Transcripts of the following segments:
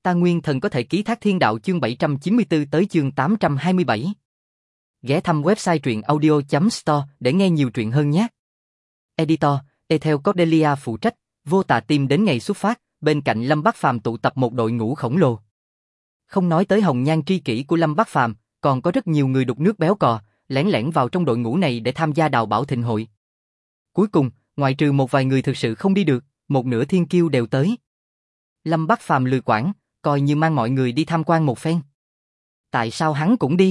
Ta Nguyên Thần có thể ký thác thiên đạo chương 794 tới chương 827. Ghé thăm website truyện audio.store để nghe nhiều truyện hơn nhé. Editor, Ethel Cordelia phụ trách, Vô Tà Team đến ngày xuất phát, bên cạnh Lâm Bắc Phàm tụ tập một đội ngũ khổng lồ. Không nói tới hồng nhan tri kỷ của Lâm Bắc Phàm, còn có rất nhiều người đục nước béo cò, lẻn lẻn vào trong đội ngũ này để tham gia đào bảo thịnh hội. Cuối cùng, ngoại trừ một vài người thực sự không đi được, một nửa thiên kiêu đều tới. Lâm Bắc Phàm lười quản, coi như mang mọi người đi tham quan một phen. Tại sao hắn cũng đi?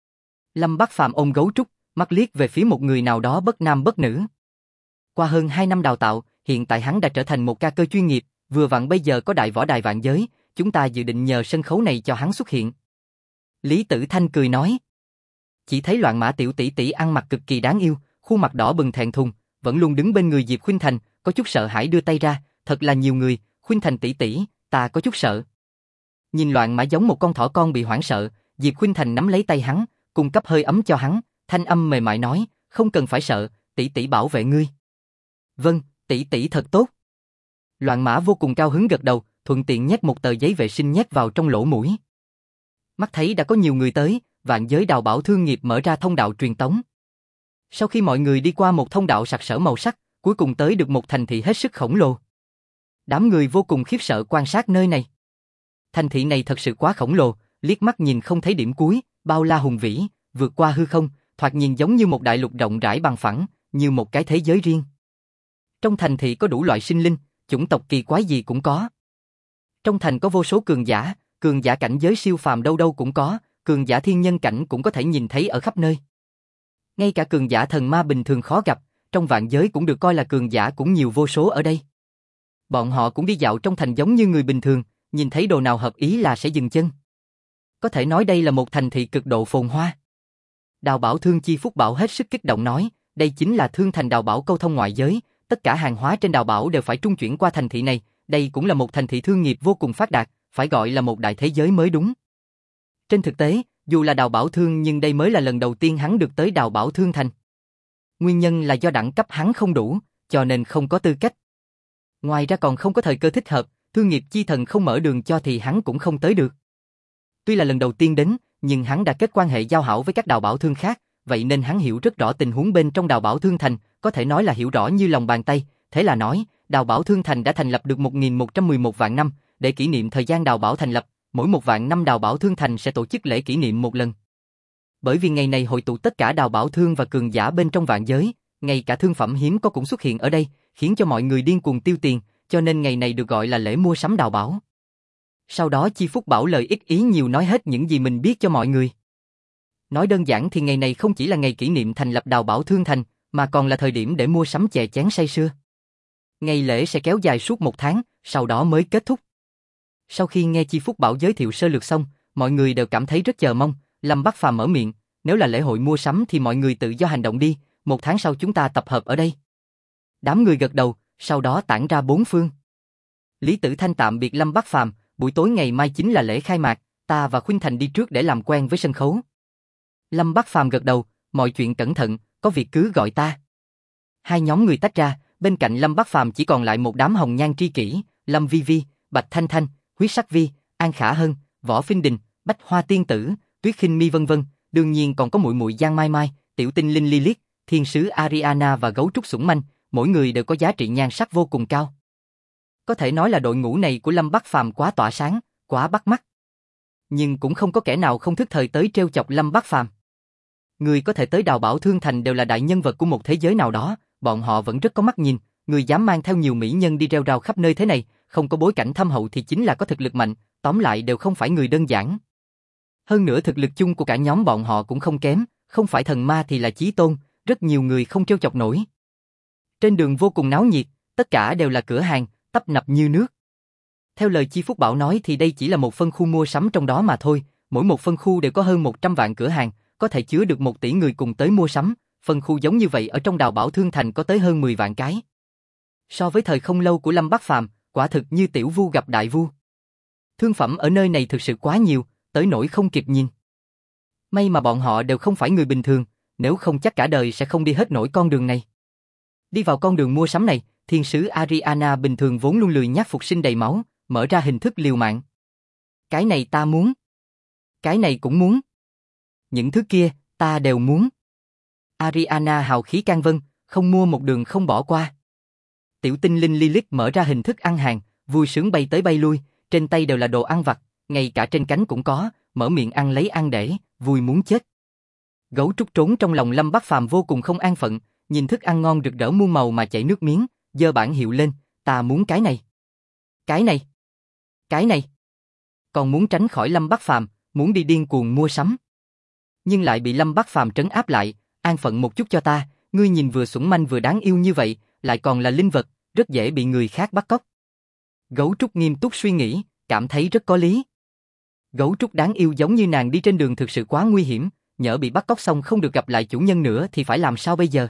Lâm Bắc Phàm ôm gấu trúc, mắt liếc về phía một người nào đó bất nam bất nữ. Qua hơn 2 năm đào tạo, hiện tại hắn đã trở thành một ca cơ chuyên nghiệp, vừa vặn bây giờ có đại võ đài vạn giới, chúng ta dự định nhờ sân khấu này cho hắn xuất hiện. Lý Tử Thanh cười nói. Chỉ thấy Loạn Mã tiểu tỷ tỷ ăn mặc cực kỳ đáng yêu, khuôn mặt đỏ bừng thẹn thùng, vẫn luôn đứng bên người Diệp Khuynh Thành, có chút sợ hãi đưa tay ra, thật là nhiều người, Khuynh Thành tỷ tỷ, ta có chút sợ. Nhìn Loạn Mã giống một con thỏ con bị hoảng sợ, Diệp Khuynh Thành nắm lấy tay hắn, cung cấp hơi ấm cho hắn, thanh âm mềm mại nói, không cần phải sợ, tỷ tỷ bảo vệ ngươi. Vâng, tỷ tỷ thật tốt. Loạn Mã vô cùng cao hứng gật đầu, thuận tiện nhét một tờ giấy vệ sinh nhét vào trong lỗ mũi. Mắt thấy đã có nhiều người tới, vạn giới đào bảo thương nghiệp mở ra thông đạo truyền tống. Sau khi mọi người đi qua một thông đạo sặc sỡ màu sắc, cuối cùng tới được một thành thị hết sức khổng lồ. Đám người vô cùng khiếp sợ quan sát nơi này. Thành thị này thật sự quá khổng lồ, liếc mắt nhìn không thấy điểm cuối, bao la hùng vĩ, vượt qua hư không, thoạt nhìn giống như một đại lục rộng rãi bằng phẳng, như một cái thế giới riêng. Trong thành thị có đủ loại sinh linh, chủng tộc kỳ quái gì cũng có. Trong thành có vô số cường giả cảnh giới siêu phàm đâu đâu cũng có, cường giả thiên nhân cảnh cũng có thể nhìn thấy ở khắp nơi. Ngay cả cường giả thần ma bình thường khó gặp, trong vạn giới cũng được coi là cường giả cũng nhiều vô số ở đây. Bọn họ cũng đi dạo trong thành giống như người bình thường, nhìn thấy đồ nào hợp ý là sẽ dừng chân. Có thể nói đây là một thành thị cực độ phồn hoa. Đào Bảo Thương Chi Phúc Bảo hết sức kích động nói, đây chính là thương thành đào bảo câu thông ngoại giới, tất cả hàng hóa trên đào bảo đều phải trung chuyển qua thành thị này, đây cũng là một thành thị thương nghiệp vô cùng phát đạt, phải gọi là một đại thế giới mới đúng. Trên thực tế, dù là đào bảo thương nhưng đây mới là lần đầu tiên hắn được tới đào bảo thương thành. Nguyên nhân là do đẳng cấp hắn không đủ, cho nên không có tư cách. Ngoài ra còn không có thời cơ thích hợp, thương nghiệp chi thần không mở đường cho thì hắn cũng không tới được. Tuy là lần đầu tiên đến, nhưng hắn đã kết quan hệ giao hảo với các đào bảo thương khác, vậy nên hắn hiểu rất rõ tình huống bên trong đào bảo thương thành, có thể nói là hiểu rõ như lòng bàn tay. Thế là nói, đào bảo thương thành đã thành lập được 1111 vạn năm, để kỷ niệm thời gian đào bảo thành lập, mỗi 1 vạn năm đào bảo thương thành sẽ tổ chức lễ kỷ niệm một lần. Bởi vì ngày này hội tụ tất cả đào bảo thương và cường giả bên trong vạn giới, ngay cả thương phẩm hiếm có cũng xuất hiện ở đây, khiến cho mọi người điên cuồng tiêu tiền, cho nên ngày này được gọi là lễ mua sắm đào bảo. Sau đó Chi Phúc Bảo lời ít ý nhiều nói hết những gì mình biết cho mọi người. Nói đơn giản thì ngày này không chỉ là ngày kỷ niệm thành lập đào bảo thương thành, mà còn là thời điểm để mua sắm chè chén say sưa. Ngày lễ sẽ kéo dài suốt 1 tháng, sau đó mới kết thúc. Sau khi nghe Chi Phúc Bảo giới thiệu sơ lược xong, mọi người đều cảm thấy rất chờ mong. Lâm Bắc Phàm mở miệng, nếu là lễ hội mua sắm thì mọi người tự do hành động đi, 1 tháng sau chúng ta tập hợp ở đây. Đám người gật đầu, sau đó tản ra 4 phương. Lý Tử Thanh tạm biệt Lâm Bắc Phàm, buổi tối ngày mai chính là lễ khai mạc, ta và Khuynh Thành đi trước để làm quen với sân khấu. Lâm Bắc Phàm gật đầu, mọi chuyện cẩn thận, có việc cứ gọi ta. Hai nhóm người tách ra, bên cạnh Lâm Bắc Phàm chỉ còn lại một đám hồng nhan tri kỷ, Lâm Vi Vi, Bạch Thanh Thanh, Huyết Sắc Vi, An Khả Hân, Võ Phinh Đình, Bách Hoa Tiên Tử, Tuyết Khinh Mi vân vân, đương nhiên còn có muội muội Giang Mai Mai, Tiểu Tinh Linh Lilith, Thiên sứ Ariana và Gấu Trúc Sủng Manh, mỗi người đều có giá trị nhan sắc vô cùng cao. Có thể nói là đội ngũ này của Lâm Bắc Phàm quá tỏa sáng, quá bắt mắt. Nhưng cũng không có kẻ nào không thức thời tới trêu chọc Lâm Bắc Phàm. Người có thể tới đào bảo thương thành đều là đại nhân vật của một thế giới nào đó, bọn họ vẫn rất có mắt nhìn, người dám mang theo nhiều mỹ nhân đi rêu rao khắp nơi thế này, không có bối cảnh thâm hậu thì chính là có thực lực mạnh, tóm lại đều không phải người đơn giản. Hơn nữa thực lực chung của cả nhóm bọn họ cũng không kém, không phải thần ma thì là chí tôn, rất nhiều người không trêu chọc nổi. Trên đường vô cùng náo nhiệt, tất cả đều là cửa hàng, tấp nập như nước. Theo lời Chi Phúc Bảo nói thì đây chỉ là một phân khu mua sắm trong đó mà thôi, mỗi một phân khu đều có hơn 100 vạn cửa hàng, có thể chứa được 1 tỷ người cùng tới mua sắm, phân khu giống như vậy ở trong đào bảo thương thành có tới hơn 10 vạn cái. So với thời không lâu của Lâm Bắc Phàm, quả thực như tiểu vu gặp đại vu. Thương phẩm ở nơi này thực sự quá nhiều, tới nỗi không kịp nhìn. May mà bọn họ đều không phải người bình thường, nếu không chắc cả đời sẽ không đi hết nổi con đường này. Đi vào con đường mua sắm này, thiên sứ Ariana bình thường vốn luôn lười nhác phục sinh đầy máu, mở ra hình thức liều mạng. Cái này ta muốn. Cái này cũng muốn. Những thứ kia, ta đều muốn. Ariana hào khí can vân, không mua một đường không bỏ qua. Tiểu tinh linh Lilith mở ra hình thức ăn hàng, vui sướng bay tới bay lui, trên tay đều là đồ ăn vặt, ngay cả trên cánh cũng có, mở miệng ăn lấy ăn để, vui muốn chết. Gấu trúc trốn trong lòng Lâm Bác Phàm vô cùng không an phận, nhìn thức ăn ngon rực rỡ muôn màu mà chảy nước miếng, giơ bảng hiệu lên, ta muốn cái này. Cái này. Cái này. Còn muốn tránh khỏi Lâm Bác Phàm, muốn đi điên cuồng mua sắm. Nhưng lại bị Lâm Bác Phàm trấn áp lại, an phận một chút cho ta, ngươi nhìn vừa xuẩn manh vừa đáng yêu như vậy, lại còn là linh vật, rất dễ bị người khác bắt cóc. Gấu trúc nghiêm túc suy nghĩ, cảm thấy rất có lý. Gấu trúc đáng yêu giống như nàng đi trên đường thực sự quá nguy hiểm, nhỡ bị bắt cóc xong không được gặp lại chủ nhân nữa thì phải làm sao bây giờ?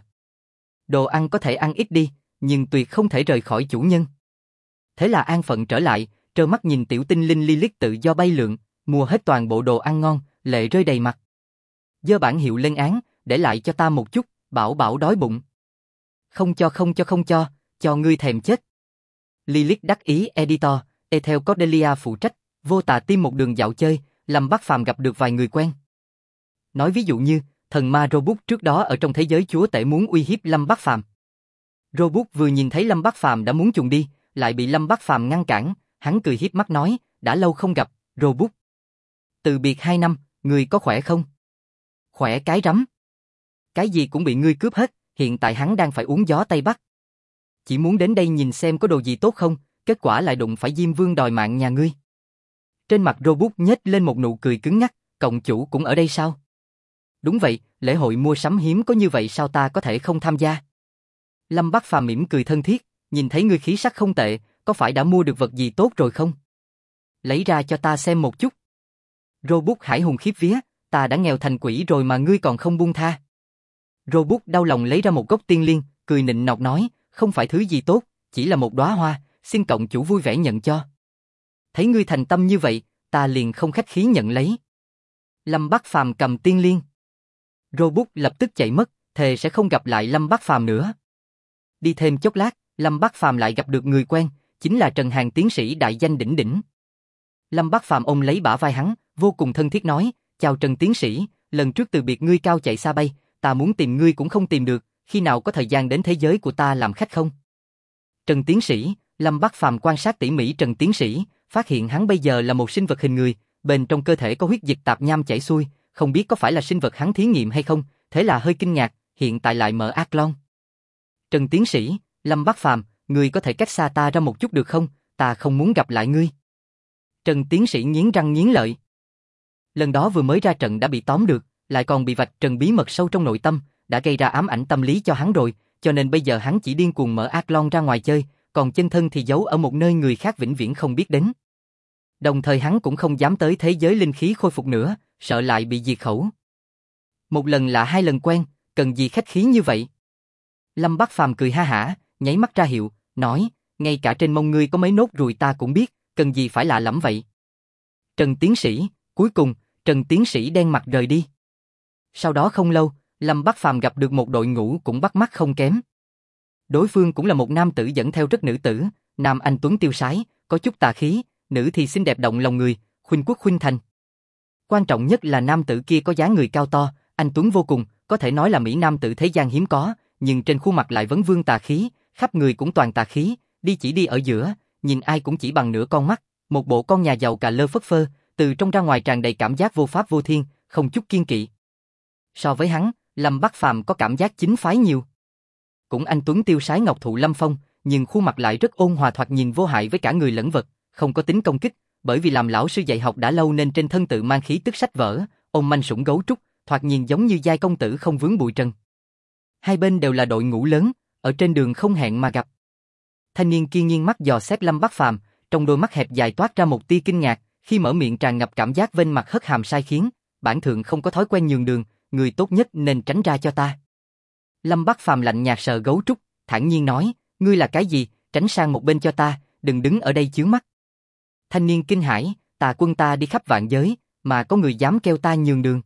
Đồ ăn có thể ăn ít đi, nhưng tuyệt không thể rời khỏi chủ nhân. Thế là an phận trở lại, trơ mắt nhìn tiểu tinh linh Lilith tự do bay lượn, mua hết toàn bộ đồ ăn ngon, lệ rơi đầy mặt. Giơ bảng hiệu lên án, để lại cho ta một chút, bảo đói bụng. Không cho, cho ngươi thèm chết. Lilith đắc ý editor, theo Cordelia phụ trách, vô tà tim một đường dạo chơi, Lâm Bác Phàm gặp được vài người quen. Nói ví dụ như, thần ma Robot trước đó ở trong thế giới chúa tể muốn uy hiếp Lâm Bác Phàm. Robot vừa nhìn thấy Lâm Bác Phàm đã muốn chuồn đi, lại bị Lâm Bác Phàm ngăn cản, hắn cười hiếp mắt nói, đã lâu không gặp, Robot. Từ biệt 2 năm, người có khỏe không? Khỏe cái rắm. Cái gì cũng bị ngươi cướp hết, hiện tại hắn đang phải uống gió Tây Bắc. Chỉ muốn đến đây nhìn xem có đồ gì tốt không, kết quả lại đụng phải Diêm Vương đòi mạng nhà ngươi. Trên mặt Robot nhếch lên một nụ cười cứng ngắc, cộng chủ cũng ở đây sao? Đúng vậy, lễ hội mua sắm hiếm có như vậy sao ta có thể không tham gia? Lâm Bác Phàm mỉm cười thân thiết, nhìn thấy ngươi khí sắc không tệ, có phải đã mua được vật gì tốt rồi không? Lấy ra cho ta xem một chút. Robot hải hùng khiếp vía, ta đã nghèo thành quỷ rồi mà ngươi còn không buông tha. Robot đau lòng lấy ra một gốc tiên liên, cười nịnh nọt nói, không phải thứ gì tốt, chỉ là một đóa hoa, xin cộng chủ vui vẻ nhận cho. Thấy ngươi thành tâm như vậy, ta liền không khách khí nhận lấy. Lâm Bác Phàm cầm tiên liên. Robot lập tức chạy mất, thề sẽ không gặp lại Lâm Bác Phàm nữa. Đi thêm chốc lát, Lâm Bác Phàm lại gặp được người quen, chính là Trần Hàn tiến sĩ đại danh đỉnh đỉnh. Lâm Bác Phàm ôm lấy bả vai hắn, vô cùng thân thiết nói, chào Trần tiến sĩ, lần trước từ biệt ngươi cao chạy xa bay, ta muốn tìm ngươi cũng không tìm được, khi nào có thời gian đến thế giới của ta làm khách không? Trần tiến sĩ, Lâm Bác Phàm quan sát tỉ mỉ Trần tiến sĩ, phát hiện hắn bây giờ là một sinh vật hình người, bên trong cơ thể có huyết dịch tạp nham chảy xuôi, không biết có phải là sinh vật hắn thí nghiệm hay không, thế là hơi kinh ngạc, hiện tại lại mở ác lon. Trần tiến sĩ, Lâm Bác Phàm, ngươi có thể cách xa ta ra một chút được không, ta không muốn gặp lại ngươi. Trần tiến sĩ nghiến răng nghiến lợi. Lần đó vừa mới ra trận đã bị tóm được, lại còn bị vạch trần bí mật sâu trong nội tâm, đã gây ra ám ảnh tâm lý cho hắn rồi, cho nên bây giờ hắn chỉ điên cuồng mở ác lon ra ngoài chơi, còn chân thân thì giấu ở một nơi người khác vĩnh viễn không biết đến. Đồng thời hắn cũng không dám tới thế giới linh khí khôi phục nữa, sợ lại bị diệt khẩu. Một lần là 2 lần quen, cần gì khách khí như vậy? Lâm Bác Phàm cười ha hả, nháy mắt ra hiệu, nói, ngay cả trên mông ngươi có mấy nốt ruồi ta cũng biết, cần gì phải lạ lẫm vậy? Trần tiến sĩ, cuối cùng, Trần tiến sĩ đen mặt rời đi. Sau đó không lâu, Lâm Bác Phàm gặp được một đội ngũ cũng bắt mắt không kém. Đối phương cũng là một nam tử dẫn theo rất nữ tử, nam anh tuấn tiêu sái, có chút tà khí, nữ thì xinh đẹp động lòng người, khuynh quốc khuynh thành. Quan trọng nhất là nam tử kia có dáng người cao to, anh tuấn vô cùng, có thể nói là mỹ nam tử thế gian hiếm có, nhưng trên khuôn mặt lại vấn vương tà khí, khắp người cũng toàn tà khí, chỉ đi ở giữa, nhìn ai cũng chỉ bằng nửa con mắt, một bộ con nhà giàu cà lơ phất phơ, từ trong ra ngoài tràn đầy cảm giác vô pháp vô thiên, không chút kiên kỵ. So với hắn, Lâm Bác Phàm có cảm giác chính phái nhiều. Cũng anh tuấn tiêu sái ngọc thụ lâm phong, nhưng khuôn mặt lại rất ôn hòa thoạt nhìn vô hại với cả người lẫn vật, không có tính công kích, bởi vì làm lão sư dạy học đã lâu nên trên thân tự mang khí tức sách vở, ôm manh sủng gấu trúc, thoạt nhìn giống như giai công tử không vướng bụi trần. Hai bên đều là đội ngũ lớn, ở trên đường không hẹn mà gặp. Thanh niên kia nghiêng mắt dò xét Lâm Bác Phàm, trong đôi mắt hẹp dài toát ra một tia kinh ngạc, khi mở miệng tràn ngập cảm giác vênh mặt hất hàm sai khiến, bản thượng không có thói quen nhường đường, người tốt nhất nên tránh ra cho ta. Lâm Bác Phàm lạnh nhạt sờ gấu trúc, thản nhiên nói, ngươi là cái gì, tránh sang một bên cho ta, đừng đứng ở đây chướng mắt. Thanh niên kinh hãi, tà quân ta đi khắp vạn giới, mà có người dám kêu ta nhường đường.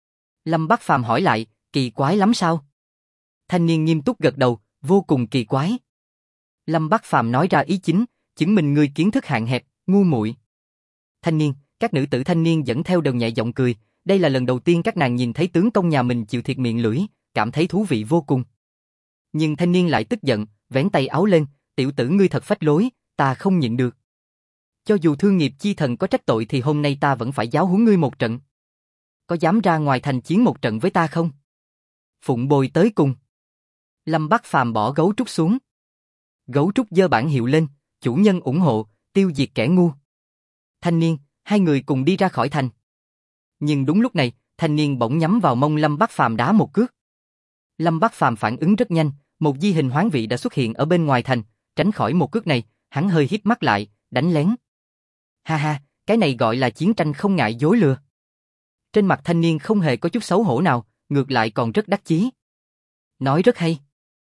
Lâm Bác Phàm hỏi lại, kỳ quái lắm sao? Thanh niên nghiêm túc gật đầu, vô cùng kỳ quái. Lâm Bác Phàm nói ra ý chính, chứng minh ngươi kiến thức hạn hẹp, ngu muội. Thanh niên, Các nữ tử thanh niên dẫn theo đều nhẹ giọng cười, đây là lần đầu tiên các nàng nhìn thấy tướng công nhà mình chịu thiệt miệng lưỡi, cảm thấy thú vị vô cùng. Nhưng thanh niên lại tức giận, vén tay áo lên, tiểu tử ngươi thật phách lối, ta không nhịn được. Cho dù thương nghiệp chi thần có trách tội thì hôm nay ta vẫn phải giáo huấn ngươi một trận. Có dám ra ngoài thành chiến một trận với ta không? Phụng bồi tới cùng. Lâm Bắc Phàm bỏ gấu trúc xuống. Gấu trúc giơ bảng hiệu lên, chủ nhân ủng hộ, tiêu diệt kẻ ngu. Thanh niên, hai người cùng đi ra khỏi thành. Nhưng đúng lúc này, thanh niên bỗng nhắm vào mông Lâm Bắc Phàm đá một cước. Lâm Bắc Phàm phản ứng rất nhanh, một di hình hoán vị đã xuất hiện ở bên ngoài thành, tránh khỏi một cước này, hắn hơi híp mắt lại, đánh lén. Ha ha, cái này gọi là chiến tranh không ngại dối lừa. Trên mặt thanh niên không hề có chút xấu hổ nào, ngược lại còn rất đắc chí. Nói rất hay.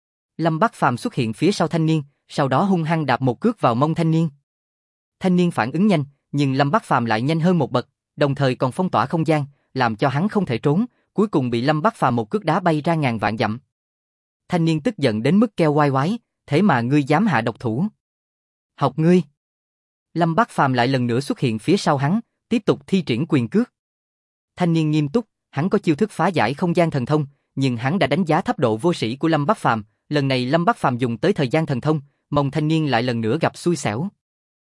Lâm Bắc Phàm xuất hiện phía sau thanh niên, sau đó hung hăng đạp một cước vào mông thanh niên. Thanh niên phản ứng nhanh, nhưng Lâm Bắc Phàm lại nhanh hơn một bậc, đồng thời còn phong tỏa không gian, làm cho hắn không thể trốn, cuối cùng bị Lâm Bắc Phàm một cước đá bay ra ngàn vạn dặm. Thanh niên tức giận đến mức kêu oai oái, thế mà ngươi dám hạ độc thủ. Học ngươi. Lâm Bắc Phàm lại lần nữa xuất hiện phía sau hắn, tiếp tục thi triển quyền cước. Thanh niên nghiêm túc, hắn có chiêu thức phá giải không gian thần thông, nhưng hắn đã đánh giá thấp độ vô sĩ của Lâm Bắc Phàm, lần này Lâm Bắc Phàm dùng tới thời gian thần thông, mong thanh niên lại lần nữa gặp xui xẻo.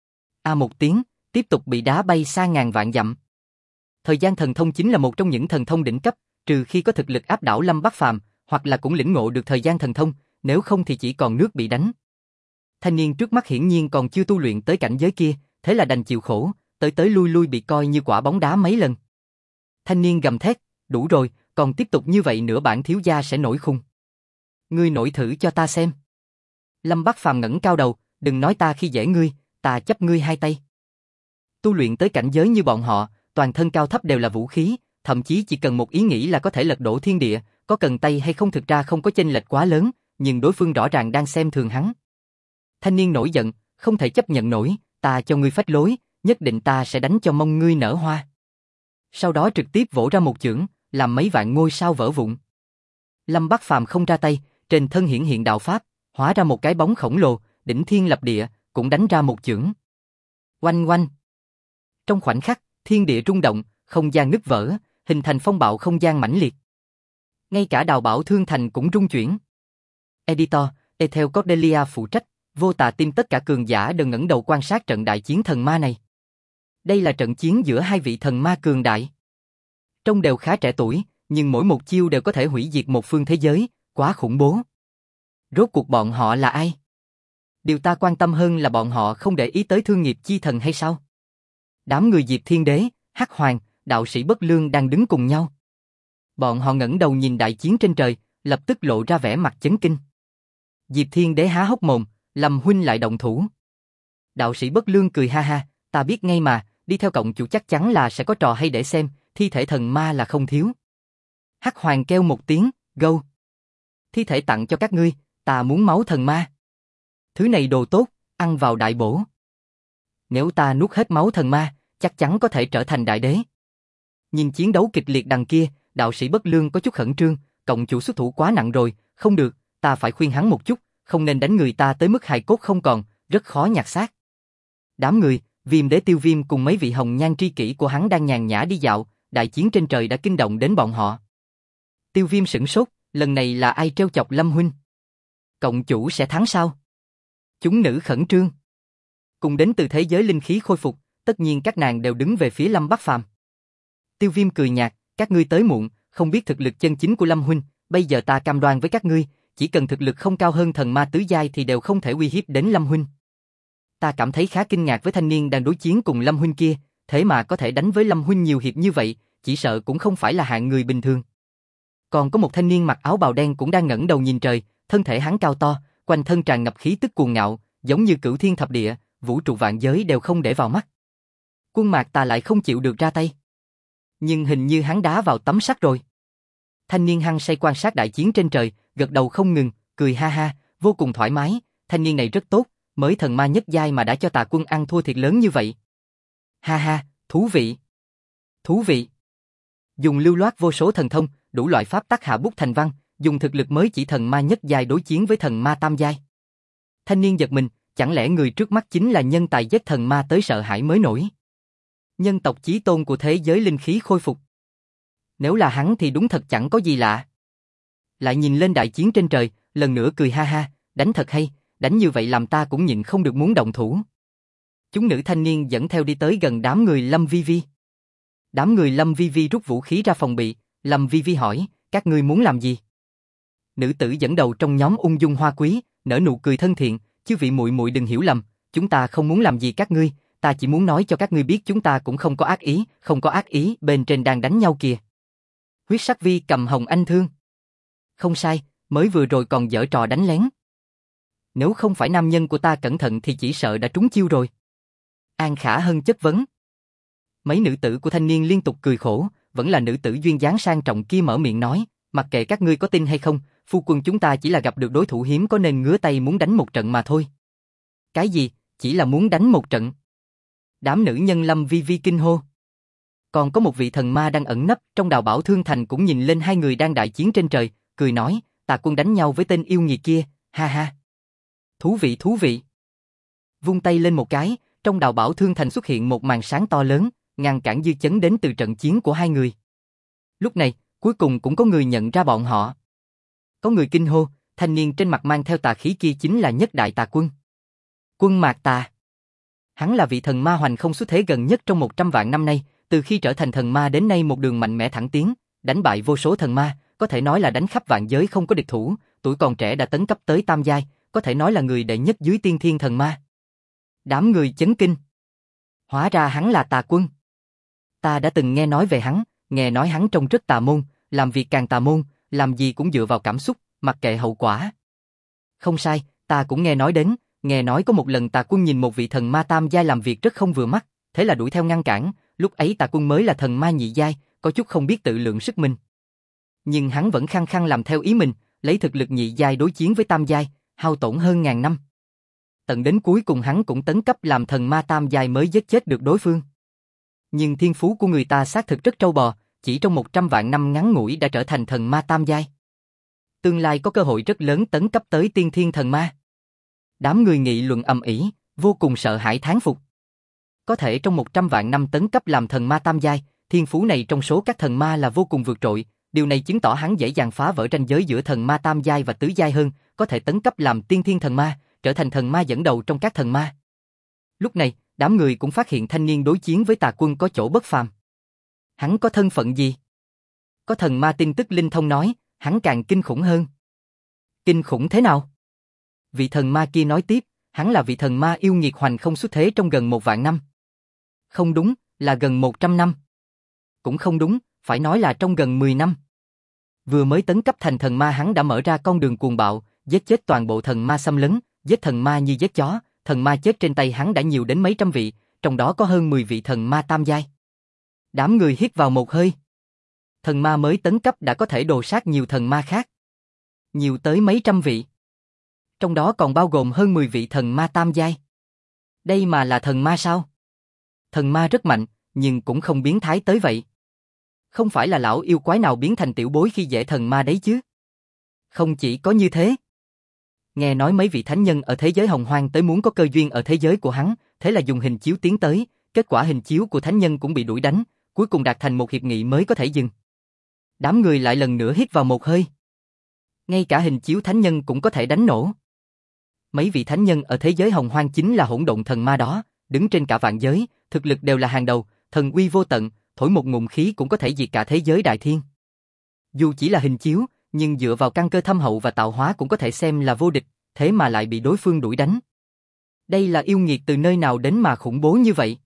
A một tiếng, tiếp tục bị đá bay xa ngàn vạn dặm. Thời gian thần thông chính là một trong những thần thông đỉnh cấp, trừ khi có thực lực áp đảo Lâm Bắc Phàm, hoặc là cũng lĩnh ngộ được thời gian thần thông, nếu không thì chỉ còn nước bị đánh. Thanh niên trước mắt hiển nhiên còn chưa tu luyện tới cảnh giới kia, thế là đành chịu khổ, tới lui lui bị coi như quả bóng đá mấy lần. Thanh niên gầm thét, đủ rồi, còn tiếp tục như vậy nữa bản thiếu gia sẽ nổi khùng. Ngươi nổi thử cho ta xem. Lâm Bắc Phàm ngẩng cao đầu, đừng nói ta khi dễ ngươi, ta chấp ngươi hai tay. Tu luyện tới cảnh giới như bọn họ, toàn thân cao thấp đều là vũ khí, thậm chí chỉ cần một ý nghĩ là có thể lật đổ thiên địa, có cần tay hay không thực ra không có chênh lệch quá lớn, nhưng đối phương rõ ràng đang xem thường hắn. Thanh niên nổi giận, không thể chấp nhận nổi, ta cho ngươi phách lối, nhất định ta sẽ đánh cho mông ngươi nở hoa. Sau đó trực tiếp vỗ ra một chưởng, làm mấy vạn ngôi sao vỡ vụn. Lâm Bắc Phàm không ra tay, trên thân hiển hiện đạo pháp, hóa ra một cái bóng khổng lồ, đỉnh thiên lập địa, cũng đánh ra một chưởng. Oanh oanh. Trong khoảnh khắc, thiên địa rung động, không gian nứt vỡ, hình thành phong bạo không gian mãnh liệt. Ngay cả Đào Bảo Thương Thành cũng rung chuyển. Editor, Ethel Cordelia phụ trách, Vô Tà Tim tất cả cường giả đều ngẩng đầu quan sát trận đại chiến thần ma này. Đây là trận chiến giữa hai vị thần ma cường đại. Trông đều khá trẻ tuổi, nhưng mỗi một chiêu đều có thể hủy diệt một phương thế giới, quá khủng bố. Rốt cuộc bọn họ là ai? Điều ta quan tâm hơn là bọn họ không để ý tới thương nghiệp chi thần hay sao? Đám người Diệp Thiên Đế, Hắc Hoàng, đạo sĩ Bất Lương đang đứng cùng nhau. Bọn họ ngẩng đầu nhìn đại chiến trên trời, lập tức lộ ra vẻ mặt chấn kinh. Diệp Thiên Đế há hốc mồm, Lâm huynh lại động thủ. Đạo sĩ Bất Lương cười ha ha, ta biết ngay mà, đi theo cộng chủ chắc chắn là sẽ có trò hay để xem, thi thể thần ma là không thiếu. Hắc Hoàng kêu một tiếng, gâu. Thi thể tặng cho các ngươi, ta muốn máu thần ma. Thứ này đồ tốt, ăn vào đại bổ. Nếu ta nuốt hết máu thần ma, chắc chắn có thể trở thành đại đế. Nhìn chiến đấu kịch liệt đằng kia, đạo sĩ Bất Lương có chút khẩn trương, cộng chủ xuất thủ quá nặng rồi, không được, ta phải khuyên hắn một chút, không nên đánh người ta tới mức hài cốt không còn, rất khó nhặt xác. Đám người, Viêm Đế Tiêu Viêm cùng mấy vị hồng nhan tri kỷ của hắn đang nhàn nhã đi dạo, đại chiến trên trời đã kinh động đến bọn họ. Tiêu Viêm sửng sốt, lần này là ai trêu chọc Lâm huynh? Cộng chủ sẽ thắng sao? Chúng nữ khẩn trương. Cùng đến từ thế giới linh khí khôi phục, tất nhiên các nàng đều đứng về phía Lâm Bắc Phàm. Tiêu Viêm cười nhạt, các ngươi tới muộn, không biết thực lực chân chính của Lâm huynh, bây giờ ta cam đoan với các ngươi, chỉ cần thực lực không cao hơn thần ma tứ giai thì đều không thể uy hiếp đến Lâm huynh. Ta cảm thấy khá kinh ngạc với thanh niên đang đối chiến cùng Lâm huynh kia, thế mà có thể đánh với Lâm huynh nhiều hiệp như vậy, chỉ sợ cũng không phải là hạng người bình thường. Còn có một thanh niên mặc áo bào đen cũng đang ngẩng đầu nhìn trời, thân thể hắn cao to, quanh thân tràn ngập khí tức cuồng ngạo, giống như cửu thiên thập địa, vũ trụ vạn giới đều không để vào mắt. Quân Mạc Tà lại không chịu được ra tay. Nhưng hình như hắn đá vào tấm sắt rồi. Thanh niên hăng say quan sát đại chiến trên trời, gật đầu không ngừng, cười ha ha, vô cùng thoải mái, thanh niên này rất tốt, mới thần ma nhất giai mà đã cho Tà quân ăn thua thiệt lớn như vậy. Ha ha, thú vị. Thú vị. Dùng lưu loát vô số thần thông, đủ loại pháp tắc hạ bút thành văn, dùng thực lực mới chỉ thần ma nhất giai đối chiến với thần ma tam giai. Thanh niên giật mình, chẳng lẽ người trước mắt chính là nhân tài giết thần ma tới sợ hãi mới nổi. Nhân tộc chí tôn của thế giới linh khí khôi phục. Nếu là hắn thì đúng thật chẳng có gì lạ. Lại nhìn lên đại chiến trên trời, lần nữa cười ha ha, đánh thật hay, đánh như vậy làm ta cũng nhịn không được muốn động thủ. Chúng nữ thanh niên dẫn theo đi tới gần đám người Lâm Vi Vi. Đám người Lâm Vi Vi rút vũ khí ra phòng bị, Lâm Vi Vi hỏi, các ngươi muốn làm gì? Nữ tử dẫn đầu trong nhóm ung dung hoa quý, nở nụ cười thân thiện, chư vị muội muội đừng hiểu lầm, chúng ta không muốn làm gì các ngươi, ta chỉ muốn nói cho các ngươi biết chúng ta cũng không có ác ý, không có ác ý, bên trên đang đánh nhau kìa. Huyết sắc vi cầm Hồng Anh thương. Không sai, mới vừa rồi còn giở trò đánh lén. Nếu không phải nam nhân của ta cẩn thận thì chỉ sợ đã trúng chiêu rồi. An Khả Hân chất vấn. Mấy nữ tử của thanh niên liên tục cười khổ, vẫn là nữ tử duyên dáng sang trọng kia mở miệng nói, mặc kệ các ngươi có tin hay không, phu quân chúng ta chỉ là gặp được đối thủ hiếm có nên ngứa tay muốn đánh một trận mà thôi. Cái gì, chỉ là muốn đánh một trận? Đám nữ nhân Lâm Vi Vi kinh hô. Còn có một vị thần ma đang ẩn nấp trong Đào Bảo Thương Thành cũng nhìn lên hai người đang đại chiến trên trời, cười nói, Tà Quân đánh nhau với tên yêu nghiệt kia, ha ha. Thú vị thú vị. Vung tay lên một cái, trong Đào Bảo Thương Thành xuất hiện một màn sáng to lớn, ngăn cản dư chấn đến từ trận chiến của hai người. Lúc này, cuối cùng cũng có người nhận ra bọn họ. Có người kinh hô, thanh niên trên mặt mang theo tà khí kia chính là Nhất Đại Tà Quân. Quân Mạc Tà. Hắn là vị thần ma hoành không xuất thế gần nhất trong 100 vạn năm nay, từ khi trở thành thần ma đến nay một đường mạnh mẽ thẳng tiến, đánh bại vô số thần ma, có thể nói là đánh khắp vạn giới không có địch thủ, tuổi còn trẻ đã tấn cấp tới tam giai, có thể nói là người đệ nhất dưới tiên thiên thần ma. Đám người chấn kinh. Hóa ra hắn là Tà Quân. Ta đã từng nghe nói về hắn, nghe nói hắn trông rất tà môn, làm việc càng tà môn, làm gì cũng dựa vào cảm xúc, mặc kệ hậu quả. Không sai, ta cũng nghe nói đến, nghe nói có một lần Tà Quân nhìn một vị thần ma tam giai làm việc rất không vừa mắt, thế là đuổi theo ngăn cản, lúc ấy Tà Quân mới là thần ma nhị giai, có chút không biết tự lượng sức mình. Nhưng hắn vẫn khăng khăng làm theo ý mình, lấy thực lực nhị giai đối chiến với tam giai, hao tổn hơn ngàn năm. Tận đến cuối cùng hắn cũng tấn cấp làm thần ma tam giai mới giết chết được đối phương. Nhưng thiên phú của người ta xác thực rất trâu bò, chỉ trong 100 vạn năm ngắn ngủi đã trở thành thần ma tam giai. Tương lai có cơ hội rất lớn tấn cấp tới tiên thiên thần ma. Đám người nghị luận ầm ĩ, vô cùng sợ hãi thán phục. Có thể trong 100 vạn năm tấn cấp làm thần ma tam giai, thiên phú này trong số các thần ma là vô cùng vượt trội, điều này chứng tỏ hắn dễ dàng phá vỡ ranh giới giữa thần ma tam giai và tứ giai hơn, có thể tấn cấp làm tiên thiên thần ma, trở thành thần ma dẫn đầu trong các thần ma. Lúc này, đám người cũng phát hiện thanh niên đối chiến với Tà Quân có chỗ bất phàm. Hắn có thân phận gì? Có thần ma tin tức linh thông nói, hắn càng kinh khủng hơn. Kinh khủng thế nào? Vị thần ma kia nói tiếp, hắn là vị thần ma yêu nghiệt hoành không xuất thế trong gần 1 vạn năm. Không đúng, là gần 100 năm. Cũng không đúng, phải nói là trong gần 10 năm. Vừa mới tấn cấp thành thần ma hắn đã mở ra con đường cuồng bạo, giết chết toàn bộ thần ma xâm lấn, giết thần ma như giết chó, thần ma chết trên tay hắn đã nhiều đến mấy trăm vị, trong đó có hơn 10 vị thần ma tam giai. Đám người hít vào một hơi. Thần ma mới tấn cấp đã có thể đồ sát nhiều thần ma khác. Nhiều tới mấy trăm vị. Trong đó còn bao gồm hơn 10 vị thần ma tam giai. Đây mà là thần ma sao? Thần ma rất mạnh, nhưng cũng không biến thái tới vậy. Không phải là lão yêu quái nào biến thành tiểu bối khi dễ thần ma đấy chứ. Không chỉ có như thế. Nghe nói mấy vị thánh nhân ở thế giới hồng hoang tới muốn có cơ duyên ở thế giới của hắn, thế là dùng hình chiếu tiến tới, kết quả hình chiếu của thánh nhân cũng bị đuổi đánh, cuối cùng đạt thành một hiệp nghị mới có thể dừng. Đám người lại lần nữa hít vào một hơi. Ngay cả hình chiếu thánh nhân cũng có thể đánh nổ. Mấy vị thánh nhân ở thế giới hồng hoang chính là hỗn độn thần ma đó, đứng trên cả vạn giới, thực lực đều là hàng đầu, thần uy vô tận, thổi một ngụm khí cũng có thể diệt cả thế giới đại thiên. Dù chỉ là hình chiếu, nhưng dựa vào căn cơ thâm hậu và tạo hóa cũng có thể xem là vô địch, thế mà lại bị đối phương đuổi đánh. Đây là yêu nghiệt từ nơi nào đến mà khủng bố như vậy?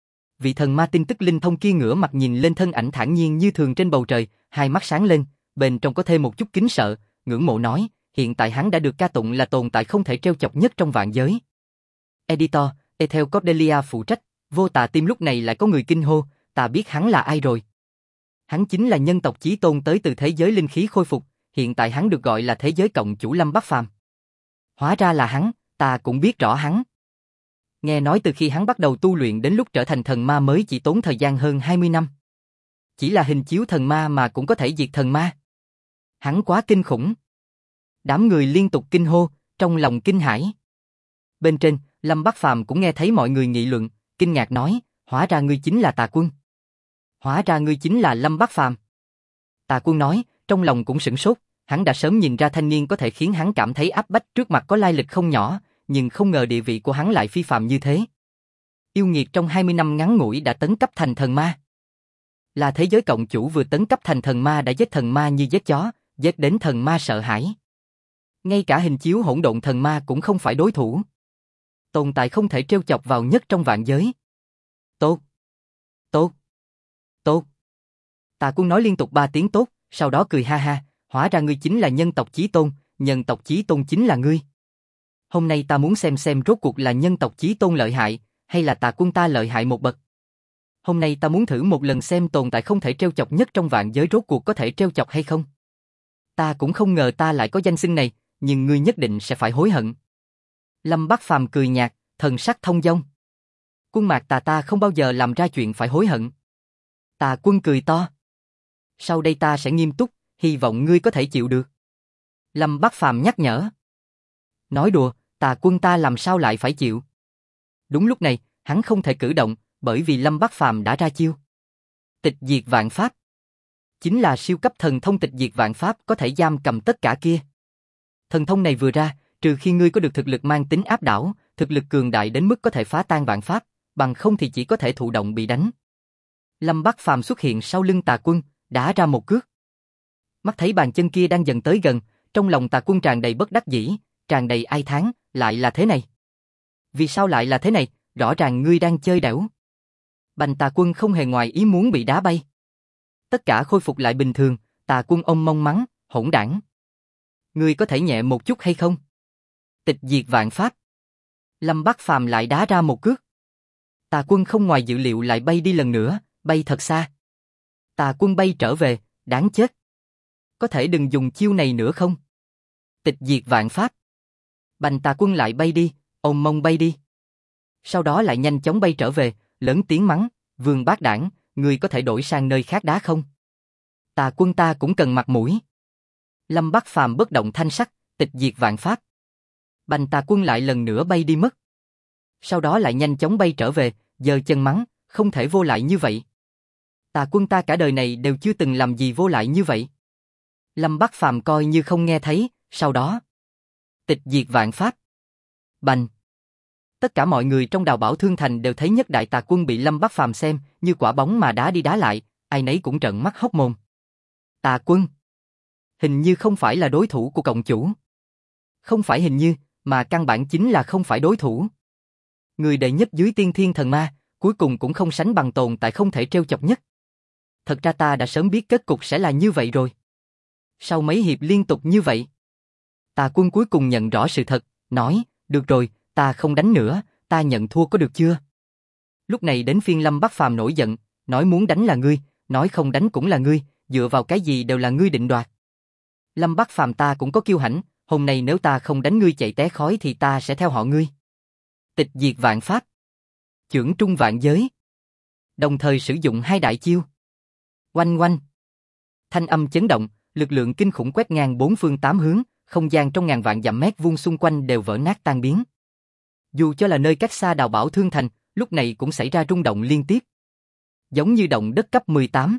Vị thần ma tin tức linh thông kia ngửa mặt nhìn lên thân ảnh thản nhiên như thường trên bầu trời, hai mắt sáng lên, bên trong có thêm một chút kính sợ, ngưỡng mộ nói, hiện tại hắn đã được ca tụng là tồn tại không thể trêu chọc nhất trong vạn giới. Editor, Ethel Cordelia phụ trách, vô tà tim lúc này lại có người kinh hô, ta biết hắn là ai rồi. Hắn chính là nhân tộc chí tôn tới từ thế giới linh khí khôi phục, hiện tại hắn được gọi là thế giới cộng chủ Lâm Bắc Phàm. Hóa ra là hắn, ta cũng biết rõ hắn. Nghe nói từ khi hắn bắt đầu tu luyện đến lúc trở thành thần ma mới chỉ tốn thời gian hơn 20 năm. Chỉ là hình chiếu thần ma mà cũng có thể diệt thần ma. Hắn quá kinh khủng. Đám người liên tục kinh hô, trong lòng kinh hãi. Bên trên, Lâm Bắc Phàm cũng nghe thấy mọi người nghị luận, kinh ngạc nói, hóa ra ngươi chính là Tà Quân. Hóa ra ngươi chính là Lâm Bắc Phàm. Tà Quân nói, trong lòng cũng sửng sốt, hắn đã sớm nhìn ra thanh niên có thể khiến hắn cảm thấy áp bách trước mặt có lai lịch không nhỏ, nhưng không ngờ địa vị của hắn lại phi phàm như thế. Yêu nghiệt trong 20 năm ngắn ngủi đã tấn cấp thành thần ma. Là thế giới cộng chủ vừa tấn cấp thành thần ma đã giết thần ma như giết chó, giết đến thần ma sợ hãi. Ngay cả hình chiếu hỗn độn thần ma cũng không phải đối thủ. Tồn tại không thể trêu chọc vào nhất trong vạn giới. Tốt, tốt, tốt. Tà Quân nói liên tục 3 tiếng tốt, sau đó cười ha ha, hóa ra ngươi chính là nhân tộc Chí Tôn, nhân tộc Chí Tôn chính là ngươi. Hôm nay ta muốn xem rốt cuộc là nhân tộc Chí Tôn lợi hại, hay là Tà Quân ta lợi hại một bậc. Hôm nay ta muốn thử một lần xem tồn tại không thể trêu chọc nhất trong vạn giới rốt cuộc có thể trêu chọc hay không. Ta cũng không ngờ ta lại có danh xưng này, nhưng ngươi nhất định sẽ phải hối hận. Lâm Bắc Phàm cười nhạt, thần sắc thông dong. Quân mạc ta không bao giờ làm ra chuyện phải hối hận. Tà Quân cười to. Sau đây ta sẽ nghiêm túc, hy vọng ngươi có thể chịu được. Lâm Bắc Phàm nhắc nhở. Nói đùa, Tà Quân ta làm sao lại phải chịu. Đúng lúc này, hắn không thể cử động, bởi vì Lâm Bắc Phàm đã ra chiêu. Tịch diệt vạn pháp. Chính là siêu cấp thần thông tịch diệt vạn pháp có thể giam cầm tất cả kia. Thần thông này vừa ra, trừ khi ngươi có được thực lực mang tính áp đảo, thực lực cường đại đến mức có thể phá tan vạn pháp, bằng không thì chỉ có thể thụ động bị đánh. Lâm Bắc Phàm xuất hiện sau lưng Tà Quân, đá ra một cước. Mắt thấy bàn chân kia đang dần tới gần, trong lòng Tà Quân tràn đầy bất đắc dĩ, tràn đầy ai thán, lại là thế này. Vì sao lại là thế này, rõ ràng ngươi đang chơi đẻo. Bành Tà Quân không hề ngoài ý muốn bị đá bay. Tất cả khôi phục lại bình thường, Tà Quân ông mong mắng, hỗn đảng. Ngươi có thể nhẹ một chút hay không? Tịch diệt vạn pháp. Lâm Bắc Phàm lại đá ra một cước. Tà Quân không ngoài dự liệu lại bay đi lần nữa, bay thật xa. Tà Quân bay trở về, đáng chết. Có thể đừng dùng chiêu này nữa không? Tịch diệt vạn pháp. Bành Tà Quân lại bay đi, ôm mông bay đi. Sau đó lại nhanh chóng bay trở về, lớn tiếng mắng, Vương Bát Đản, ngươi có thể đổi sang nơi khác đá không? Tà Quân ta cũng cần mặt mũi. Lâm Bắc Phàm bất động thanh sắc, tịch diệt vạn pháp. Bành Tà Quân lại lần nữa bay đi mất. Sau đó lại nhanh chóng bay trở về, giơ chân mắng, không thể vô lại như vậy. Tà Quân ta cả đời này đều chưa từng làm gì vô lại như vậy. Lâm Bắc Phàm coi như không nghe thấy, sau đó tịch diệt vạn pháp. Bành. Tất cả mọi người trong Đào Bảo Thương Thành đều thấy nhất đại Tà Quân bị Lâm Bắc Phàm xem như quả bóng mà đá đi đá lại, ai nấy cũng trợn mắt hốc mồm. Tà Quân hình như không phải là đối thủ của cộng chủ. Không phải hình như, mà căn bản chính là không phải đối thủ. Người đệ nhất dưới tiên thiên thần ma, cuối cùng cũng không sánh bằng tồn tại không thể trêu chọc nhất. Thật ra ta đã sớm biết kết cục sẽ là như vậy rồi. Sau mấy hiệp liên tục như vậy, Tà Quân cuối cùng nhận rõ sự thật, nói, được rồi, ta không đánh nữa, ta nhận thua có được chưa? Lúc này đến phiên Lâm Bắc Phàm nổi giận, nói muốn đánh là ngươi, nói không đánh cũng là ngươi, dựa vào cái gì đều là ngươi định đoạt. Lâm Bắc Phàm ta cũng có kiêu hãnh, hôm nay nếu ta không đánh ngươi chạy té khói thì ta sẽ theo họ ngươi. Tịch diệt vạn pháp. Chưởng trung vạn giới. Đồng thời sử dụng hai đại chiêu. Oanh oanh. Thanh âm chấn động, lực lượng kinh khủng quét ngang bốn phương tám hướng, không gian trong ngàn vạn dặm mét vuông xung quanh đều vỡ nát tan biến. Dù cho là nơi cách xa Đào Bảo Thương Thành, lúc này cũng xảy ra rung động liên tiếp. Giống như động đất cấp 18.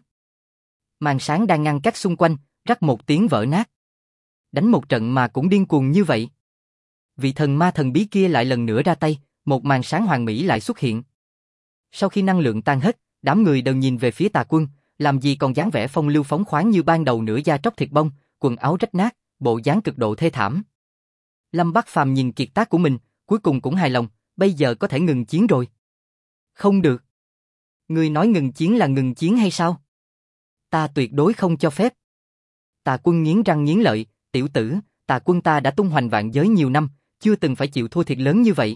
Màn sáng đang ngăn cách xung quanh, rắc một tiếng vỡ nát. Đánh một trận mà cũng điên cuồng như vậy. Vị thần ma thần bí kia lại lần nữa ra tay, một màn sáng hoàn mỹ lại xuất hiện. Sau khi năng lượng tan hết, đám người đều nhìn về phía Tà Quân, làm gì còn dáng vẻ phong lưu phóng khoáng như ban đầu nửa da tróc thịt bông, quần áo rách nát, bộ dáng cực độ thê thảm. Lâm Bắc Phàm nhìn kiệt tác của mình, cuối cùng cũng hài lòng, bây giờ có thể ngừng chiến rồi. Không được. Ngươi nói ngừng chiến là ngừng chiến hay sao? Ta tuyệt đối không cho phép. Tà Quân nghiến răng nghiến lợi, tiểu tử, Tà Quân ta đã tung hoành vạn giới nhiều năm, chưa từng phải chịu thua thiệt lớn như vậy.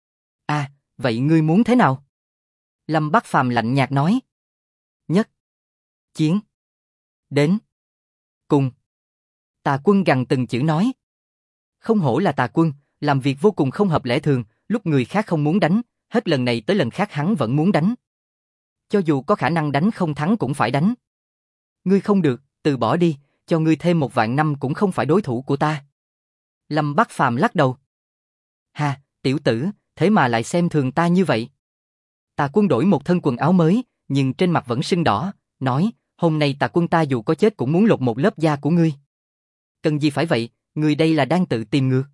À, vậy ngươi muốn thế nào? Lâm Bắc Phàm lạnh nhạt nói. Nhất. Chiến. Đến. Cùng. Tà Quân gằn từng chữ nói. Không hổ là Tà Quân, làm việc vô cùng không hợp lẽ thường, lúc người khác không muốn đánh, hết lần này tới lần khác hắn vẫn muốn đánh. Cho dù có khả năng đánh không thắng cũng phải đánh. Ngươi không được, từ bỏ đi, cho ngươi thêm 1.000 năm cũng không phải đối thủ của ta. Lâm Bắc Phàm lắc đầu. Hà, tiểu tử, thế mà lại xem thường ta như vậy. Tà Quân đổi một thân quần áo mới, nhưng trên mặt vẫn sưng đỏ, nói, hôm nay Tà Quân ta dù có chết cũng muốn lột một lớp da của ngươi. Cần gì phải vậy, ngươi đây là đang tự tìm ngược.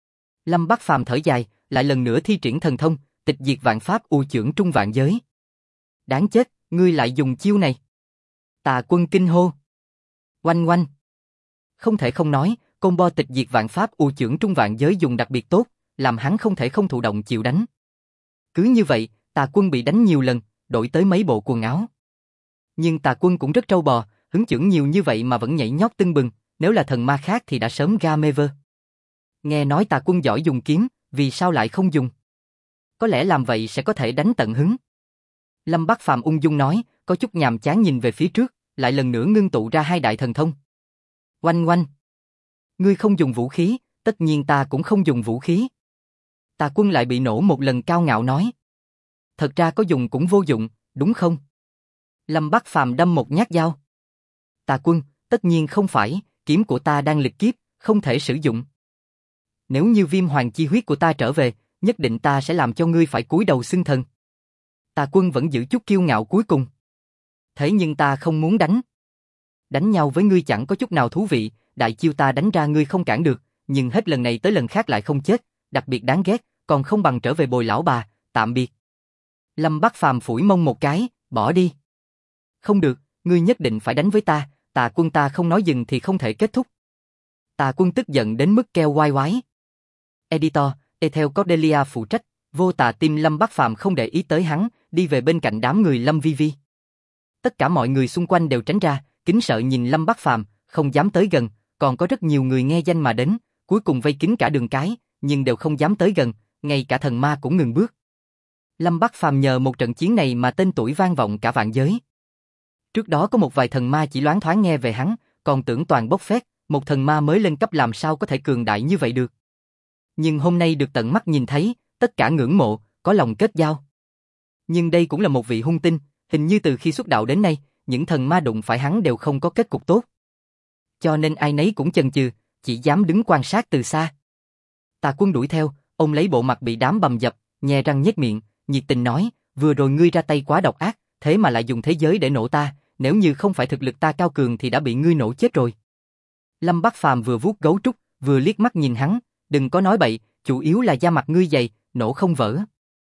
Lâm Bắc Phàm thở dài, lại lần nữa thi triển thần thông, tịch diệt vạn pháp u chưởng trung vạn giới. Đáng chết, ngươi lại dùng chiêu này. Tà Quân kinh hô. Oanh oanh. Không thể không nói, combo tịch diệt vạn pháp u chưởng trung vạn giới dùng đặc biệt tốt, làm hắn không thể không thụ động chịu đánh. Cứ như vậy, Tà Quân bị đánh nhiều lần, đổi tới mấy bộ quần áo. Nhưng Tà Quân cũng rất trâu bò, hứng chưởng nhiều như vậy mà vẫn nhảy nhót tưng bừng, nếu là thần ma khác thì đã sớm game over. Nghe nói Tà Quân giỏi dùng kiếm, vì sao lại không dùng? Có lẽ làm vậy sẽ có thể đánh tận hứng. Lâm Bắc Phàm ung dung nói, có chút nhàm chán nhìn về phía trước, lại lần nữa ngưng tụ ra hai đại thần thông. Oanh oanh. Ngươi không dùng vũ khí, tất nhiên ta cũng không dùng vũ khí. Tà Quân lại bị nổ một lần cao ngạo nói. Thật ra có dùng cũng vô dụng, đúng không? Lâm Bắc Phàm đâm một nhát dao. Tà Quân, tất nhiên không phải, kiếm của ta đang lịch kiếp, không thể sử dụng. Nếu như viêm hoàng chi huyết của ta trở về, nhất định ta sẽ làm cho ngươi phải cúi đầu xưng thần. Tà Quân vẫn giữ chút kiêu ngạo cuối cùng. Thế nhưng ta không muốn đánh. Đánh nhau với ngươi chẳng có chút nào thú vị, đại chiêu ta đánh ra ngươi không cản được, nhưng hết lần này tới lần khác lại không chết, đặc biệt đáng ghét, còn không bằng trở về bồi lão bà, tạm biệt. Lâm Bắc Phàm phủi mông một cái, bỏ đi. Không được, ngươi nhất định phải đánh với ta, Tà Quân ta không nói dừng thì không thể kết thúc. Tà Quân tức giận đến mức kêu oai oái. Editor, Ethel Cordelia phụ trách, vô tà tim Lâm Bắc Phàm không để ý tới hắn, đi về bên cạnh đám người Lâm Vi Vi. Tất cả mọi người xung quanh đều tránh ra, kính sợ nhìn Lâm Bắc Phàm, không dám tới gần, còn có rất nhiều người nghe danh mà đến, cuối cùng vây kín cả đường cái, nhưng đều không dám tới gần, ngay cả thần ma cũng ngừng bước. Lâm Bắc Phàm nhờ một trận chiến này mà tên tuổi vang vọng cả vạn giới. Trước đó có một vài thần ma chỉ loáng thoáng nghe về hắn, còn tưởng toàn bốc phét, một thần ma mới lên cấp làm sao có thể cường đại như vậy được. Nhưng hôm nay được tận mắt nhìn thấy, tất cả ngưỡng mộ, có lòng kết giao. Nhưng đây cũng là một vị hung tinh, hình như từ khi xuất đạo đến nay, những thần ma đụng phải hắn đều không có kết cục tốt. Cho nên ai nấy cũng chần chừ, chỉ dám đứng quan sát từ xa. Tà Quân đuổi theo, ông lấy bộ mặt bị đám bầm dập, nhe răng nhếch miệng, nhiệt tình nói, vừa rồi ngươi ra tay quá độc ác, thế mà lại dùng thế giới để nổ ta, nếu như không phải thực lực ta cao cường thì đã bị ngươi nổ chết rồi. Lâm Bắc Phàm vừa vuốt gấu trúc, vừa liếc mắt nhìn hắn, đừng có nói bậy, chủ yếu là da mặt ngươi dày, nổ không vỡ.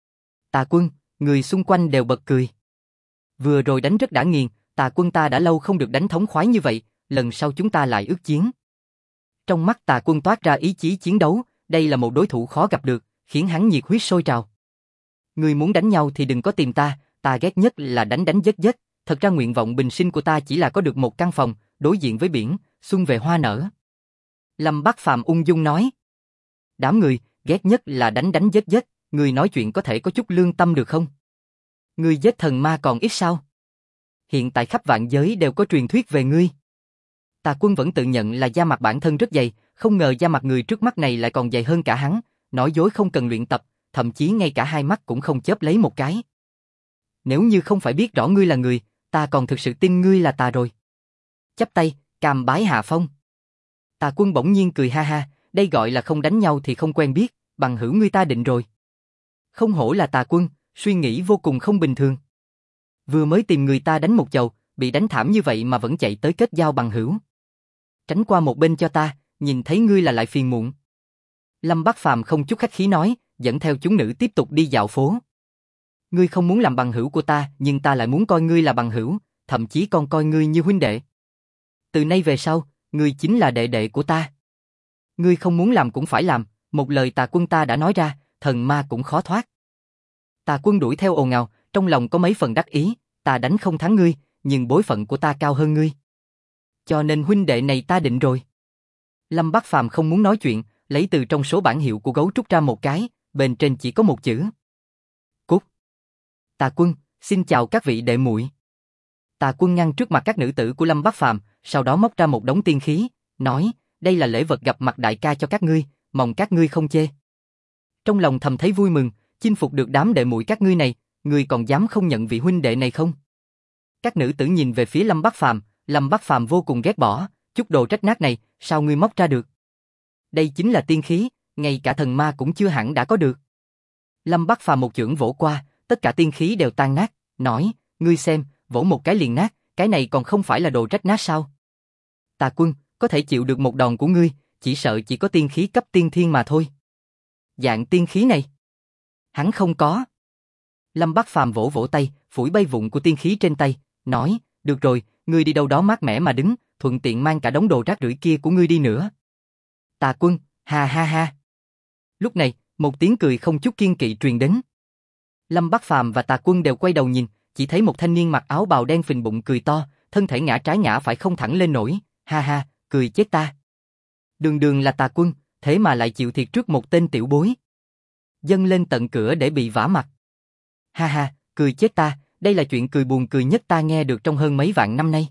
Tà Quân, người xung quanh đều bật cười. Vừa rồi đánh rất đã nghiền, Tà Quân ta đã lâu không được đánh thống khoái như vậy, lần sau chúng ta lại ước chiến. Trong mắt Tà Quân toát ra ý chí chiến đấu, đây là một đối thủ khó gặp được, khiến hắn nhiệt huyết sôi trào. Ngươi muốn đánh nhau thì đừng có tìm ta, ta ghét nhất là đánh đánh giết giết, thật ra nguyện vọng bình sinh của ta chỉ là có được một căn phòng, đối diện với biển, xuân về hoa nở. Lâm Bắc Phàm ung dung nói. Đám người, ghét nhất là đánh đánh giết giết, ngươi nói chuyện có thể có chút lương tâm được không? Ngươi giết thần ma còn ít sao? Hiện tại khắp vạn giới đều có truyền thuyết về ngươi. Tà Quân vẫn tự nhận là da mặt bản thân rất dày, không ngờ da mặt người trước mắt này lại còn dày hơn cả hắn, nói dối không cần luyện tập, thậm chí ngay cả hai mắt cũng không chớp lấy một cái. Nếu như không phải biết rõ ngươi là người, ta còn thực sự tin ngươi là tà rồi. Chắp tay, cam bái hạ phong. Tà Quân bỗng nhiên cười ha ha, đây gọi là không đánh nhau thì không quen biết, bằng hữu ngươi ta định rồi. Không hổ là Tà Quân, suy nghĩ vô cùng không bình thường. Vừa mới tìm người ta đánh một chầu, bị đánh thảm như vậy mà vẫn chạy tới kết giao bằng hữu. Tránh qua một bên cho ta, nhìn thấy ngươi là lại phiền muộn. Lâm Bắc Phàm không chút khách khí nói, dẫn theo chúng nữ tiếp tục đi dạo phố. Ngươi không muốn làm bằng hữu của ta, nhưng ta lại muốn coi ngươi là bằng hữu, thậm chí còn coi ngươi như huynh đệ. Từ nay về sau, ngươi chính là đệ đệ của ta. Ngươi không muốn làm cũng phải làm, một lời Tà Quân ta đã nói ra, thần ma cũng khó thoát. Tà Quân đuổi theo ồn ào, trong lòng có mấy phần đắc ý, ta đánh không thắng ngươi, nhưng bối phận của ta cao hơn ngươi. Cho nên huynh đệ này ta định rồi. Lâm Bắc Phàm không muốn nói chuyện, lấy từ trong số bản hiệu của gấu trúc ra một cái, bên trên chỉ có một chữ. Cút. Tà Quân, xin chào các vị đệ muội. Tà Quân ngăn trước mặt các nữ tử của Lâm Bắc Phàm, sau đó móc ra một đống tiên khí, nói, đây là lễ vật gặp mặt đại ca cho các ngươi, mong các ngươi không chê. Trong lòng thầm thấy vui mừng, chinh phục được đám đệ muội các ngươi này, ngươi còn dám không nhận vị huynh đệ này không? Các nữ tử nhìn về phía Lâm Bắc Phàm vô cùng ghét bỏ, chút đồ trách nát này, sao ngươi móc ra được? Đây chính là tiên khí, ngay cả thần ma cũng chưa hẳn đã có được. Lâm Bắc Phàm một chưởng vỗ qua, tất cả tiên khí đều tan nát, nói, ngươi xem, vỗ một cái liền nát, cái này còn không phải là đồ rách nát sao? Tà Quân, có thể chịu được một đòn của ngươi, chỉ sợ chỉ có tiên khí cấp tiên thiên mà thôi. Dạng tiên khí này, hắn không có. Lâm Bắc Phàm vỗ vỗ tay, phủi bay vụn của tiên khí trên tay, nói, được rồi, ngươi đi đâu đó mát mẻ mà đứng, thuận tiện mang cả đống đồ rác rưởi kia của ngươi đi nữa. Tà Quân, ha ha ha. Lúc này, một tiếng cười không chút kiêng kỵ truyền đến. Lâm Bắc Phàm và Tà Quân đều quay đầu nhìn, chỉ thấy một thanh niên mặc áo bào đen phình bụng cười to, thân thể ngã trái ngã phải không thẳng lên nổi, ha ha, cười chết ta. Đường đường là Tà Quân, thế mà lại chịu thiệt trước một tên tiểu bối. Dâng lên tận cửa để bị vả mặt. Ha ha, cười chết ta, đây là chuyện cười buồn cười nhất ta nghe được trong hơn mấy vạn năm nay.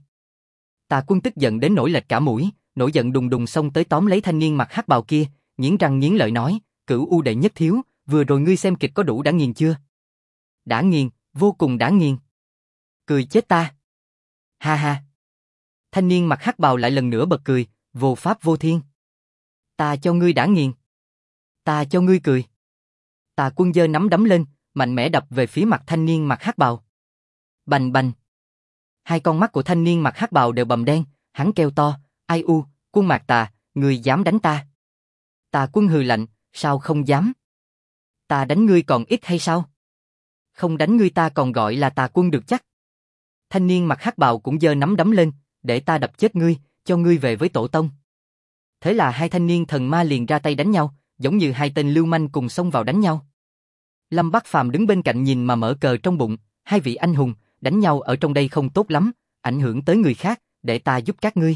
Tà Quân tức giận đến nổi lệch cả mũi, nổi giận đùng đùng xông tới tóm lấy thanh niên mặc hắc bào kia, nghiến răng nghiến lợi nói, Cửu U đệ nhất thiếu, vừa rồi ngươi xem kịch có đủ đã nghiền chưa? Đã nghiền, vô cùng đã nghiền. Cười chết ta. Ha ha. Thanh niên mặc hắc bào lại lần nữa bật cười, vô pháp vô thiên. Ta cho ngươi đã nghiền. Ta cho ngươi cười. Tà Quân giơ nắm đấm lên, mạnh mẽ đập về phía mặt thanh niên mặc hắc bào. Bành bành. Hai con mắt của thanh niên mặc hắc bào đều bầm đen, hắn kêu to, ai u, Quân Mạc Tà, ngươi dám đánh ta? Tà Quân hừ lạnh, sao không dám? Ta đánh ngươi còn ít hay sao? Không đánh ngươi ta còn gọi là Tà Quân được chắc. Thanh niên mặc hắc bào cũng giơ nắm đấm lên, để ta đập chết ngươi, cho ngươi về với tổ tông. Thế là hai thanh niên thần ma liền ra tay đánh nhau, giống như hai tên lưu manh cùng xông vào đánh nhau. Lâm Bắc Phàm đứng bên cạnh nhìn mà mở cờ trong bụng, hai vị anh hùng, đánh nhau ở trong đây không tốt lắm, ảnh hưởng tới người khác, để ta giúp các ngươi.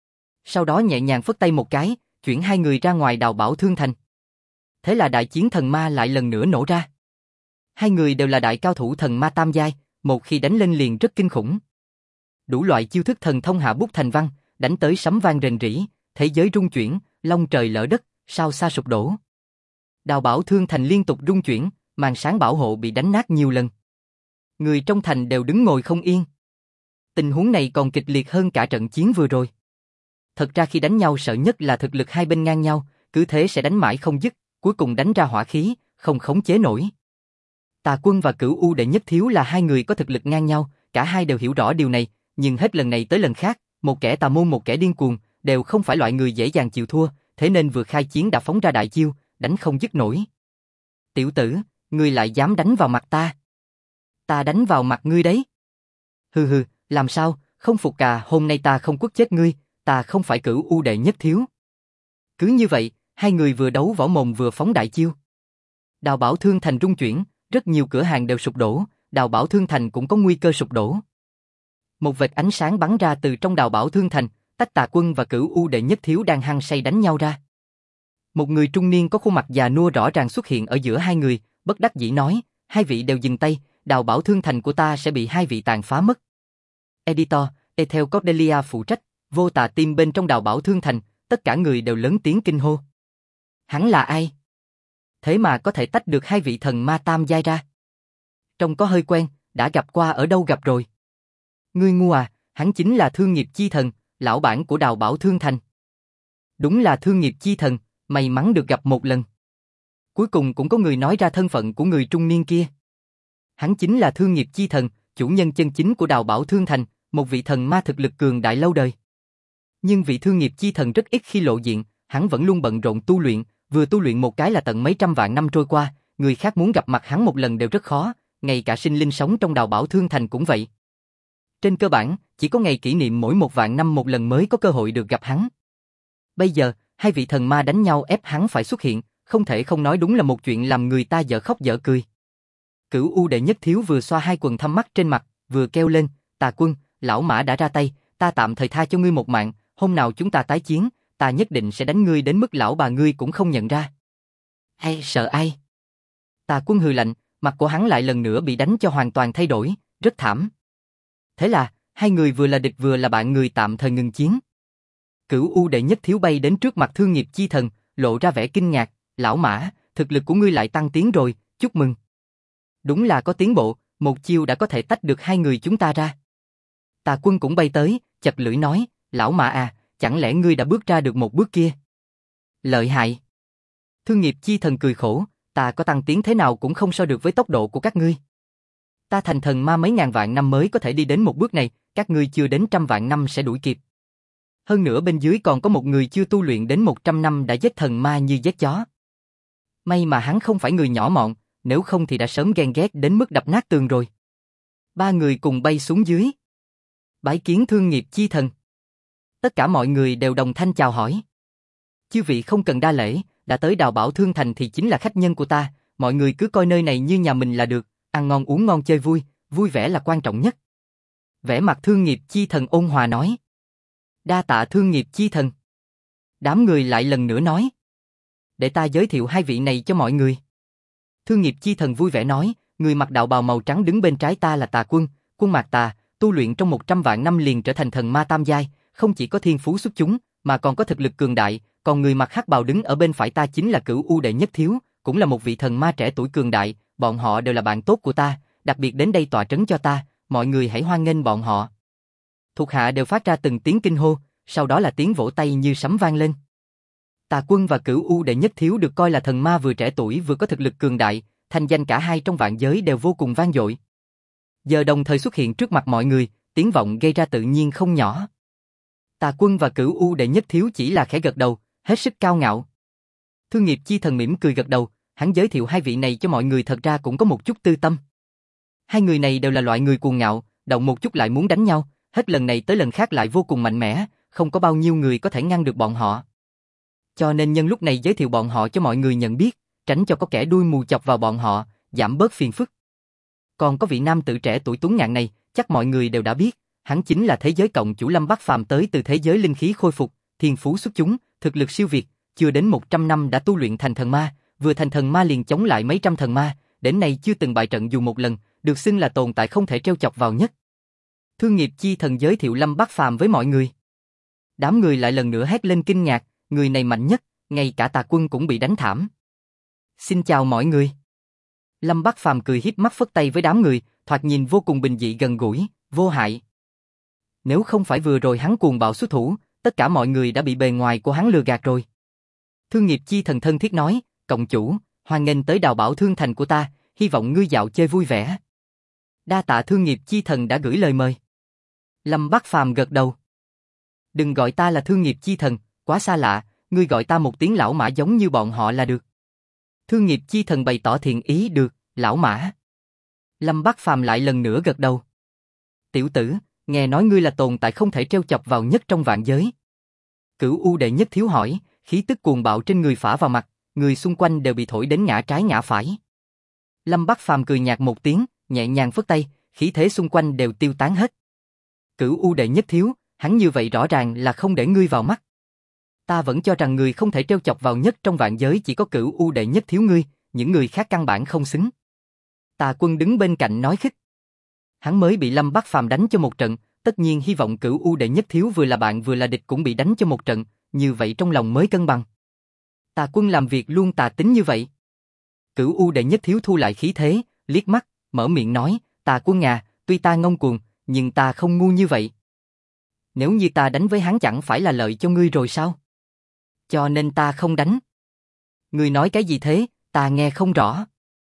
Sau đó nhẹ nhàng phất tay một cái, chuyển hai người ra ngoài đào bảo thương thành. Thế là đại chiến thần ma lại lần nữa nổ ra. Hai người đều là đại cao thủ thần ma tam giai, một khi đánh lên liền rất kinh khủng. Đủ loại chiêu thức thần thông hạ bút thành văn, đánh tới sấm vang rền rĩ, thế giới rung chuyển, long trời lở đất, sao xa sụp đổ. Đào bảo thương thành liên tục rung chuyển, màn sáng bảo hộ bị đánh nát nhiều lần. Người trong thành đều đứng ngồi không yên. Tình huống này còn kịch liệt hơn cả trận chiến vừa rồi. Thật ra khi đánh nhau sợ nhất là thực lực hai bên ngang nhau, cứ thế sẽ đánh mãi không dứt, cuối cùng đánh ra hỏa khí, không khống chế nổi. Tà Quân và Cửu U đệ nhất thiếu là hai người có thực lực ngang nhau, cả hai đều hiểu rõ điều này, nhưng hết lần này tới lần khác, một kẻ tà môn một kẻ điên cuồng, đều không phải loại người dễ dàng chịu thua, thế nên vừa khai chiến đã phóng ra đại chiêu, đánh không dứt nổi. Tiểu tử, ngươi lại dám đánh vào mặt ta? Ta đánh vào mặt ngươi đấy. Hừ hừ, làm sao, không phục cà, hôm nay ta không quất chết ngươi, ta không phải Cửu U đệ nhất thiếu. Cứ như vậy, hai người vừa đấu võ mồm vừa phóng đại chiêu. Đào bảo thương thành rung chuyển, rất nhiều cửa hàng đều sụp đổ, đào bảo thương thành cũng có nguy cơ sụp đổ. Một vệt ánh sáng bắn ra từ trong đào bảo thương thành, tách Tà Quân và Cửu U đệ nhất thiếu đang hăng say đánh nhau ra. Một người trung niên có khuôn mặt già nua rõ ràng xuất hiện ở giữa hai người, bất đắc dĩ nói, hai vị đều dừng tay, đào bảo thương thành của ta sẽ bị hai vị tàn phá mất. Editor, Ethel Cordelia phụ trách, vô tà team bên trong đào bảo thương thành, tất cả người đều lớn tiếng kinh hô. Hắn là ai? Thế mà có thể tách được hai vị thần ma tam giai ra. Trông có hơi quen, đã gặp qua ở đâu gặp rồi. Ngươi ngu à, hắn chính là Thương Nghiệp Chi Thần, lão bản của đào bảo thương thành. Đúng là Thương Nghiệp Chi Thần, may mắn được gặp một lần. Cuối cùng cũng có người nói ra thân phận của người trung niên kia. Hắn chính là Thương Nghiệp Chi Thần, chủ nhân chân chính của đào bảo thương thành, một vị thần ma thực lực cường đại lâu đời. Nhưng vị Thương Nghiệp Chi Thần rất ít khi lộ diện, hắn vẫn luôn bận rộn tu luyện, vừa tu luyện một cái là tận mấy trăm vạn năm trôi qua, người khác muốn gặp mặt hắn một lần đều rất khó, ngay cả sinh linh sống trong đào bảo thương thành cũng vậy. Trên cơ bản, chỉ có ngày kỷ niệm mỗi 1 vạn năm một lần mới có cơ hội được gặp hắn. Bây giờ, hai vị thần ma đánh nhau ép hắn phải xuất hiện, không thể không nói đúng là một chuyện làm người ta dở khóc dở cười. Cửu U đệ nhất thiếu vừa xoa hai quầng thâm mắt trên mặt, vừa kêu lên, Tà Quân, lão Mã đã ra tay, ta tạm thời tha cho ngươi một mạng, hôm nào chúng ta tái chiến, ta nhất định sẽ đánh ngươi đến mức lão bà ngươi cũng không nhận ra. Ai sợ ai? Tà Quân hừ lạnh, mặt của hắn lại lần nữa bị đánh cho hoàn toàn thay đổi, rất thảm. Thế là, hai người vừa là địch vừa là bạn người tạm thời ngừng chiến. Cửu U đệ nhất thiếu bay đến trước mặt Thương Nghiệp Chi Thần, lộ ra vẻ kinh ngạc, lão Mã, thực lực của ngươi lại tăng tiến rồi, chúc mừng. Đúng là có tiến bộ, một chiêu đã có thể tách được hai người chúng ta ra. Tà Quân cũng bay tới, chặt lưỡi nói, lão Mã à, chẳng lẽ ngươi đã bước ra được một bước kia? Lợi hại. Thương Nghiệp Chi Thần cười khổ, ta có tăng tiến thế nào cũng không so được với tốc độ của các ngươi. Ta thành thần ma mấy ngàn vạn năm mới có thể đi đến một bước này, các ngươi chưa đến trăm vạn năm sẽ đuổi kịp. Hơn nữa bên dưới còn có một người chưa tu luyện đến 100 năm đã giết thần ma như giết chó. May mà hắn không phải người nhỏ mọn, nếu không thì đã sớm ghen ghét đến mức đập nát tường rồi. Ba người cùng bay xuống dưới. Bái kiến thương nghiệp chi thần. Tất cả mọi người đều đồng thanh chào hỏi. Chư vị không cần đa lễ, đã tới Đào Bảo Thương Thành thì chính là khách nhân của ta, mọi người cứ coi nơi này như nhà mình là được, ăn ngon uống ngon chơi vui, vui vẻ là quan trọng nhất. Vẻ mặt thương nghiệp chi thần ôn hòa nói. Đa tạ thương nghiệp chi thần. Đám người lại lần nữa nói. Để ta giới thiệu hai vị này cho mọi người. Thương nghiệp chi thần vui vẻ nói, người mặc đạo bào màu trắng đứng bên trái ta là Tà Quân, Quân Mạc Tà, tu luyện trong 100 vạn năm liền trở thành thần ma tam giai, không chỉ có thiên phú xuất chúng, mà còn có thực lực cường đại, còn người mặc hắc bào đứng ở bên phải ta chính là Cửu U Đệ Nhất Thiếu, cũng là một vị thần ma trẻ tuổi cường đại, bọn họ đều là bạn tốt của ta, đặc biệt đến đây tọa trấn cho ta, mọi người hãy hoan nghênh bọn họ. Thuộc hạ đều phát ra từng tiếng kinh hô, sau đó là tiếng vỗ tay như sấm vang lên. Tà Quân và Cửu U Đệ Nhất Thiếu được coi là thần ma vừa trẻ tuổi vừa có thực lực cường đại, thành danh cả hai trong vạn giới đều vô cùng vang dội. Giờ đồng thời xuất hiện trước mặt mọi người, tiếng vọng gây ra tự nhiên không nhỏ. Tà Quân và Cửu U Đệ Nhất Thiếu chỉ là khẽ gật đầu, hết sức cao ngạo. Thương nghiệp chi thần mỉm cười gật đầu, hắn giới thiệu hai vị này cho mọi người thật ra cũng có một chút tư tâm. Hai người này đều là loại người cuồng ngạo, động một chút lại muốn đánh nhau, hết lần này tới lần khác lại vô cùng mạnh mẽ, không có bao nhiêu người có thể ngăn được bọn họ. Cho nên nhân lúc này giới thiệu bọn họ cho mọi người nhận biết, tránh cho có kẻ đuôi mù chọc vào bọn họ, giảm bớt phiền phức. Còn có vị nam tử trẻ tuổi tuấn ngạn này, chắc mọi người đều đã biết, hắn chính là thế giới cộng chủ Lâm Bắc Phàm tới từ thế giới linh khí khôi phục, thiên phú xuất chúng, thực lực siêu việt, chưa đến 100 năm đã tu luyện thành thần ma, vừa thành thần ma liền chống lại mấy trăm thần ma, đến nay chưa từng bại trận dù một lần, được xưng là tồn tại không thể trêu chọc vào nhất. Thương nghiệp chi thần giới thiệu Lâm Bắc Phàm với mọi người. Đám người lại lần nữa hét lên kinh ngạc, người này mạnh nhất, ngay cả Tà Quân cũng bị đánh thảm. Xin chào mọi người. Lâm Bắc Phàm cười híp mắt phất tay với đám người, thoạt nhìn vô cùng bình dị gần gũi, vô hại. Nếu không phải vừa rồi hắn cuồng bạo xuất thủ, tất cả mọi người đã bị bề ngoài của hắn lừa gạt rồi. Thương nghiệp chi thần thân thiết nói, cộng chủ, hoan nghênh tới Đào Bảo Thương Thành của ta, hy vọng ngươi dạo chơi vui vẻ. Đa tạ thương nghiệp chi thần đã gửi lời mời. Lâm Bắc Phàm gật đầu. Đừng gọi ta là thương nghiệp chi thần, quá xa lạ, ngươi gọi ta một tiếng lão mã giống như bọn họ là được. Thương nghiệp chi thần bày tỏ thiện ý được, lão mã. Lâm Bắc Phàm lại lần nữa gật đầu. Tiểu tử, nghe nói ngươi là tồn tại không thể trêu chọc vào nhất trong vạn giới. Cửu U Đệ Nhất Thiếu hỏi, khí tức cuồng bạo trên người phả vào mặt, người xung quanh đều bị thổi đến ngã trái ngã phải. Lâm Bắc Phàm cười nhạt một tiếng, nhẹ nhàng phất tay, khí thế xung quanh đều tiêu tán hết. Cửu U Đệ Nhất Thiếu, hắn như vậy rõ ràng là không để ngươi vào mắt. Ta vẫn cho rằng người không thể trêu chọc vào nhất trong vạn giới chỉ có Cửu U Đệ Nhất Thiếu ngươi, những người khác căn bản không xứng. Tà Quân đứng bên cạnh nói khích. Hắn mới bị Lâm Bắc Phàm đánh cho một trận, tất nhiên hy vọng Cửu U Đệ Nhất Thiếu vừa là bạn vừa là địch cũng bị đánh cho một trận, như vậy trong lòng mới cân bằng. Tà Quân làm việc luôn tà tính như vậy. Cửu U Đệ Nhất Thiếu thu lại khí thế, liếc mắt, mở miệng nói, Tà Quân à, tuy ta ngông cuồng, nhưng ta không ngu như vậy. Nếu như ta đánh với hắn chẳng phải là lợi cho ngươi rồi sao? Cho nên ta không đánh. Ngươi nói cái gì thế, ta nghe không rõ.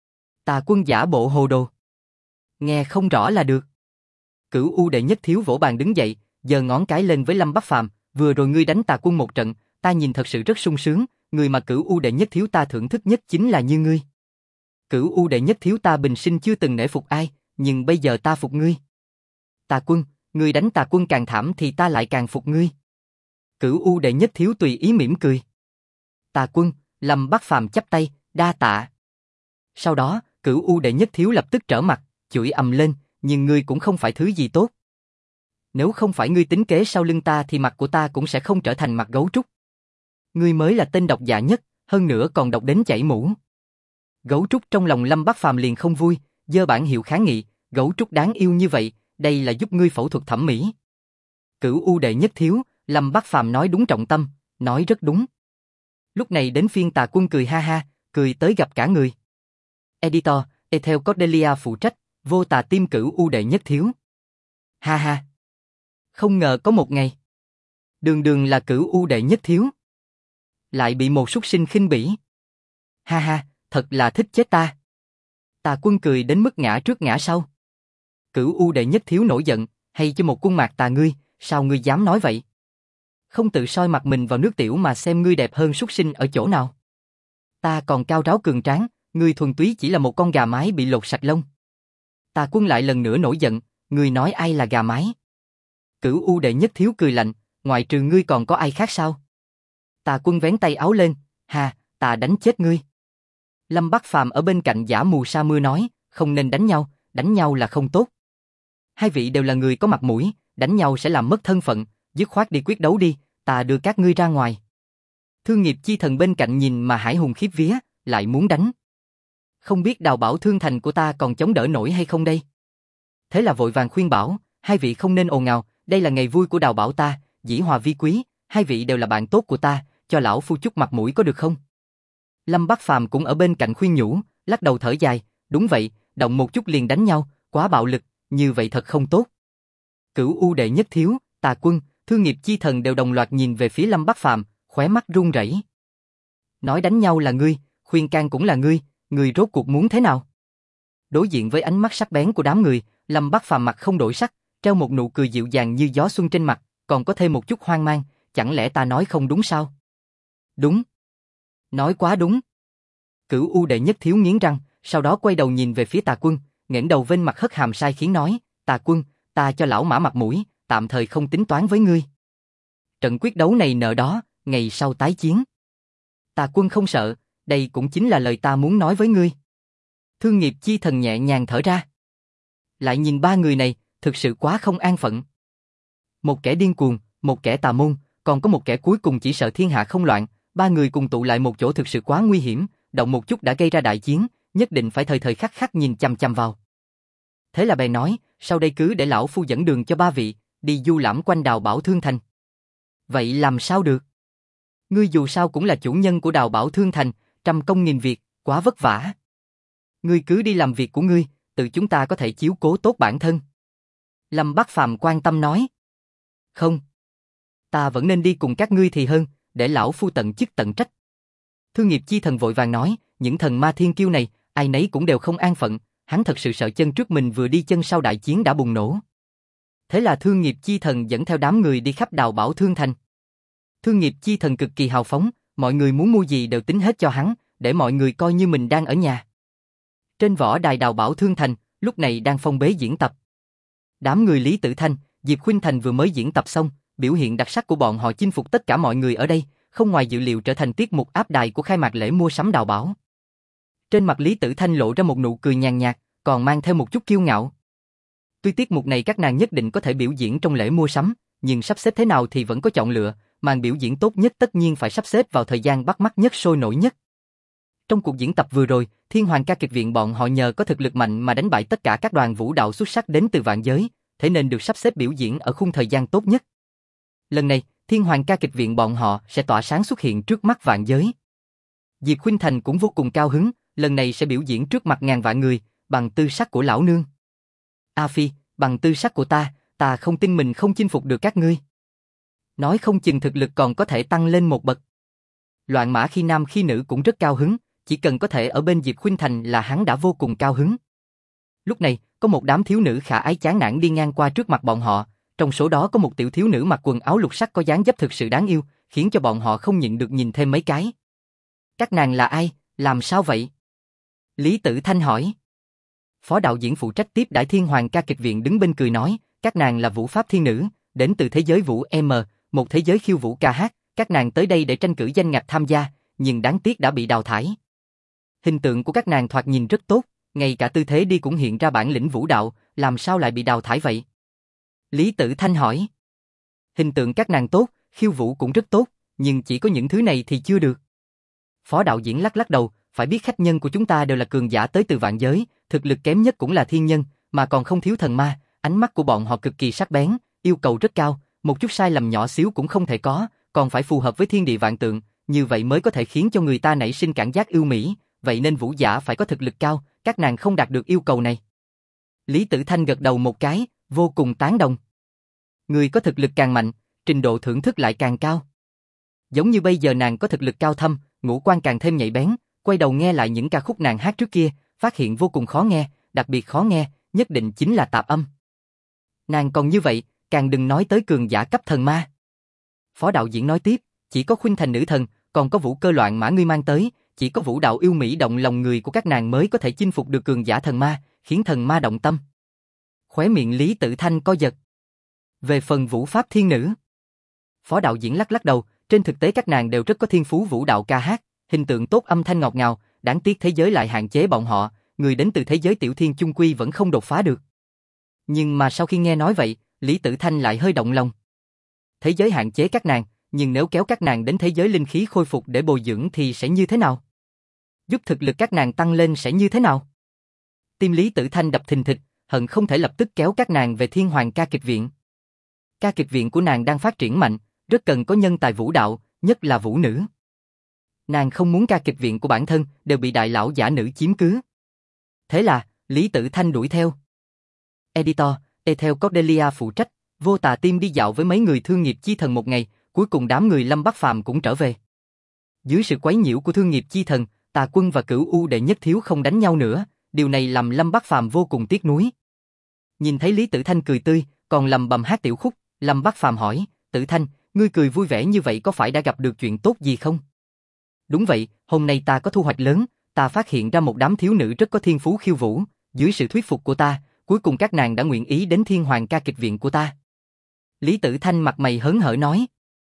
Tà Quân giả bộ hồ đồ. Nghe không rõ là được. Cửu U Đệ Nhất Thiếu vỗ bàn đứng dậy, giơ ngón cái lên với Lâm Bắc Phàm, vừa rồi ngươi đánh Tà Quân một trận, ta nhìn thật sự rất sung sướng, người mà Cửu U Đệ Nhất Thiếu ta thưởng thức nhất chính là như ngươi. Cửu U Đệ Nhất Thiếu ta bình sinh chưa từng nể phục ai, nhưng bây giờ ta phục ngươi. Tà Quân, ngươi đánh Tà Quân càng thảm thì ta lại càng phục ngươi. Cửu U Đệ Nhất Thiếu tùy ý mỉm cười. Tà Quân, Lâm Bắc Phàm chắp tay, đa tạ. Sau đó, Cửu U Đệ Nhất Thiếu lập tức trở mặt, chửi ầm lên, nhưng ngươi cũng không phải thứ gì tốt. Nếu không phải ngươi tính kế sau lưng ta thì mặt của ta cũng sẽ không trở thành mặt gấu trúc. Ngươi mới là tên độc dạ nhất, hơn nữa còn độc đến chảy mũ. Gấu trúc trong lòng Lâm Bắc Phàm liền không vui, giơ bản hiệu kháng nghị, gấu trúc đáng yêu như vậy, đây là giúp ngươi phẫu thuật thẩm mỹ. Cửu U Đệ Nhất Thiếu, Lâm Bắc Phàm nói đúng trọng tâm, nói rất đúng. Lúc này đến phiên Tà Quân cười ha ha, cười tới gặp cả người. Editor, Ethel Cordelia phụ trách, vô tà tim Cửu U Đệ Nhất Thiếu. Ha ha. Không ngờ có một ngày, đường đường là Cửu U Đệ Nhất Thiếu, lại bị một súc sinh khinh bỉ. Ha ha, thật là thích chết ta. Tà Quân cười đến mức ngã trước ngã sau. Cửu U đệ nhất thiếu nổi giận, hay cho một quân mạc tà ngươi, sao ngươi dám nói vậy? Không tự soi mặt mình vào nước tiểu mà xem ngươi đẹp hơn súc sinh ở chỗ nào? Ta còn cao ráo cường tráng, ngươi thuần túy chỉ là một con gà mái bị lột sạch lông. Tà Quân lại lần nữa nổi giận, ngươi nói ai là gà mái? Cửu U đệ nhất thiếu cười lạnh, ngoại trừ ngươi còn có ai khác sao? Tà Quân vén tay áo lên, ha, ta đánh chết ngươi. Lâm Bắc Phàm ở bên cạnh giả mù sa mưa nói, không nên đánh nhau là không tốt. Hai vị đều là người có mặt mũi, đánh nhau sẽ làm mất thân phận, dứt khoát đi quyết đấu đi, ta đưa các ngươi ra ngoài. Thương nghiệp chi thần bên cạnh nhìn mà hải hùng khiếp vía, lại muốn đánh. Không biết đào bảo thương thành của ta còn chống đỡ nổi hay không đây? Thế là vội vàng khuyên bảo, hai vị không nên ồn ào, đây là ngày vui của đào bảo ta, dĩ hòa vi quý, hai vị đều là bạn tốt của ta, cho lão phu chút mặt mũi có được không? Lâm Bắc Phàm cũng ở bên cạnh khuyên nhủ, lắc đầu thở dài, đúng vậy, động một chút liền đánh nhau, quá bạo lực, như vậy thật không tốt. Cửu U đệ nhất thiếu, Tà Quân, Thương nghiệp chi thần đều đồng loạt nhìn về phía Lâm Bắc Phàm, khóe mắt run rẩy. Nói đánh nhau là ngươi, khuyên can cũng là ngươi rốt cuộc muốn thế nào? Đối diện với ánh mắt sắc bén của đám người, Lâm Bắc Phàm mặt không đổi sắc, treo một nụ cười dịu dàng như gió xuân trên mặt, còn có thêm một chút hoang mang, chẳng lẽ ta nói không đúng sao? Đúng. Nói quá đúng. Cửu U đệ nhất thiếu nghiến răng, sau đó quay đầu nhìn về phía Tà Quân, ngẩng đầu vênh mặt hất hàm sai khiến nói, Tà Quân, ta cho lão mã mặt mũi, tạm thời không tính toán với ngươi. Trận quyết đấu này nợ đó, ngày sau tái chiến. Tà Quân không sợ, đây cũng chính là lời ta muốn nói với ngươi. Thương nghiệp chi thần nhẹ nhàng thở ra. Lại nhìn ba người này, thực sự quá không an phận. Một kẻ điên cuồng, một kẻ tà môn, còn có một kẻ cuối cùng chỉ sợ thiên hạ không loạn, ba người cùng tụ lại một chỗ thực sự quá nguy hiểm, động một chút đã gây ra đại chiến, nhất định phải thời thời khắc khắc nhìn chằm chằm vào. Thế là bèn nói, sau đây cứ để lão phu dẫn đường cho ba vị, đi du lãm quanh đào Bảo Thương Thành. Vậy làm sao được? Ngươi dù sao cũng là chủ nhân của đào Bảo Thương Thành, trăm công nghìn việc, quá vất vả. Ngươi cứ đi làm việc của ngươi, tự chúng ta có thể chiếu cố tốt bản thân. Lâm Bắc Phàm quan tâm nói. Không. Ta vẫn nên đi cùng các ngươi thì hơn, để lão phu tận chức tận trách. Thương nghiệp chi thần vội vàng nói, những thần ma thiên kiêu này, ai nấy cũng đều không an phận, hắn thật sự sợ chân trước mình vừa đi chân sau đại chiến đã bùng nổ. Thế là thương nghiệp chi thần dẫn theo đám người đi khắp đào Bảo Thương Thành. Thương nghiệp chi thần cực kỳ hào phóng, mọi người muốn mua gì đều tính hết cho hắn, để mọi người coi như mình đang ở nhà. Trên võ đài đào Bảo Thương Thành, lúc này đang phong bế diễn tập. Đám người Lý Tử Thanh, Diệp Khuynh Thành vừa mới diễn tập xong, biểu hiện đặc sắc của bọn họ chinh phục tất cả mọi người ở đây, không ngoài dự liệu trở thành tiết mục áp đài của khai mạc lễ mua sắm đào bảo. Trên mặt Lý Tử Thanh lộ ra một nụ cười nhàn nhạt, còn mang theo một chút kiêu ngạo. Tuy tiết mục này các nàng nhất định có thể biểu diễn trong lễ mua sắm, nhưng sắp xếp thế nào thì vẫn có chọn lựa, màn biểu diễn tốt nhất tất nhiên phải sắp xếp vào thời gian bắt mắt nhất sôi nổi nhất. Trong cuộc diễn tập vừa rồi, Thiên Hoàng ca kịch viện bọn họ nhờ có thực lực mạnh mà đánh bại tất cả các đoàn vũ đạo xuất sắc đến từ vạn giới, thế nên được sắp xếp biểu diễn ở khung thời gian tốt nhất. Lần này, Thiên Hoàng ca kịch viện bọn họ sẽ tỏa sáng xuất hiện trước mắt vạn giới. Diệp Khuynh Thành cũng vô cùng cao hứng, lần này sẽ biểu diễn trước mặt ngàn vạn người, bằng tư sắc của lão nương. A Phi, bằng tư sắc của ta không tin mình không chinh phục được các ngươi. Nói không chừng thực lực còn có thể tăng lên một bậc. Loạn mã khi nam khi nữ cũng rất cao hứng, chỉ cần có thể ở bên Diệp Khuynh Thành là hắn đã vô cùng cao hứng. Lúc này, có một đám thiếu nữ khả ái chán nản đi ngang qua trước mặt bọn họ, trong số đó có một tiểu thiếu nữ mặc quần áo lục sắc có dáng dấp thực sự đáng yêu, khiến cho bọn họ không nhịn được nhìn thêm mấy cái. Các nàng là ai, làm sao vậy? Lý Tử Thanh hỏi. Phó đạo diễn phụ trách tiếp đãi Thiên Hoàng ca kịch viện đứng bên cười nói, các nàng là vũ pháp thiên nữ, đến từ thế giới vũ M, một thế giới khiêu vũ ca hát, các nàng tới đây để tranh cử danh ngạch tham gia, nhưng đáng tiếc đã bị đào thải. Hình tượng của các nàng thoạt nhìn rất tốt, ngay cả tư thế đi cũng hiện ra bản lĩnh vũ đạo, làm sao lại bị đào thải vậy? Lý Tử Thanh hỏi. Hình tượng các nàng tốt, khiêu vũ cũng rất tốt, nhưng chỉ có những thứ này thì chưa được. Phó đạo diễn lắc lắc đầu, phải biết khách nhân của chúng ta đều là cường giả tới từ vạn giới, thực lực kém nhất cũng là thiên nhân, mà còn không thiếu thần ma, ánh mắt của bọn họ cực kỳ sắc bén, yêu cầu rất cao, một chút sai lầm nhỏ xíu cũng không thể có, còn phải phù hợp với thiên địa vạn tượng, như vậy mới có thể khiến cho người ta nảy sinh cảm giác yêu mỹ, vậy nên vũ giả phải có thực lực cao, các nàng không đạt được yêu cầu này. Lý Tử Thanh gật đầu một cái, vô cùng tán đồng. Người có thực lực càng mạnh, trình độ thưởng thức lại càng cao. Giống như bây giờ nàng có thực lực cao thâm, ngũ quan càng thêm nhạy bén, quay đầu nghe lại những ca khúc nàng hát trước kia, phát hiện vô cùng khó nghe, đặc biệt khó nghe, nhất định chính là tạp âm. Nàng còn như vậy, càng đừng nói tới cường giả cấp thần ma. Phó đạo diễn nói tiếp, chỉ có Khuynh Thành nữ thần, còn có Vũ Cơ Loạn Mã ngươi mang tới, chỉ có vũ đạo yêu mỹ động lòng người của các nàng mới có thể chinh phục được cường giả thần ma, khiến thần ma động tâm. Khóe miệng Lý Tử Thanh co giật. Về phần vũ pháp thiên nữ, Phó đạo diễn lắc lắc đầu, trên thực tế các nàng đều rất có thiên phú vũ đạo ca hát, hình tượng tốt, âm thanh ngọt ngào, đáng tiếc thế giới lại hạn chế bọn họ, người đến từ thế giới tiểu thiên chung quy vẫn không đột phá được. Nhưng mà sau khi nghe nói vậy, Lý Tử Thanh lại hơi động lòng. Thế giới hạn chế các nàng, nhưng nếu kéo các nàng đến thế giới linh khí khôi phục để bồi dưỡng thì sẽ như thế nào? Giúp thực lực các nàng tăng lên sẽ như thế nào? Tim Lý Tử Thanh đập thình thịch, hận không thể lập tức kéo các nàng về Thiên Hoàng ca kịch viện. Ca kịch viện của nàng đang phát triển mạnh, rất cần có nhân tài vũ đạo, nhất là vũ nữ. Nàng không muốn ca kịch viện của bản thân đều bị đại lão giả nữ chiếm cứ. Thế là, Lý Tử Thanh đuổi theo. Editor, theo Cordelia phụ trách, Vô Tà Team đi dạo với mấy người thương nghiệp chi thần một ngày, cuối cùng đám người Lâm Bắc Phàm cũng trở về. Dưới sự quấy nhiễu của thương nghiệp chi thần, Tà Quân và Cửu U Đệ Nhất Thiếu không đánh nhau nữa, điều này làm Lâm Bắc Phàm vô cùng tiếc nuối. Nhìn thấy Lý Tử Thanh cười tươi, còn lầm bầm hát tiểu khúc, Lâm Bắc Phàm hỏi, Tử Thanh, ngươi cười vui vẻ như vậy có phải đã gặp được chuyện tốt gì không? Đúng vậy, hôm nay ta có thu hoạch lớn, ta phát hiện ra một đám thiếu nữ rất có thiên phú khiêu vũ, dưới sự thuyết phục của ta, cuối cùng các nàng đã nguyện ý đến Thiên Hoàng ca kịch viện của ta. Lý Tử Thanh mặt mày hớn hở nói.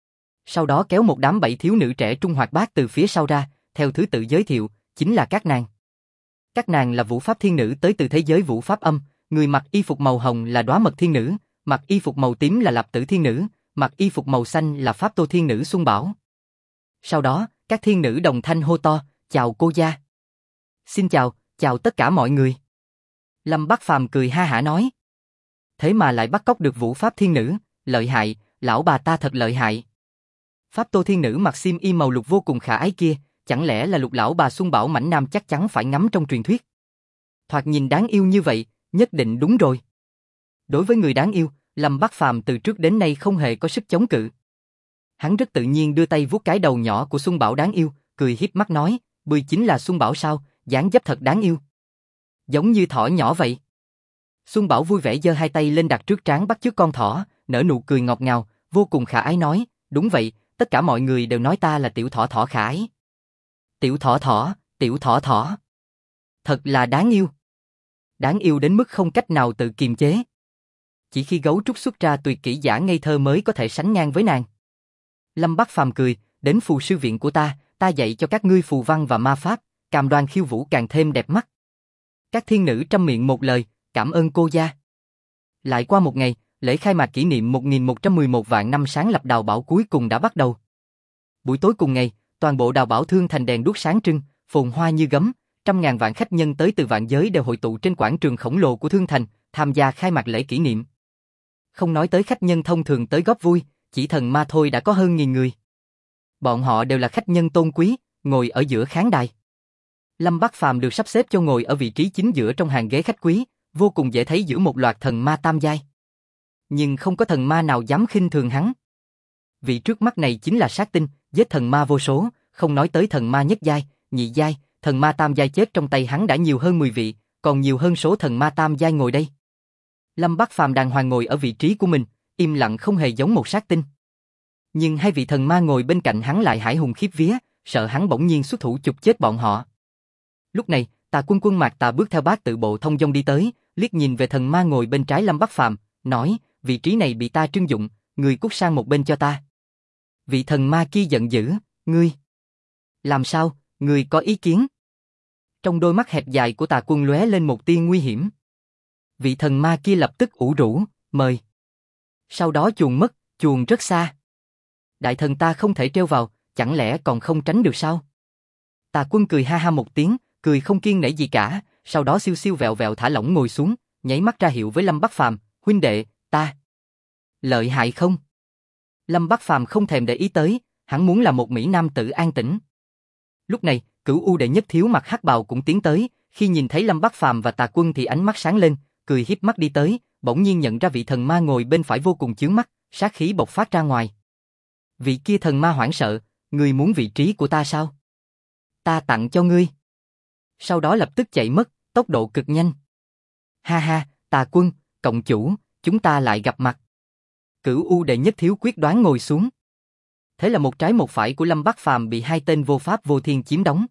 Sau đó kéo một đám 7 thiếu nữ trẻ trung hoạt bát từ phía sau ra, theo thứ tự giới thiệu, chính là các nàng. Các nàng là vũ pháp thiên nữ tới từ thế giới vũ pháp âm, người mặc y phục màu hồng là Đóa Mật thiên nữ, mặc y phục màu tím là Lạp Tử thiên nữ, mặc y phục màu xanh là Pháp Tô thiên nữ Xuân Bảo. Sau đó, các thiên nữ đồng thanh hô to, chào cô gia. Xin chào, chào tất cả mọi người. Lâm Bắc Phàm cười ha hả nói. Thế mà lại bắt cóc được vũ pháp thiên nữ, lợi hại, lão bà ta thật lợi hại. Pháp Tô thiên nữ mặc xiêm y màu lục vô cùng khả ái kia, chẳng lẽ là Lục lão bà Xuân Bảo mảnh nam chắc chắn phải ngắm trong truyền thuyết. Thoạt nhìn đáng yêu như vậy, nhất định đúng rồi. Đối với người đáng yêu, Lâm Bắc Phàm từ trước đến nay không hề có sức chống cự. Hắn rất tự nhiên đưa tay vuốt cái đầu nhỏ của Xuân Bảo đáng yêu, cười híp mắt nói, bươi chính là Xuân Bảo sao, dáng dấp thật đáng yêu. Giống như thỏ nhỏ vậy. Xuân Bảo vui vẻ giơ hai tay lên đặt trước trán bắt chước con thỏ, nở nụ cười ngọt ngào, vô cùng khả ái nói, đúng vậy, tất cả mọi người đều nói ta là tiểu thỏ thỏ khả ái. Tiểu thỏ thỏ, tiểu thỏ thỏ. Thật là đáng yêu. Đáng yêu đến mức không cách nào tự kiềm chế. Chỉ khi gấu trúc xuất ra tuyệt kỹ giả ngây thơ mới có thể sánh ngang với nàng. Lâm Bắc Phàm cười, đến phù sư viện của ta dạy cho các ngươi phù văn và ma pháp, cam đoan khiêu vũ càng thêm đẹp mắt. Các thiên nữ trăm miệng một lời, cảm ơn cô gia. Lại qua một ngày, lễ khai mạc kỷ niệm 1111 vạn năm sáng lập Đào Bảo cuối cùng đã bắt đầu. Buổi tối cùng ngày, toàn bộ Đào Bảo Thương thành đèn đuốc sáng trưng, phồn hoa như gấm, trăm ngàn vạn khách nhân tới từ vạn giới đều hội tụ trên quảng trường khổng lồ của Thương thành, tham gia khai mạc lễ kỷ niệm. Không nói tới khách nhân thông thường tới góp vui, chỉ thần ma thôi đã có hơn 1000 người. Bọn họ đều là khách nhân tôn quý, ngồi ở giữa khán đài. Lâm Bắc Phàm được sắp xếp cho ngồi ở vị trí chính giữa trong hàng ghế khách quý, vô cùng dễ thấy giữa một loạt thần ma tam giai. Nhưng không có thần ma nào dám khinh thường hắn. Vị trước mắt này chính là sát tinh, giết thần ma vô số, không nói tới thần ma nhất giai, nhị giai, thần ma tam giai chết trong tay hắn đã nhiều hơn 10 vị, còn nhiều hơn số thần ma tam giai ngồi đây. Lâm Bắc Phàm đàng hoàng ngồi ở vị trí của mình, im lặng không hề giống một sát tinh. Nhưng hai vị thần ma ngồi bên cạnh hắn lại hải hùng khiếp vía, sợ hắn bỗng nhiên xuất thủ chụp chết bọn họ. Lúc này, Tà Quân Mạc Tà bước theo Bát Tự Bộ thông dong đi tới, liếc nhìn về thần ma ngồi bên trái Lâm Bắc Phàm, nói, vị trí này bị ta trưng dụng, người cút sang một bên cho ta. Vị thần ma kia giận dữ, ngươi. Làm sao, ngươi có ý kiến? Trong đôi mắt hẹp dài của Tà Quân lóe lên một tia nguy hiểm. Vị thần ma kia lập tức ủ rũ, mời. Sau đó chuồn mất, chuồn rất xa. Đại thần ta không thể treo vào, chẳng lẽ còn không tránh được sao? Tà Quân cười ha ha một tiếng, cười không kiêng nể gì cả, sau đó siêu siêu vẹo vẹo thả lỏng ngồi xuống, nháy mắt ra hiệu với Lâm Bắc Phàm, huynh đệ, ta. Lợi hại không? Lâm Bắc Phàm không thèm để ý tới, hắn muốn là một mỹ nam tử an tĩnh. Lúc này, Cửu U Đệ Nhất Thiếu mặc hắc bào cũng tiến tới, khi nhìn thấy Lâm Bắc Phàm và Tà Quân thì ánh mắt sáng lên, cười híp mắt đi tới, bỗng nhiên nhận ra vị thần ma ngồi bên phải vô cùng chướng mắt, sát khí bộc phát ra ngoài. Vị kia thần ma hoảng sợ, ngươi muốn vị trí của ta sao? Ta tặng cho ngươi. Sau đó lập tức chạy mất, tốc độ cực nhanh. Ha ha, Tà Quân, cộng chủ, chúng ta lại gặp mặt. Cửu U đệ nhất thiếu quyết đoán ngồi xuống. Thế là một trái một phải của Lâm Bắc Phàm bị hai tên vô pháp vô thiên chiếm đóng.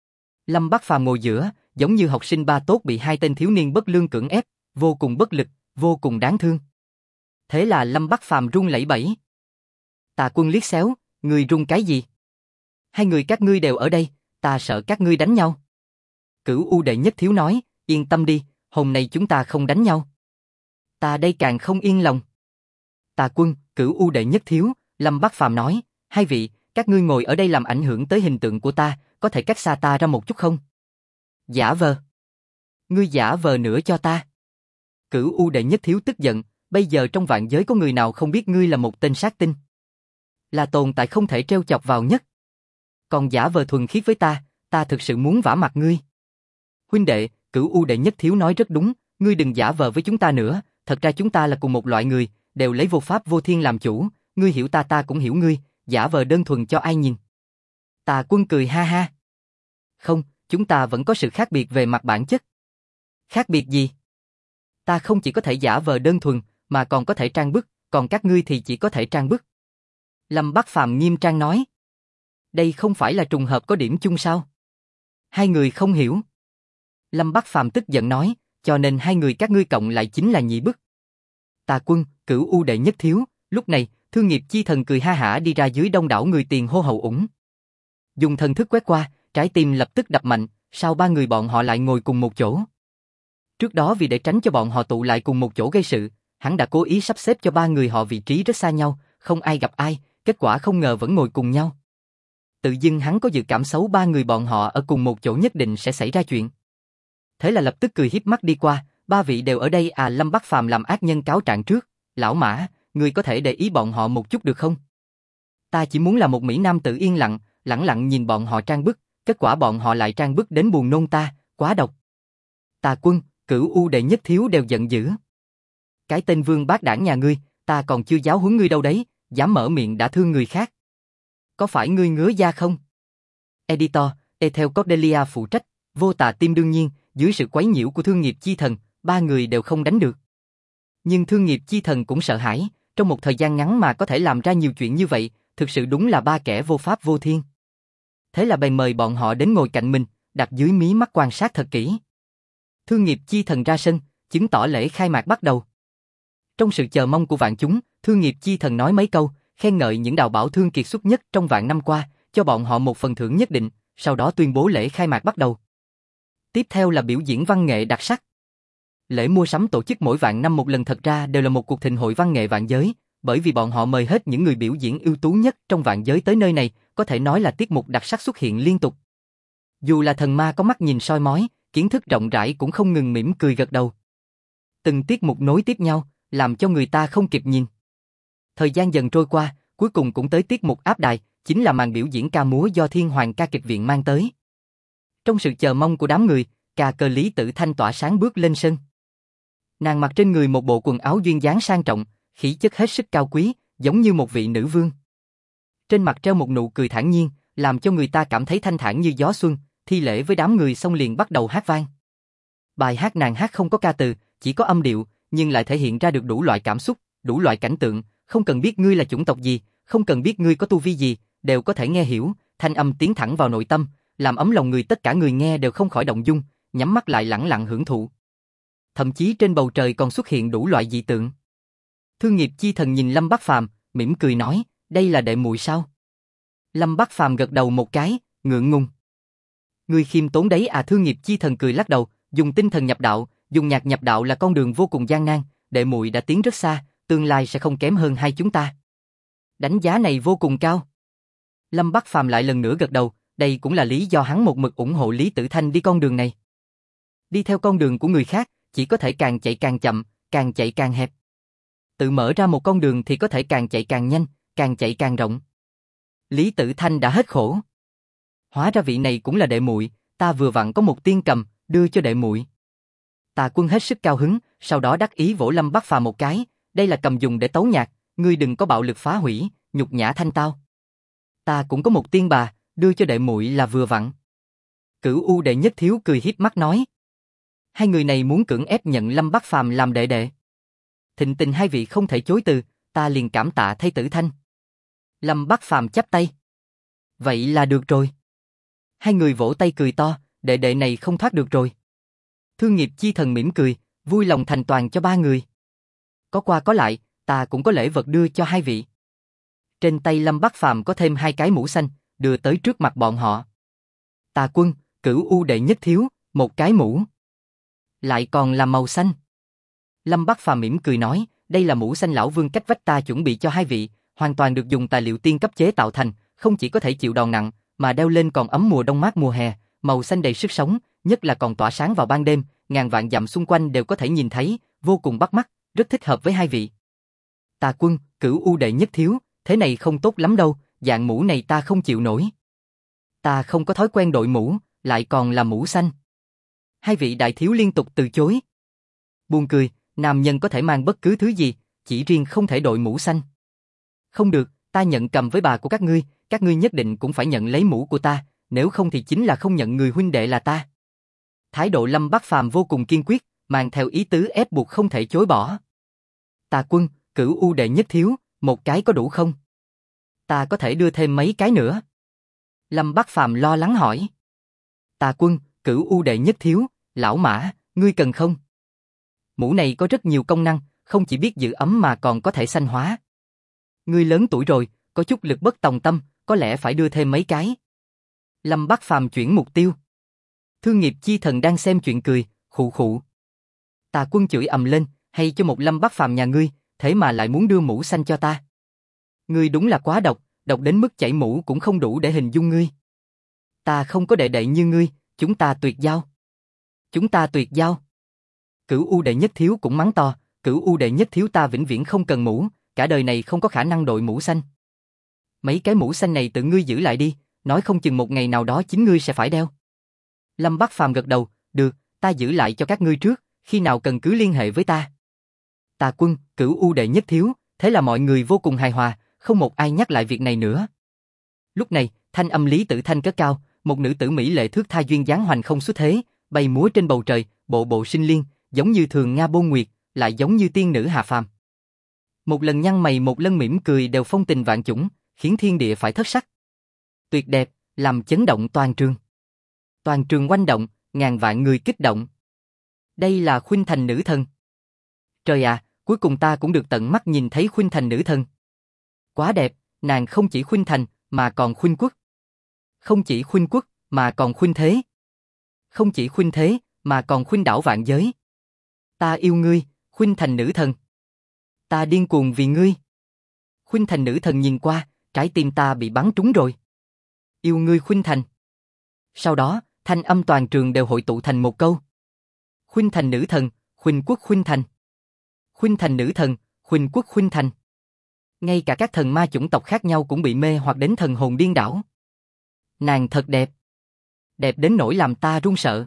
Lâm Bắc Phàm ngồi giữa, giống như học sinh ba tốt bị hai tên thiếu niên bất lương cưỡng ép, vô cùng bất lực, vô cùng đáng thương. Thế là Lâm Bắc Phàm run lẩy bẩy. Tà Quân liếc xéo, ngươi run cái gì? Hai người các ngươi đều ở đây, ta sợ các ngươi đánh nhau. Cửu U đệ nhất thiếu nói, yên tâm đi, hôm nay chúng ta không đánh nhau. Ta đây càng không yên lòng. Tà Quân, Cửu U đệ nhất thiếu, Lâm Bắc Phàm nói, hai vị, các ngươi ngồi ở đây làm ảnh hưởng tới hình tượng của ta, có thể cách xa ta ra một chút không? Giả vờ. Ngươi giả vờ nữa cho ta. Cửu U đệ nhất thiếu tức giận, bây giờ trong vạn giới có người nào không biết ngươi là một tên sát tinh? Là tồn tại không thể trêu chọc vào nhất. Còn giả vờ thuần khiết với ta thực sự muốn vả mặt ngươi. Huynh đệ, Cửu U đệ nhất thiếu nói rất đúng, ngươi đừng giả vờ với chúng ta nữa, thật ra chúng ta là cùng một loại người, đều lấy vô pháp vô thiên làm chủ, ngươi hiểu ta cũng hiểu ngươi, giả vờ đơn thuần cho ai nhìn. Tà Quân cười ha ha. Không, chúng ta vẫn có sự khác biệt về mặt bản chất. Khác biệt gì? Ta không chỉ có thể giả vờ đơn thuần, mà còn có thể trang bức, còn các ngươi thì chỉ có thể trang bức. Lâm Bắc Phàm nghiêm trang nói. Đây không phải là trùng hợp có điểm chung sao? Hai người không hiểu. Lâm Bắc Phàm tức giận nói, cho nên hai người các ngươi cộng lại chính là nhị bức. Tà Quân, Cửu U đệ nhất thiếu, lúc này, Thương Nghiệp Chi Thần cười ha hả đi ra dưới đông đảo người tiền hô hậu ủng. Dùng thần thức quét qua, trái tim lập tức đập mạnh, sao ba người bọn họ lại ngồi cùng một chỗ? Trước đó vì để tránh cho bọn họ tụ lại cùng một chỗ gây sự, hắn đã cố ý sắp xếp cho ba người họ vị trí rất xa nhau, không ai gặp ai, kết quả không ngờ vẫn ngồi cùng nhau. Tự dưng hắn có dự cảm xấu ba người bọn họ ở cùng một chỗ nhất định sẽ xảy ra chuyện. Thế là lập tức cười híp mắt đi qua, ba vị đều ở đây à? Lâm Bắc Phàm làm ác nhân cáo trạng trước, lão Mã, ngươi có thể để ý bọn họ một chút được không? Ta chỉ muốn là một mỹ nam tử yên lặng, lẳng lặng nhìn bọn họ trang bức, kết quả bọn họ lại trang bức đến buồn nôn ta, quá độc. Tà Quân, Cửu U đệ nhất thiếu đều giận dữ. Cái tên vương bát đảng nhà ngươi, ta còn chưa giáo huấn ngươi đâu đấy, dám mở miệng đã thương người khác. Có phải ngươi ngứa da không? Editor, Ethel Cordelia phụ trách, Vô Tà Tim đương nhiên, dưới sự quấy nhiễu của Thương Nghiệp Chi Thần, ba người đều không đánh được. Nhưng Thương Nghiệp Chi Thần cũng sợ hãi, trong một thời gian ngắn mà có thể làm ra nhiều chuyện như vậy, thực sự đúng là ba kẻ vô pháp vô thiên. Thế là bèn mời bọn họ đến ngồi cạnh mình, đặt dưới mí mắt quan sát thật kỹ. Thương Nghiệp Chi Thần ra sân, chứng tỏ lễ khai mạc bắt đầu. Trong sự chờ mong của vạn chúng, Thương Nghiệp Chi Thần nói mấy câu, khen ngợi những đào bảo thương kiệt xuất nhất trong vạn năm qua, cho bọn họ một phần thưởng nhất định, sau đó tuyên bố lễ khai mạc bắt đầu. Tiếp theo là biểu diễn văn nghệ đặc sắc. Lễ mua sắm tổ chức mỗi vạn năm một lần thật ra đều là một cuộc thịnh hội văn nghệ vạn giới, bởi vì bọn họ mời hết những người biểu diễn ưu tú nhất trong vạn giới tới nơi này, có thể nói là tiết mục đặc sắc xuất hiện liên tục. Dù là thần ma có mắt nhìn soi mói, kiến thức rộng rãi cũng không ngừng mỉm cười gật đầu. Từng tiết mục nối tiếp nhau, làm cho người ta không kịp nhìn. Thời gian dần trôi qua, cuối cùng cũng tới tiết mục áp đài, chính là màn biểu diễn ca múa do Thiên Hoàng ca kịch viện mang tới. Trong sự chờ mong của đám người, ca cơ Lý Tử Thanh tỏa sáng bước lên sân. Nàng mặc trên người một bộ quần áo duyên dáng sang trọng, khí chất hết sức cao quý, giống như một vị nữ vương. Trên mặt treo một nụ cười thản nhiên, làm cho người ta cảm thấy thanh thản như gió xuân, thi lễ với đám người xong liền bắt đầu hát vang. Bài hát nàng hát không có ca từ, chỉ có âm điệu, nhưng lại thể hiện ra được đủ loại cảm xúc, đủ loại cảnh tượng, không cần biết ngươi là chủng tộc gì, không cần biết ngươi có tu vi gì, đều có thể nghe hiểu, thanh âm tiến thẳng vào nội tâm, làm ấm lòng người, tất cả người nghe đều không khỏi động dung, nhắm mắt lại lẳng lặng hưởng thụ. Thậm chí trên bầu trời còn xuất hiện đủ loại dị tượng. Thương Nghiệp Chi Thần nhìn Lâm Bắc Phàm, mỉm cười nói, đây là đệ muội sao? Lâm Bắc Phàm gật đầu một cái, ngượng ngùng. Ngươi khiêm tốn đấy à? Thương Nghiệp Chi Thần cười lắc đầu, dùng tinh thần nhập đạo, dùng nhạc nhập đạo là con đường vô cùng gian nan, đệ muội đã tiến rất xa, tương lai sẽ không kém hơn hai chúng ta. Đánh giá này vô cùng cao. Lâm Bắc Phàm lại lần nữa gật đầu, đây cũng là lý do hắn một mực ủng hộ Lý Tử Thanh đi con đường này. Đi theo con đường của người khác, chỉ có thể càng chạy càng chậm, càng chạy càng hẹp. Tự mở ra một con đường thì có thể càng chạy càng nhanh, càng chạy càng rộng. Lý Tử Thanh đã hết khổ. Hóa ra vị này cũng là đệ muội, ta vừa vặn có một tiên cầm, đưa cho đệ muội. Tà Quân hết sức cao hứng, sau đó đắc ý vỗ Lâm Bắc Phàm một cái, đây là cầm dùng để tấu nhạc, ngươi đừng có bạo lực phá hủy, nhục nhã thanh tao. Ta cũng có một tiên bà, đưa cho đệ muội là vừa vặn. Cửu U đệ nhất thiếu cười híp mắt nói. Hai người này muốn cưỡng ép nhận Lâm Bắc Phàm làm đệ đệ. Thịnh tình hai vị không thể chối từ, ta liền cảm tạ thay Tử Thanh. Lâm Bắc Phàm chắp tay. Vậy là được rồi. Hai người vỗ tay cười to, đệ đệ này không thoát được rồi. Thương nghiệp chi thần mỉm cười, vui lòng thành toàn cho ba người. Có qua có lại, ta cũng có lễ vật đưa cho hai vị. Trên tay Lâm Bắc Phàm có thêm 2 cái mũ xanh, đưa tới trước mặt bọn họ. Tà Quân, Cửu U đệ nhất thiếu, 1 cái mũ. Lại còn là màu xanh. Lâm Bắc Phàm mỉm cười nói, đây là mũ xanh lão vương cách vách ta chuẩn bị cho hai vị, hoàn toàn được dùng tài liệu tiên cấp chế tạo thành, không chỉ có thể chịu đòn nặng, mà đeo lên còn ấm mùa đông mát mùa hè, màu xanh đầy sức sống, nhất là còn tỏa sáng vào ban đêm, ngàn vạn dặm xung quanh đều có thể nhìn thấy, vô cùng bắt mắt, rất thích hợp với hai vị. Tà Quân, Cửu U đệ nhất thiếu, thế này không tốt lắm đâu, dạng mũ này ta không chịu nổi. Ta không có thói quen đội mũ, lại còn là mũ xanh. Hai vị đại thiếu liên tục từ chối. Buồn cười, nam nhân có thể mang bất cứ thứ gì, chỉ riêng không thể đội mũ xanh. Không được, ta nhận cầm với bà của các ngươi nhất định cũng phải nhận lấy mũ của ta, nếu không thì chính là không nhận người huynh đệ là ta. Thái độ Lâm Bắc Phàm vô cùng kiên quyết, mang theo ý tứ ép buộc không thể chối bỏ. Tà Quân, Cửu U đệ nhất thiếu, 1 cái có đủ không? Ta có thể đưa thêm mấy cái nữa. Lâm Bắc Phàm lo lắng hỏi. Tà Quân, Cửu U đệ nhất thiếu, lão Mã, ngươi cần không? Mũ này có rất nhiều công năng, không chỉ biết giữ ấm mà còn có thể xanh hóa. Ngươi lớn tuổi rồi, có chút lực bất tòng tâm, có lẽ phải đưa thêm mấy cái. Lâm Bắc Phàm chuyển mục tiêu. Thương nghiệp chi thần đang xem chuyện cười, khụ khụ. Tà Quân chửi ầm lên, hay cho một Lâm Bắc Phàm nhà ngươi, thế mà lại muốn đưa mũ xanh cho ta. Ngươi đúng là quá độc, độc đến mức chảy mũ cũng không đủ để hình dung ngươi. Ta không có đệ đệ như ngươi, chúng ta tuyệt giao. Chúng ta tuyệt giao. Cửu U đệ nhất thiếu cũng mắng to, Cửu U đệ nhất thiếu ta vĩnh viễn không cần mũ, cả đời này không có khả năng đội mũ xanh. Mấy cái mũ xanh này tự ngươi giữ lại đi, nói không chừng một ngày nào đó chính ngươi sẽ phải đeo. Lâm Bắc Phàm gật đầu, được, ta giữ lại cho các ngươi trước, khi nào cần cứ liên hệ với ta. Tà Quân, Cửu U đệ nhất thiếu, thế là mọi người vô cùng hài hòa, không một ai nhắc lại việc này nữa. Lúc này, thanh âm Lý Tử Thanh cất cao, một nữ tử mỹ lệ thước tha duyên dáng hoành không xuất thế, bay múa trên bầu trời, bộ bộ sinh liên, giống như thường nga bôn nguyệt, lại giống như tiên nữ hạ phàm. Một lần nhăn mày một lần mỉm cười đều phong tình vạn chủng, khiến thiên địa phải thất sắc. Tuyệt đẹp, làm chấn động toàn trường. Toàn trường oanh động, ngàn vạn người kích động. Đây là Khuynh Thành nữ thần. Trời ạ, cuối cùng ta cũng được tận mắt nhìn thấy Khuynh Thành nữ thần. Quá đẹp, nàng không chỉ khuynh thành, mà còn khuynh quốc. Không chỉ khuynh quốc, mà còn khuynh thế. Không chỉ khuynh thế, mà còn khuynh đảo vạn giới. Ta yêu ngươi, Khuynh Thành nữ thần. Ta điên cuồng vì ngươi. Khuynh Thành nữ thần nhìn qua, trái tim ta bị bắn trúng rồi. Yêu ngươi Khuynh Thành. Sau đó, thanh âm toàn trường đều hội tụ thành một câu. Khuynh Thành nữ thần, khuynh quốc Khuynh Thành. Khuynh Thành nữ thần, khuynh quốc Khuynh Thành. Ngay cả các thần ma chủng tộc khác nhau cũng bị mê hoặc đến thần hồn điên đảo. Nàng thật đẹp. Đẹp đến nỗi làm ta run sợ.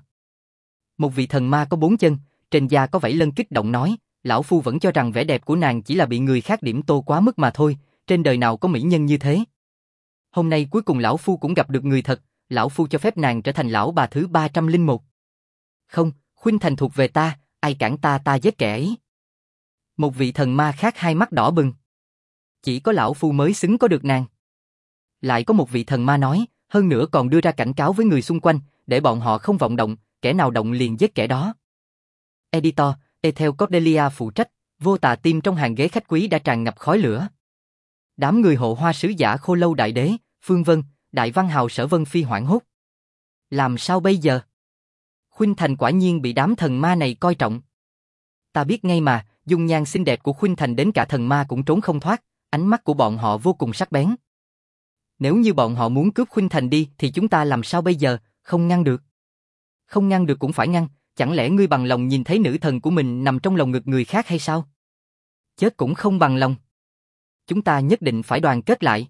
Một vị thần ma có 4 chân, trên da có vảy lân kích động nói, lão phu vẫn cho rằng vẻ đẹp của nàng chỉ là bị người khác điểm tô quá mức mà thôi, trên đời nào có mỹ nhân như thế. Hôm nay cuối cùng lão phu cũng gặp được người thật, lão phu cho phép nàng trở thành lão bà thứ 301. Không, Khuynh Thành thuộc về ta, ai cản ta ta giết kẻ ấy. Một vị thần ma khác hai mắt đỏ bừng. Chỉ có lão phu mới xứng có được nàng. Lại có một vị thần ma nói, hơn nữa còn đưa ra cảnh cáo với người xung quanh, để bọn họ không vọng động, kẻ nào động liền giết kẻ đó. Editor, Ethel Cordelia phụ trách, vô tà tim trong hàng ghế khách quý đã tràn ngập khói lửa. Đám người hộ hoa sứ giả Khô Lâu Đại Đế, Phương Vân, Đại Văn Hào Sở Vân Phi hoảng hốt. Làm sao bây giờ? Khuynh Thành quả nhiên bị đám thần ma này coi trọng. Ta biết ngay mà, dung nhan xinh đẹp của Khuynh Thành đến cả thần ma cũng trốn không thoát, ánh mắt của bọn họ vô cùng sắc bén. Nếu như bọn họ muốn cướp Khuynh Thành đi thì chúng ta làm sao bây giờ, không ngăn được. Không ngăn được cũng phải ngăn, chẳng lẽ ngươi bằng lòng nhìn thấy nữ thần của mình nằm trong lồng ngực người khác hay sao? Chết cũng không bằng lòng. Chúng ta nhất định phải đoàn kết lại.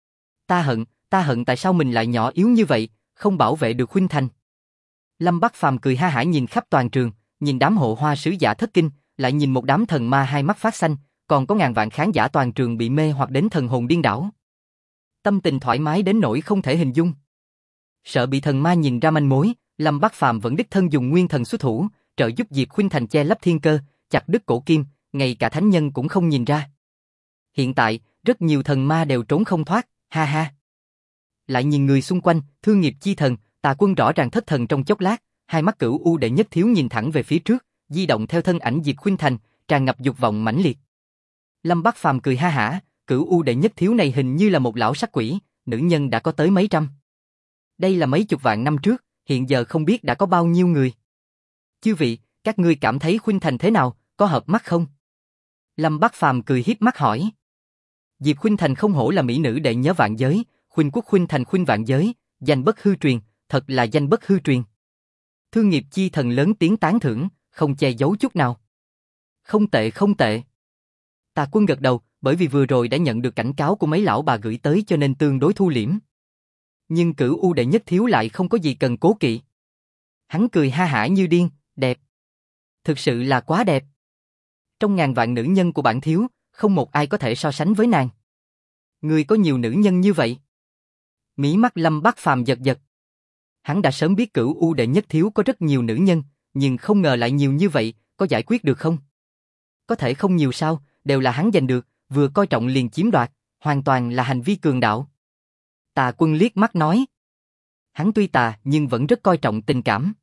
Ta hận tại sao mình lại nhỏ yếu như vậy, không bảo vệ được Khuynh Thành. Lâm Bắc Phàm cười ha hả nhìn khắp toàn trường, nhìn đám hộ hoa sứ giả thất kinh, lại nhìn một đám thần ma hai mắt phát xanh, còn có ngàn vạn khán giả toàn trường bị mê hoặc đến thần hồn điên đảo. Tâm tình thoải mái đến nỗi không thể hình dung. Sợ bị thần ma nhìn ra manh mối, Lâm Bắc Phàm vẫn đích thân dùng nguyên thần xuất thủ, trợ giúp Diệp Khuynh Thành che lấp thiên cơ, chặt đứt cổ kim, ngay cả thánh nhân cũng không nhìn ra. Hiện tại, rất nhiều thần ma đều trốn không thoát, ha ha. Lại nhìn người xung quanh, Thương Nghiệp Chi Thần, Tà Quân rõ ràng thất thần trong chốc lát, hai mắt Cửu U Đệ Nhất Thiếu nhìn thẳng về phía trước, di động theo thân ảnh Diệp Khuynh Thành, tràn ngập dục vọng mãnh liệt. Lâm Bắc Phàm cười ha hả, Cửu U Đệ Nhất Thiếu này hình như là một lão sắc quỷ, nữ nhân đã có tới mấy trăm. Đây là mấy chục vạn năm trước, hiện giờ không biết đã có bao nhiêu người. Chư vị, các ngươi cảm thấy Khuynh Thành thế nào, có hợp mắt không? Lâm Bắc Phàm cười hiếp mắt hỏi. Diệp Khuynh Thành không hổ là mỹ nữ đệ nhớ vạn giới, Khuynh Quốc Khuynh Thành khuynh vạn giới, danh bất hư truyền, thật là danh bất hư truyền. Thương Nghiệp Chi Thần lớn tiếng tán thưởng, không che giấu chút nào. Không tệ không tệ. Tà Quân gật đầu, bởi vì vừa rồi đã nhận được cảnh cáo của mấy lão bà gửi tới cho nên tương đối thu liễm. Nhưng Cửu U Đệ Nhất Thiếu lại không có gì cần cố kỵ. Hắn cười ha hả như điên, đẹp. Thực sự là quá đẹp. Trong ngàn vạn nữ nhân của bản thiếu, không một ai có thể so sánh với nàng. Người có nhiều nữ nhân như vậy. Mí mắt Lâm Bắc Phàm giật giật. Hắn đã sớm biết Cửu U Đệ Nhất Thiếu có rất nhiều nữ nhân, nhưng không ngờ lại nhiều như vậy, có giải quyết được không? Có thể không nhiều sao, đều là hắn giành được, vừa coi trọng liền chiếm đoạt, hoàn toàn là hành vi cường đạo. Tà Quân liếc mắt nói. Hắn tuy tà nhưng vẫn rất coi trọng tình cảm.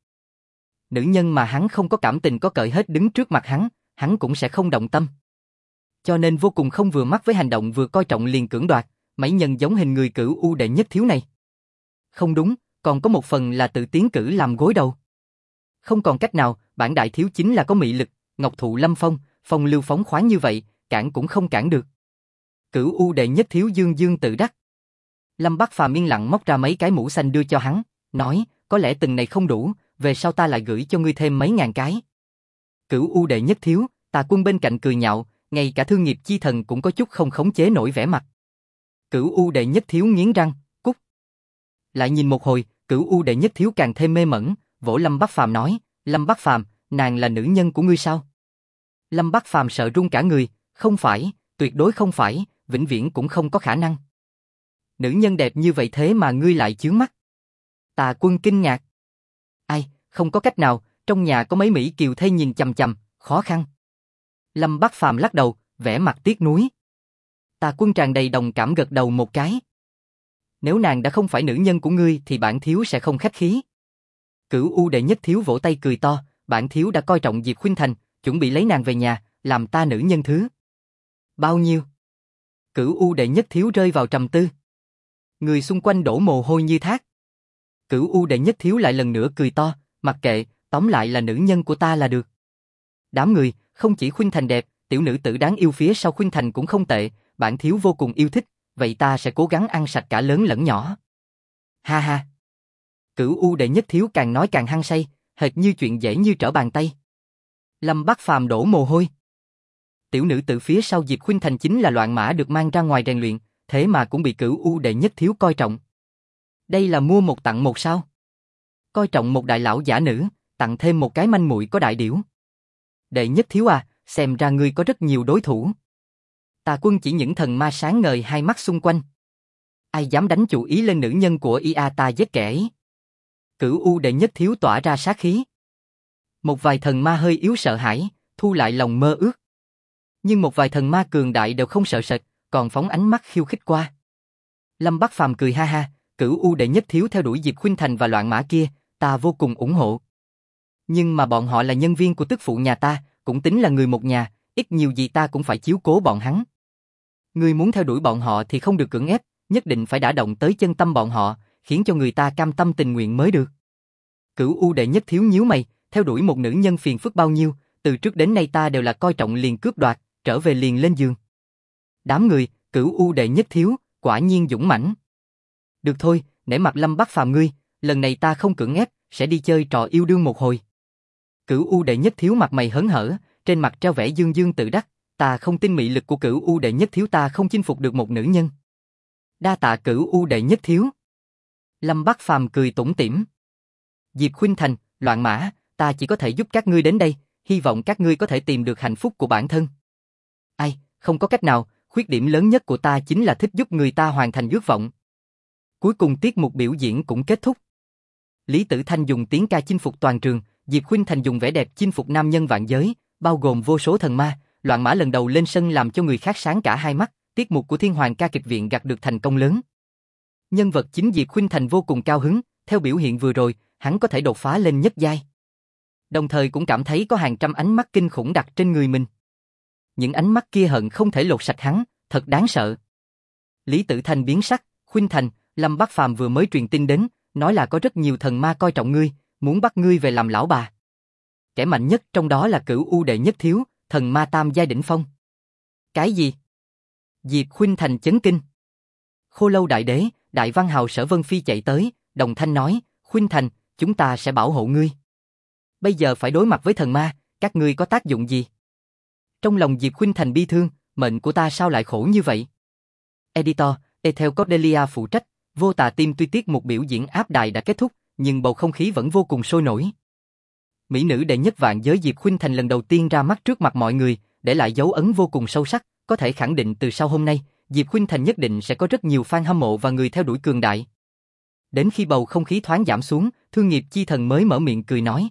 Nữ nhân mà hắn không có cảm tình có cởi hết đứng trước mặt hắn cũng sẽ không động tâm. Cho nên vô cùng không vừa mắt với hành động vừa coi trọng liền cưỡng đoạt, mấy nhân giống hình người Cửu U Đệ Nhất Thiếu này. Không đúng, còn có một phần là tự tiến cử làm gối đầu. Không còn cách nào, bản đại thiếu chính là có mị lực, ngọc thụ lâm phong, phong lưu phóng khoáng như vậy, cản cũng không cản được. Cửu U Đệ Nhất Thiếu dương dương tự đắc. Lâm Bắc Phàm yên lặng móc ra mấy cái mũ xanh đưa cho hắn, nói, có lẽ từng này không đủ, về sau ta lại gửi cho ngươi thêm mấy ngàn cái. Cửu U Đệ Nhất Thiếu, Tà Quân bên cạnh cười nhạo, ngay cả Thương Nghiệp Chi Thần cũng có chút không khống chế nổi vẻ mặt. Cửu U Đệ Nhất Thiếu nghiến răng, cút. Lại nhìn một hồi, Cửu U Đệ Nhất Thiếu càng thêm mê mẩn, vỗ Lâm Bắc Phàm nói, Lâm Bắc Phàm, nàng là nữ nhân của ngươi sao? Lâm Bắc Phàm sợ run cả người, không phải, tuyệt đối không phải, vĩnh viễn cũng không có khả năng. Nữ nhân đẹp như vậy thế mà ngươi lại chướng mắt. Tà Quân kinh ngạc. Ai, không có cách nào, trong nhà có mấy mỹ kiều thê nhìn chằm chằm, khó khăn. Lâm Bắc Phàm lắc đầu, vẻ mặt tiếc nuối. Tà Quân tràn đầy đồng cảm gật đầu một cái. Nếu nàng đã không phải nữ nhân của ngươi thì bản thiếu sẽ không khách khí. Cửu U Đệ Nhất Thiếu vỗ tay cười to, bản thiếu đã coi trọng Diệp Khuynh Thành, chuẩn bị lấy nàng về nhà, làm ta nữ nhân thứ. Bao nhiêu? Cửu U Đệ Nhất Thiếu rơi vào trầm tư. Người xung quanh đổ mồ hôi như thác. Cửu U Đệ Nhất Thiếu lại lần nữa cười to, mặc kệ, tóm lại là nữ nhân của ta là được. Đám người, không chỉ Khuynh Thành đẹp, tiểu nữ tử đáng yêu phía sau Khuynh Thành cũng không tệ, bản thiếu vô cùng yêu thích, vậy ta sẽ cố gắng ăn sạch cả lớn lẫn nhỏ. Ha ha. Cửu U Đệ Nhất Thiếu càng nói càng hăng say, hệt như chuyện dễ như trở bàn tay. Lâm Bắc Phàm đổ mồ hôi. Tiểu nữ tử phía sau Diệp Khuynh Thành chính là loạn mã được mang ra ngoài rèn luyện, thế mà cũng bị Cửu U Đệ Nhất Thiếu coi trọng. Đây là mua một tặng một sao? Coi trọng một đại lão giả nữ, tặng thêm một cái manh muội có đại điểu. Đệ Nhất Thiếu à, xem ra ngươi có rất nhiều đối thủ. Tà Quân chỉ những thần ma sáng ngời hai mắt xung quanh. Ai dám đánh chủ ý lên nữ nhân của IA ta giết kẻ ấy. Cửu U Đệ Nhất Thiếu tỏa ra sát khí. Một vài thần ma hơi yếu sợ hãi, thu lại lòng mơ ước. Nhưng một vài thần ma cường đại đều không sợ sệt, còn phóng ánh mắt khiêu khích qua. Lâm Bắc Phàm cười ha ha, Cửu U Đệ Nhất Thiếu theo đuổi Diệp Khuynh Thành và loạn mã kia, ta vô cùng ủng hộ. Nhưng mà bọn họ là nhân viên của tức phụ nhà ta, cũng tính là người một nhà, ít nhiều gì ta cũng phải chiếu cố bọn hắn. Ngươi muốn theo đuổi bọn họ thì không được cưỡng ép, nhất định phải đả động tới chân tâm bọn họ, khiến cho người ta cam tâm tình nguyện mới được. Cửu U Đệ Nhất Thiếu nhíu mày, theo đuổi một nữ nhân phiền phức bao nhiêu, từ trước đến nay ta đều là coi trọng liền cướp đoạt, trở về liền lên giường. Đám người, Cửu U Đệ Nhất Thiếu, quả nhiên dũng mãnh. Được thôi, nể mặt Lâm Bắc Phàm ngươi, lần này ta không cưỡng ép, sẽ đi chơi trò yêu đương một hồi. Cửu U Đệ Nhất Thiếu mặt mày hớn hở, trên mặt treo vẻ dương dương tự đắc, ta không tin mị lực của Cửu U Đệ Nhất Thiếu ta không chinh phục được một nữ nhân. Đa tạ Cửu U Đệ Nhất Thiếu. Lâm Bắc Phàm cười tủm tỉm. Diệp Khuynh Thành, loạn mã, ta chỉ có thể giúp các ngươi đến đây, hy vọng các ngươi có thể tìm được hạnh phúc của bản thân. Ai, không có cách nào, khuyết điểm lớn nhất của ta chính là thích giúp người ta hoàn thành ước vọng. Cuối cùng tiết mục biểu diễn cũng kết thúc. Lý Tử Thanh dùng tiếng ca chinh phục toàn trường, Diệp Khuynh Thành dùng vẻ đẹp chinh phục nam nhân vạn giới, bao gồm vô số thần ma, loạn mã lần đầu lên sân làm cho người khác sáng cả hai mắt, tiết mục của Thiên Hoàng ca kịch viện gặt được thành công lớn. Nhân vật chính Diệp Khuynh Thành vô cùng cao hứng, theo biểu hiện vừa rồi, hắn có thể đột phá lên nhất giai. Đồng thời cũng cảm thấy có hàng trăm ánh mắt kinh khủng đặt trên người mình. Những ánh mắt kia hận không thể lột sạch hắn, thật đáng sợ. Lý Tử Thanh biến sắc, Khuynh Thành, Lâm Bắc Phàm vừa mới truyền tin đến, nói là có rất nhiều thần ma coi trọng ngươi, muốn bắt ngươi về làm lão bà. Kẻ mạnh nhất trong đó là Cửu U đệ nhất thiếu, thần ma tam giai đỉnh phong. Cái gì? Diệp Khuynh Thành chấn kinh. Khô Lâu đại đế, Đại Văn Hào Sở Vân Phi chạy tới, đồng thanh nói, Khuynh Thành, chúng ta sẽ bảo hộ ngươi. Bây giờ phải đối mặt với thần ma, các ngươi có tác dụng gì? Trong lòng Diệp Khuynh Thành bi thương, mệnh của ta sao lại khổ như vậy? Editor, Ethel Cordelia phụ trách, Vô Tà Team tuy tiết một biểu diễn áp đài đã kết thúc, nhưng bầu không khí vẫn vô cùng sôi nổi. Mỹ nữ đệ nhất vạn giới Diệp Khuynh Thành lần đầu tiên ra mắt trước mặt mọi người, để lại dấu ấn vô cùng sâu sắc, có thể khẳng định từ sau hôm nay, Diệp Khuynh Thành nhất định sẽ có rất nhiều fan hâm mộ và người theo đuổi cường đại. Đến khi bầu không khí thoáng giảm xuống, Thương Nghiệp Chi Thần mới mở miệng cười nói,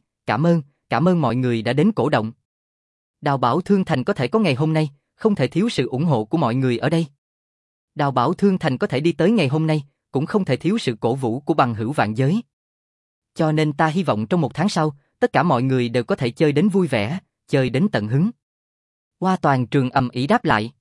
cảm ơn mọi người đã đến cổ động. Đào Bảo Thương Thành có thể có ngày hôm nay, không thể thiếu sự ủng hộ của mọi người ở đây. Đào Bảo Thương Thành có thể đi tới ngày hôm nay, cũng không thể thiếu sự cổ vũ của bằng hữu vạn giới. Cho nên ta hy vọng trong một tháng sau, tất cả mọi người đều có thể chơi đến vui vẻ, chơi đến tận hứng. Hoa toàn trường ầm ĩ đáp lại.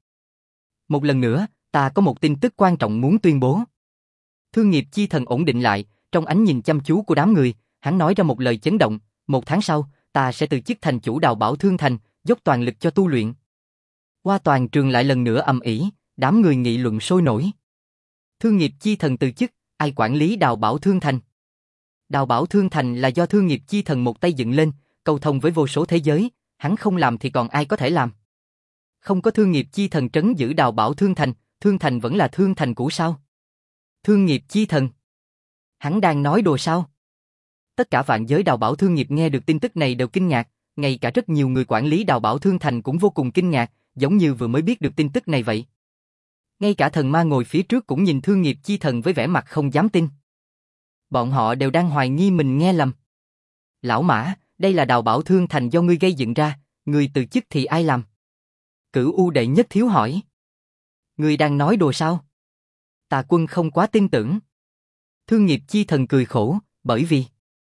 Một lần nữa, ta có một tin tức quan trọng muốn tuyên bố. Thương Nghiệp Chi Thần ổn định lại, trong ánh nhìn chăm chú của đám người, hắn nói ra một lời chấn động, một tháng sau, ta sẽ từ chức thành chủ Đào Bảo Thương Thành, dốc toàn lực cho tu luyện. Hoa toàn trường lại lần nữa ầm ĩ, đám người nghị luận sôi nổi. Thương Nghiệp Chi Thần từ chức, ai quản lý Đào Bảo Thương Thành? Đào Bảo Thương Thành là do Thương Nghiệp Chi Thần một tay dựng lên, cầu thông với vô số thế giới, hắn không làm thì còn ai có thể làm? Không có Thương Nghiệp Chi Thần trấn giữ Đào Bảo Thương Thành vẫn là Thương Thành cũ sao? Thương Nghiệp Chi Thần? Hắn đang nói đùa sao? Tất cả vạn giới Đào Bảo Thương Nghiệp nghe được tin tức này đều kinh ngạc, ngay cả rất nhiều người quản lý Đào Bảo Thương Thành cũng vô cùng kinh ngạc, giống như vừa mới biết được tin tức này vậy. Ngay cả thần ma ngồi phía trước cũng nhìn Thương Nghiệp Chi Thần với vẻ mặt không dám tin. Bọn họ đều đang hoài nghi mình nghe lầm. Lão Mã, đây là Đào Bảo Thương Thành do ngươi gây dựng ra, ngươi từ chức thì ai làm? Cửu U đệ nhất thiếu hỏi. Ngươi đang nói đùa sao? Tà Quân không quá tin tưởng. Thương Nghiệp Chi Thần cười khổ, bởi vì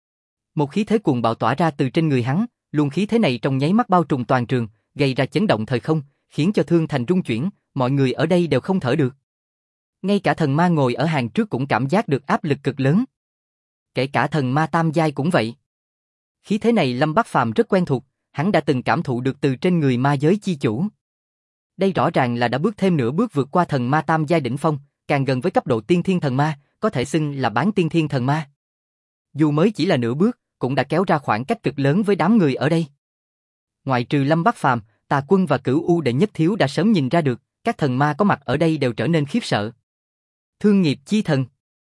một khí thế cuồng bạo tỏa ra từ trên người hắn, luồng khí thế này trong nháy mắt bao trùm toàn trường, gây ra chấn động thời không, khiến cho Thương Thành rung chuyển, mọi người ở đây đều không thở được. Ngay cả thần ma ngồi ở hàng trước cũng cảm giác được áp lực cực lớn. Kể cả thần ma tam giai cũng vậy. Khí thế này Lâm Bắc Phàm rất quen thuộc, hắn đã từng cảm thụ được từ trên người ma giới chi chủ. Đây rõ ràng là đã bước thêm nửa bước vượt qua thần ma tam giai đỉnh phong, càng gần với cấp độ tiên thiên thần ma, có thể xưng là bán tiên thiên thần ma. Dù mới chỉ là nửa bước, cũng đã kéo ra khoảng cách cực lớn với đám người ở đây. Ngoại trừ Lâm Bắc Phàm, Tà Quân và Cửu U đệ nhất thiếu đã sớm nhìn ra được, các thần ma có mặt ở đây đều trở nên khiếp sợ. Thương Nghiệp Chi Thần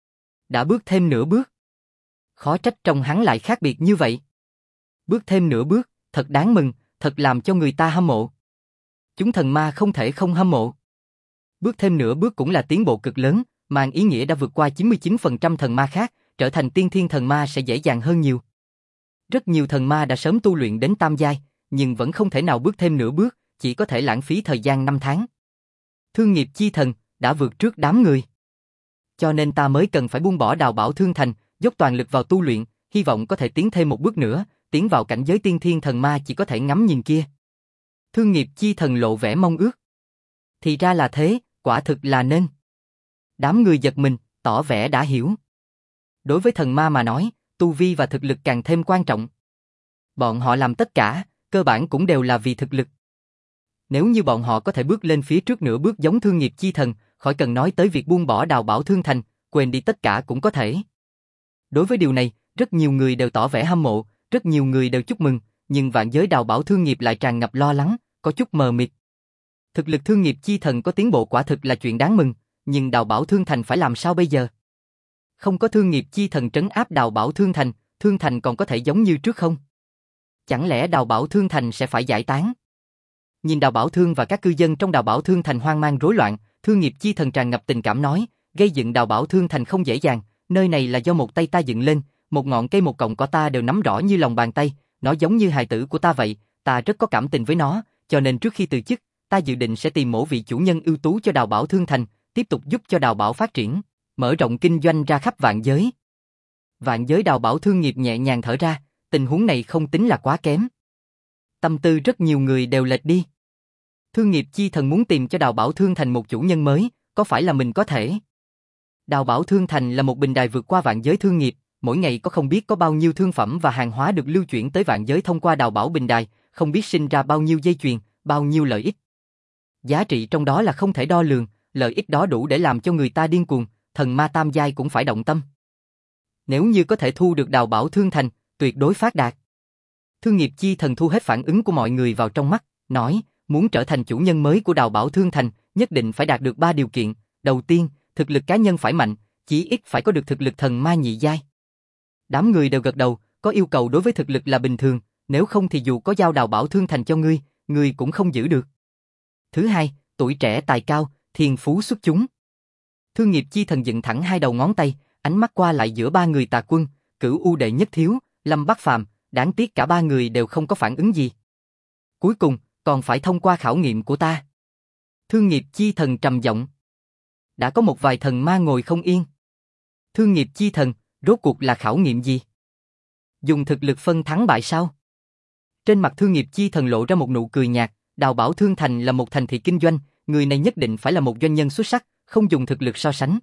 đã bước thêm nửa bước. Khó trách trong hắn lại khác biệt như vậy. Bước thêm nửa bước, thật đáng mừng, thật làm cho người ta hâm mộ. Chúng thần ma không thể không hâm mộ. Bước thêm nửa bước cũng là tiến bộ cực lớn, mang ý nghĩa đã vượt qua 99% thần ma khác, trở thành tiên thiên thần ma sẽ dễ dàng hơn nhiều. Rất nhiều thần ma đã sớm tu luyện đến tam giai, nhưng vẫn không thể nào bước thêm nửa bước, chỉ có thể lãng phí thời gian 5 tháng. Thương Nghiệp Chi Thần đã vượt trước đám người. Cho nên ta mới cần phải buông bỏ Đào Bảo Thương Thành, dốc toàn lực vào tu luyện, hy vọng có thể tiến thêm một bước nữa, tiến vào cảnh giới tiên thiên thần ma chỉ có thể ngắm nhìn kia. Thương Nghiệp Chi Thần lộ vẻ mong ước. Thì ra là thế, quả thực là nên. Đám người giật mình, tỏ vẻ đã hiểu. Đối với thần ma mà nói, tu vi và thực lực càng thêm quan trọng. Bọn họ làm tất cả, cơ bản cũng đều là vì thực lực. Nếu như bọn họ có thể bước lên phía trước nửa bước giống Thương Nghiệp Chi Thần, khỏi cần nói tới việc buông bỏ Đào Bảo Thương Thành, quên đi tất cả cũng có thể. Đối với điều này, rất nhiều người đều tỏ vẻ hâm mộ, rất nhiều người đều chúc mừng, nhưng vạn giới Đào Bảo Thương Nghiệp lại tràn ngập lo lắng, có chút mờ mịt. Thực lực Thương Nghiệp Chi Thần có tiến bộ quả thực là chuyện đáng mừng, nhưng Đào Bảo Thương Thành phải làm sao bây giờ? Không có Thương Nghiệp Chi Thần trấn áp Đào Bảo Thương Thành còn có thể giống như trước không? Chẳng lẽ Đào Bảo Thương Thành sẽ phải giải tán? Nhìn Đào Bảo Thương và các cư dân trong Đào Bảo Thương Thành hoang mang rối loạn, Thương Nghiệp Chi Thần tràn ngập tình cảm nói, gây dựng Đào Bảo Thương Thành không dễ dàng, nơi này là do một tay ta dựng lên, một ngọn cây một cọng cỏ ta đều nắm rõ như lòng bàn tay, Nó giống như hài tử của ta vậy, ta rất có cảm tình với nó, cho nên trước khi từ chức, ta dự định sẽ tìm mỗi vị chủ nhân ưu tú cho Đào Bảo Thương Thành, tiếp tục giúp cho Đào Bảo phát triển, mở rộng kinh doanh ra khắp vạn giới. Vạn giới Đào Bảo Thương nghiệp nhẹ nhàng thở ra, tình huống này không tính là quá kém. Tâm tư rất nhiều người đều lệch đi. Thương nghiệp chi thần muốn tìm cho Đào Bảo Thương Thành một chủ nhân mới, có phải là mình có thể? Đào Bảo Thương Thành là một bình đài vượt qua vạn giới thương nghiệp, mỗi ngày có không biết có bao nhiêu thương phẩm và hàng hóa được lưu chuyển tới vạn giới thông qua Đào Bảo bình đài, không biết sinh ra bao nhiêu dây chuyền, bao nhiêu lợi ích. Giá trị trong đó là không thể đo lường, lợi ích đó đủ để làm cho người ta điên cuồng, thần ma tam giai cũng phải động tâm. Nếu như có thể thu được Đào Bảo Thương Thành, tuyệt đối phát đạt. Thương nghiệp chi thần thu hết phản ứng của mọi người vào trong mắt, nói, muốn trở thành chủ nhân mới của Đào Bảo Thương Thành, nhất định phải đạt được 3 điều kiện. Đầu tiên, thực lực cá nhân phải mạnh, chí ít phải có được thực lực thần ma nhị giai. Đám người đều gật đầu, có yêu cầu đối với thực lực là bình thường, nếu không thì dù có giao Đào Bảo Thương Thành cho ngươi cũng không giữ được. Thứ hai, tuổi trẻ tài cao, thiên phú xuất chúng. Thương nghiệp chi thần dựng thẳng 2 đầu ngón tay, ánh mắt qua lại giữa 3 người Tà Quân, Cửu U Đệ Nhất Thiếu, Lâm Bắc Phàm, đáng tiếc cả 3 người đều không có phản ứng gì. Cuối cùng, còn phải thông qua khảo nghiệm của ta. Thương nghiệp chi thần trầm giọng. Đã có một vài thần ma ngồi không yên. Thương nghiệp chi thần, rốt cuộc là khảo nghiệm gì? Dùng thực lực phân thắng bại sao? Trên mặt thương nghiệp chi thần lộ ra một nụ cười nhạt, Đào Bảo Thương Thành là một thành thị kinh doanh, người này nhất định phải là một doanh nhân xuất sắc, không dùng thực lực so sánh.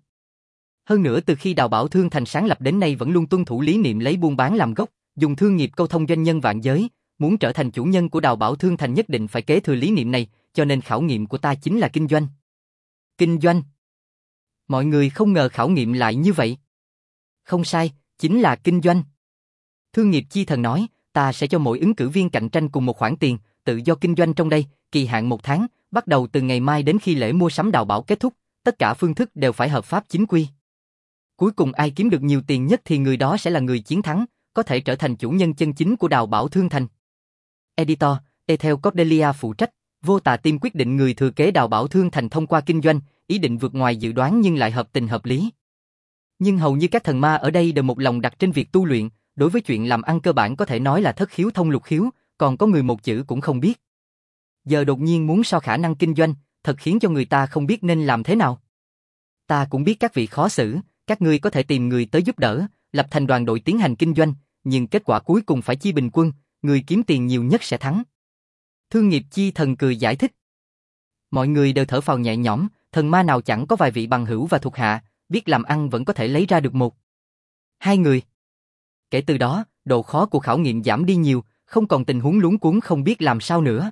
Hơn nữa từ khi Đào Bảo Thương Thành sáng lập đến nay vẫn luôn tuân thủ lý niệm lấy buôn bán làm gốc, dùng thương nghiệp câu thông doanh nhân vạn giới, muốn trở thành chủ nhân của Đào Bảo Thương Thành nhất định phải kế thừa lý niệm này, cho nên khảo nghiệm của ta chính là kinh doanh. Kinh doanh? Mọi người không ngờ khảo nghiệm lại như vậy. Không sai, chính là kinh doanh. Thương nghiệp chi thần nói, ta sẽ cho mỗi ứng cử viên cạnh tranh cùng một khoản tiền, tự do kinh doanh trong đây, kỳ hạn 1 tháng, bắt đầu từ ngày mai đến khi lễ mua sắm Đào Bảo kết thúc, tất cả phương thức đều phải hợp pháp chính quy. Cuối cùng ai kiếm được nhiều tiền nhất thì người đó sẽ là người chiến thắng, có thể trở thành chủ nhân chân chính của Đào Bảo Thương Thành. Editor, Ethel Cordelia phụ trách, Vô Tà Team quyết định người thừa kế Đào Bảo Thương Thành thông qua kinh doanh, ý định vượt ngoài dự đoán nhưng lại hợp tình hợp lý. Nhưng hầu như các thần ma ở đây đều một lòng đặt trên việc tu luyện, đối với chuyện làm ăn cơ bản có thể nói là thất khiếu thông lục khiếu, còn có người một chữ cũng không biết. Giờ đột nhiên muốn so khả năng kinh doanh, thật khiến cho người ta không biết nên làm thế nào. Ta cũng biết các vị khó xử, các ngươi có thể tìm người tới giúp đỡ, lập thành đoàn đội tiến hành kinh doanh, nhưng kết quả cuối cùng phải chia bình quân, người kiếm tiền nhiều nhất sẽ thắng. Thương nghiệp chi thần cười giải thích. Mọi người đều thở phào nhẹ nhõm, thần ma nào chẳng có vài vị bằng hữu và thuộc hạ, biết làm ăn vẫn có thể lấy ra được 1-2 người. Kể từ đó, độ khó của khảo nghiệm giảm đi nhiều, không còn tình huống luống cuống không biết làm sao nữa.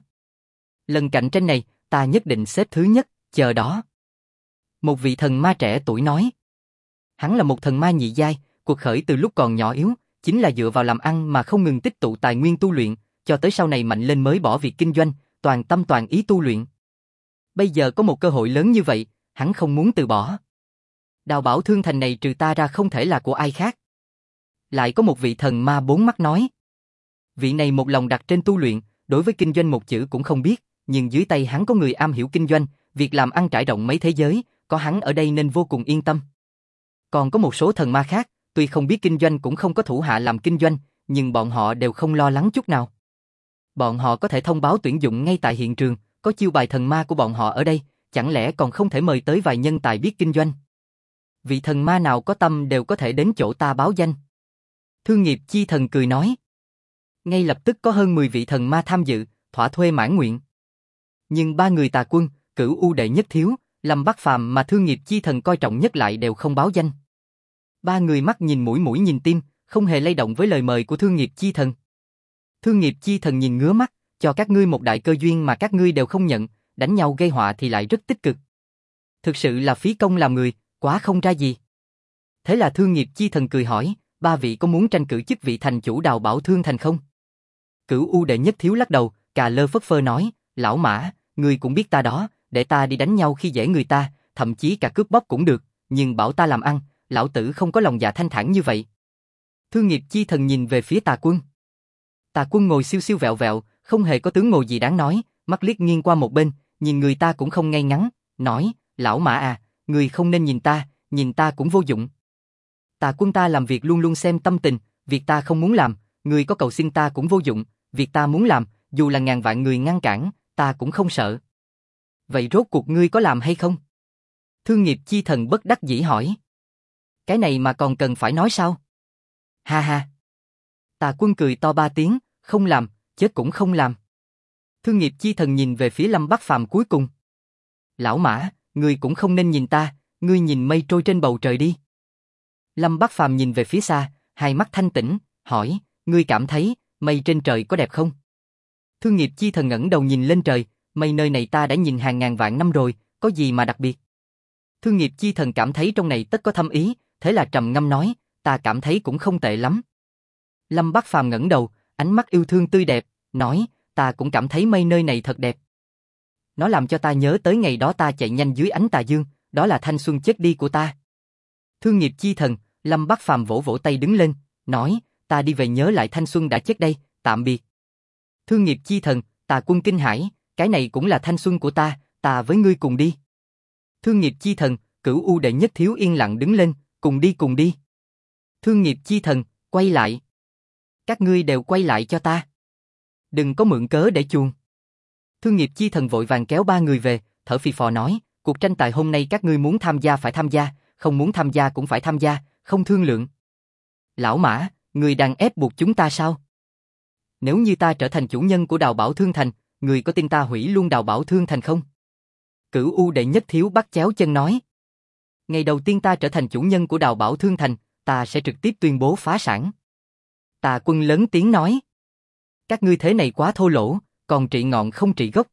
Lần cạnh tranh này, ta nhất định xếp thứ nhất, chờ đó. Một vị thần ma trẻ tuổi nói. Hắn là một thần ma nhị giai, cuộc khởi từ lúc còn nhỏ yếu, chính là dựa vào làm ăn mà không ngừng tích tụ tài nguyên tu luyện, cho tới sau này mạnh lên mới bỏ việc kinh doanh, toàn tâm toàn ý tu luyện. Bây giờ có một cơ hội lớn như vậy, hắn không muốn từ bỏ. Đào Bảo Thương Thành này trừ ta ra không thể là của ai khác. Lại có một vị thần ma 4 mắt nói. Vị này một lòng đặt trên tu luyện, đối với kinh doanh một chữ cũng không biết, nhưng dưới tay hắn có người am hiểu kinh doanh, việc làm ăn trải rộng mấy thế giới, có hắn ở đây nên vô cùng yên tâm. Còn có một số thần ma khác, tuy không biết kinh doanh cũng không có thủ hạ làm kinh doanh, nhưng bọn họ đều không lo lắng chút nào. Bọn họ có thể thông báo tuyển dụng ngay tại hiện trường, có chiêu bài thần ma của bọn họ ở đây, chẳng lẽ còn không thể mời tới vài nhân tài biết kinh doanh. Vị thần ma nào có tâm đều có thể đến chỗ ta báo danh. Thương nghiệp chi thần cười nói. Ngay lập tức có hơn 10 vị thần ma tham dự, thỏa thuê mãn nguyện. Nhưng 3 người Tà Quân, Cửu U Đệ Nhất Thiếu, Lâm Bắc Phàm mà thương nghiệp chi thần coi trọng nhất lại đều không báo danh. 3 người mắt nhìn mũi mũi nhìn tim, không hề lay động với lời mời của thương nghiệp chi thần. Thương nghiệp chi thần nhìn ngứa mắt, cho các ngươi một đại cơ duyên mà các ngươi đều không nhận, đánh nhau gây họa thì lại rất tích cực. Thực sự là phí công làm người, quá không ra gì. Thế là thương nghiệp chi thần cười hỏi, 3 vị có muốn tranh cử chức vị thành chủ Đào Bảo Thương Thành không? Cửu U Đệ Nhất Thiếu lắc đầu, cà lơ phất phơ nói, lão Mã, ngươi cũng biết ta đó, để ta đi đánh nhau khi dễ người ta, thậm chí cả cướp bóc cũng được, nhưng bảo ta làm ăn, lão tử không có lòng dạ thanh thản như vậy. Thương nghiệp chi thần nhìn về phía Tà Quân. Tà Quân ngồi siêu siêu vẹo vẹo, không hề có tướng ngồi gì đáng nói, mắt liếc nghiêng qua một bên, nhìn người ta cũng không ngay ngắn, nói, lão Mã à, người không nên nhìn ta cũng vô dụng. Tà Quân ta làm việc luôn luôn xem tâm tình, việc ta không muốn làm, người có cầu xin ta cũng vô dụng, việc ta muốn làm, dù là ngàn vạn người ngăn cản, ta cũng không sợ. Vậy rốt cuộc ngươi có làm hay không? Thương nghiệp chi thần bất đắc dĩ hỏi. Cái này mà còn cần phải nói sao? Ha ha. Tà Quân cười to 3 tiếng, không làm, chết cũng không làm. Thương nghiệp chi thần nhìn về phía Lâm Bắc Phàm cuối cùng. Lão Mã, ngươi cũng không nên nhìn ta, ngươi nhìn mây trôi trên bầu trời đi. Lâm Bắc Phàm nhìn về phía xa, hai mắt thanh tĩnh, hỏi, ngươi cảm thấy, mây trên trời có đẹp không? Thương nghiệp chi thần ngẩng đầu nhìn lên trời, mây nơi này ta đã nhìn hàng ngàn vạn năm rồi, có gì mà đặc biệt? Thương nghiệp chi thần cảm thấy trong này tất có thâm ý, thế là trầm ngâm nói, ta cảm thấy cũng không tệ lắm. Lâm Bắc Phàm ngẩng đầu, ánh mắt yêu thương tươi đẹp, nói, ta cũng cảm thấy mây nơi này thật đẹp. Nó làm cho ta nhớ tới ngày đó ta chạy nhanh dưới ánh tà dương, đó là thanh xuân chết đi của ta. Thương nghiệp chi thần, Lâm Bắc Phàm vỗ vỗ tay đứng lên, nói, ta đi về nhớ lại thanh xuân đã chết đây, tạm biệt. Thương nghiệp chi thần, Tà Quân kinh hãi, cái này cũng là thanh xuân của ta với ngươi cùng đi. Thương nghiệp chi thần, Cửu U đệ nhất thiếu yên lặng đứng lên, cùng đi. Thương nghiệp chi thần, quay lại. Các ngươi đều quay lại cho ta. Đừng có mượn cớ để chuồn. Thương nghiệp chi thần vội vàng kéo 3 người về, thở phì phò nói, cuộc tranh tài hôm nay các ngươi muốn tham gia phải tham gia, không muốn tham gia cũng phải tham gia, không thương lượng. Lão Mã, ngươi đang ép buộc chúng ta sao? Nếu như ta trở thành chủ nhân của Đào Bảo Thương Thành, ngươi có tin ta hủy luôn Đào Bảo Thương Thành không? Cửu U đệ nhất thiếu bắt chéo chân nói. Ngày đầu tiên ta trở thành chủ nhân của Đào Bảo Thương Thành, ta sẽ trực tiếp tuyên bố phá sản. Tà Quân lớn tiếng nói. Các ngươi thế này quá thô lỗ, còn trị ngọn không trị gốc.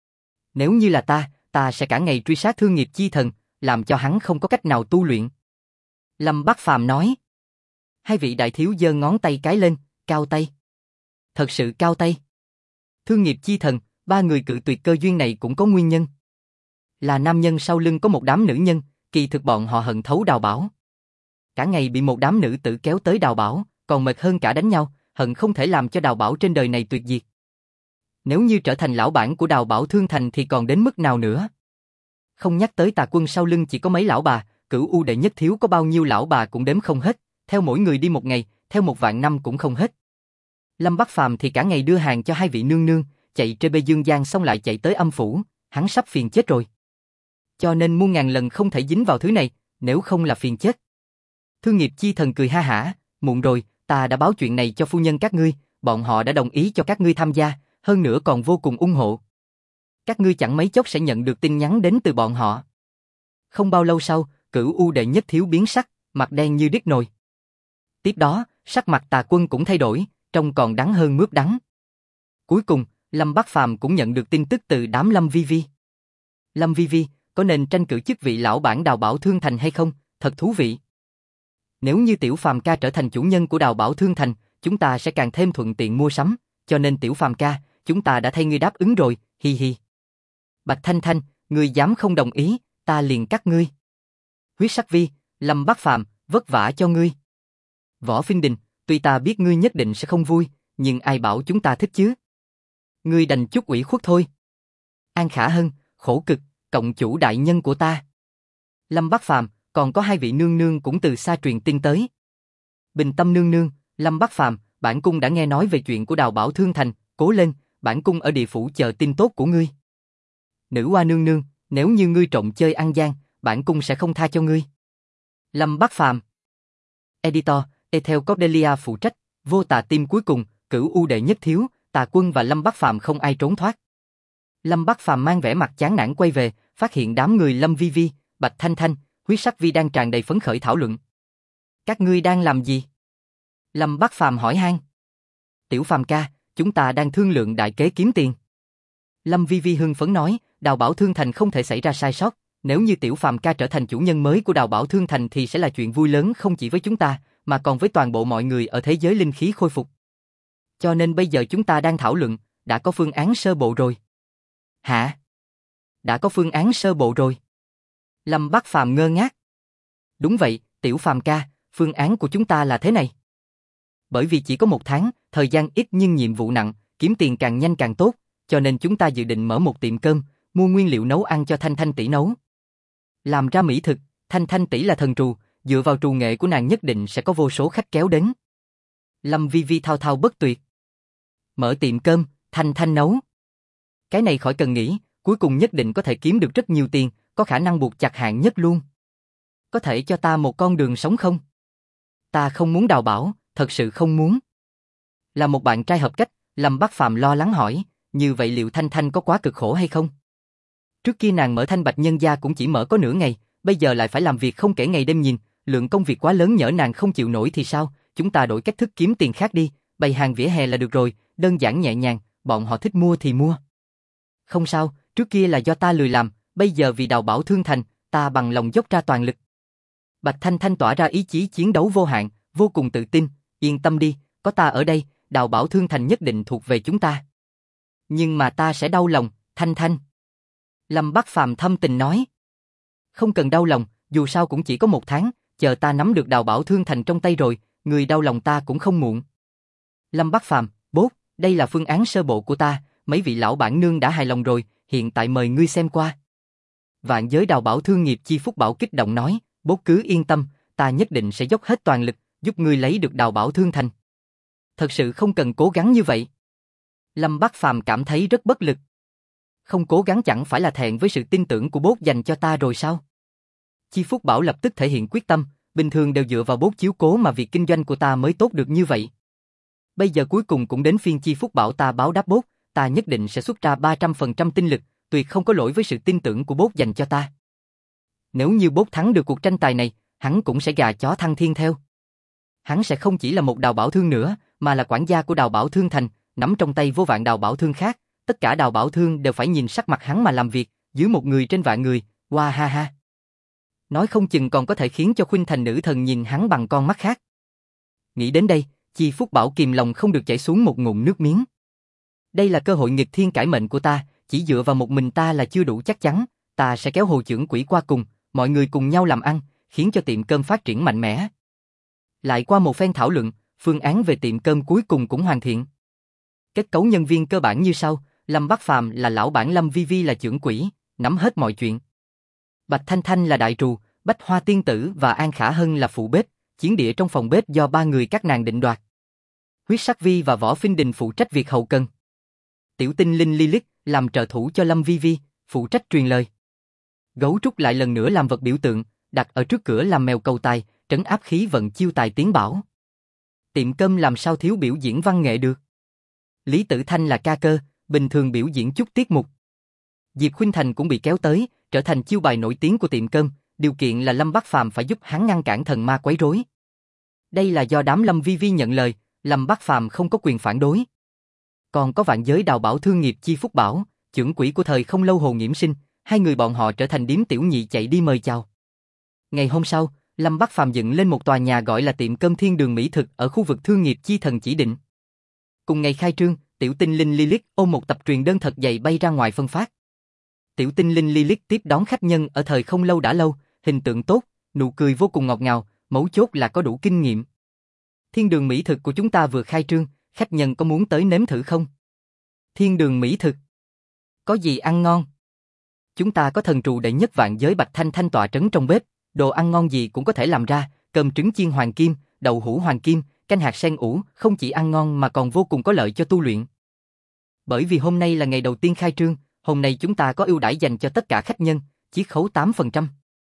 Nếu như là ta sẽ cả ngày truy sát thương nghiệp chi thần, làm cho hắn không có cách nào tu luyện. Lâm Bắc Phàm nói. Hai vị đại thiếu giơ ngón tay cái lên, cao tay. Thật sự cao tay. Thương nghiệp chi thần, 3 người cự tuyệt cơ duyên này cũng có nguyên nhân. Là nam nhân sau lưng có một đám nữ nhân, kỳ thực bọn họ hận thấu Đào Bảo. Cả ngày bị một đám nữ tử kéo tới Đào Bảo, còn mệt hơn cả đánh nhau, hận không thể làm cho Đào Bảo trên đời này tuyệt diệt. Nếu như trở thành lão bản của Đào Bảo Thương Thành thì còn đến mức nào nữa? Không nhắc tới Tà Quân sau lưng chỉ có mấy lão bà, Cửu U đệ nhất thiếu có bao nhiêu lão bà cũng đếm không hết, theo mỗi người đi một ngày, theo 1.000 năm cũng không hết. Lâm Bắc Phàm thì cả ngày đưa hàng cho 2 vị nương nương, chạy trên bê dương gian xong lại chạy tới âm phủ, hắn sắp phiền chết rồi. Cho nên muôn ngàn lần không thể dính vào thứ này, nếu không là phiền chết. Thương nghiệp chi thần cười ha hả, muộn rồi, ta đã báo chuyện này cho phu nhân các ngươi, bọn họ đã đồng ý cho các ngươi tham gia, hơn nữa còn vô cùng ủng hộ. Các ngươi chẳng mấy chốc sẽ nhận được tin nhắn đến từ bọn họ. Không bao lâu sau, Cửu U đệ nhất thiếu biến sắc, mặt đen như điếc nồi. Tiếp đó, sắc mặt Tà Quân cũng thay đổi, trông còn đắng hơn mướp đắng. Cuối cùng, Lâm Bắc Phàm cũng nhận được tin tức từ đám Lâm Vi Vi. Lâm Vi Vi, có nên tranh cử chức vị lão bản Đào Bảo Thương Thành hay không? Thật thú vị. Nếu như Tiểu Phàm ca trở thành chủ nhân của Đào Bảo Thương Thành, chúng ta sẽ càng thêm thuận tiện mua sắm, cho nên Tiểu Phàm ca, chúng ta đã thay ngươi đáp ứng rồi, hi hi. Bạch Thanh Thanh, ngươi dám không đồng ý, ta liền cắt ngươi. Huyết Sắc Vi, Lâm Bắc Phàm, vất vả cho ngươi. Võ Phiên Đình, tuy ta biết ngươi nhất định sẽ không vui, nhưng ai bảo chúng ta thích chứ? Ngươi đành chút ủy khuất thôi. An Khả Hân, khổ cực, cộng chủ đại nhân của ta. Lâm Bắc Phàm, còn có 2 vị nương nương cũng từ xa truyền tin tới. Bình Tâm nương nương, Lâm Bắc Phàm, bản cung đã nghe nói về chuyện của Đào Bảo Thương Thành, cố lên, bản cung ở địa phủ chờ tin tốt của ngươi. Nữ Hoa nương nương, nếu như ngươi trộm chơi ăn gian, bản cung sẽ không tha cho ngươi. Lâm Bắc Phàm. Editor, Ethel Cordelia phụ trách, vô tà tim cuối cùng, Cửu U đệ nhất thiếu, Tà Quân và Lâm Bắc Phàm không ai trốn thoát. Lâm Bắc Phàm mang vẻ mặt chán nản quay về, phát hiện đám người Lâm Vi Vi, Bạch Thanh Thanh, Huyết Sắc Vi đang tràn đầy phấn khởi thảo luận. Các ngươi đang làm gì? Lâm Bắc Phàm hỏi han. Tiểu Phàm ca, chúng ta đang thương lượng đại kế kiếm tiền. Lâm Vi Vi hưng phấn nói, Đào Bảo Thương Thành không thể xảy ra sai sót, nếu như Tiểu Phàm ca trở thành chủ nhân mới của Đào Bảo Thương Thành thì sẽ là chuyện vui lớn không chỉ với chúng ta, mà còn với toàn bộ mọi người ở thế giới linh khí khôi phục. Cho nên bây giờ chúng ta đang thảo luận, đã có phương án sơ bộ rồi. Hả? Đã có phương án sơ bộ rồi. Lâm Bắc Phàm ngơ ngác. Đúng vậy, Tiểu Phàm ca, phương án của chúng ta là thế này. Bởi vì chỉ có 1 tháng, thời gian ít nhưng nhiệm vụ nặng, kiếm tiền càng nhanh càng tốt, cho nên chúng ta dự định mở một tiệm cơm, mua nguyên liệu nấu ăn cho Thanh Thanh tỷ nấu. Làm ra mỹ thực, Thanh Thanh tỷ là thần trù, dựa vào trù nghệ của nàng nhất định sẽ có vô số khách kéo đến. Lâm Vi Vi thao thao bất tuyệt. Mở tiệm cơm, Thanh Thanh nấu. Cái này khỏi cần nghĩ, cuối cùng nhất định có thể kiếm được rất nhiều tiền, có khả năng buộc chặt hạng nhất luôn. Có thể cho ta một con đường sống không? Ta không muốn đào bảo, thật sự không muốn. Là một bạn trai hợp cách, Lâm Bắc Phàm lo lắng hỏi, như vậy liệu Thanh Thanh có quá cực khổ hay không? Trước kia nàng mở Thanh Bạch Nhân Gia cũng chỉ mở có nửa ngày, bây giờ lại phải làm việc không kể ngày đêm nhìn, lượng công việc quá lớn nhỡ nàng không chịu nổi thì sao, chúng ta đổi cách thức kiếm tiền khác đi, bày hàng vỉa hè là được rồi, đơn giản nhẹ nhàng, bọn họ thích mua thì mua. Không sao, trước kia là do ta lười làm, bây giờ vì đào bảo thương thành, ta bằng lòng dốc ra toàn lực. Bạch Thanh Thanh tỏa ra ý chí chiến đấu vô hạn, vô cùng tự tin, yên tâm đi, có ta ở đây, đào bảo thương thành nhất định thuộc về chúng ta. Nhưng mà ta sẽ đau lòng, Thanh Thanh. Lâm Bắc Phàm thâm tình nói. Không cần đau lòng, dù sao cũng chỉ có 1 tháng, chờ ta nắm được đào bảo thương thành trong tay rồi, người đau lòng ta cũng không muộn. Lâm Bắc Phàm, bố, đây là phương án sơ bộ của ta, mấy vị lão bản nương đã hài lòng rồi, hiện tại mời ngươi xem qua. Vạn giới đào bảo thương nghiệp Chi Phúc Bảo kích động nói, bố cứ yên tâm, ta nhất định sẽ dốc hết toàn lực, giúp ngươi lấy được đào bảo thương thành. Thật sự không cần cố gắng như vậy. Lâm Bắc Phàm cảm thấy rất bất lực. Không cố gắng chẳng phải là thẹn với sự tin tưởng của bố dành cho ta rồi sao? Chi Phúc Bảo lập tức thể hiện quyết tâm, bình thường đều dựa vào bố chiếu cố mà việc kinh doanh của ta mới tốt được như vậy. Bây giờ cuối cùng cũng đến phiên Chi Phúc Bảo ta báo đáp bố, ta nhất định sẽ xuất ra 300% tinh lực, tuyệt không có lỗi với sự tin tưởng của bố dành cho ta. Nếu như bố thắng được cuộc tranh tài này, hắn cũng sẽ gà chó thăng thiên theo. Hắn sẽ không chỉ là một đào bảo thương nữa, mà là quản gia của đào bảo thương thành, nắm trong tay vô vạn đào bảo thương khác, tất cả đào bảo thương đều phải nhìn sắc mặt hắn mà làm việc, dưới một người trên vạn người, hoa ha ha. Nói không chừng còn có thể khiến cho khuynh thành nữ thần nhìn hắn bằng con mắt khác. Nghĩ đến đây, Chi Phúc Bảo kìm lòng không được chảy xuống một ngụm nước miếng. Đây là cơ hội nghịch thiên cải mệnh của ta, chỉ dựa vào một mình ta là chưa đủ chắc chắn, ta sẽ kéo Hồ trưởng quỹ qua cùng, mọi người cùng nhau làm ăn, khiến cho tiệm cơm phát triển mạnh mẽ. Lại qua một phen thảo luận, phương án về tiệm cơm cuối cùng cũng hoàn thiện. Kết cấu nhân viên cơ bản như sau, Lâm Bắc Phàm là lão bản, Lâm Vi Vi là trưởng quỹ, nắm hết mọi chuyện. Bạch Thanh Thanh là đại trù, Bách Hoa Tiên Tử và An Khả Hân là phụ bếp, chiến địa trong phòng bếp do 3 người các nàng định đoạt. Huyết Sắc Vi và Võ Phinh Đình phụ trách việc hậu cần. Tiểu Tinh Linh Lilith làm trợ thủ cho Lâm Vi Vi, phụ trách truyền lời. Gấu Trúc lại lần nữa làm vật biểu tượng, đặt ở trước cửa làm mèo cầu tài, trấn áp khí vận chiêu tài tiến bảo. Tiệm cơm làm sao thiếu biểu diễn văn nghệ được. Lý Tử Thanh là ca cơ, bình thường biểu diễn chút tiết mục. Diệp Khuynh Thành cũng bị kéo tới, trở thành chiêu bài nổi tiếng của tiệm cơm, điều kiện là Lâm Bắc Phàm phải giúp hắn ngăn cản thần ma quấy rối. Đây là do đám Lâm Vi Vi nhận lời, Lâm Bắc Phàm không có quyền phản đối. Còn có vạn giới đào bảo thương nghiệp Chi Phúc Bảo, trưởng quỹ của thời không lâu Hồ Nghiễm Sinh, hai người bọn họ trở thành điếm tiểu nhị chạy đi mời chào. Ngày hôm sau, Lâm Bắc Phàm dựng lên một tòa nhà gọi là tiệm cơm Thiên Đường Mỹ Thực ở khu vực thương nghiệp Chi Thần chỉ định. Cùng ngày khai trương, Tiểu Tinh Linh Lilith ôm một tập truyền đơn thật dày bay ra ngoài phân phát. Tiểu Tinh Linh Lilith tiếp đón khách nhân ở thời không lâu đã lâu, hình tượng tốt, nụ cười vô cùng ngọt ngào, mấu chốt là có đủ kinh nghiệm. Thiên Đường Mỹ Thực của chúng ta vừa khai trương, khách nhân có muốn tới nếm thử không? Thiên Đường Mỹ Thực. Có gì ăn ngon? Chúng ta có thần trù đệ nhất vạn giới Bạch Thanh Thanh tọa trấn trong bếp, đồ ăn ngon gì cũng có thể làm ra, cơm trứng chiên hoàng kim, đậu hũ hoàng kim, canh hạt sen ủ, không chỉ ăn ngon mà còn vô cùng có lợi cho tu luyện. Bởi vì hôm nay là ngày đầu tiên khai trương, hôm nay chúng ta có ưu đãi dành cho tất cả khách nhân, chiết khấu 8%.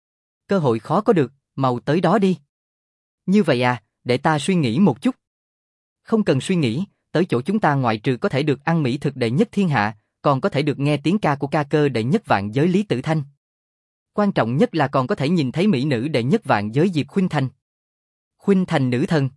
Cơ hội khó có được, mau tới đó đi. Như vậy à, để ta suy nghĩ một chút. Không cần suy nghĩ, tới chỗ chúng ta ngoại trừ có thể được ăn mỹ thực đệ nhất thiên hạ, còn có thể được nghe tiếng ca của ca cơ đệ nhất vạn giới Lý Tử Thanh. Quan trọng nhất là còn có thể nhìn thấy mỹ nữ đệ nhất vạn giới Diệp Khuynh Thành. Khuynh Thành nữ thần.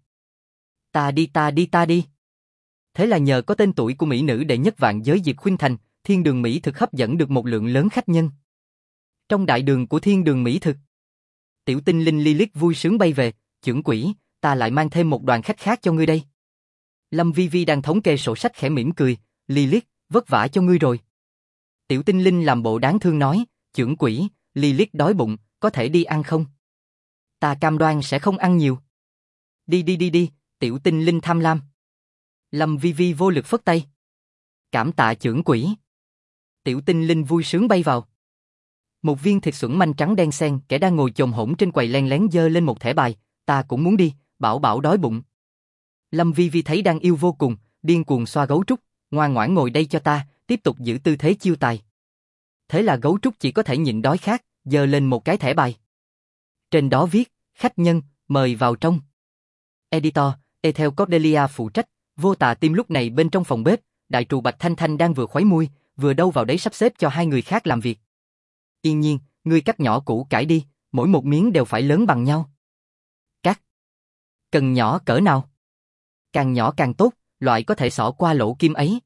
Ta đi. Thế là nhờ có tên tuổi của mỹ nữ đệ nhất vạn giới Diệp Khuynh Thành, Thiên Đường Mỹ Thực hấp dẫn được một lượng lớn khách nhân. Trong đại đường của Thiên Đường Mỹ Thực, Tiểu Tinh Linh Lilith vui sướng bay về, trưởng quỹ, ta lại mang thêm một đoàn khách khác cho ngươi đây. Lâm Vi Vi đang thống kê sổ sách khẽ mỉm cười, Lilith, vất vả cho ngươi rồi. Tiểu Tinh Linh làm bộ đáng thương nói, trưởng quỹ, Lilith đói bụng, có thể đi ăn không? Ta cam đoan sẽ không ăn nhiều. Đi, Tiểu Tinh Linh tham lam. Lâm Vi Vi vô lực phất tay. Cảm tạ trưởng quỹ. Tiểu Tinh Linh vui sướng bay vào. Một viên thịt xuẩn manh trắng đen xen, kẻ đang ngồi chồm hổm trên quầy len lén giơ lên một thẻ bài, ta cũng muốn đi, bảo bảo đói bụng. Lâm Vi Vi thấy đang yêu vô cùng, điên cuồng xoa gấu trúc, ngoan ngoãn ngồi đây cho ta, tiếp tục giữ tư thế chiêu tài. Thế là gấu trúc chỉ có thể nhịn đói khát, giơ lên một cái thẻ bài. Trên đó viết, khách nhân, mời vào trong. Editor, Ethel Cordelia phụ trách, Vô Tà Tim lúc này bên trong phòng bếp, đại trù Bạch Thanh Thanh đang vừa khuấy mui, vừa đâu vào đấy sắp xếp cho hai người khác làm việc. Yên Nhiên, ngươi cắt nhỏ củ cải đi, mỗi một miếng đều phải lớn bằng nhau. Cắt. Cần nhỏ cỡ nào? Càng nhỏ càng tốt, loại có thể xỏ qua lỗ kim ấy.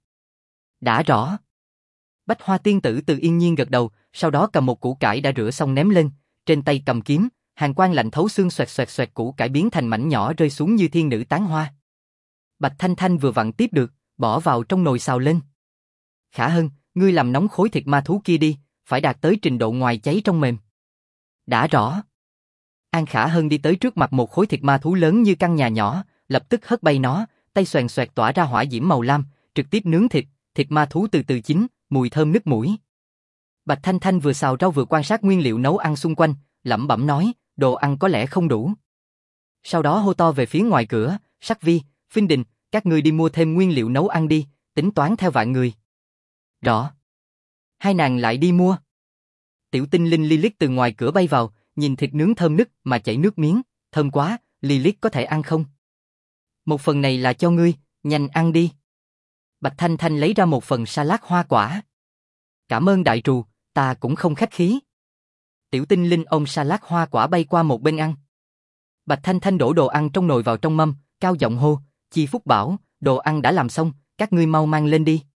Đã rõ. Bách Hoa tiên tử từ Yên Nhiên gật đầu, sau đó cầm một củ cải đã rửa xong ném lên, trên tay cầm kiếm, hàn quang lạnh thấu xương xoẹt xoẹt xoẹt củ cải biến thành mảnh nhỏ rơi xuống như thiên nữ tán hoa. Bạch Thanh Thanh vừa vặn tiếp được, bỏ vào trong nồi xào lên. Khả Hân, ngươi làm nóng khối thịt ma thú kia đi, phải đạt tới trình độ ngoài cháy trong mềm. Đã rõ. An Khả Hân đi tới trước mặt một khối thịt ma thú lớn như căn nhà nhỏ, lập tức hất bay nó, tay xoèn xoẹt tỏa ra hỏa diễm màu lam, trực tiếp nướng thịt, thịt ma thú từ từ chín, mùi thơm nức mũi. Bạch Thanh Thanh vừa xào rau vừa quan sát nguyên liệu nấu ăn xung quanh, lẩm bẩm nói, đồ ăn có lẽ không đủ. Sau đó hô to về phía ngoài cửa, Sắc Vi, Phinh Đình, các ngươi đi mua thêm nguyên liệu nấu ăn đi, tính toán theo vạn người. Rõ. Hai nàng lại đi mua. Tiểu tinh linh Lilith từ ngoài cửa bay vào, nhìn thịt nướng thơm nức mà chảy nước miếng, thơm quá, Lilith có thể ăn không? Một phần này là cho ngươi, nhanh ăn đi. Bạch Thanh Thanh lấy ra một phần salad hoa quả. Cảm ơn đại trù, ta cũng không khách khí. Tiểu tinh linh ôm salad hoa quả bay qua một bên ăn. Bạch Thanh Thanh đổ đồ ăn trong nồi vào trong mâm, cao giọng hô, Chi Phúc bảo, đồ ăn đã làm xong, các ngươi mau mang lên đi.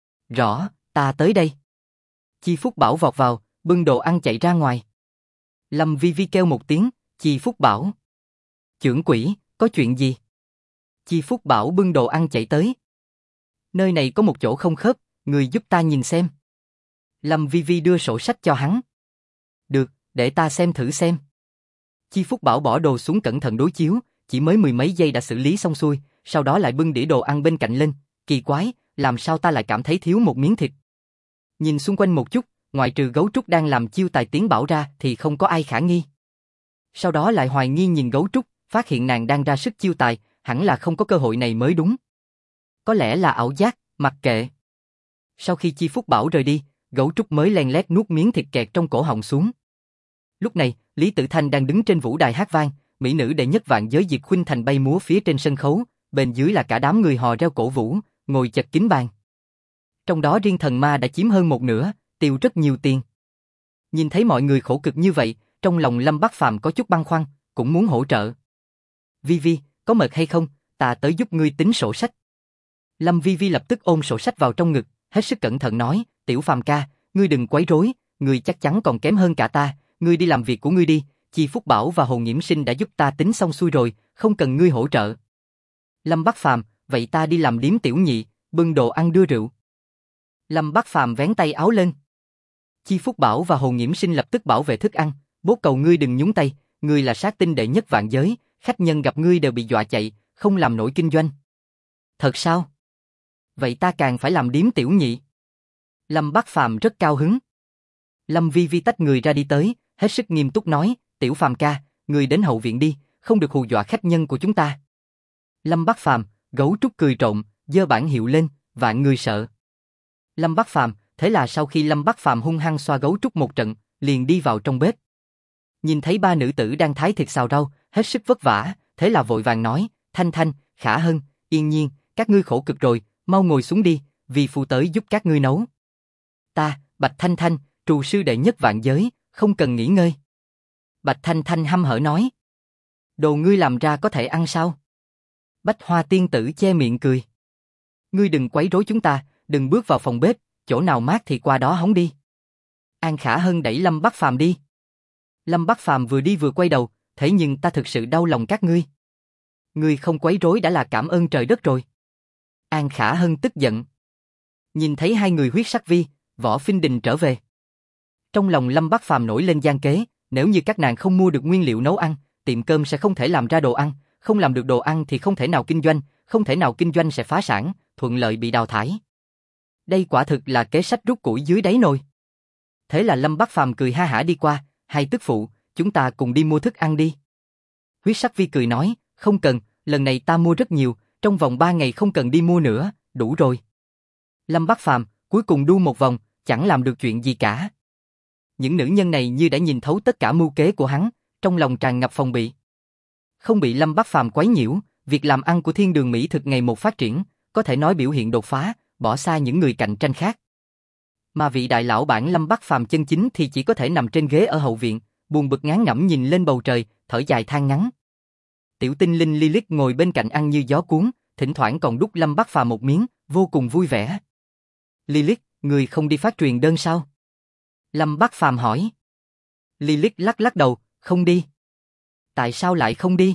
Rõ, ta tới đây. Chi Phúc bảo vọt vào, bưng đồ ăn chạy ra ngoài. Lâm Vi Vi kêu một tiếng, Chi Phúc bảo. Chưởng quỷ, có chuyện gì? Chi Phúc bảo bưng đồ ăn chạy tới. Nơi này có một chỗ không khớp, người giúp ta nhìn xem. Lâm Vi Vi đưa sổ sách cho hắn. Được, để ta xem thử xem. Chi Phúc bảo bỏ đồ xuống cẩn thận đối chiếu, chỉ mới mười mấy giây đã xử lý xong xuôi, sau đó lại bưng đĩa đồ ăn bên cạnh lên. Kỳ quái, làm sao ta lại cảm thấy thiếu một miếng thịt? Nhìn xung quanh một chút, ngoại trừ gấu trúc đang làm chiêu tài tiến bảo ra thì không có ai khả nghi. Sau đó lại hoài nghi nhìn gấu trúc, phát hiện nàng đang ra sức chiêu tài, hẳn là không có cơ hội này mới đúng. Có lẽ là ảo giác, mặc kệ. Sau khi Chi Phúc bảo rời đi, gấu trúc mới len lét nuốt miếng thịt kẹt trong cổ họng xuống. Lúc này, Lý Tử Thanh đang đứng trên vũ đài hát vang, mỹ nữ đệ nhất vạn giới Diệp Khuynh Thành bay múa phía trên sân khấu, bên dưới là cả đám người hò reo cổ vũ, ngồi chật kín bàn. Trong đó riêng thần ma đã chiếm hơn một nửa, tiêu rất nhiều tiền. Nhìn thấy mọi người khổ cực như vậy, trong lòng Lâm Bắc Phàm có chút băn khoăn, cũng muốn hỗ trợ. Vi Vi, có mệt hay không, ta tới giúp ngươi tính sổ sách. Lâm Vi Vi lập tức ôm sổ sách vào trong ngực, hết sức cẩn thận nói, Tiểu Phàm ca, ngươi đừng quấy rối, ngươi chắc chắn còn kém hơn cả ta, ngươi đi làm việc của ngươi đi, Chi Phúc Bảo và Hồ Nghiễm Sinh đã giúp ta tính xong xuôi rồi, không cần ngươi hỗ trợ. Lâm Bắc Phàm, vậy ta đi làm điếm tiểu nhị, bưng đồ ăn đưa rượu. Lâm Bắc Phàm vén tay áo lên. Chi Phúc Bảo và Hồ Nghiễm Sinh lập tức bảo vệ thức ăn, bố cầu ngươi đừng nhúng tay, ngươi là sát tinh đệ nhất vạn giới, khách nhân gặp ngươi đều bị dọa chạy, không làm nổi kinh doanh. Thật sao? Vậy ta càng phải làm điếm tiểu nhị. Lâm Bắc Phàm rất cao hứng. Lâm Vi Vi tách người ra đi tới, hết sức nghiêm túc nói, Tiểu Phàm ca, ngươi đến hậu viện đi, không được hù dọa khách nhân của chúng ta. Lâm Bắc Phàm, gấu trúc cười trộm, giơ bảng hiệu lên, vạn người sợ. Lâm Bắc Phàm, thế là sau khi Lâm Bắc Phàm hung hăng xoa gấu trúc một trận, liền đi vào trong bếp. Nhìn thấy ba nữ tử đang thái thịt xào rau, hết sức vất vả, thế là vội vàng nói, Thanh Thanh, Khả Hân, Yên Nhiên, các ngươi khổ cực rồi, mau ngồi xuống đi, vì phu tới giúp các ngươi nấu. Ta, Bạch Thanh Thanh, trù sư đệ nhất vạn giới, không cần nghỉ ngơi. Bạch Thanh Thanh hăm hở nói. Đồ ngươi làm ra có thể ăn sao? Bách Hoa tiên tử che miệng cười. Ngươi đừng quấy rối chúng ta, đừng bước vào phòng bếp, chỗ nào mát thì qua đó hóng đi. An Khả Hân đẩy Lâm Bắc Phàm đi. Lâm Bắc Phàm vừa đi vừa quay đầu, thế nhưng ta thực sự đau lòng các ngươi. Ngươi không quấy rối đã là cảm ơn trời đất rồi. An Khả Hân tức giận. Nhìn thấy hai người huyết sắc vi, Võ Phinh Đình trở về. Trong lòng Lâm Bắc Phàm nổi lên gian kế, nếu như các nàng không mua được nguyên liệu nấu ăn, tiệm cơm sẽ không thể làm ra đồ ăn, không làm được đồ ăn thì không thể nào kinh doanh, không thể nào kinh doanh sẽ phá sản, thuận lợi bị đào thải. Đây quả thực là kế sách rút củi dưới đáy nồi. Thế là Lâm Bắc Phàm cười ha hả đi qua, hai tức phụ, chúng ta cùng đi mua thức ăn đi. Huyết sắc vi cười nói, không cần, lần này ta mua rất nhiều, trong vòng 3 ngày không cần đi mua nữa, đủ rồi. Lâm Bắc Phàm cuối cùng đu một vòng, chẳng làm được chuyện gì cả. Những nữ nhân này như đã nhìn thấu tất cả mưu kế của hắn, trong lòng tràn ngập phòng bị. Không bị Lâm Bắc Phàm quấy nhiễu, việc làm ăn của thiên đường mỹ thực ngày một phát triển, có thể nói biểu hiện đột phá, bỏ xa những người cạnh tranh khác. Mà vị đại lão bản Lâm Bắc Phàm chân chính thì chỉ có thể nằm trên ghế ở hậu viện, buồn bực ngán ngẩm nhìn lên bầu trời, thở dài than ngắn. Tiểu tinh linh Lilith ngồi bên cạnh ăn như gió cuốn, thỉnh thoảng còn đút Lâm Bắc Phàm một miếng, vô cùng vui vẻ. Lilith, người không đi phát truyền đơn sao? Lâm Bắc Phàm hỏi. Lilith lắc lắc đầu, không đi. Tại sao lại không đi?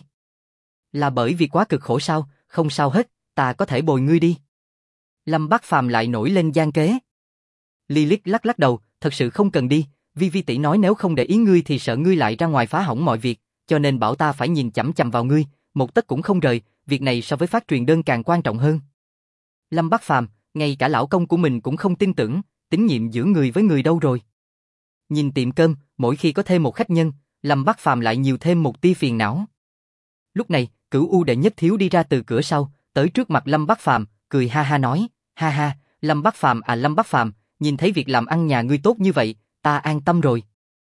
Là bởi vì quá cực khổ sao? Không sao hết, ta có thể bồi ngươi đi. Lâm Bắc Phàm lại nổi lên gian kế. Lilith lắc lắc đầu, thật sự không cần đi, Vi tỷ nói nếu không để ý ngươi thì sợ ngươi lại ra ngoài phá hỏng mọi việc, cho nên bảo ta phải nhìn chằm chằm vào ngươi, một tấc cũng không rời, việc này so với phát truyền đơn càng quan trọng hơn. Lâm Bắc Phàm, ngay cả lão công của mình cũng không tin tưởng, tín nhiệm giữa người với người đâu rồi. Nhìn tiệm cơm, mỗi khi có thêm một khách nhân, Lâm Bắc Phàm lại nhiều thêm một tia phiền não. Lúc này, Cửu U đệ nhất thiếu đi ra từ cửa sau, tới trước mặt Lâm Bắc Phàm, cười ha ha nói, ha ha, Lâm Bắc Phàm à Lâm Bắc Phàm, nhìn thấy việc làm ăn nhà ngươi tốt như vậy, ta an tâm rồi.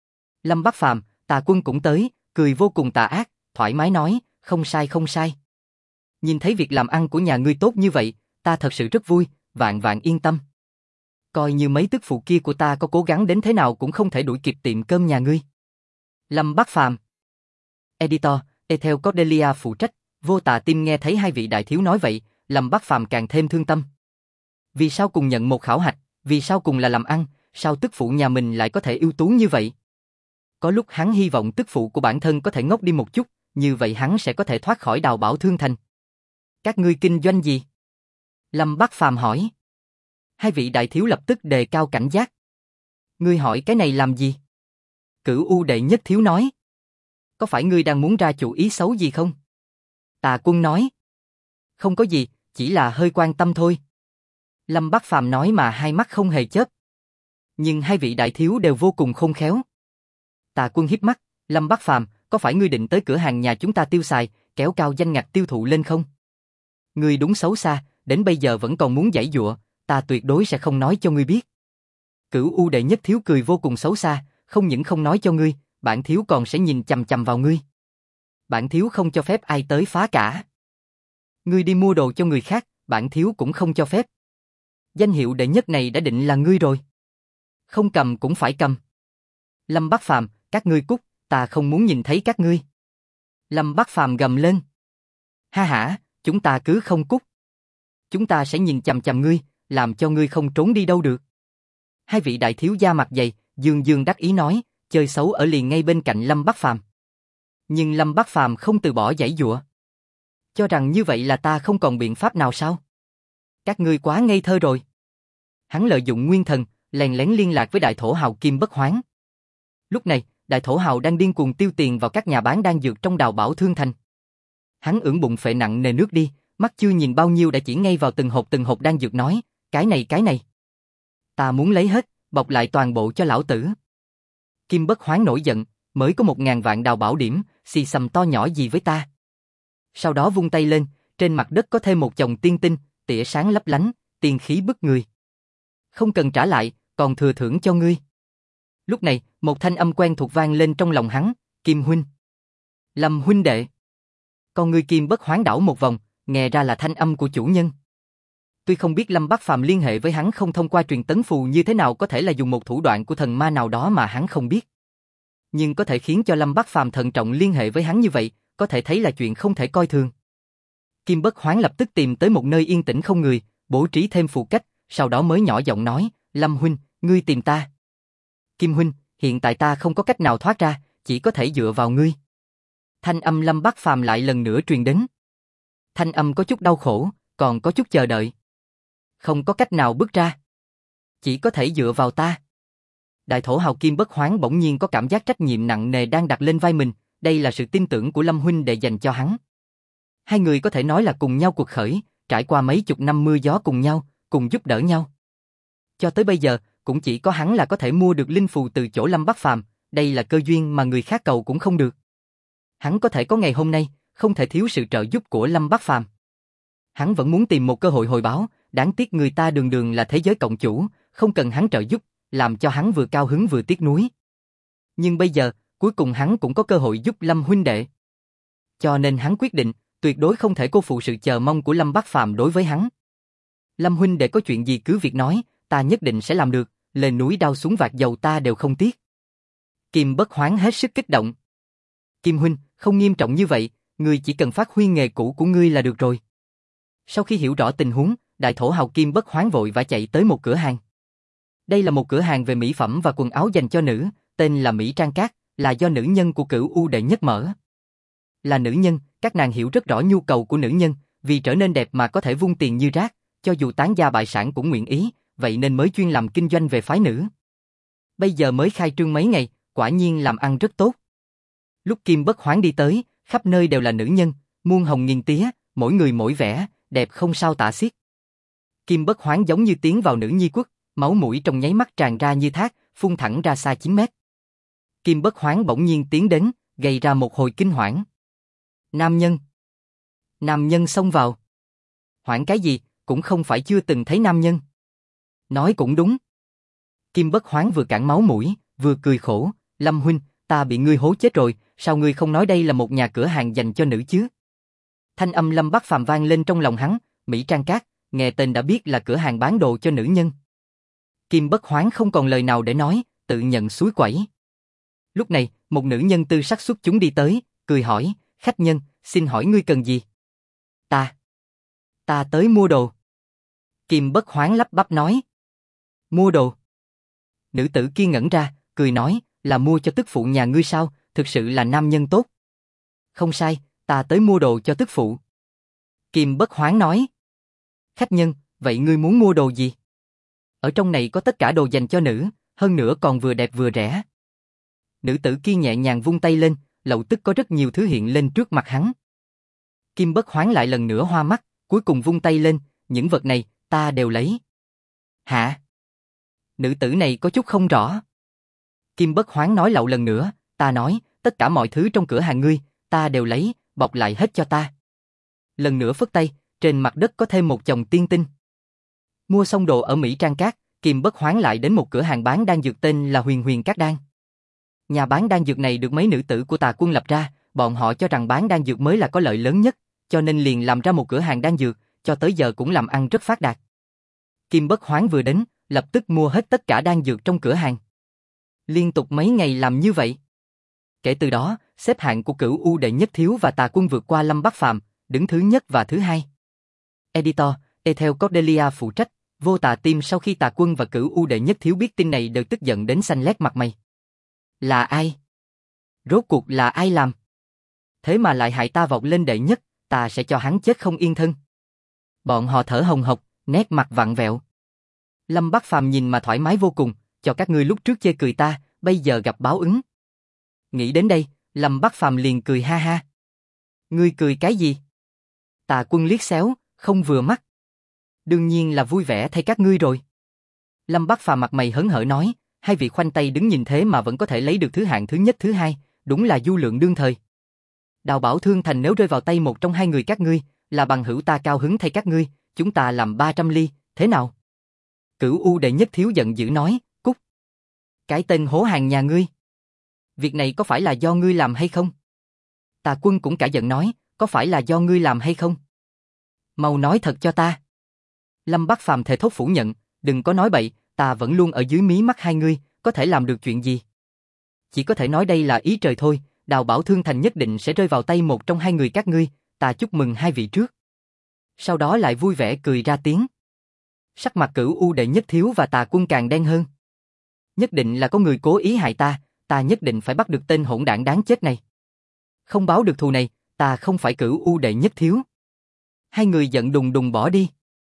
Lâm Bắc Phàm, Tà Quân cũng tới, cười vô cùng tà ác, thoải mái nói, không sai không sai. Nhìn thấy việc làm ăn của nhà ngươi tốt như vậy, ta thật sự rất vui, vạn vạn yên tâm. Coi như mấy tức phụ kia của ta có cố gắng đến thế nào cũng không thể đuổi kịp tiệm cơm nhà ngươi. Lâm Bắc Phàm. Editor, Ethel Cordelia phụ trách, Vô Tà Tim nghe thấy hai vị đại thiếu nói vậy, Lâm Bắc Phàm càng thêm thương tâm. Vì sao cùng nhận một khảo hạch, vì sao cùng là làm ăn, sao tức phụ nhà mình lại có thể ưu tú như vậy? Có lúc hắn hy vọng tức phụ của bản thân có thể ngốc đi một chút, như vậy hắn sẽ có thể thoát khỏi Đào Bảo Thương Thành. Các ngươi kinh doanh gì? Lâm Bắc Phàm hỏi. Hai vị đại thiếu lập tức đề cao cảnh giác. Ngươi hỏi cái này làm gì? Cửu U đệ nhất thiếu nói. Có phải ngươi đang muốn ra chủ ý xấu gì không? Tà Quân nói. Không có gì, chỉ là hơi quan tâm thôi. Lâm Bắc Phàm nói mà hai mắt không hề chớp. Nhưng hai vị đại thiếu đều vô cùng khôn khéo. Tà Quân híp mắt, Lâm Bắc Phàm, có phải ngươi định tới cửa hàng nhà chúng ta tiêu xài, kéo cao danh ngạch tiêu thụ lên không? Ngươi đúng xấu xa, đến bây giờ vẫn còn muốn giãy giụa, ta tuyệt đối sẽ không nói cho ngươi biết. Cửu U đệ nhất thiếu cười vô cùng xấu xa, không những không nói cho ngươi, bản thiếu còn sẽ nhìn chằm chằm vào ngươi. Bản thiếu không cho phép ai tới phá cả. Ngươi đi mua đồ cho người khác, bản thiếu cũng không cho phép. Danh hiệu đệ nhất này đã định là ngươi rồi. Không cầm cũng phải cầm. Lâm Bắc Phàm, các ngươi cút, ta không muốn nhìn thấy các ngươi. Lâm Bắc Phàm gầm lên. Ha hả, chúng ta cứ không cút. Chúng ta sẽ nhìn chằm chằm ngươi, làm cho ngươi không trốn đi đâu được. Hai vị đại thiếu gia mặt dày, dương dương đắc ý nói, chơi xấu ở liền ngay bên cạnh Lâm Bắc Phàm. Nhưng Lâm Bắc Phàm không từ bỏ giãy giụa. Cho rằng như vậy là ta không còn biện pháp nào sao? Các ngươi quá ngây thơ rồi. Hắn lợi dụng nguyên thần, lén lén liên lạc với đại thổ hào Kim Bất Hoán. Lúc này, đại thổ hào đang điên cuồng tiêu tiền vào các nhà bán đan dược trong Đào Bảo Thương Thành. Hắn ưỡn bụng phệ nặng nề nước đi, mắt chưa nhìn bao nhiêu đã chỉ ngay vào từng hộp đan dược nói, cái này. Ta muốn lấy hết, bọc lại toàn bộ cho lão tử. Kim Bất Hoán nổi giận, mới có 1000 vạn đào bảo điểm, xì xầm to nhỏ gì với ta. Sau đó vung tay lên, trên mặt đất có thêm một chồng tiên tinh, tỉa sáng lấp lánh, tiên khí bức người. Không cần trả lại, còn thừa thưởng cho ngươi. Lúc này, một thanh âm quen thuộc vang lên trong lòng hắn, Kim huynh. Lâm huynh đệ. Con ngươi Kim Bất Hoán đảo một vòng, nghe ra là thanh âm của chủ nhân. Tuy không biết Lâm Bắc Phàm liên hệ với hắn không thông qua truyền tấn phù như thế nào, có thể là dùng một thủ đoạn của thần ma nào đó mà hắn không biết. Nhưng có thể khiến cho Lâm Bắc Phàm thận trọng liên hệ với hắn như vậy, có thể thấy là chuyện không thể coi thường. Kim Bất Hoán lập tức tìm tới một nơi yên tĩnh không người, bố trí thêm phù cách, sau đó mới nhỏ giọng nói, Lâm huynh, ngươi tìm ta. Kim huynh, hiện tại ta không có cách nào thoát ra, chỉ có thể dựa vào ngươi. Thanh âm Lâm Bắc Phàm lại lần nữa truyền đến. Thanh âm có chút đau khổ, còn có chút chờ đợi. Không có cách nào bước ra. Chỉ có thể dựa vào ta. Đại thổ hào Kim Bất Hoán bỗng nhiên có cảm giác trách nhiệm nặng nề đang đặt lên vai mình, đây là sự tin tưởng của Lâm huynh đệ dành cho hắn. Hai người có thể nói là cùng nhau cuộc khởi, trải qua mấy chục năm mưa gió cùng nhau, cùng giúp đỡ nhau. Cho tới bây giờ, cũng chỉ có hắn là có thể mua được linh phù từ chỗ Lâm Bắc Phàm, đây là cơ duyên mà người khác cầu cũng không được. Hắn có thể có ngày hôm nay, không thể thiếu sự trợ giúp của Lâm Bắc Phàm. Hắn vẫn muốn tìm một cơ hội hồi báo, đáng tiếc người ta đường đường là thế giới cộng chủ, không cần hắn trợ giúp, làm cho hắn vừa cao hứng vừa tiếc nuối. Nhưng bây giờ, cuối cùng hắn cũng có cơ hội giúp Lâm huynh đệ. Cho nên hắn quyết định, tuyệt đối không thể cô phụ sự chờ mong của Lâm Bác Phàm đối với hắn. Lâm huynh đệ có chuyện gì cứ việc nói, ta nhất định sẽ làm được, lên núi đao xuống vạc dầu ta đều không tiếc. Kim Bất Hoán hết sức kích động. Kim huynh, không nghiêm trọng như vậy, ngươi chỉ cần phát huy nghề cũ của ngươi là được rồi. Sau khi hiểu rõ tình huống, đại thổ hào Kim Bất Hoán vội vã chạy tới một cửa hàng. Đây là một cửa hàng về mỹ phẩm và quần áo dành cho nữ, tên là Mỹ Trang Cát, là do nữ nhân của Cửu U đệ nhất mở. Là nữ nhân, các nàng hiểu rất rõ nhu cầu của nữ nhân, vì trở nên đẹp mà có thể vung tiền như rác, cho dù tán gia bại sản cũng nguyện ý, vậy nên mới chuyên làm kinh doanh về phái nữ. Bây giờ mới khai trương mấy ngày, quả nhiên làm ăn rất tốt. Lúc Kim Bất Hoán đi tới, khắp nơi đều là nữ nhân, muôn hồng nghìn tía, mỗi người mỗi vẻ, đẹp không sao tả xiết. Kim Bất Hoán giống như tiến vào nữ nhi quốc, máu mũi trong nháy mắt tràn ra như thác, phun thẳng ra xa 9 mét. Kim Bất Hoán bỗng nhiên tiến đến, gây ra một hồi kinh hoảng. Nam nhân. Nam nhân xông vào. Hoảng cái gì, cũng không phải chưa từng thấy nam nhân. Nói cũng đúng. Kim Bất Hoán vừa cản máu mũi, vừa cười khổ, Lâm huynh, ta bị ngươi hố chết rồi, sao ngươi không nói đây là một nhà cửa hàng dành cho nữ chứ? Thanh âm Lâm Bác Phàm vang lên trong lòng hắn, Mỹ Trang Cát, nghe tên đã biết là cửa hàng bán đồ cho nữ nhân. Kim Bất Hoán không còn lời nào để nói, tự nhận suối quẩy. Lúc này, một nữ nhân tư sắc xuất chúng đi tới, cười hỏi, khách nhân, xin hỏi ngươi cần gì? Ta tới mua đồ. Kim Bất Hoán lắp bắp nói. Mua đồ? Nữ tử kia ngẩn ra, cười nói, là mua cho tức phụ nhà ngươi sao, thực sự là nam nhân tốt. Không sai, ta tới mua đồ cho tức phụ. Kim Bất Hoán nói. Khách nhân, vậy ngươi muốn mua đồ gì? Ở trong này có tất cả đồ dành cho nữ, hơn nữa còn vừa đẹp vừa rẻ. Nữ tử kia nhẹ nhàng vung tay lên, lập tức có rất nhiều thứ hiện lên trước mặt hắn. Kim Bất Hoán lại lần nữa hoa mắt, cuối cùng vung tay lên, những vật này, ta đều lấy. Hả? Nữ tử này có chút không rõ. Kim Bất Hoán nói lậu lần nữa, ta nói, tất cả mọi thứ trong cửa hàng ngươi, ta đều lấy, bọc lại hết cho ta. Lần nữa phất tay, trên mặt đất có thêm một chồng tiên tinh. Mua xong đồ ở Mỹ Trang Cát, Kim Bất Hoán lại đến một cửa hàng bán đan dược tên là Huyền Huyền Cát Đan. Nhà bán đan dược này được mấy nữ tử của Tà Quân lập ra, bọn họ cho rằng bán đan dược mới là có lợi lớn nhất, cho nên liền làm ra một cửa hàng đan dược, cho tới giờ cũng làm ăn rất phát đạt. Kim Bất Hoán vừa đến, lập tức mua hết tất cả đan dược trong cửa hàng. Liên tục mấy ngày làm như vậy. Kể từ đó, xếp hạng của Cửu U đệ nhất thiếu và Tà Quân vượt qua Lâm Bác Phàm, đứng thứ nhất và thứ hai. Editor, Ethel Cordelia phụ trách, Vô Tà Team sau khi Tà Quân và Cửu U đệ nhất thiếu biết tin này đều tức giận đến xanh lét mặt mày. Là ai? Rốt cuộc là ai làm? Thế mà lại hại ta vọt lên đệ nhất, ta sẽ cho hắn chết không yên thân. Bọn họ thở hồng hộc, nét mặt vặn vẹo. Lâm Bác Phàm nhìn mà thoải mái vô cùng, cho các ngươi lúc trước chê cười ta, bây giờ gặp báo ứng. Nghĩ đến đây, Lâm Bác Phàm liền cười ha ha. Ngươi cười cái gì? Tà Quân liếc xéo, không vừa mắt. Đương nhiên là vui vẻ thay các ngươi rồi. Lâm Bác Phàm mặt mày hớn hở nói, hai vị khoanh tay đứng nhìn thế mà vẫn có thể lấy được thứ hạng thứ nhất thứ hai, đúng là du lượng đương thời. Đào Bảo Thương Thành nếu rơi vào tay một trong hai người các ngươi, là bằng hữu ta cao hứng thay các ngươi, chúng ta làm 300 ly, thế nào? Cửu U đệ nhất thiếu giận dữ nói, cút. Cái tên hố hàng nhà ngươi. Việc này có phải là do ngươi làm hay không? Tà Quân cũng cả giận nói, có phải là do ngươi làm hay không? Mau nói thật cho ta. Lâm Bác Phàm thề thốt phủ nhận, đừng có nói bậy, ta vẫn luôn ở dưới mí mắt hai ngươi, có thể làm được chuyện gì? Chỉ có thể nói đây là ý trời thôi, Đào Bảo Thương Thành nhất định sẽ rơi vào tay một trong hai người các ngươi, ta chúc mừng hai vị trước. Sau đó lại vui vẻ cười ra tiếng. Sắc mặt Cửu U đệ nhất thiếu và Tà Quân càng đen hơn. Nhất định là có người cố ý hại ta nhất định phải bắt được tên hỗn đảng đáng chết này. Không báo được thù này, ta không phải Cửu U đệ nhất thiếu. Hai người giận đùng đùng bỏ đi.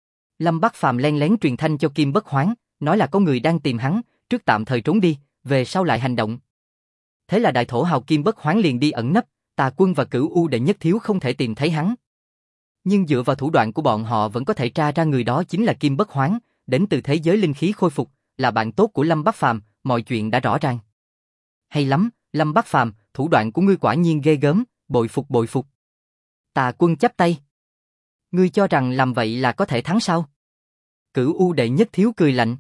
Lâm Bác Phàm len lén truyền thanh cho Kim Bất Hoán, nói là có người đang tìm hắn, trước tạm thời trốn đi, về sau lại hành động. Thế là đại thổ hào Kim Bất Hoán liền đi ẩn nấp, Tà Quân và Cửu U đệ nhất thiếu không thể tìm thấy hắn. Nhưng dựa vào thủ đoạn của bọn họ vẫn có thể tra ra người đó chính là Kim Bất Hoán, đến từ thế giới linh khí khôi phục, là bạn tốt của Lâm Bác Phàm, mọi chuyện đã rõ ràng. Hay lắm, Lâm Bác Phàm, thủ đoạn của ngươi quả nhiên ghê gớm, bội phục bội phục. Tà Quân chắp tay. Ngươi cho rằng làm vậy là có thể thắng sao? Cửu U đệ nhất thiếu cười lạnh.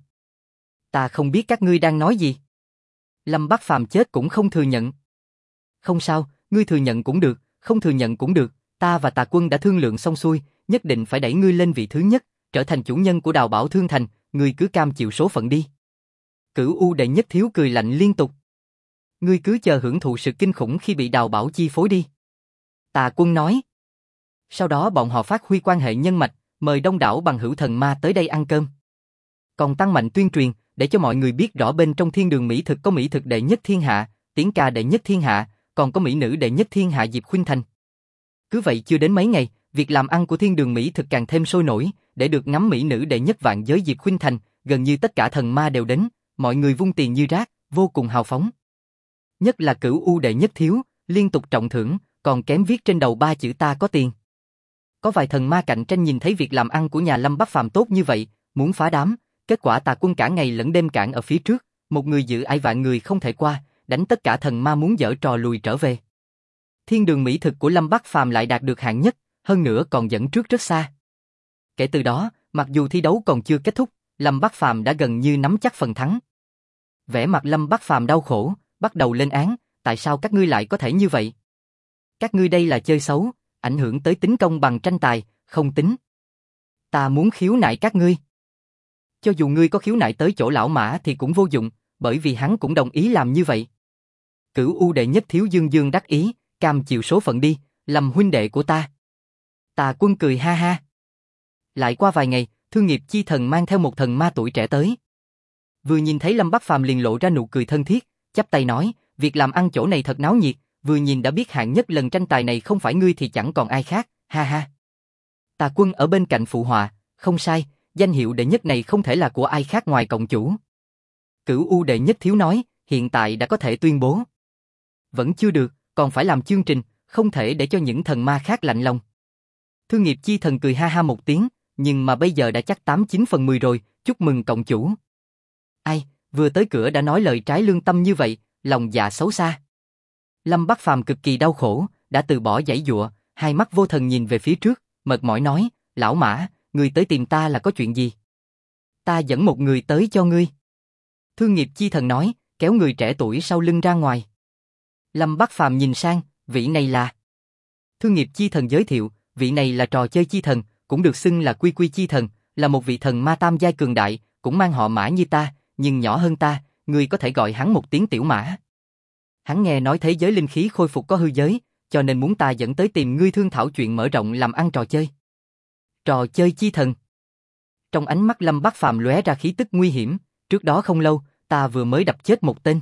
Ta không biết các ngươi đang nói gì. Lâm Bắc Phàm chết cũng không thừa nhận. Không sao, ngươi thừa nhận cũng được, không thừa nhận cũng được, ta và Tà Quân đã thương lượng xong xuôi, nhất định phải đẩy ngươi lên vị thứ nhất, trở thành chủ nhân của Đào Bảo Thương Thành, ngươi cứ cam chịu số phận đi. Cửu U đệ nhất thiếu cười lạnh liên tục. Ngươi cứ chờ hưởng thụ sự kinh khủng khi bị Đào Bảo chi phối đi. Tà Quân nói. Sau đó bọn họ phát huy quan hệ nhân mạch, mời đông đảo bằng hữu thần ma tới đây ăn cơm. Còn tăng mạnh tuyên truyền, để cho mọi người biết rõ bên trong thiên đường mỹ thực có mỹ thực đệ nhất thiên hạ, tiếng ca đệ nhất thiên hạ, còn có mỹ nữ đệ nhất thiên hạ Diệp Khuynh Thành. Cứ vậy chưa đến mấy ngày, việc làm ăn của thiên đường mỹ thực càng thêm sôi nổi, để được ngắm mỹ nữ đệ nhất vạn giới Diệp Khuynh Thành, gần như tất cả thần ma đều đến, mọi người vung tiền như rác, vô cùng hào phóng. Nhất là Cửu U đệ nhất thiếu, liên tục trọng thưởng, còn kém viết trên đầu 3 chữ ta có tiền. Có vài thần ma cạnh tranh nhìn thấy việc làm ăn của nhà Lâm Bắc Phàm tốt như vậy, muốn phá đám, kết quả Tà Quân cả ngày lẫn đêm cản ở phía trước, một người giữ ải vạn người không thể qua, đánh tất cả thần ma muốn giở trò lùi trở về. Thiên đường mỹ thực của Lâm Bắc Phàm lại đạt được hạng nhất, hơn nữa còn dẫn trước rất xa. Kể từ đó, mặc dù thi đấu còn chưa kết thúc, Lâm Bắc Phàm đã gần như nắm chắc phần thắng. Vẻ mặt Lâm Bắc Phàm đau khổ, bắt đầu lên án, tại sao các ngươi lại có thể như vậy? Các ngươi đây là chơi xấu, ảnh hưởng tới tính công bằng tranh tài, không tính. Ta muốn khiếu nại các ngươi. Cho dù ngươi có khiếu nại tới chỗ lão Mã thì cũng vô dụng, bởi vì hắn cũng đồng ý làm như vậy. Cửu U đệ nhất thiếu dương dương đắc ý, cam chịu số phận đi, Lâm huynh đệ của ta. Tà Quân cười ha ha. Lại qua vài ngày, Thương Nghiệp Chi Thần mang theo một thần ma tuổi trẻ tới. Vừa nhìn thấy Lâm Bắc Phàm liền lộ ra nụ cười thân thiết, chắp tay nói, việc làm ăn chỗ này thật náo nhiệt, vừa nhìn đã biết hạng nhất lần tranh tài này không phải ngươi thì chẳng còn ai khác, ha ha. Tà Quân ở bên cạnh phụ họa, không sai, danh hiệu đệ nhất này không thể là của ai khác ngoài cộng chủ. Cửu U đệ nhất thiếu nói, hiện tại đã có thể tuyên bố. Vẫn chưa được, còn phải làm chương trình, không thể để cho những thần ma khác lạnh lòng. Thương Nghiệp Chi Thần cười ha ha một tiếng, nhưng mà bây giờ đã chắc 89 phần 10 rồi, chúc mừng cộng chủ. Ai, vừa tới cửa đã nói lời trái lương tâm như vậy, lòng dạ xấu xa. Lâm Bắc Phàm cực kỳ đau khổ, đã từ bỏ giãy giụa, hai mắt vô thần nhìn về phía trước, mệt mỏi nói, lão Mã, ngươi tới tìm ta là có chuyện gì? Ta dẫn một người tới cho ngươi. Thương Nghiệp Chi Thần nói, kéo người trẻ tuổi sau lưng ra ngoài. Lâm Bắc Phàm nhìn sang, vị này là... Thương Nghiệp Chi Thần giới thiệu, vị này là trò chơi chi thần, cũng được xưng là Quy Quy chi thần, là một vị thần ma tam giai cường đại, cũng mang họ Mã như ta, nhưng nhỏ hơn ta, ngươi có thể gọi hắn một tiếng tiểu Mã. Hắn nghe nói thế giới linh khí khôi phục có hư giới, cho nên muốn ta dẫn tới tìm ngươi thương thảo chuyện mở rộng làm ăn trò chơi. Trò chơi chi thần. Trong ánh mắt Lâm Bắc Phàm lóe ra khí tức nguy hiểm, trước đó không lâu, ta vừa mới đập chết một tên.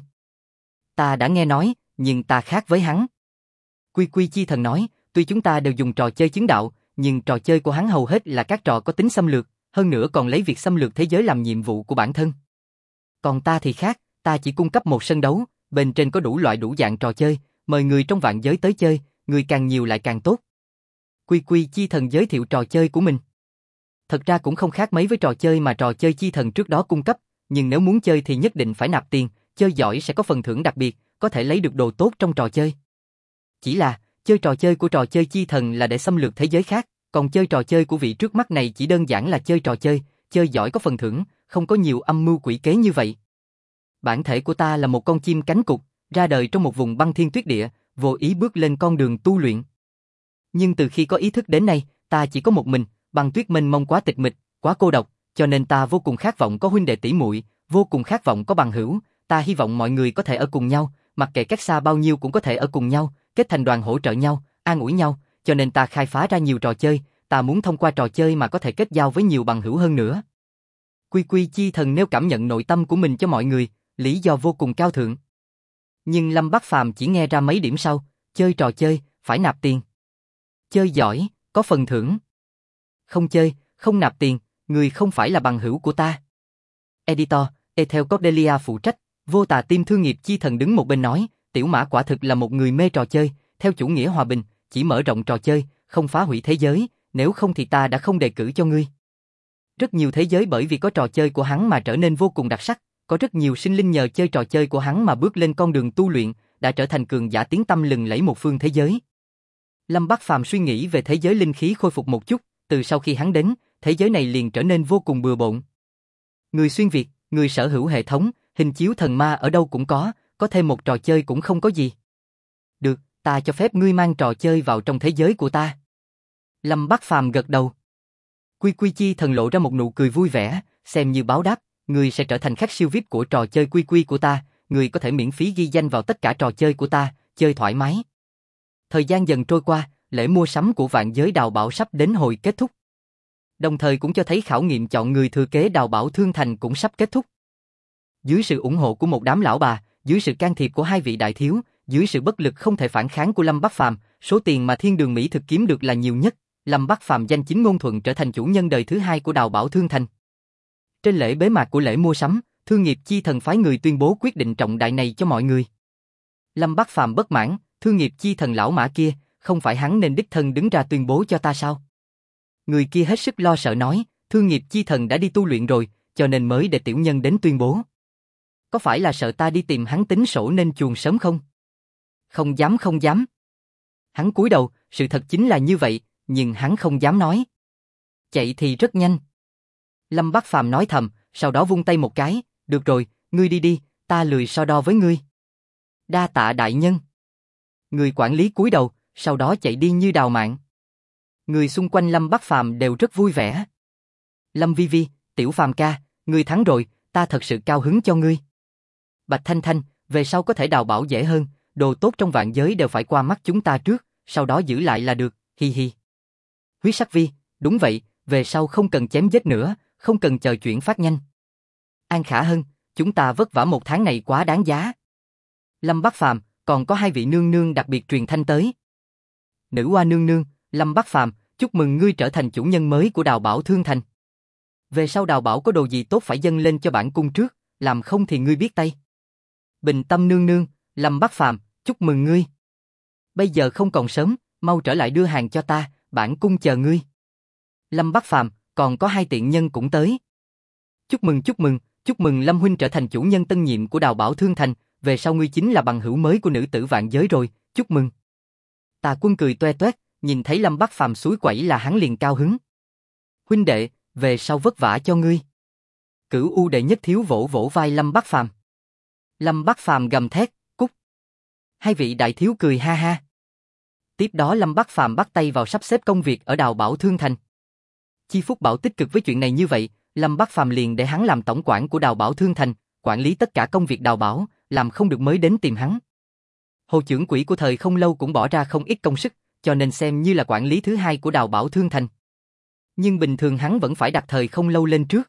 Ta đã nghe nói, nhưng ta khác với hắn. Quy Quy chi thần nói, tuy chúng ta đều dùng trò chơi chứng đạo, nhưng trò chơi của hắn hầu hết là các trò có tính xâm lược, hơn nữa còn lấy việc xâm lược thế giới làm nhiệm vụ của bản thân. Còn ta thì khác, ta chỉ cung cấp một sân đấu, bên trên có đủ loại đủ dạng trò chơi, mời người trong vạn giới tới chơi, người càng nhiều lại càng tốt. Quy Quy chi thần giới thiệu trò chơi của mình. Thật ra cũng không khác mấy với trò chơi mà trò chơi chi thần trước đó cung cấp, nhưng nếu muốn chơi thì nhất định phải nạp tiền, chơi giỏi sẽ có phần thưởng đặc biệt, có thể lấy được đồ tốt trong trò chơi. Chỉ là, chơi trò chơi của trò chơi chi thần là để xâm lược thế giới khác, còn chơi trò chơi của vị trước mắt này chỉ đơn giản là chơi trò chơi giỏi có phần thưởng, không có nhiều âm mưu quỷ kế như vậy. Bản thể của ta là một con chim cánh cụt, ra đời trong một vùng băng thiên tuyết địa, vô ý bước lên con đường tu luyện. Nhưng từ khi có ý thức đến nay, ta chỉ có một mình, băng tuyết mênh mông quá tịch mịch, quá cô độc, cho nên ta vô cùng khát vọng có huynh đệ tỷ muội, vô cùng khát vọng có bằng hữu, ta hy vọng mọi người có thể ở cùng nhau, mặc kệ cách xa bao nhiêu cũng có thể ở cùng nhau, kết thành đoàn hỗ trợ nhau, an ủi nhau, cho nên ta khai phá ra nhiều trò chơi, ta muốn thông qua trò chơi mà có thể kết giao với nhiều bằng hữu hơn nữa. Quy Quy chi thần nêu cảm nhận nội tâm của mình cho mọi người, lý do vô cùng cao thượng. Nhưng Lâm Bắc Phàm chỉ nghe ra mấy điểm sau, chơi trò chơi, phải nạp tiền. Chơi giỏi, có phần thưởng. Không chơi, không nạp tiền, người không phải là bằng hữu của ta. Editor, Ethel Cordelia phụ trách, Vô Tà Team Thương Nghiệp chi thần đứng một bên nói, tiểu Mã quả thực là một người mê trò chơi, theo chủ nghĩa hòa bình, chỉ mở rộng trò chơi, không phá hủy thế giới, nếu không thì ta đã không đề cử cho ngươi. Rất nhiều thế giới bởi vì có trò chơi của hắn mà trở nên vô cùng đặc sắc, có rất nhiều sinh linh nhờ chơi trò chơi của hắn mà bước lên con đường tu luyện, đã trở thành cường giả tiếng tăm lừng lẫy một phương thế giới. Lâm Bắc Phàm suy nghĩ về thế giới linh khí khôi phục một chút, Từ sau khi hắn đến, thế giới này liền trở nên vô cùng bừa bộn. Người xuyên Việt, người sở hữu hệ thống, hình chiếu thần ma ở đâu cũng có thêm một trò chơi cũng không có gì. Được, ta cho phép ngươi mang trò chơi vào trong thế giới của ta. Lâm Bắc Phàm gật đầu. Quy Quy Chi Thần lộ ra một nụ cười vui vẻ, xem như báo đáp, ngươi sẽ trở thành khách siêu VIP của trò chơi Quy Quy của ta, ngươi có thể miễn phí ghi danh vào tất cả trò chơi của ta, chơi thoải mái. Thời gian dần trôi qua, lễ mua sắm của vạn giới đào bảo sắp đến hồi kết thúc. Đồng thời cũng cho thấy khảo nghiệm chọn người thừa kế đào bảo Thương Thành cũng sắp kết thúc. Dưới sự ủng hộ của một đám lão bà, dưới sự can thiệp của hai vị đại thiếu, dưới sự bất lực không thể phản kháng của Lâm Bắc Phàm, số tiền mà Thiên Đường Mỹ thực kiếm được là nhiều nhất, Lâm Bắc Phàm danh chính ngôn thuận trở thành chủ nhân đời thứ hai của đào bảo Thương Thành. Trên lễ bế mạc của lễ mua sắm, Thương nghiệp chi thần phái người tuyên bố quyết định trọng đại này cho mọi người. Lâm Bắc Phàm bất mãn, Thương nghiệp chi thần lão mã kia, không phải hắn nên đích thân đứng ra tuyên bố cho ta sao? Người kia hết sức lo sợ nói, Thương nghiệp chi thần đã đi tu luyện rồi, cho nên mới để tiểu nhân đến tuyên bố. Có phải là sợ ta đi tìm hắn tính sổ nên chuồn sớm không? Không dám không dám. Hắn cúi đầu, sự thật chính là như vậy, nhưng hắn không dám nói. Chạy thì rất nhanh. Lâm Bắc Phàm nói thầm, sau đó vung tay một cái, được rồi, ngươi đi đi, ta lười so đo với ngươi. Đa tạ đại nhân. Người quản lý cúi đầu, sau đó chạy đi như đào mạng. Người xung quanh Lâm Bắc Phàm đều rất vui vẻ. Lâm Vi Vi, Tiểu Phàm ca, ngươi thắng rồi, ta thật sự cao hứng cho ngươi. Bạch Thanh Thanh, về sau có thể đào bảo dễ hơn, đồ tốt trong vạn giới đều phải qua mắt chúng ta trước, sau đó giữ lại là được, hi hi. Huyết Sắc Vi, đúng vậy, về sau không cần chém giết nữa, không cần chờ chuyển phát nhanh. An Khả Hân, chúng ta vất vả một tháng này quá đáng giá. Lâm Bắc Phàm, còn có hai vị nương nương đặc biệt truyền thanh tới. Nữ Hoa nương nương, Lâm Bắc Phàm, chúc mừng ngươi trở thành chủ nhân mới của đào bảo Thương Thành. Về sau đào bảo có đồ gì tốt phải dâng lên cho bản cung trước, làm không thì ngươi biết tay. Bình Tâm nương nương, Lâm Bắc Phàm, chúc mừng ngươi. Bây giờ không còn sớm, mau trở lại đưa hàng cho ta, bản cung chờ ngươi. Lâm Bắc Phàm, còn có hai tiện nhân cũng tới. Chúc mừng chúc mừng Lâm huynh trở thành chủ nhân tân nhiệm của đào bảo Thương Thành, về sau ngươi chính là bằng hữu mới của nữ tử vạn giới rồi, chúc mừng. Tà Quân cười toe toét, nhìn thấy Lâm Bắc Phàm suối quẩy là hắn liền cao hứng. Huynh đệ, về sau vất vả cho ngươi. Cửu U đệ nhất thiếu vỗ vỗ vai Lâm Bắc Phàm. Lâm Bắc Phàm gầm thét, cút. Hai vị đại thiếu cười ha ha. Tiếp đó Lâm Bắc Phàm bắt tay vào sắp xếp công việc ở đào bảo Thương Thành. Chi Phúc Bảo tích cực với chuyện này như vậy, Lâm Bắc Phàm liền để hắn làm tổng quản của đào bảo Thương Thành, quản lý tất cả công việc đào bảo, làm không được mới đến tìm hắn. Hồ trưởng quỹ của thời không lâu cũng bỏ ra không ít công sức, cho nên xem như là quản lý thứ hai của đào bảo Thương Thành. Nhưng bình thường hắn vẫn phải đặt thời không lâu lên trước.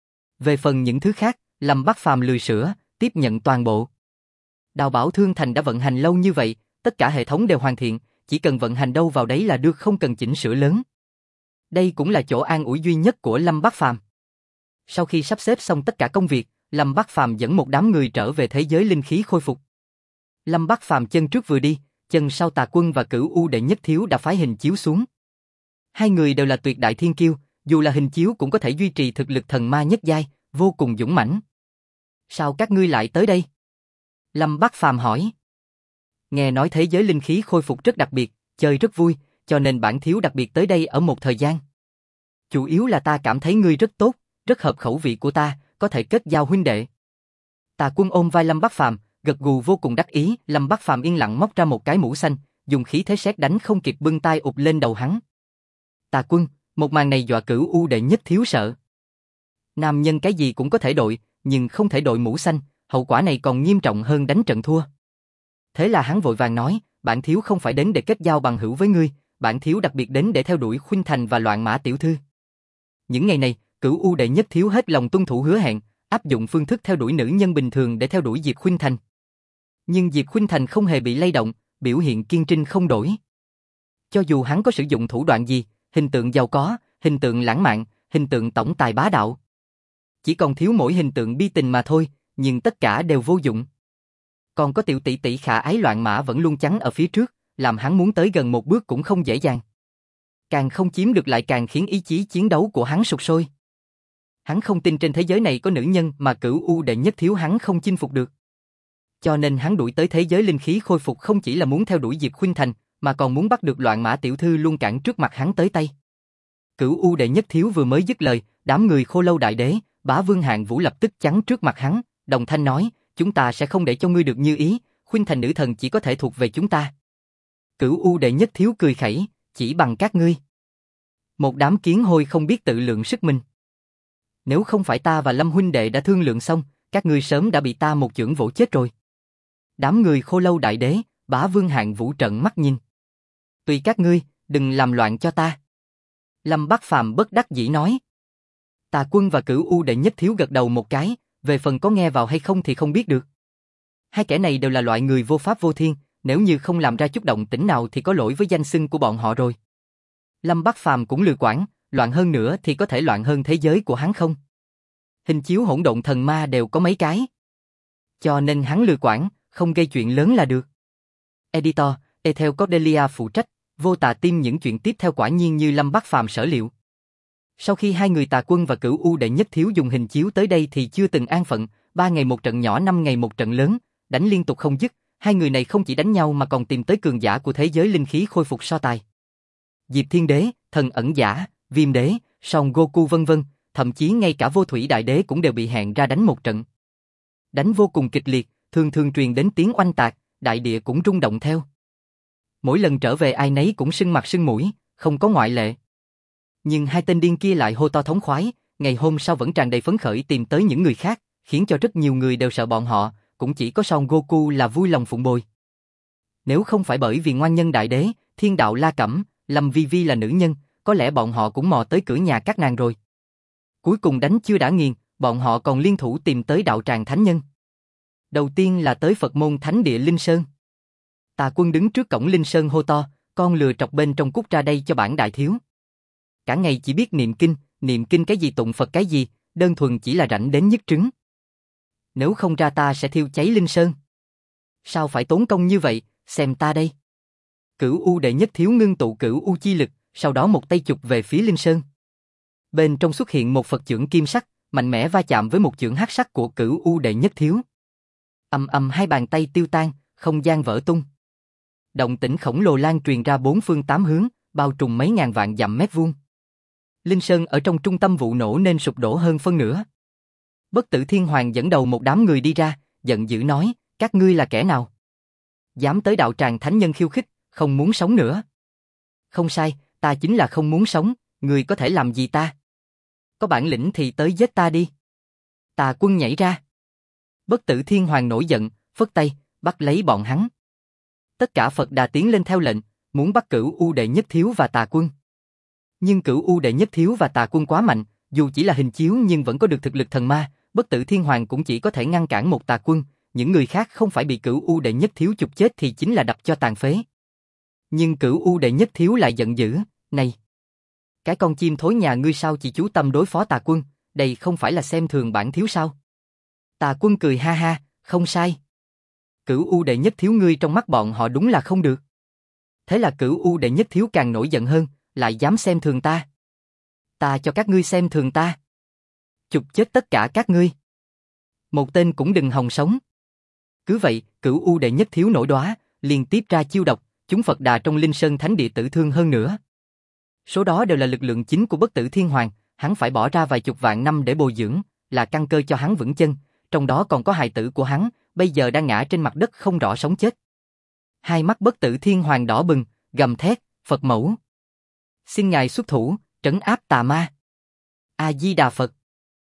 Về phần những thứ khác, Lâm Bắc Phàm lười sửa, tiếp nhận toàn bộ. Đào bảo Thương Thành đã vận hành lâu như vậy, tất cả hệ thống đều hoàn thiện, chỉ cần vận hành đâu vào đấy là được, không cần chỉnh sửa lớn. Đây cũng là chỗ an ủi duy nhất của Lâm Bắc Phàm. Sau khi sắp xếp xong tất cả công việc, Lâm Bắc Phàm dẫn một đám người trở về thế giới linh khí khôi phục. Lâm Bắc Phàm chân trước vừa đi, chân sau Tà Quân và Cửu U đệ nhất thiếu đã phái hình chiếu xuống. Hai người đều là tuyệt đại thiên kiêu, dù là hình chiếu cũng có thể duy trì thực lực thần ma nhất giai, vô cùng dũng mãnh. Sao các ngươi lại tới đây? Lâm Bắc Phàm hỏi. Nghe nói thế giới linh khí khôi phục rất đặc biệt, chơi rất vui, cho nên bản thiếu đặc biệt tới đây ở một thời gian. Chủ yếu là ta cảm thấy ngươi rất tốt, rất hợp khẩu vị của ta, có thể kết giao huynh đệ. Tà Quân ôm vai Lâm Bắc Phàm, gật gù vô cùng đắc ý. Lâm Bắc Phàm yên lặng móc ra một cái mũ xanh, dùng khí thế sét đánh không kịp bưng tay ụp lên đầu hắn. Tà Quân, một màn này dọa Cửu U đệ nhất thiếu sợ. Nam nhân cái gì cũng có thể đội, nhưng không thể đội mũ xanh, hậu quả này còn nghiêm trọng hơn đánh trận thua. Thế là hắn vội vàng nói, bản thiếu không phải đến để kết giao bằng hữu với ngươi, bản thiếu đặc biệt đến để theo đuổi Khuynh Thành và Loạn Mã tiểu thư. Những ngày này, Cửu U đệ nhất thiếu hết lòng tuân thủ hứa hẹn, áp dụng phương thức theo đuổi nữ nhân bình thường để theo đuổi Diệp Khuynh Thành. Nhưng Diệp Khuynh Thành không hề bị lay động, biểu hiện kiên trinh không đổi. Cho dù hắn có sử dụng thủ đoạn gì, hình tượng giàu có, hình tượng lãng mạn, hình tượng tổng tài bá đạo, chỉ còn thiếu mỗi hình tượng bi tình mà thôi, nhưng tất cả đều vô dụng. Còn có tiểu tỷ tỷ khả ái Loạn Mã vẫn luôn chắn ở phía trước, làm hắn muốn tới gần một bước cũng không dễ dàng. Càng không chiếm được lại càng khiến ý chí chiến đấu của hắn sụt sôi. Hắn không tin trên thế giới này có nữ nhân mà Cửu U đệ nhất thiếu hắn không chinh phục được. Cho nên hắn đuổi tới thế giới linh khí khôi phục không chỉ là muốn theo đuổi Diệp Khuynh Thành, mà còn muốn bắt được Loạn Mã tiểu thư luôn cản trước mặt hắn tới tay. Cửu U đệ nhất thiếu vừa mới dứt lời, đám người Khô Lâu Đại Đế, Bá Vương Hạng Vũ lập tức chắn trước mặt hắn, đồng thanh nói, chúng ta sẽ không để cho ngươi được như ý, Khuynh Thành nữ thần chỉ có thể thuộc về chúng ta. Cửu U đệ nhất thiếu cười khẩy, chỉ bằng các ngươi. Một đám kiến hôi không biết tự lượng sức mình. Nếu không phải ta và Lâm huynh đệ đã thương lượng xong, các ngươi sớm đã bị ta một chưởng vỗ chết rồi. Đám người Khô Lâu Đại Đế, Bá Vương Hạng Vũ trợn mắt nhìn. Tùy các ngươi, đừng làm loạn cho ta. Lâm Bắc Phàm bất đắc dĩ nói. Tà Quân và Cửu U đệ nhất thiếu gật đầu một cái, về phần có nghe vào hay không thì không biết được. Hai kẻ này đều là loại người vô pháp vô thiên, nếu như không làm ra chút động tĩnh nào thì có lỗi với danh xưng của bọn họ rồi. Lâm Bắc Phàm cũng lười quản, loạn hơn nữa thì có thể loạn hơn thế giới của hắn không? Hình chiếu hỗn độn thần ma đều có mấy cái. Cho nên hắn lười quản, không gây chuyện lớn là được. Editor, Ethel Cordelia phụ trách, Vô Tà Tim những chuyện tiếp theo quả nhiên như Lâm Bắc Phàm sở liệu. Sau khi hai người Tà Quân và Cửu U đệ nhất thiếu dùng hình chiếu tới đây thì chưa từng an phận, 3 ngày một trận nhỏ 5 ngày một trận lớn, đánh liên tục không dứt, hai người này không chỉ đánh nhau mà còn tìm tới cường giả của thế giới linh khí khôi phục so tài. Diệp Thiên Đế, Thần Ẩn Giả, Viêm Đế, Son Goku vân vân, thậm chí ngay cả Vô Thủy Đại Đế cũng đều bị hẹn ra đánh một trận. Đánh vô cùng kịch liệt, thường thường truyền đến tiếng oanh tạc, đại địa cũng rung động theo. Mỗi lần trở về ai nấy cũng sưng mặt sưng mũi, không có ngoại lệ. Nhưng hai tên điên kia lại hô to thống khoái, ngày hôm sau vẫn tràn đầy phấn khởi tìm tới những người khác, khiến cho rất nhiều người đều sợ bọn họ, cũng chỉ có Son Goku là vui lòng phụng bồi. Nếu không phải bởi vì Ngoan Nhân Đại Đế, Thiên Đạo La Cẩm, Lâm Vi Vi là nữ nhân, có lẽ bọn họ cũng mò tới cửa nhà các nàng rồi. Cuối cùng đánh chưa đã nghiền, bọn họ còn liên thủ tìm tới đạo tràng thánh nhân. Đầu tiên là tới Phật môn thánh địa Linh Sơn. Tà Quân đứng trước cổng Linh Sơn hô to, con lừa trọc bên trong cút ra đây cho bản đại thiếu. Cả ngày chỉ biết niệm kinh cái gì tụng Phật cái gì, đơn thuần chỉ là rảnh đến nhức trứng. Nếu không ra ta sẽ thiêu cháy Linh Sơn. Sao phải tốn công như vậy, xem ta đây. Cửu U đệ nhất thiếu ngưng tụ Cửu U chi lực, sau đó một tay chụp về phía Linh Sơn. Bên trong xuất hiện một Phật chưởng kim sắc, mạnh mẽ va chạm với một chưởng hắc sắc của Cửu U đệ nhất thiếu. Ầm ầm hai bàn tay tiêu tan, không gian vỡ tung. Động tĩnh khổng lồ lan truyền ra bốn phương tám hướng, bao trùm mấy ngàn vạn dặm mét vuông. Linh Sơn ở trong trung tâm vụ nổ nên sụp đổ hơn phân nửa. Bất Tử Thiên Hoàng dẫn đầu một đám người đi ra, giận dữ nói, các ngươi là kẻ nào? Dám tới đạo tràng thánh nhân khiêu khích, không muốn sống nữa. Không sai, ta chính là không muốn sống, ngươi có thể làm gì ta? Có bản lĩnh thì tới giết ta đi. Tà Quân nhảy ra. Bất Tử Thiên Hoàng nổi giận, phất tay, bắt lấy bọn hắn. Tất cả Phật Đà tiến lên theo lệnh, muốn bắt Cửu U đệ nhất thiếu và Tà Quân. Nhưng Cửu U đệ nhất thiếu và Tà Quân quá mạnh, dù chỉ là hình chiếu nhưng vẫn có được thực lực thần ma, Bất Tử Thiên Hoàng cũng chỉ có thể ngăn cản một Tà Quân, những người khác không phải bị Cửu U đệ nhất thiếu chụp chết thì chính là đập cho tàn phế. Nhưng Cửu U đệ nhất thiếu lại giận dữ, này! Cái con chim thối nhà ngươi sao chỉ chú tâm đối phó Tà Quân, đây không phải là xem thường bản thiếu sao? Tà Quân cười ha ha, không sai. Cửu U đệ nhất thiếu ngươi trong mắt bọn họ đúng là không được. Thế là Cửu U đệ nhất thiếu càng nổi giận hơn, lại dám xem thường ta. Ta cho các ngươi xem thường ta. Chụp chết tất cả các ngươi. Một tên cũng đừng hòng sống. Cứ vậy, Cửu U đệ nhất thiếu nổi đóa, liên tiếp ra chiêu độc, chúng Phật Đà trong Linh Sơn Thánh Địa tử thương hơn nữa. Số đó đều là lực lượng chính của Bất Tử Thiên Hoàng, hắn phải bỏ ra vài chục vạn năm để bồi dưỡng, là căn cơ cho hắn vững chân, trong đó còn có hài tử của hắn, bây giờ đang ngã trên mặt đất không rõ sống chết. Hai mắt Bất Tử Thiên Hoàng đỏ bừng, gầm thét, Phật mẫu. Xin ngài xuất thủ, trấn áp tà ma. A-di-đà Phật.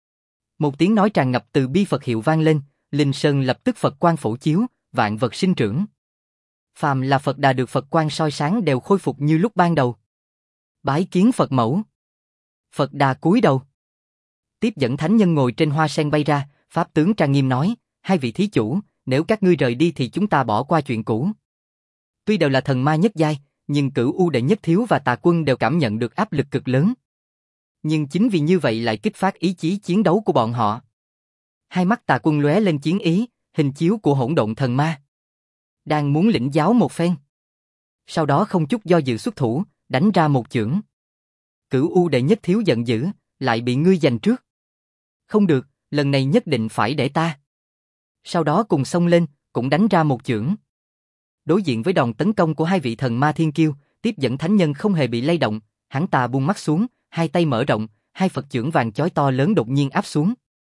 Một tiếng nói tràn ngập từ bi Phật hiệu vang lên, Linh Sơn lập tức Phật quang phổ chiếu, vạn vật sinh trưởng. Phàm là Phật Đà được Phật quang soi sáng đều khôi phục như lúc ban đầu. Bái kiến Phật mẫu. Phật Đà cúi đầu. Tiếp dẫn thánh nhân ngồi trên hoa sen bay ra, pháp tướng trang nghiêm nói, hai vị thí chủ, nếu các ngươi rời đi thì chúng ta bỏ qua chuyện cũ. Tuy đều là thần ma nhất giai, nhưng Cửu U đệ nhất thiếu và Tà Quân đều cảm nhận được áp lực cực lớn. Nhưng chính vì như vậy lại kích phát ý chí chiến đấu của bọn họ. Hai mắt Tà Quân lóe lên chiến ý, hình chiếu của hỗn độn thần ma. Đang muốn lĩnh giáo một phen. Sau đó không chút do dự xuất thủ, đánh ra một chưởng. Cửu U đệ nhất thiếu giận dữ, lại bị ngươi giành trước. Không được, lần này nhất định phải để ta. Sau đó cùng xông lên, cũng đánh ra một chưởng. Đối diện với đòn tấn công của hai vị thần ma thiên kiêu, tiếp dẫn thánh nhân không hề bị lay động, hắn ta buông mắt xuống, hai tay mở rộng, hai Phật chưởng vàng chói to lớn đột nhiên áp xuống.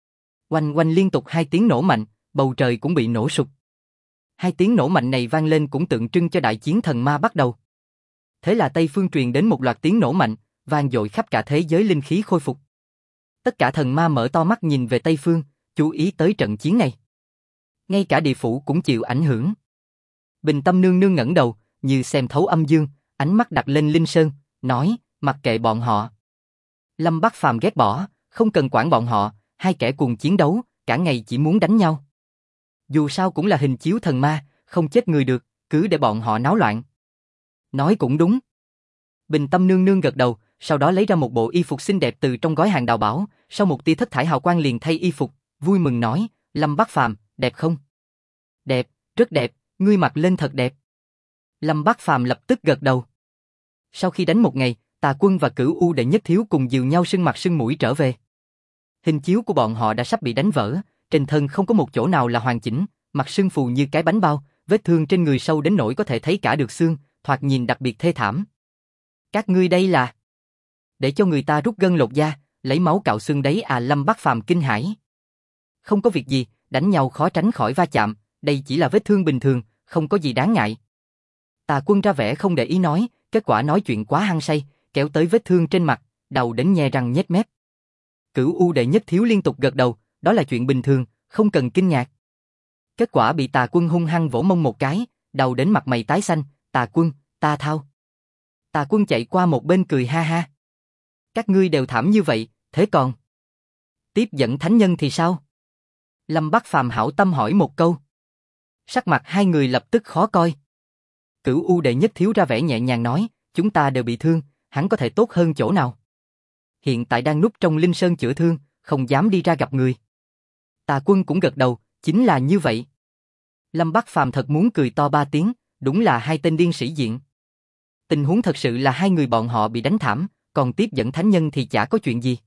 Oanh oanh liên tục hai tiếng nổ mạnh, bầu trời cũng bị nổ sụp. Hai tiếng nổ mạnh này vang lên cũng tượng trưng cho đại chiến thần ma bắt đầu. Thế là Tây Phương truyền đến một loạt tiếng nổ mạnh, vang dội khắp cả thế giới linh khí khôi phục. Tất cả thần ma mở to mắt nhìn về Tây Phương, chú ý tới trận chiến này. Ngay cả địa phủ cũng chịu ảnh hưởng. Bình Tâm Nương Nương ngẩng đầu, như xem thấu âm dương, ánh mắt đặt lên Linh Sơn, nói, mặc kệ bọn họ. Lâm Bắc Phàm ghét bỏ, không cần quản bọn họ, hai kẻ cùng chiến đấu, cả ngày chỉ muốn đánh nhau. Dù sao cũng là hình chiếu thần ma, không chết người được, cứ để bọn họ náo loạn. Nói cũng đúng. Bình Tâm Nương Nương gật đầu, sau đó lấy ra một bộ y phục xinh đẹp từ trong gói hàng đào bảo, sau một tia thất thải hào quang liền thay y phục, vui mừng nói, Lâm Bắc Phàm, đẹp không? Đẹp, rất đẹp, ngươi mặc lên thật đẹp. Lâm Bắc Phàm lập tức gật đầu. Sau khi đánh một ngày, Tà Quân và Cửu U Đệ Nhất Thiếu cùng dìu nhau sưng mặt sưng mũi trở về. Hình chiếu của bọn họ đã sắp bị đánh vỡ, trên thân không có một chỗ nào là hoàn chỉnh, mặt sưng phù như cái bánh bao, vết thương trên người sâu đến nỗi có thể thấy cả được xương, thoạt nhìn đặc biệt thê thảm. Các ngươi đây là để cho người ta rút gân lột da, lấy máu cạo xương đấy à? Lâm Bắc Phàm kinh hãi. Không có việc gì, đánh nhau khó tránh khỏi va chạm, đây chỉ là vết thương bình thường, không có gì đáng ngại. Tà Quân ra vẻ không để ý nói, kết quả nói chuyện quá hăng say, kéo tới vết thương trên mặt, đầu đến nhe răng nhếch mép. Cửu U Đệ Nhất Thiếu liên tục gật đầu, đó là chuyện bình thường, không cần kinh ngạc. Kết quả bị Tà Quân hung hăng vỗ mông một cái, đầu đến mặt mày tái xanh, Tà Quân, ta thao. Tà Quân chạy qua một bên cười ha ha. Các ngươi đều thảm như vậy, thế còn tiếp dẫn thánh nhân thì sao? Lâm Bắc Phàm hảo tâm hỏi một câu. Sắc mặt hai người lập tức khó coi. Cửu U Đệ Nhất Thiếu ra vẻ nhẹ nhàng nói, chúng ta đều bị thương, hắn có thể tốt hơn chỗ nào? Hiện tại đang núp trong Linh Sơn chữa thương, không dám đi ra gặp người. Tà Quân cũng gật đầu, chính là như vậy. Lâm Bắc Phàm thật muốn cười to ba tiếng, đúng là hai tên điên sĩ diện. Tình huống thật sự là hai người bọn họ bị đánh thảm, còn tiếp dẫn thánh nhân thì chả có chuyện gì.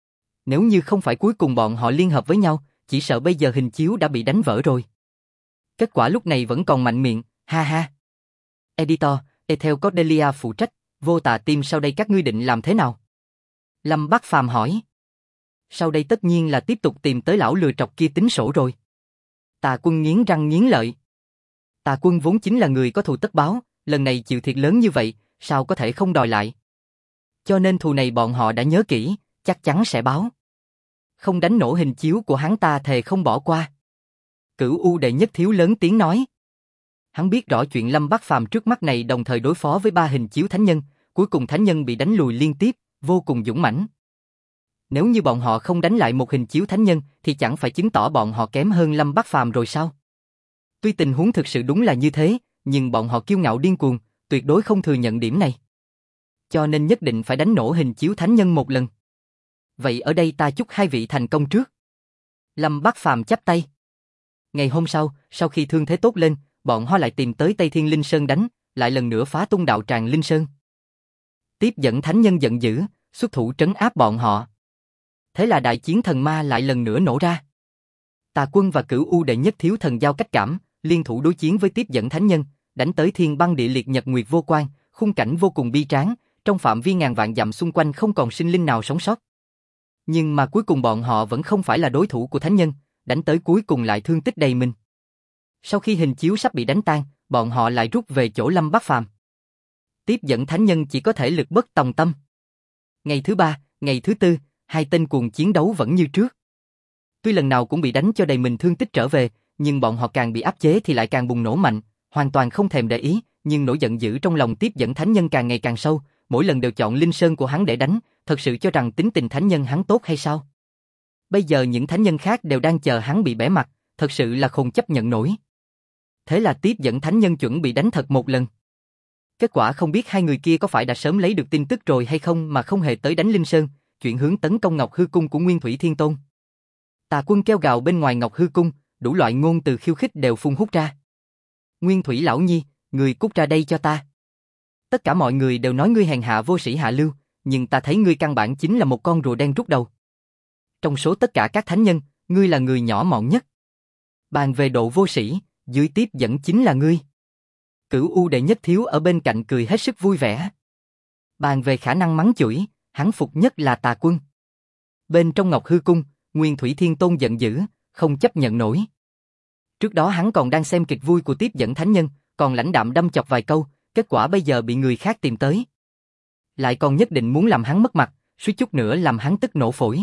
Nếu như không phải cuối cùng bọn họ liên hợp với nhau, chỉ sợ bây giờ hình chiếu đã bị đánh vỡ rồi. Kết quả lúc này vẫn còn mạnh miệng, ha ha. Editor, Ethel Cordelia phụ trách, Vô Tà Team sau đây các ngươi định làm thế nào? Lâm Bắc Phàm hỏi. Sau đây tất nhiên là tiếp tục tìm tới lão lừa trọc kia tính sổ rồi. Tà Quân nghiến răng nghiến lợi. Tà Quân vốn chính là người có thù tất báo, lần này chịu thiệt lớn như vậy, sao có thể không đòi lại? Cho nên thù này bọn họ đã nhớ kỹ, chắc chắn sẽ báo. Không đánh nổ hình chiếu của hắn ta thề không bỏ qua. Cửu U Đệ Nhất Thiếu lớn tiếng nói. Hắn biết rõ chuyện Lâm Bắc Phàm trước mắt này đồng thời đối phó với ba hình chiếu thánh nhân, cuối cùng thánh nhân bị đánh lùi liên tiếp, vô cùng dũng mãnh. Nếu như bọn họ không đánh lại một hình chiếu thánh nhân thì chẳng phải chứng tỏ bọn họ kém hơn Lâm Bắc Phàm rồi sao? Tuy tình huống thực sự đúng là như thế, nhưng bọn họ kiêu ngạo điên cuồng, tuyệt đối không thừa nhận điểm này. Cho nên nhất định phải đánh nổ hình chiếu thánh nhân một lần. Vậy ở đây ta chúc hai vị thành công trước. Lâm Bắc Phàm chắp tay. Ngày hôm sau, sau khi thương thế tốt lên, bọn họ lại tìm tới Tây Thiên Linh Sơn đánh, lại lần nữa phá tung đạo tràng Linh Sơn. Tiếp dẫn thánh nhân giận dữ, xuất thủ trấn áp bọn họ. Thế là đại chiến thần ma lại lần nữa nổ ra. Tà Quân và Cửu U Đệ Nhất Thiếu thần giao cách cảm, liên thủ đối chiến với tiếp dẫn thánh nhân, đánh tới thiên băng địa liệt nhật nguyệt vô quan, khung cảnh vô cùng bi tráng, trong phạm vi ngàn vạn dặm xung quanh không còn sinh linh nào sống sót. Nhưng mà cuối cùng bọn họ vẫn không phải là đối thủ của thánh nhân, đánh tới cuối cùng lại thương tích đầy mình. Sau khi hình chiếu sắp bị đánh tan, bọn họ lại rút về chỗ Lâm Bắc Phàm. Tiếp dẫn thánh nhân chỉ có thể lực bất tòng tâm. Ngày thứ ba, ngày thứ tư, hai tên cuồng chiến đấu vẫn như trước. Tuy lần nào cũng bị đánh cho đầy mình thương tích trở về, nhưng bọn họ càng bị áp chế thì lại càng bùng nổ mạnh, hoàn toàn không thèm để ý, nhưng nỗi giận dữ trong lòng tiếp dẫn thánh nhân càng ngày càng sâu, mỗi lần đều chọn Linh Sơn của hắn để đánh, thật sự cho rằng tính tình thánh nhân hắn tốt hay sao? Bây giờ những thánh nhân khác đều đang chờ hắn bị bẻ mặt, thật sự là không chấp nhận nổi. Thế là tiếp dẫn thánh nhân chuẩn bị đánh thật một lần. Kết quả không biết hai người kia có phải đã sớm lấy được tin tức rồi hay không mà không hề tới đánh Linh Sơn, chuyển hướng tấn công Ngọc Hư Cung của Nguyên Thủy Thiên Tôn. Tà Quân kêu gào bên ngoài Ngọc Hư Cung, đủ loại ngôn từ khiêu khích đều phun hút ra. Nguyên Thủy lão nhi, người cút ra đây cho ta. Tất cả mọi người đều nói ngươi hèn hạ vô sĩ hạ lưu, nhưng ta thấy ngươi căn bản chính là một con rùa đen rút đầu. Trong số tất cả các thánh nhân, ngươi là người nhỏ mọn nhất. Bàn về độ vô sĩ, dưới tiếp dẫn chính là ngươi. Cửu U Đệ Nhất Thiếu ở bên cạnh cười hết sức vui vẻ. Bàn về khả năng mắng chửi, Hắn phục nhất là Tà Quân. Bên trong Ngọc Hư Cung, Nguyên Thủy Thiên Tôn giận dữ, không chấp nhận nổi. Trước đó hắn còn đang xem kịch vui của tiếp dẫn thánh nhân, còn lãnh đạm đâm chọc vài câu, kết quả bây giờ bị người khác tìm tới. Lại còn nhất định muốn làm hắn mất mặt, suýt chút nữa làm hắn tức nổ phổi.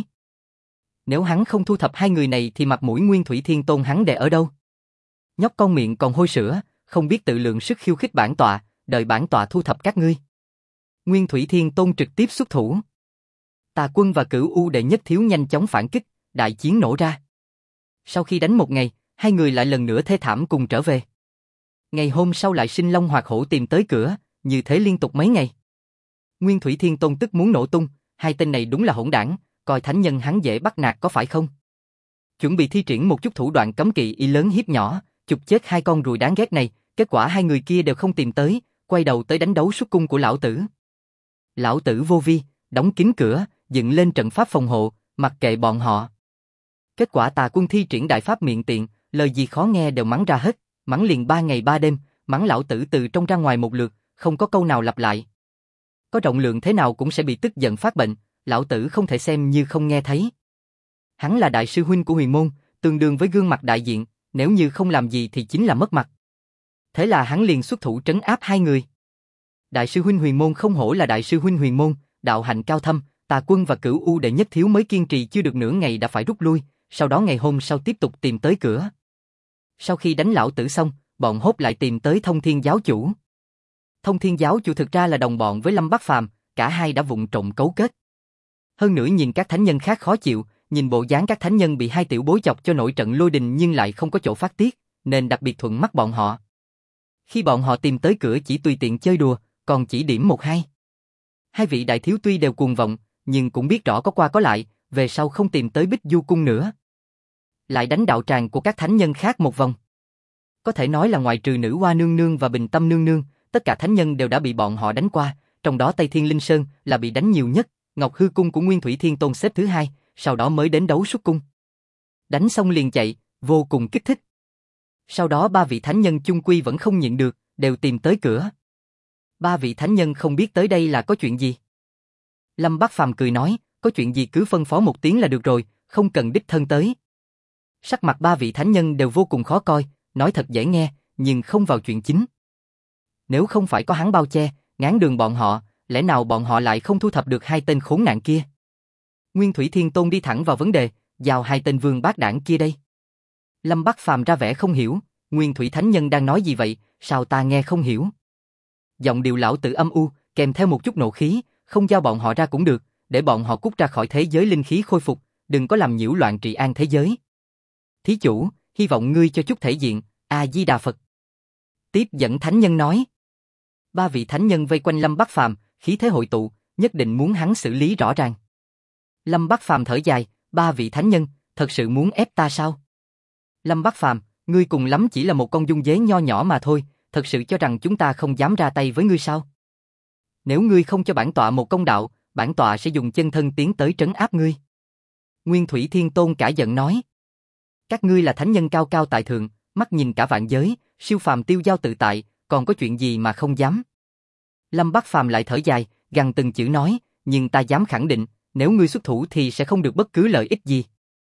Nếu hắn không thu thập hai người này thì mặt mũi Nguyên Thủy Thiên Tôn hắn để ở đâu? Nhóc con miệng còn hôi sữa, không biết tự lượng sức khiêu khích bản tọa, đợi bản tọa thu thập các ngươi. Nguyên Thủy Thiên Tôn trực tiếp xuất thủ. Tà Quân và Cửu U đệ nhất thiếu nhanh chóng phản kích, đại chiến nổ ra. Sau khi đánh một ngày, hai người lại lần nữa thê thảm cùng trở về. Ngày hôm sau lại sinh long hoạt hổ tìm tới cửa, như thế liên tục mấy ngày. Nguyên Thủy Thiên Tôn tức muốn nổ tung, hai tên này đúng là hỗn đảng, coi thánh nhân hắn dễ bắt nạt có phải không? Chuẩn bị thi triển một chút thủ đoạn cấm kỵ y lớn hiếp nhỏ, chụp chết hai con ruồi đáng ghét này, kết quả hai người kia đều không tìm tới, quay đầu tới đánh đấu xuất cung của lão tử. Lão tử vô vi, đóng kín cửa, dựng lên trận pháp phòng hộ, mặc kệ bọn họ. Kết quả Tà Quân thi triển đại pháp miệng tiện, lời gì khó nghe đều mắng ra hết, mắng liền 3 ngày 3 đêm, mắng lão tử từ trong ra ngoài một lượt, không có câu nào lặp lại. Có trọng lượng thế nào cũng sẽ bị tức giận phát bệnh, lão tử không thể xem như không nghe thấy. Hắn là đại sư huynh của Huyền Môn, tương đương với gương mặt đại diện, nếu như không làm gì thì chính là mất mặt. Thế là hắn liền xuất thủ trấn áp hai người. Đại sư huynh Huyền Môn không hổ là đại sư huynh Huyền Môn, đạo hạnh cao thâm, Tà Quân và Cửu U đệ nhất thiếu mới kiên trì chưa được nửa ngày đã phải rút lui, sau đó ngày hôm sau tiếp tục tìm tới cửa. Sau khi đánh lão tử xong, bọn hốt lại tìm tới Thông Thiên giáo chủ. Thông Thiên giáo chủ thực ra là đồng bọn với Lâm Bắc Phàm, cả hai đã vụng trộm cấu kết. Hơn nữa nhìn các thánh nhân khác khó chịu, nhìn bộ dáng các thánh nhân bị hai tiểu bối chọc cho nổi trận lôi đình nhưng lại không có chỗ phát tiết, nên đặc biệt thuận mắt bọn họ. Khi bọn họ tìm tới cửa chỉ tùy tiện chơi đùa, còn chỉ điểm một hai. Hai vị đại thiếu tuy đều cuồng vọng, nhưng cũng biết rõ có qua có lại, về sau không tìm tới Bích Du cung nữa. Lại đánh đạo tràng của các thánh nhân khác một vòng. Có thể nói là ngoại trừ Nữ Hoa nương nương và Bình Tâm nương nương, tất cả thánh nhân đều đã bị bọn họ đánh qua, trong đó Tây Thiên Linh Sơn là bị đánh nhiều nhất, Ngọc Hư cung của Nguyên Thủy Thiên Tôn xếp thứ hai, sau đó mới đến Đấu Xuất cung. Đánh xong liền chạy, vô cùng kích thích. Sau đó ba vị thánh nhân chung quy vẫn không nhịn được, đều tìm tới cửa. Ba vị thánh nhân không biết tới đây là có chuyện gì. Lâm Bắc Phàm cười nói, có chuyện gì cứ phân phó một tiếng là được rồi, không cần đích thân tới. Sắc mặt ba vị thánh nhân đều vô cùng khó coi, nói thật dễ nghe, nhưng không vào chuyện chính. Nếu không phải có hắn bao che, ngáng đường bọn họ, lẽ nào bọn họ lại không thu thập được hai tên khốn nạn kia? Nguyên Thủy Thiên Tôn đi thẳng vào vấn đề, giao hai tên vương bát đảng kia đây. Lâm Bắc Phàm ra vẻ không hiểu, Nguyên Thủy Thánh Nhân đang nói gì vậy, sao ta nghe không hiểu? Giọng điệu lão tử âm u, kèm theo một chút nộ khí, không giao bọn họ ra cũng được, để bọn họ cút ra khỏi thế giới linh khí khôi phục, đừng có làm nhiễu loạn trị an thế giới. Thí chủ, hy vọng ngươi cho chút thể diện, A-di-đà Phật. Tiếp dẫn Thánh Nhân nói. Ba vị Thánh Nhân vây quanh Lâm Bắc Phàm, khí thế hội tụ, nhất định muốn hắn xử lý rõ ràng. Lâm Bắc Phàm thở dài, ba vị Thánh Nhân, thật sự muốn ép ta sao? Lâm Bắc Phàm, ngươi cùng lắm chỉ là một con dung dế nho nhỏ mà thôi, thật sự cho rằng chúng ta không dám ra tay với ngươi sao? Nếu ngươi không cho bản tọa một công đạo, bản tọa sẽ dùng chân thân tiến tới trấn áp ngươi. Nguyên Thủy Thiên Tôn cả giận nói. Các ngươi là thánh nhân cao cao tại thượng, mắt nhìn cả vạn giới, siêu phàm tiêu giao tự tại, còn có chuyện gì mà không dám? Lâm Bắc Phàm lại thở dài, gằn từng chữ nói, nhưng ta dám khẳng định, nếu ngươi xuất thủ thì sẽ không được bất cứ lợi ích gì.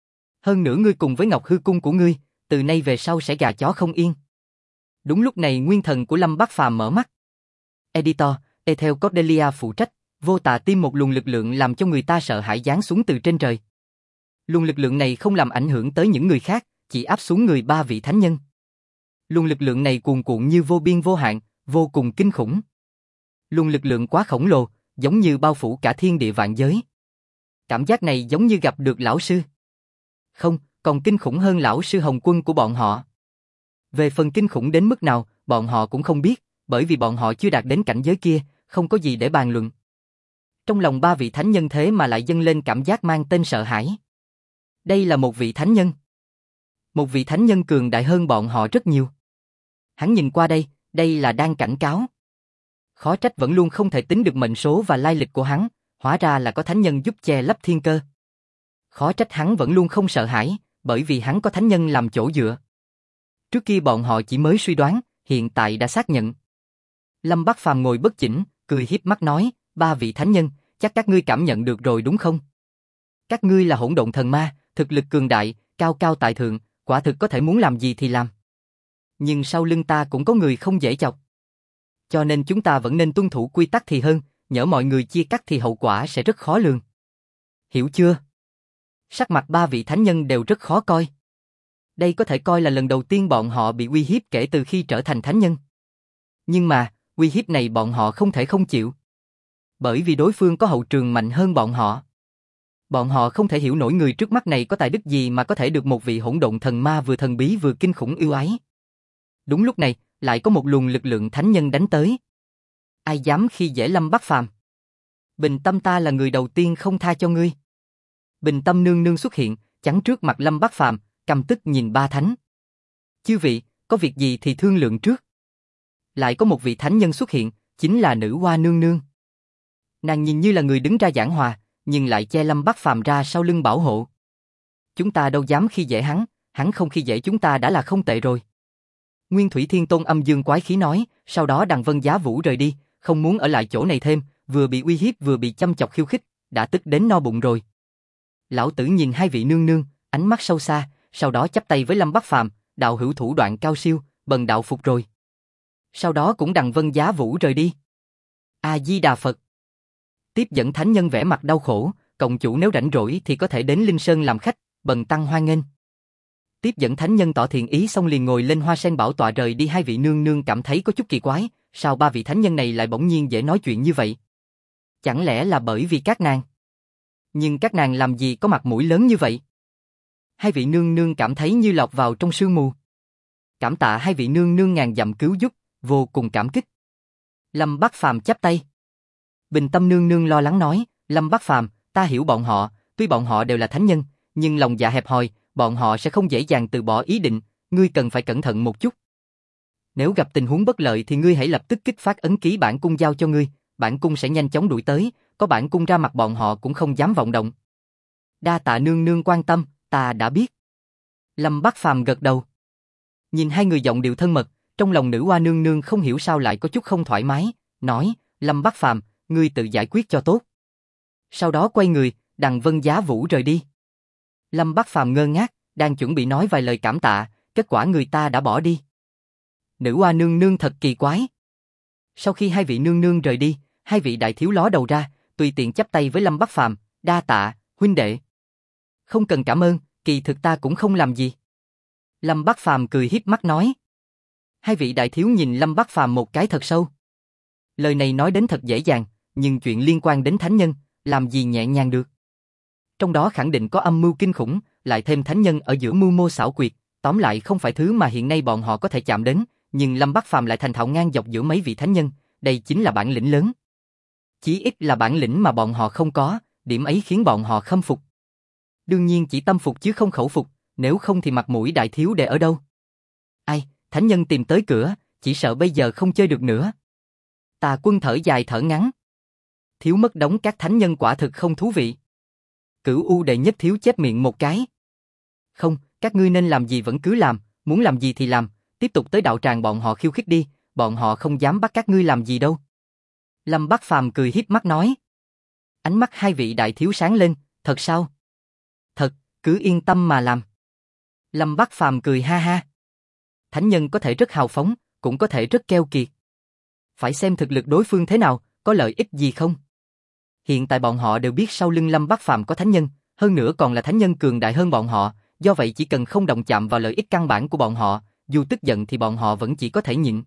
Hơn nữa ngươi cùng với Ngọc Hư cung của ngươi, từ nay về sau sẽ gà chó không yên. Đúng lúc này nguyên thần của Lâm Bắc Phàm mở mắt. Editor, Ethel Cordelia phụ trách, vô tà tim một luồng lực lượng làm cho người ta sợ hãi giáng xuống từ trên trời. Luồng lực lượng này không làm ảnh hưởng tới những người khác, chỉ áp xuống người ba vị thánh nhân. Luồng lực lượng này cuồn cuộn như vô biên vô hạn, vô cùng kinh khủng. Luồng lực lượng quá khổng lồ, giống như bao phủ cả thiên địa vạn giới. Cảm giác này giống như gặp được lão sư. Không, còn kinh khủng hơn lão sư Hồng Quân của bọn họ. Về phần kinh khủng đến mức nào, bọn họ cũng không biết, bởi vì bọn họ chưa đạt đến cảnh giới kia, không có gì để bàn luận. Trong lòng ba vị thánh nhân thế mà lại dâng lên cảm giác mang tên sợ hãi. Đây là một vị thánh nhân. Một vị thánh nhân cường đại hơn bọn họ rất nhiều. Hắn nhìn qua đây là đang cảnh cáo. Khó trách vẫn luôn không thể tính được mệnh số và lai lịch của hắn, hóa ra là có thánh nhân giúp che lấp thiên cơ. Khó trách hắn vẫn luôn không sợ hãi, bởi vì hắn có thánh nhân làm chỗ dựa. Trước kia bọn họ chỉ mới suy đoán, hiện tại đã xác nhận. Lâm Bắc Phàm ngồi bất chỉnh, cười hiếp mắt nói, ba vị thánh nhân, chắc các ngươi cảm nhận được rồi đúng không? Các ngươi là hỗn độn thần ma, thực lực cường đại, cao cao tại thượng, quả thực có thể muốn làm gì thì làm. Nhưng sau lưng ta cũng có người không dễ chọc. Cho nên chúng ta vẫn nên tuân thủ quy tắc thì hơn, nhỡ mọi người chia cắt thì hậu quả sẽ rất khó lường. Hiểu chưa? Sắc mặt ba vị thánh nhân đều rất khó coi. Đây có thể coi là lần đầu tiên bọn họ bị uy hiếp kể từ khi trở thành thánh nhân. Nhưng mà, uy hiếp này bọn họ không thể không chịu. Bởi vì đối phương có hậu trường mạnh hơn bọn họ. Bọn họ không thể hiểu nổi người trước mắt này có tài đức gì mà có thể được một vị hỗn độn thần ma vừa thần bí vừa kinh khủng yêu ái. Đúng lúc này, lại có một luồng lực lượng thánh nhân đánh tới. Ai dám khi dễ Lâm Bắc Phàm? Bình Tâm ta là người đầu tiên không tha cho ngươi. Bình Tâm nương nương xuất hiện, chắn trước mặt Lâm Bắc Phàm, căm tức nhìn ba thánh. Chư vị, có việc gì thì thương lượng trước. Lại có một vị thánh nhân xuất hiện, chính là Nữ Hoa nương nương. Nàng nhìn như là người đứng ra giảng hòa, nhưng lại che Lâm Bắc Phàm ra sau lưng bảo hộ. Chúng ta đâu dám khi dễ hắn không khi dễ chúng ta đã là không tệ rồi. Nguyên Thủy Thiên Tôn âm dương quái khí nói, sau đó Đằng Vân Giá Vũ rời đi, không muốn ở lại chỗ này thêm, vừa bị uy hiếp vừa bị châm chọc khiêu khích, đã tức đến no bụng rồi. Lão tử nhìn hai vị nương nương, ánh mắt sâu xa, sau đó chắp tay với Lâm Bắc Phàm, đạo hữu thủ đoạn cao siêu, bần đạo phục rồi. Sau đó cũng Đằng Vân Giá Vũ rời đi. A Di Đà Phật. Tiếp dẫn thánh nhân vẻ mặt đau khổ, cộng chủ nếu rảnh rỗi thì có thể đến Linh Sơn làm khách, bần tăng hoan nghênh. Tiếp dẫn thánh nhân tỏ thiện ý xong liền ngồi lên hoa sen bảo tọa rời đi. Hai vị nương nương cảm thấy có chút kỳ quái, sao ba vị thánh nhân này lại bỗng nhiên dễ nói chuyện như vậy? Chẳng lẽ là bởi vì các nàng? Nhưng các nàng làm gì có mặt mũi lớn như vậy? Hai vị nương nương cảm thấy như lọt vào trong sương mù. Cảm tạ hai vị nương nương ngàn dặm cứu giúp, vô cùng cảm kích. Lâm Bắc Phàm chắp tay. Bình Tâm nương nương lo lắng nói, Lâm Bắc Phàm, ta hiểu bọn họ, tuy bọn họ đều là thánh nhân, nhưng lòng dạ hẹp hòi, bọn họ sẽ không dễ dàng từ bỏ ý định, ngươi cần phải cẩn thận một chút. Nếu gặp tình huống bất lợi thì ngươi hãy lập tức kích phát ấn ký bản cung giao cho ngươi, bản cung sẽ nhanh chóng đuổi tới, có bản cung ra mặt bọn họ cũng không dám vọng động. Đa tạ nương nương quan tâm, ta đã biết. Lâm Bắc Phàm gật đầu. Nhìn hai người giọng điệu thân mật, trong lòng Nữ Hoa nương nương không hiểu sao lại có chút không thoải mái, nói, Lâm Bắc Phàm, ngươi tự giải quyết cho tốt. Sau đó quay người, Đằng Vân Giá Vũ rời đi. Lâm Bắc Phàm ngơ ngác, đang chuẩn bị nói vài lời cảm tạ, kết quả người ta đã bỏ đi. Nữ Hoa nương nương thật kỳ quái. Sau khi hai vị nương nương rời đi, hai vị đại thiếu ló đầu ra, tùy tiện chắp tay với Lâm Bắc Phàm, đa tạ, huynh đệ. Không cần cảm ơn, kỳ thực ta cũng không làm gì. Lâm Bắc Phàm cười hiếp mắt nói. Hai vị đại thiếu nhìn Lâm Bắc Phàm một cái thật sâu. Lời này nói đến thật dễ dàng, nhưng chuyện liên quan đến thánh nhân, làm gì nhẹ nhàng được. Trong đó khẳng định có âm mưu kinh khủng, lại thêm thánh nhân ở giữa mưu mô xảo quyệt, tóm lại không phải thứ mà hiện nay bọn họ có thể chạm đến, nhưng Lâm Bắc Phàm lại thành thạo ngang dọc giữa mấy vị thánh nhân, đây chính là bản lĩnh lớn. Chí ít là bản lĩnh mà bọn họ không có, điểm ấy khiến bọn họ khâm phục. Đương nhiên chỉ tâm phục chứ không khẩu phục, nếu không thì mặt mũi đại thiếu để ở đâu. Ai, thánh nhân tìm tới cửa, chỉ sợ bây giờ không chơi được nữa. Tà Quân thở dài thở ngắn. Thiếu mất đống các thánh nhân quả thực không thú vị. Cửu U đệ nhất thiếu chép miệng một cái. Không, các ngươi nên làm gì vẫn cứ làm, muốn làm gì thì làm, tiếp tục tới đạo tràng bọn họ khiêu khích đi, bọn họ không dám bắt các ngươi làm gì đâu. Lâm Bắc Phàm cười hiếp mắt nói. Ánh mắt hai vị đại thiếu sáng lên, thật sao? Thật, cứ yên tâm mà làm. Lâm Bắc Phàm cười ha ha. Thánh nhân có thể rất hào phóng, cũng có thể rất keo kiệt. Phải xem thực lực đối phương thế nào, có lợi ích gì không. Hiện tại bọn họ đều biết sau lưng Lâm Bắc Phàm có thánh nhân, hơn nữa còn là thánh nhân cường đại hơn bọn họ, do vậy chỉ cần không động chạm vào lợi ích căn bản của bọn họ, dù tức giận thì bọn họ vẫn chỉ có thể nhịn.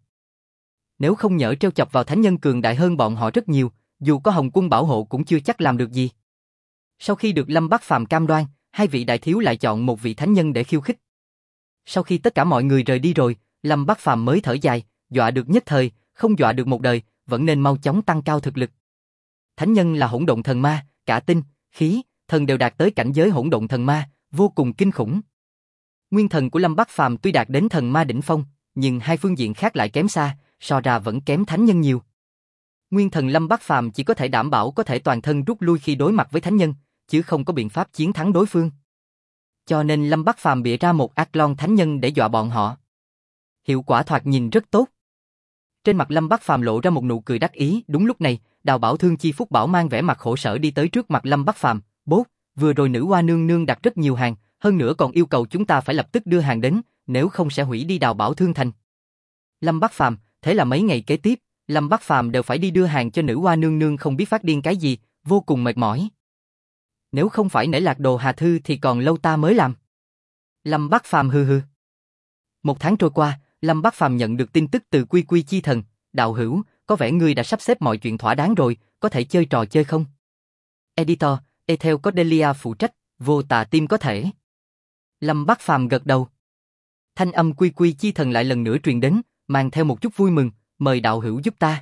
Nếu không nhỡ trêu chọc vào thánh nhân cường đại hơn bọn họ rất nhiều, dù có Hồng Quân bảo hộ cũng chưa chắc làm được gì. Sau khi được Lâm Bắc Phàm cam đoan, hai vị đại thiếu lại chọn một vị thánh nhân để khiêu khích. Sau khi tất cả mọi người rời đi rồi, Lâm Bắc Phàm mới thở dài, dọa được nhất thời, không dọa được một đời, vẫn nên mau chóng tăng cao thực lực. Thánh nhân là hỗn độn thần ma, cả tinh, khí, thần đều đạt tới cảnh giới hỗn độn thần ma, vô cùng kinh khủng. Nguyên thần của Lâm Bắc Phàm tuy đạt đến thần ma đỉnh phong, nhưng hai phương diện khác lại kém xa, so ra vẫn kém thánh nhân nhiều. Nguyên thần Lâm Bắc Phàm chỉ có thể đảm bảo có thể toàn thân rút lui khi đối mặt với thánh nhân, chứ không có biện pháp chiến thắng đối phương. Cho nên Lâm Bắc Phàm bịa ra một Ác-Long thánh nhân để dọa bọn họ. Hiệu quả thoạt nhìn rất tốt. Trên mặt Lâm Bắc Phàm lộ ra một nụ cười đắc ý, đúng lúc này, Đào Bảo Thương Chi Phúc Bảo mang vẻ mặt khổ sở đi tới trước mặt Lâm Bắc Phàm, "Bố, vừa rồi nữ hoa nương nương đặt rất nhiều hàng, hơn nữa còn yêu cầu chúng ta phải lập tức đưa hàng đến, nếu không sẽ hủy đi Đào Bảo Thương thành." Lâm Bắc Phàm, thế là mấy ngày kế tiếp, Lâm Bắc Phàm đều phải đi đưa hàng cho nữ hoa nương nương không biết phát điên cái gì, vô cùng mệt mỏi. Nếu không phải nể Lạc Đồ Hà Thư thì còn lâu ta mới làm. Lâm Bắc Phàm hừ hừ. Một tháng trôi qua, Lâm Bắc Phàm nhận được tin tức từ Quy Quy Chi Thần, "Đạo hữu, có vẻ ngươi đã sắp xếp mọi chuyện thỏa đáng rồi, có thể chơi trò chơi không?" Editor, Ethel Cordelia phụ trách, Vô Tà Tim có thể. Lâm Bắc Phàm gật đầu. Thanh âm Quy Quy Chi Thần lại lần nữa truyền đến, mang theo một chút vui mừng, "Mời đạo hữu giúp ta."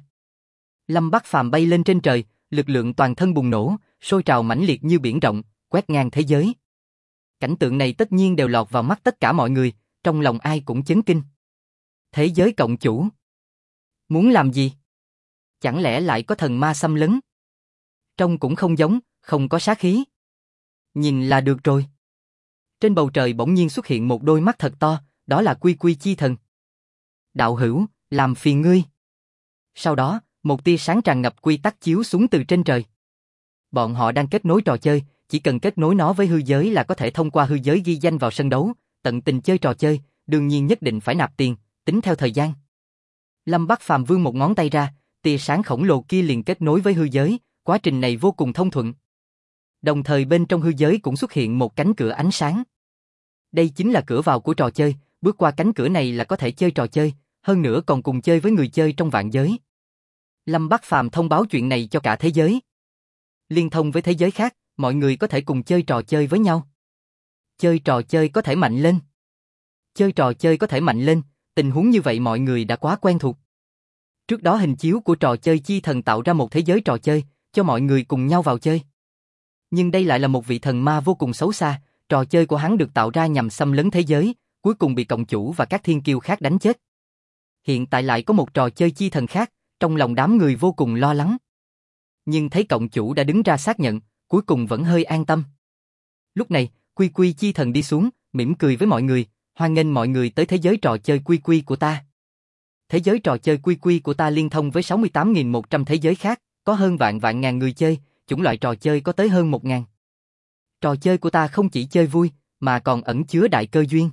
Lâm Bắc Phàm bay lên trên trời, lực lượng toàn thân bùng nổ, sôi trào mãnh liệt như biển rộng, quét ngang thế giới. Cảnh tượng này tất nhiên đều lọt vào mắt tất cả mọi người, trong lòng ai cũng chấn kinh. Thế giới cộng chủ. Muốn làm gì? Chẳng lẽ lại có thần ma xâm lấn? Trông cũng không giống, không có sát khí. Nhìn là được rồi. Trên bầu trời bỗng nhiên xuất hiện một đôi mắt thật to, đó là Quy Quy Chi Thần. "Đạo hữu, làm phiền ngươi." Sau đó, một tia sáng tràn ngập quy tắc chiếu xuống từ trên trời. Bọn họ đang kết nối trò chơi, chỉ cần kết nối nó với hư giới là có thể thông qua hư giới ghi danh vào sân đấu, tận tình chơi trò chơi, đương nhiên nhất định phải nạp tiền, tính theo thời gian. Lâm Bắc Phàm vươn một ngón tay ra, tia sáng khổng lồ kia liền kết nối với hư giới, quá trình này vô cùng thông thuận. Đồng thời bên trong hư giới cũng xuất hiện một cánh cửa ánh sáng. Đây chính là cửa vào của trò chơi, bước qua cánh cửa này là có thể chơi trò chơi, hơn nữa còn cùng chơi với người chơi trong vạn giới. Lâm Bắc Phàm thông báo chuyện này cho cả thế giới. Liên thông với thế giới khác, mọi người có thể cùng chơi trò chơi với nhau. Chơi trò chơi có thể mạnh lên. Chơi trò chơi có thể mạnh lên, tình huống như vậy mọi người đã quá quen thuộc. Trước đó hình chiếu của trò chơi Chi Thần tạo ra một thế giới trò chơi, cho mọi người cùng nhau vào chơi. Nhưng đây lại là một vị thần ma vô cùng xấu xa, trò chơi của hắn được tạo ra nhằm xâm lấn thế giới, cuối cùng bị cộng chủ và các thiên kiêu khác đánh chết. Hiện tại lại có một trò chơi Chi Thần khác, trong lòng đám người vô cùng lo lắng. Nhưng thấy cộng chủ đã đứng ra xác nhận, cuối cùng vẫn hơi an tâm. Lúc này, Quy Quy Chi Thần đi xuống, mỉm cười với mọi người, "Hoan nghênh mọi người tới thế giới trò chơi Quy Quy của ta. Thế giới trò chơi Quy Quy của ta liên thông với 68.100 thế giới khác, có hơn vạn ngàn người chơi, chủng loại trò chơi có tới hơn 1.000. Trò chơi của ta không chỉ chơi vui, mà còn ẩn chứa đại cơ duyên.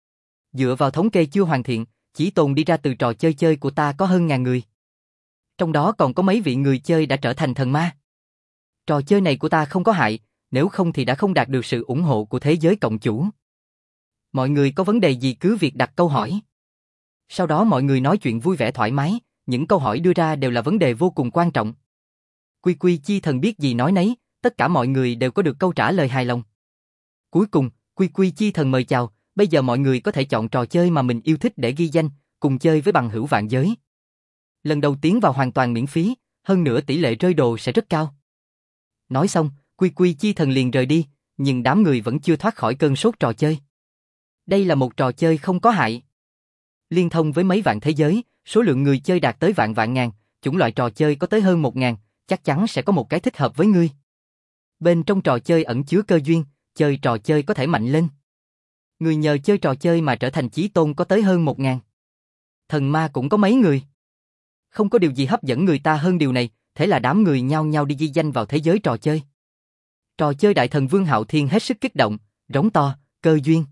Dựa vào thống kê chưa hoàn thiện, chỉ tồn đi ra từ trò chơi của ta có hơn ngàn người. Trong đó còn có mấy vị người chơi đã trở thành thần ma. Trò chơi này của ta không có hại, nếu không thì đã không đạt được sự ủng hộ của thế giới cộng chủ. Mọi người có vấn đề gì cứ việc đặt câu hỏi." Sau đó mọi người nói chuyện vui vẻ thoải mái, những câu hỏi đưa ra đều là vấn đề vô cùng quan trọng. Quy Quy Chi Thần biết gì nói nấy, tất cả mọi người đều có được câu trả lời hài lòng. Cuối cùng, Quy Quy Chi Thần mời chào, bây giờ mọi người có thể chọn trò chơi mà mình yêu thích để ghi danh, cùng chơi với bằng hữu vạn giới. Lần đầu tiến vào hoàn toàn miễn phí, hơn nữa tỷ lệ rơi đồ sẽ rất cao. Nói xong, Quy Quy Chi Thần liền rời đi, nhưng đám người vẫn chưa thoát khỏi cơn sốt trò chơi. Đây là một trò chơi không có hại. Liên thông với mấy vạn thế giới, số lượng người chơi đạt tới vạn ngàn, chủng loại trò chơi có tới hơn 1.000, chắc chắn sẽ có một cái thích hợp với ngươi. Bên trong trò chơi ẩn chứa cơ duyên, chơi trò chơi có thể mạnh lên. Người nhờ chơi trò chơi mà trở thành chí tôn có tới hơn 1.000. Thần ma cũng có mấy người. Không có điều gì hấp dẫn người ta hơn điều này, thế là đám người nhao nhao đi ghi danh vào thế giới trò chơi. Trò chơi Đại Thần Vương Hạo Thiên hết sức kích động, rống to, "Cơ duyên!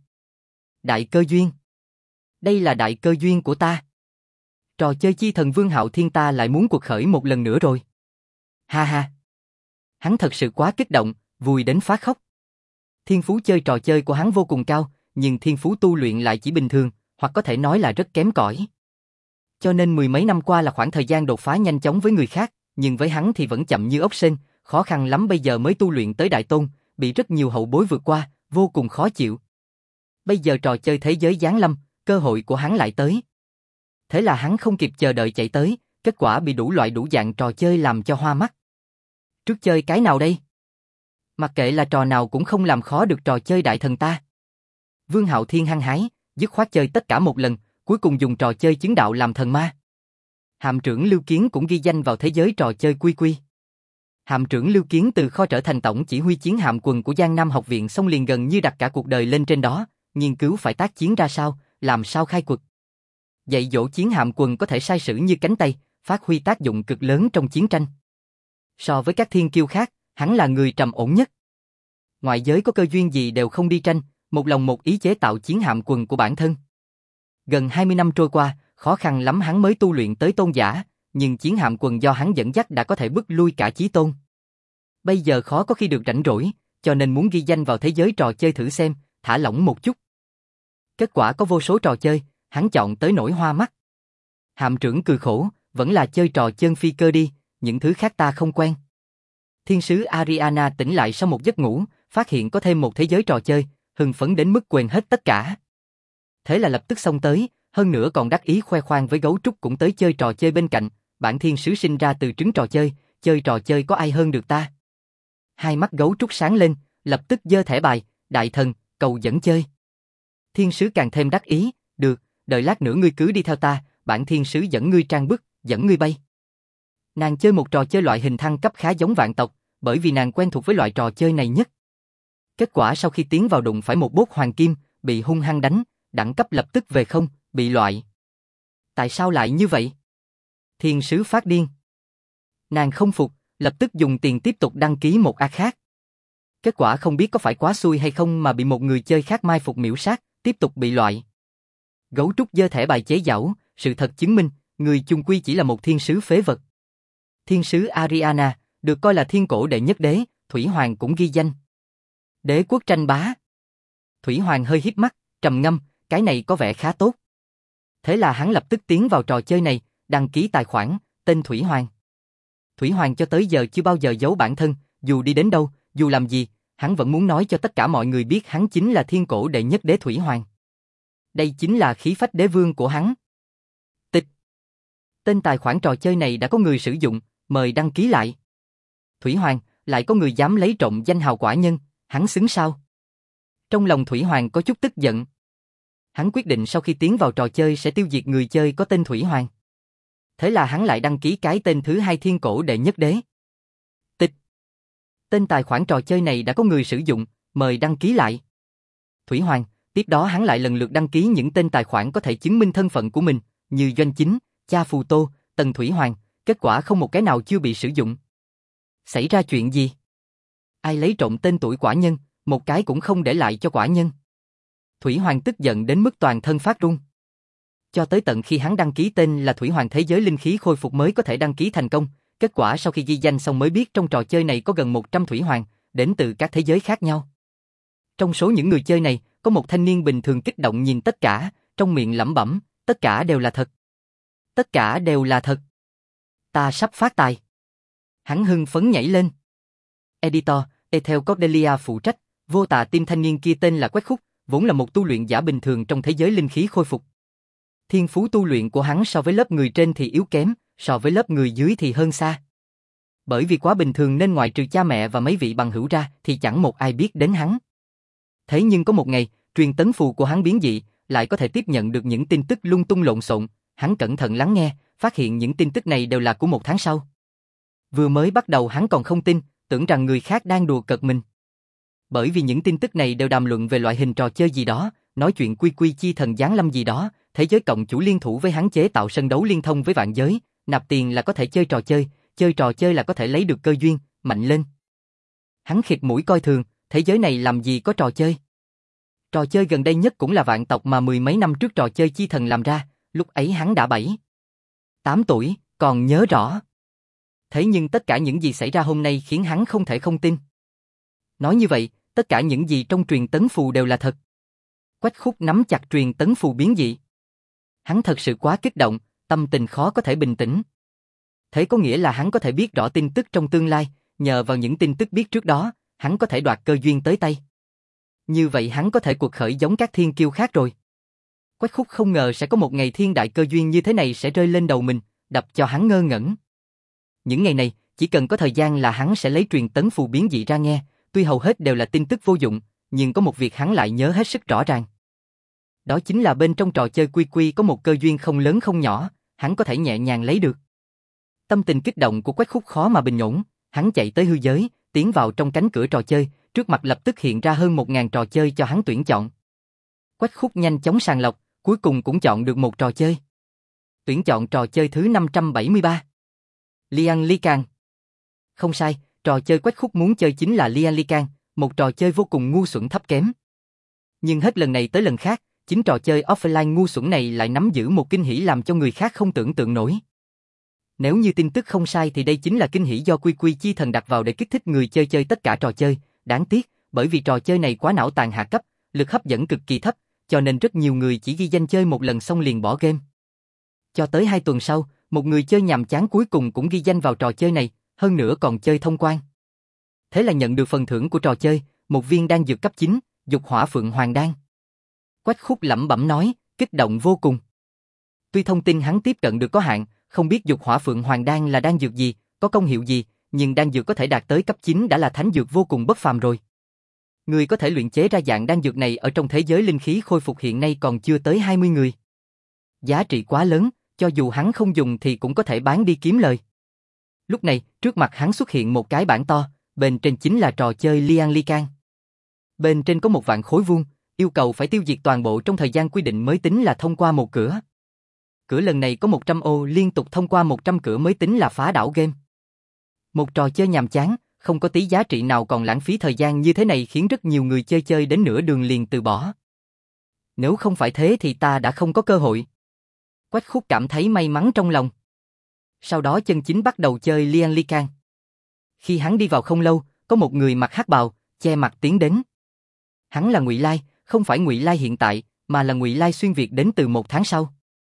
Đại cơ duyên! Đây là đại cơ duyên của ta! Trò chơi Chi Thần Vương Hạo Thiên ta lại muốn cuộc khởi một lần nữa rồi!" Ha ha! Hắn thật sự quá kích động, vui đến phát khóc. Thiên phú chơi trò chơi của hắn vô cùng cao, nhưng thiên phú tu luyện lại chỉ bình thường, hoặc có thể nói là rất kém cỏi. Cho nên mười mấy năm qua là khoảng thời gian đột phá nhanh chóng với người khác, nhưng với hắn thì vẫn chậm như ốc sên, khó khăn lắm bây giờ mới tu luyện tới đại tôn, bị rất nhiều hậu bối vượt qua, vô cùng khó chịu. Bây giờ trò chơi thế giới giáng lâm, cơ hội của hắn lại tới. Thế là hắn không kịp chờ đợi chạy tới, kết quả bị đủ loại đủ dạng trò chơi làm cho hoa mắt. Trước chơi cái nào đây? Mặc kệ là trò nào cũng không làm khó được trò chơi đại thần ta. Vương Hạo Thiên hăng hái, dứt khoát chơi tất cả một lần, cuối cùng dùng trò chơi chứng đạo làm thần ma. Hạm trưởng Lưu Kiến cũng ghi danh vào thế giới trò chơi Quy Quy. Hạm trưởng Lưu Kiến từ kho trở thành tổng chỉ huy chiến hạm quần của Giang Nam học viện, xong liền gần như đặt cả cuộc đời lên trên đó, nghiên cứu phải tác chiến ra sao, làm sao khai quật. Dạy dỗ chiến hạm quần có thể sai sử như cánh tay, phát huy tác dụng cực lớn trong chiến tranh. So với các thiên kiêu khác, hắn là người trầm ổn nhất. Ngoại giới có cơ duyên gì đều không đi tranh, một lòng một ý chế tạo chiến hạm quần của bản thân. Gần 20 năm trôi qua, khó khăn lắm hắn mới tu luyện tới tôn giả, nhưng chiến hạm quần do hắn dẫn dắt đã có thể bức lui cả chí tôn. Bây giờ khó có khi được rảnh rỗi, cho nên muốn ghi danh vào thế giới trò chơi thử xem, thả lỏng một chút. Kết quả có vô số trò chơi, hắn chọn tới nỗi hoa mắt. Hạm trưởng cười khổ, vẫn là chơi trò chân phi cơ đi, những thứ khác ta không quen. Thiên sứ Ariana tỉnh lại sau một giấc ngủ, phát hiện có thêm một thế giới trò chơi, hưng phấn đến mức quên hết tất cả. Thế là lập tức xông tới, hơn nữa còn đắc ý khoe khoang với gấu trúc cũng tới chơi trò chơi bên cạnh, bản thiên sứ sinh ra từ trứng trò chơi có ai hơn được ta. Hai mắt gấu trúc sáng lên, lập tức giơ thẻ bài, đại thần, cầu dẫn chơi. Thiên sứ càng thêm đắc ý, được, đợi lát nữa ngươi cứ đi theo ta, bản thiên sứ dẫn ngươi trang bức, dẫn ngươi bay. Nàng chơi một trò chơi loại hình thăng cấp khá giống vạn tộc, bởi vì nàng quen thuộc với loại trò chơi này nhất. Kết quả sau khi tiến vào đụng phải một bốt hoàng kim, bị hung hăng đánh, đẳng cấp lập tức về không, bị loại. Tại sao lại như vậy? Thiên sứ phát điên. Nàng không phục, lập tức dùng tiền tiếp tục đăng ký một A khác. Kết quả không biết có phải quá xui hay không mà bị một người chơi khác mai phục miểu sát, tiếp tục bị loại. Gấu trúc giơ thẻ bài chế giảo, sự thật chứng minh, người chung quy chỉ là một thiên sứ phế vật. Thiên sứ Ariana, được coi là thiên cổ đệ nhất đế, Thủy Hoàng cũng ghi danh. Đế quốc tranh bá. Thủy Hoàng hơi híp mắt, trầm ngâm, cái này có vẻ khá tốt. Thế là hắn lập tức tiến vào trò chơi này, đăng ký tài khoản, tên Thủy Hoàng. Thủy Hoàng cho tới giờ chưa bao giờ giấu bản thân, dù đi đến đâu, dù làm gì, hắn vẫn muốn nói cho tất cả mọi người biết hắn chính là thiên cổ đệ nhất đế Thủy Hoàng. Đây chính là khí phách đế vương của hắn. Tịch. Tên tài khoản trò chơi này đã có người sử dụng, mời đăng ký lại. Thủy Hoàng, lại có người dám lấy trộm danh hào quả nhân, hắn xứng sao? Trong lòng Thủy Hoàng có chút tức giận. Hắn quyết định sau khi tiến vào trò chơi sẽ tiêu diệt người chơi có tên Thủy Hoàng. Thế là hắn lại đăng ký cái tên thứ hai thiên cổ đệ nhất đế. Tịch. Tên tài khoản trò chơi này đã có người sử dụng, mời đăng ký lại. Thủy Hoàng, tiếp đó hắn lại lần lượt đăng ký những tên tài khoản có thể chứng minh thân phận của mình, như Doanh Chính, Cha Phù Tô, Tần Thủy Hoàng, kết quả không một cái nào chưa bị sử dụng. Xảy ra chuyện gì? Ai lấy trộm tên tuổi quả nhân, một cái cũng không để lại cho quả nhân. Thủy Hoàng tức giận đến mức toàn thân phát run. Cho tới tận khi hắn đăng ký tên là Thủy Hoàng thế giới linh khí khôi phục mới có thể đăng ký thành công, kết quả sau khi ghi danh xong mới biết trong trò chơi này có gần 100 Thủy Hoàng, đến từ các thế giới khác nhau. Trong số những người chơi này, có một thanh niên bình thường kích động nhìn tất cả, trong miệng lẩm bẩm, tất cả đều là thật. Tất cả đều là thật. Ta sắp phát tài. Hắn hưng phấn nhảy lên. Editor, Ethel Cordelia phụ trách, vô tà tim thanh niên kia tên là Quách Khúc, vốn là một tu luyện giả bình thường trong thế giới linh khí khôi phục. Thiên phú tu luyện của hắn so với lớp người trên thì yếu kém, so với lớp người dưới thì hơn xa. Bởi vì quá bình thường nên ngoại trừ cha mẹ và mấy vị bằng hữu ra thì chẳng một ai biết đến hắn. Thế nhưng có một ngày, truyền tấn phù của hắn biến dị, lại có thể tiếp nhận được những tin tức lung tung lộn xộn, hắn cẩn thận lắng nghe, phát hiện những tin tức này đều là của một tháng sau. Vừa mới bắt đầu hắn còn không tin, tưởng rằng người khác đang đùa cợt mình. Bởi vì những tin tức này đều đàm luận về loại hình trò chơi gì đó, nói chuyện quy quy chi thần giáng lâm gì đó, thế giới cộng chủ liên thủ với hắn chế tạo sân đấu liên thông với vạn giới, nạp tiền là có thể chơi trò chơi là có thể lấy được cơ duyên, mạnh lên. Hắn khịt mũi coi thường, thế giới này làm gì có trò chơi. Trò chơi gần đây nhất cũng là vạn tộc mà mười mấy năm trước trò chơi chi thần làm ra, lúc ấy hắn đã 8 tuổi, còn nhớ rõ. Thế nhưng tất cả những gì xảy ra hôm nay khiến hắn không thể không tin. Nói như vậy, tất cả những gì trong truyền tấn phù đều là thật. Quách Khúc nắm chặt truyền tấn phù biến dị. Hắn thật sự quá kích động, tâm tình khó có thể bình tĩnh. Thế có nghĩa là hắn có thể biết rõ tin tức trong tương lai, nhờ vào những tin tức biết trước đó, hắn có thể đoạt cơ duyên tới tay. Như vậy hắn có thể cuộc khởi giống các thiên kiêu khác rồi. Quách Khúc không ngờ sẽ có một ngày thiên đại cơ duyên như thế này sẽ rơi lên đầu mình, đập cho hắn ngơ ngẩn. Những ngày này, chỉ cần có thời gian là hắn sẽ lấy truyền tấn phù biến dị ra nghe, tuy hầu hết đều là tin tức vô dụng, nhưng có một việc hắn lại nhớ hết sức rõ ràng. Đó chính là bên trong trò chơi quy quy có một cơ duyên không lớn không nhỏ, hắn có thể nhẹ nhàng lấy được. Tâm tình kích động của Quách Khúc khó mà bình ổn, hắn chạy tới hư giới, tiến vào trong cánh cửa trò chơi, trước mặt lập tức hiện ra hơn 1000 trò chơi cho hắn tuyển chọn. Quách Khúc nhanh chóng sàng lọc, cuối cùng cũng chọn được một trò chơi. Tuyển chọn trò chơi thứ 573. Lian Ly Càng. Không sai, trò chơi Quách Khúc muốn chơi chính là Lian Li Can, một trò chơi vô cùng ngu xuẩn thấp kém. Nhưng hết lần này tới lần khác, chính trò chơi offline ngu xuẩn này lại nắm giữ một kinh hỉ làm cho người khác không tưởng tượng nổi. Nếu như tin tức không sai thì đây chính là kinh hỉ do Quy Quy Chi Thần đặt vào để kích thích người chơi chơi tất cả trò chơi, đáng tiếc, bởi vì trò chơi này quá não tàn hạ cấp, lực hấp dẫn cực kỳ thấp, cho nên rất nhiều người chỉ ghi danh chơi một lần xong liền bỏ game. Cho tới 2 tuần sau, một người chơi nhàm chán cuối cùng cũng ghi danh vào trò chơi này, hơn nữa còn chơi thông quan. Thế là nhận được phần thưởng của trò chơi, một viên đan dược cấp 9, Dục Hỏa Phượng Hoàng Đan. Quách Khúc lẩm bẩm nói, kích động vô cùng. Tuy thông tin hắn tiếp cận được có hạn, không biết Dục Hỏa Phượng Hoàng Đan là đan dược gì, có công hiệu gì, nhưng đan dược có thể đạt tới cấp 9 đã là thánh dược vô cùng bất phàm rồi. Người có thể luyện chế ra dạng đan dược này ở trong thế giới linh khí khôi phục hiện nay còn chưa tới 20 người. Giá trị quá lớn, cho dù hắn không dùng thì cũng có thể bán đi kiếm lời. Lúc này, trước mặt hắn xuất hiện một cái bảng to, bên trên chính là trò chơi Lian Li Can. Bên trên có 1.000.000 khối vuông, yêu cầu phải tiêu diệt toàn bộ trong thời gian quy định mới tính là thông qua một cửa. Cửa lần này có 100 ô, liên tục thông qua 100 cửa mới tính là phá đảo game. Một trò chơi nhàm chán, không có tí giá trị nào còn lãng phí thời gian như thế này khiến rất nhiều người chơi đến nửa đường liền từ bỏ. Nếu không phải thế thì ta đã không có cơ hội. Quách Khúc cảm thấy may mắn trong lòng. Sau đó chân chính bắt đầu chơi Lian Li Can. Khi hắn đi vào không lâu, có một người mặc hắc bào, che mặt tiến đến. Hắn là Ngụy Lai, không phải Ngụy Lai hiện tại, mà là Ngụy Lai xuyên Việt đến từ 1 tháng sau.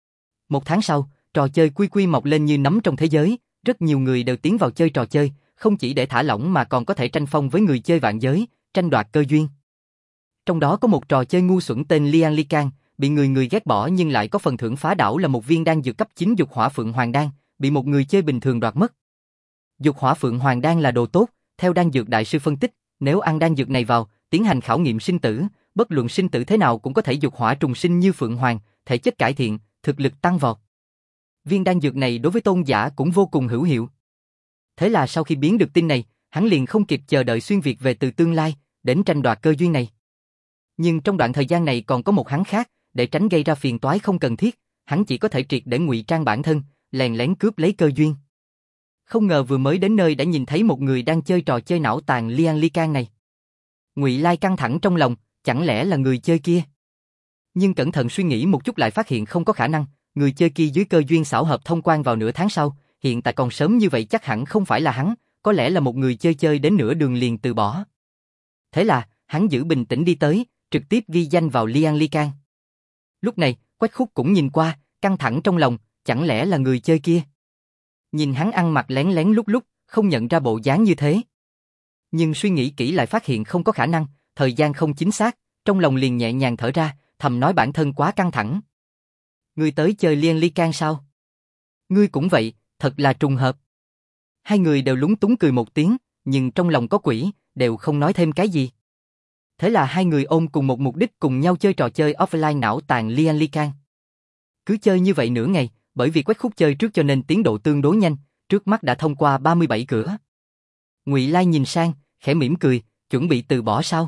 1 tháng sau, trò chơi Quy Quy mọc lên như nấm trong thế giới, rất nhiều người đều tiến vào chơi trò chơi, không chỉ để thả lỏng mà còn có thể tranh phong với người chơi vạn giới, tranh đoạt cơ duyên. Trong đó có một trò chơi ngu xuẩn tên Lian Li Can, bị người người ghét bỏ nhưng lại có phần thưởng phá đảo là một viên đan dược cấp 9 Dục Hỏa Phượng Hoàng Đan, bị một người chơi bình thường đoạt mất. Dục Hỏa Phượng Hoàng Đan là đồ tốt, theo đan dược đại sư phân tích, nếu ăn đan dược này vào, tiến hành khảo nghiệm sinh tử, bất luận sinh tử thế nào cũng có thể dục hỏa trùng sinh như Phượng Hoàng, thể chất cải thiện, thực lực tăng vọt. Viên đan dược này đối với tôn giả cũng vô cùng hữu hiệu. Thế là sau khi biến được tin này, hắn liền không kịp chờ đợi xuyên Việt về từ tương lai, đến tranh đoạt cơ duyên này. Nhưng trong đoạn thời gian này còn có một hắn khác, để tránh gây ra phiền toái không cần thiết, hắn chỉ có thể triệt để ngụy trang bản thân, lén lén cướp lấy cơ duyên. Không ngờ vừa mới đến nơi đã nhìn thấy một người đang chơi trò chơi não tàn Lian Li Can này. Ngụy Lai căng thẳng trong lòng, chẳng lẽ là người chơi kia? Nhưng cẩn thận suy nghĩ một chút lại phát hiện không có khả năng, người chơi kia dưới cơ duyên xảo hợp thông quan vào nửa tháng sau, hiện tại còn sớm như vậy chắc hẳn không phải là hắn, có lẽ là một người chơi đến nửa đường liền từ bỏ. Thế là, hắn giữ bình tĩnh đi tới, trực tiếp ghi danh vào Lian Li Can. Lúc này, Quách Khúc cũng nhìn qua, căng thẳng trong lòng, chẳng lẽ là người chơi kia? Nhìn hắn ăn mặc lén lén lúc, không nhận ra bộ dáng như thế. Nhưng suy nghĩ kỹ lại phát hiện không có khả năng, thời gian không chính xác, trong lòng liền nhẹ nhàng thở ra, thầm nói bản thân quá căng thẳng. Ngươi tới chơi Lian Li Can sao? Ngươi cũng vậy, thật là trùng hợp. Hai người đều lúng túng cười một tiếng, nhưng trong lòng có quỷ, đều không nói thêm cái gì. Thế là hai người ôm cùng một mục đích cùng nhau chơi trò chơi offline não tàn Lian Li Can. Cứ chơi như vậy nửa ngày, bởi vì Quách Khúc chơi trước cho nên tiến độ tương đối nhanh, trước mắt đã thông qua 37 cửa. Ngụy Lai nhìn sang, khẽ mỉm cười, chuẩn bị từ bỏ sao?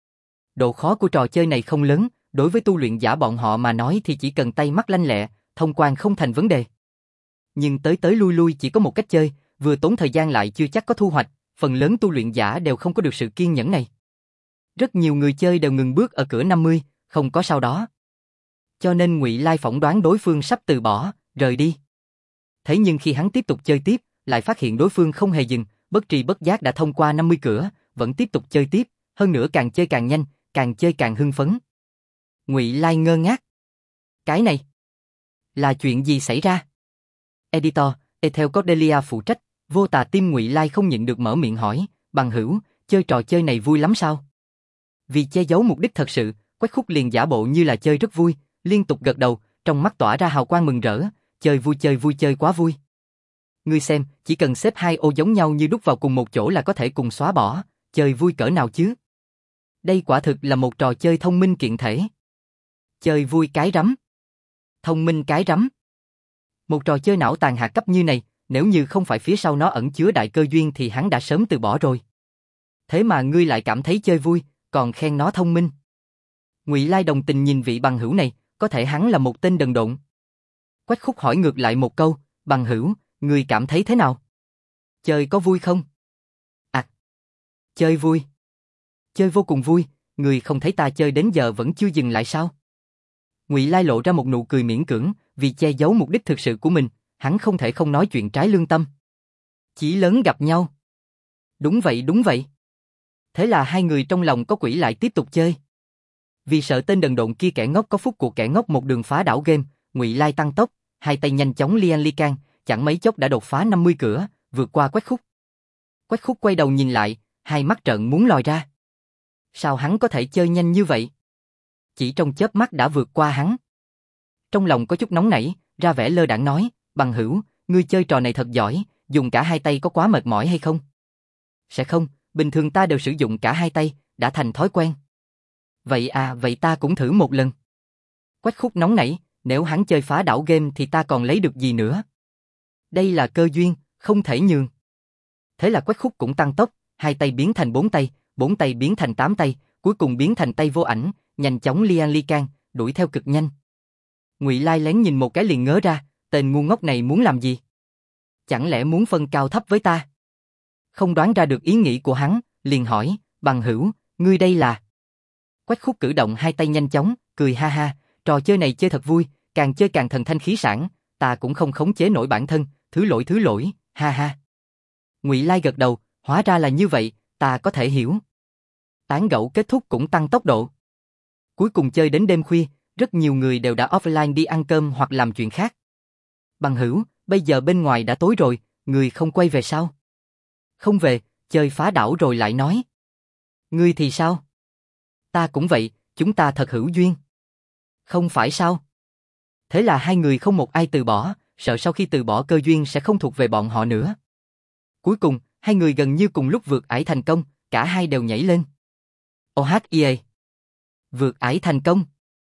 Độ khó của trò chơi này không lớn, đối với tu luyện giả bọn họ mà nói thì chỉ cần tay mắt lanh lẹ, thông quan không thành vấn đề. Nhưng tới lui chỉ có một cách chơi, vừa tốn thời gian lại chưa chắc có thu hoạch, phần lớn tu luyện giả đều không có được sự kiên nhẫn này. Rất nhiều người chơi đều ngừng bước ở cửa 50, không có sau đó. Cho nên Ngụy Lai phỏng đoán đối phương sắp từ bỏ, rời đi. Thế nhưng khi hắn tiếp tục chơi tiếp, lại phát hiện đối phương không hề dừng, bất tri bất giác đã thông qua 50 cửa, vẫn tiếp tục chơi tiếp, hơn nữa càng chơi càng nhanh, càng chơi càng hưng phấn. Ngụy Lai ngơ ngác. Cái này là chuyện gì xảy ra? Editor, Ethel Cordelia phụ trách, vô tà tim Ngụy Lai không nhịn được mở miệng hỏi, bằng hữu, chơi trò chơi này vui lắm sao? Vì che giấu mục đích thật sự, Quách Khúc liền giả bộ như là chơi rất vui, liên tục gật đầu, trong mắt tỏa ra hào quang mừng rỡ, chơi vui chơi quá vui. Ngươi xem, chỉ cần xếp 2 ô giống nhau như đúc vào cùng một chỗ là có thể cùng xóa bỏ, chơi vui cỡ nào chứ? Đây quả thực là một trò chơi thông minh kiện thể. Chơi vui cái rắm. Thông minh cái rắm. Một trò chơi não tàn hạ cấp như này, nếu như không phải phía sau nó ẩn chứa đại cơ duyên thì hắn đã sớm từ bỏ rồi. Thế mà ngươi lại cảm thấy chơi vui, còn khen nó thông minh. Ngụy Lai đồng tình nhìn vị bằng hữu này, có thể hắn là một tên đần độn. Quách Khúc hỏi ngược lại một câu, bằng hữu, ngươi cảm thấy thế nào? Chơi có vui không? Chơi vui. Chơi vô cùng vui, người không thấy ta chơi đến giờ vẫn chưa dừng lại sao? Ngụy Lai lộ ra một nụ cười miễn cưỡng, vì che giấu mục đích thực sự của mình, hắn không thể không nói chuyện trái lương tâm. Chí lớn gặp nhau. Đúng vậy đúng vậy. Thế là hai người trong lòng có quỷ lại tiếp tục chơi. Vì sợ tên đần độn kia kẻ ngốc có phúc của kẻ ngốc một đường phá đảo game, Ngụy Lai tăng tốc, hai tay nhanh chóng lian li can, chẳng mấy chốc đã đột phá 50 cửa, vượt qua Quách Khúc. Quách Khúc quay đầu nhìn lại, hai mắt trợn muốn lòi ra. Sao hắn có thể chơi nhanh như vậy? Chỉ trong chớp mắt đã vượt qua hắn. Trong lòng có chút nóng nảy, ra vẻ lơ đãng nói, bằng hữu, ngươi chơi trò này thật giỏi, dùng cả hai tay có quá mệt mỏi hay không? Sẽ không, bình thường ta đều sử dụng cả hai tay, đã thành thói quen. Vậy à, vậy ta cũng thử một lần. Quách Khúc nóng nảy, nếu hắn chơi phá đảo game thì ta còn lấy được gì nữa? Đây là cơ duyên, không thể nhường. Thế là Quách Khúc cũng tăng tốc, hai tay biến thành bốn tay biến thành 8 tay, cuối cùng biến thành tay vô ảnh, nhanh chóng lian li can, đuổi theo cực nhanh. Ngụy Lai lén nhìn một cái liền ngớ ra, tên ngu ngốc này muốn làm gì? Chẳng lẽ muốn phân cao thấp với ta? Không đoán ra được ý nghĩ của hắn, liền hỏi, bằng hữu, ngươi đây là? Quách Khúc cử động hai tay nhanh chóng, cười ha ha, trò chơi này chơi thật vui, càng chơi càng thần thanh khí sảng, ta cũng không khống chế nổi bản thân, thứ lỗi, ha ha. Ngụy Lai gật đầu, hóa ra là như vậy, ta có thể hiểu. Tán gẫu kết thúc cũng tăng tốc độ. Cuối cùng chơi đến đêm khuya, rất nhiều người đều đã offline đi ăn cơm hoặc làm chuyện khác. Bằng hữu, bây giờ bên ngoài đã tối rồi, người không quay về sao? Không về, chơi phá đảo rồi lại nói. Ngươi thì sao? Ta cũng vậy, chúng ta thật hữu duyên. Không phải sao? Thế là hai người không một ai từ bỏ, sợ sau khi từ bỏ cơ duyên sẽ không thuộc về bọn họ nữa. Cuối cùng, hai người gần như cùng lúc vượt ải thành công, cả hai đều nhảy lên. OHIA. Vượt ải thành công.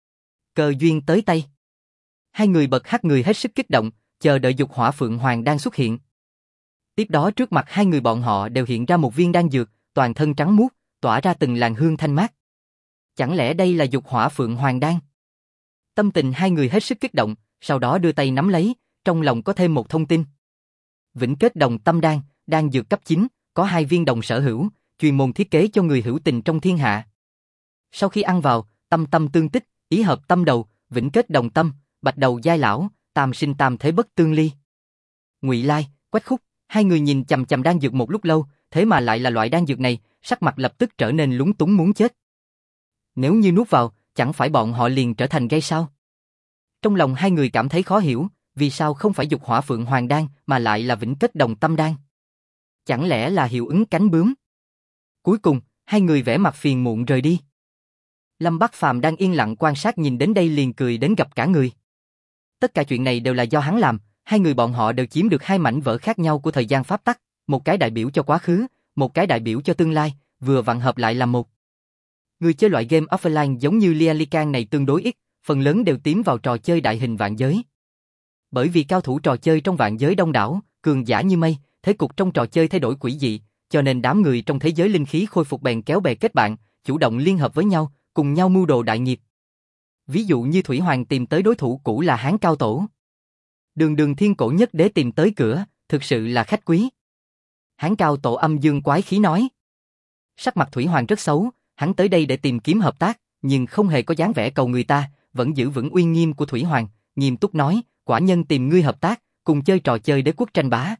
Cơ duyên tới tay. Hai người bật hắt người hết sức kích động, chờ đợi dục hỏa phượng hoàng đan xuất hiện. Tiếp đó trước mặt hai người bọn họ đều hiện ra một viên đan dược, toàn thân trắng muốt, tỏa ra từng làn hương thanh mát. Chẳng lẽ đây là dục hỏa phượng hoàng đan? Tâm tình hai người hết sức kích động, sau đó đưa tay nắm lấy, trong lòng có thêm một thông tin. Vĩnh kết đồng tâm đan, đan dược cấp 9, có 2 viên đồng sở hữu, chuyên môn thiết kế cho người hữu tình trong thiên hạ. Sau khi ăn vào, tâm tâm tương tích, ý hợp tâm đầu, vĩnh kết đồng tâm, bạch đầu giai lão, tam sinh tam thế bất tương ly. Ngụy Lai, Quách Khúc, hai người nhìn chằm chằm đan dược một lúc lâu, thế mà lại là loại đan dược này, sắc mặt lập tức trở nên lúng túng muốn chết. Nếu như nuốt vào, chẳng phải bọn họ liền trở thành gay sao? Trong lòng hai người cảm thấy khó hiểu, vì sao không phải dục hỏa phượng hoàng đan mà lại là vĩnh kết đồng tâm đan? Chẳng lẽ là hiệu ứng cánh bướm? Cuối cùng, hai người vẻ mặt phiền muộn rời đi. Lâm Bắc Phàm đang yên lặng quan sát nhìn đến đây liền cười đến gặp cả người. Tất cả chuyện này đều là do hắn làm, hai người bọn họ đều chiếm được 2 mảnh vỡ khác nhau của thời gian pháp tắc, một cái đại biểu cho quá khứ, một cái đại biểu cho tương lai, vừa vặn hợp lại làm một. Người chơi loại game offline giống như Lian Li Can này tương đối ít, phần lớn đều tiến vào trò chơi đại hình vạn giới. Bởi vì cao thủ trò chơi trong vạn giới đông đảo, cường giả như mây, thế cục trong trò chơi thay đổi quỷ dị, cho nên đám người trong thế giới linh khí khôi phục bèn kéo bè kết bạn, chủ động liên hợp với nhau, cùng nhau mưu đồ đại nghiệp. Ví dụ như Thủy Hoàng tìm tới đối thủ cũ là Hán Cao Tổ. Đường Thiên Cổ Nhất Đế tìm tới cửa, thực sự là khách quý. Hán Cao Tổ âm dương quái khí nói. Sắc mặt Thủy Hoàng rất xấu, hắn tới đây để tìm kiếm hợp tác, nhưng không hề có dáng vẻ cầu người ta, vẫn giữ vững uy nghiêm của Thủy Hoàng, nghiêm túc nói, quả nhân tìm ngươi hợp tác, cùng chơi trò chơi đế quốc tranh bá.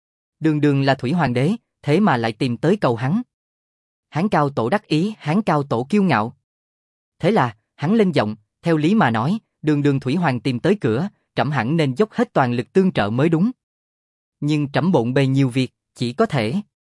Đường là Thủy Hoàng đế, thế mà lại tìm tới cầu hắn. Hán Cao Tổ đắc ý, Hán Cao Tổ kiêu ngạo. Thế là, hắn lên giọng, theo lý mà nói, đường Thủy Hoàng tìm tới cửa, trẫm hẳn nên dốc hết toàn lực tương trợ mới đúng. Nhưng trẫm bộn bề nhiều việc, chỉ có thể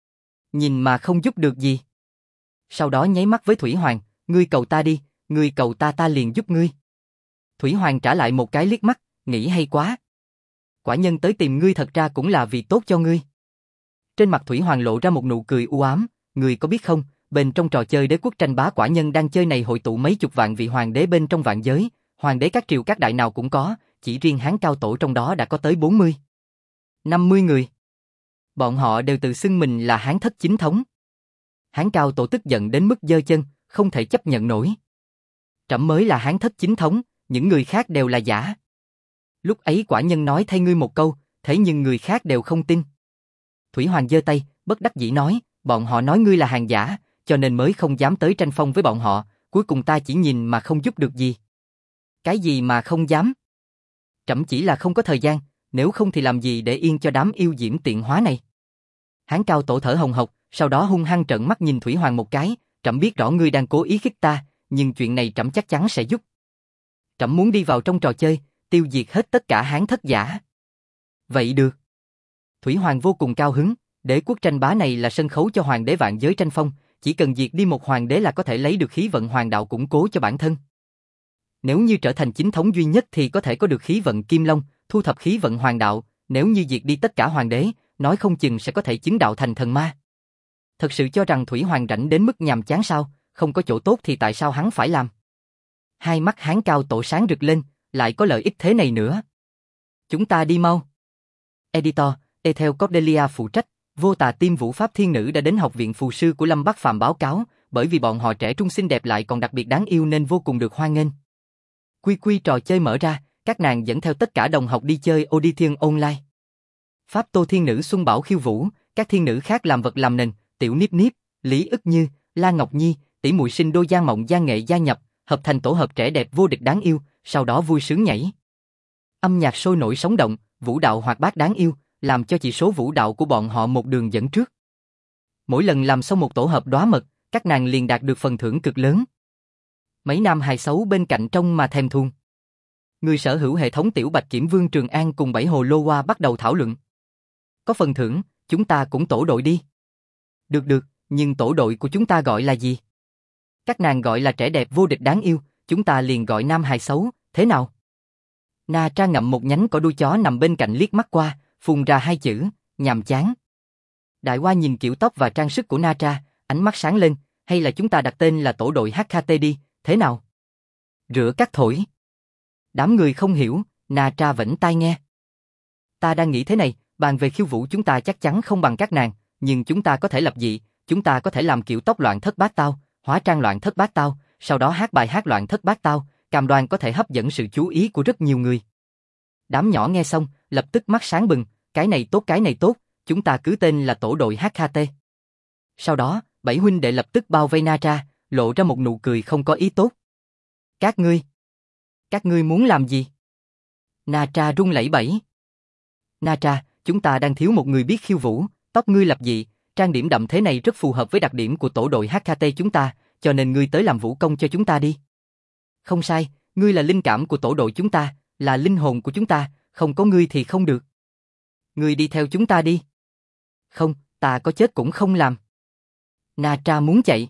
nhìn mà không giúp được gì. Sau đó nháy mắt với Thủy Hoàng, ngươi cầu ta đi, ngươi cầu ta liền giúp ngươi. Thủy Hoàng trả lại một cái liếc mắt, nghĩ hay quá. Quả nhân tới tìm ngươi thật ra cũng là vì tốt cho ngươi. Trên mặt Thủy Hoàng lộ ra một nụ cười u ám, ngươi có biết không, bên trong trò chơi đế quốc tranh bá quả nhân đang chơi này hội tụ mấy chục vạn vị hoàng đế bên trong vạn giới, hoàng đế các triều các đại nào cũng có, chỉ riêng Hán Cao Tổ trong đó đã có tới 40, 50 người. Bọn họ đều tự xưng mình là Hán thất chính thống. Hán Cao Tổ tức giận đến mức giơ chân, không thể chấp nhận nổi. Trẫm mới là Hán thất chính thống, những người khác đều là giả. Lúc ấy quả nhân nói thay ngươi một câu, thế nhưng người khác đều không tin. Thủy Hoàng giơ tay, bất đắc dĩ nói, Bọn họ nói ngươi là hàng giả, cho nên mới không dám tới tranh phong với bọn họ, cuối cùng ta chỉ nhìn mà không giúp được gì. Cái gì mà không dám? Trẫm chỉ là không có thời gian, nếu không thì làm gì để yên cho đám yêu diễm tiện hóa này. Hán Cao Tổ thở hồng hộc, sau đó hung hăng trợn mắt nhìn Thủy Hoàng một cái, trẫm biết rõ ngươi đang cố ý khích ta, nhưng chuyện này trẫm chắc chắn sẽ giúp. Trẫm muốn đi vào trong trò chơi, tiêu diệt hết tất cả Hán thất giả. Vậy được. Thủy Hoàng vô cùng cao hứng, đế quốc tranh bá này là sân khấu cho hoàng đế vạn giới tranh phong, chỉ cần diệt đi một hoàng đế là có thể lấy được khí vận hoàng đạo củng cố cho bản thân. Nếu như trở thành chính thống duy nhất thì có thể có được khí vận Kim Long, thu thập khí vận hoàng đạo, nếu như diệt đi tất cả hoàng đế, nói không chừng sẽ có thể chứng đạo thành thần ma. Thật sự cho rằng Thủy Hoàng rảnh đến mức nhàm chán sao, không có chỗ tốt thì tại sao hắn phải làm? Hai mắt Hán Cao Tổ sáng rực lên, lại có lợi ích thế này nữa. Chúng ta đi mau. Editor, Ethel Cordelia phụ trách, Vô Tà Tiêm Vũ Pháp Thiên Nữ đã đến học viện phù sư của Lâm Bắc Phàm báo cáo, bởi vì bọn họ trẻ trung xinh đẹp lại còn đặc biệt đáng yêu nên vô cùng được hoan nghênh. Quy trò chơi mở ra, các nàng dẫn theo tất cả đồng học đi chơi Audition Online. Pháp Tô Thiên Nữ Xuân Bảo khiêu vũ, các thiên nữ khác làm vật làm nền, Tiểu Niếp Niếp, Lý Ức Như, La Ngọc Nhi, tỷ muội sinh đôi Giang Mộng Giang Nghệ gia nhập, hợp thành tổ hợp trẻ đẹp vô địch đáng yêu, sau đó vui sướng nhảy. Âm nhạc sôi nổi sống động, vũ đạo hoạt bát đáng yêu, làm cho chỉ số vũ đạo của bọn họ một đường dẫn trước. Mỗi lần làm xong một tổ hợp đóa mật, các nàng liền đạt được phần thưởng cực lớn. Mấy nam hài xấu bên cạnh trông mà thèm thuồng. Người sở hữu hệ thống Tiểu Bạch Kiểm Vương Trường An cùng 7 hồ lô hoa bắt đầu thảo luận. Có phần thưởng, chúng ta cũng tổ đội đi. Được, nhưng tổ đội của chúng ta gọi là gì? Các nàng gọi là trẻ đẹp vô địch đáng yêu, chúng ta liền gọi nam hài xấu, thế nào? Na Tra ngậm một nhánh cỏ đuôi chó nằm bên cạnh liếc mắt qua, phun ra hai chữ, nhàm chán. Đại Hoa nhìn kiểu tóc và trang sức của Na Tra, ánh mắt sáng lên, hay là chúng ta đặt tên là tổ đội HKT đi, thế nào? Rửa cắt thổi. Đám người không hiểu, Na Tra vẫn tai nghe. Ta đang nghĩ thế này, bàn về khiêu vũ chúng ta chắc chắn không bằng các nàng, nhưng chúng ta có thể lập dị, chúng ta có thể làm kiểu tóc loạn thất bát tao, hóa trang loạn thất bát tao, sau đó hát bài hát loạn thất bát tao, cam đoan có thể hấp dẫn sự chú ý của rất nhiều người. Đám nhỏ nghe xong, lập tức mắt sáng bừng, cái này tốt, chúng ta cứ tên là tổ đội HKT. Sau đó, 7 huynh đệ lập tức bao vây Na Tra, lộ ra một nụ cười không có ý tốt. Các ngươi muốn làm gì? Na Tra run lẩy bẩy. Na Tra, chúng ta đang thiếu một người biết khiêu vũ, tóc ngươi lập dị, trang điểm đậm thế này rất phù hợp với đặc điểm của tổ đội HKT chúng ta, cho nên ngươi tới làm vũ công cho chúng ta đi. Không sai, ngươi là linh cảm của tổ đội chúng ta, là linh hồn của chúng ta, không có ngươi thì không được. Ngươi đi theo chúng ta đi. Không, ta có chết cũng không làm. Na Tra muốn chạy.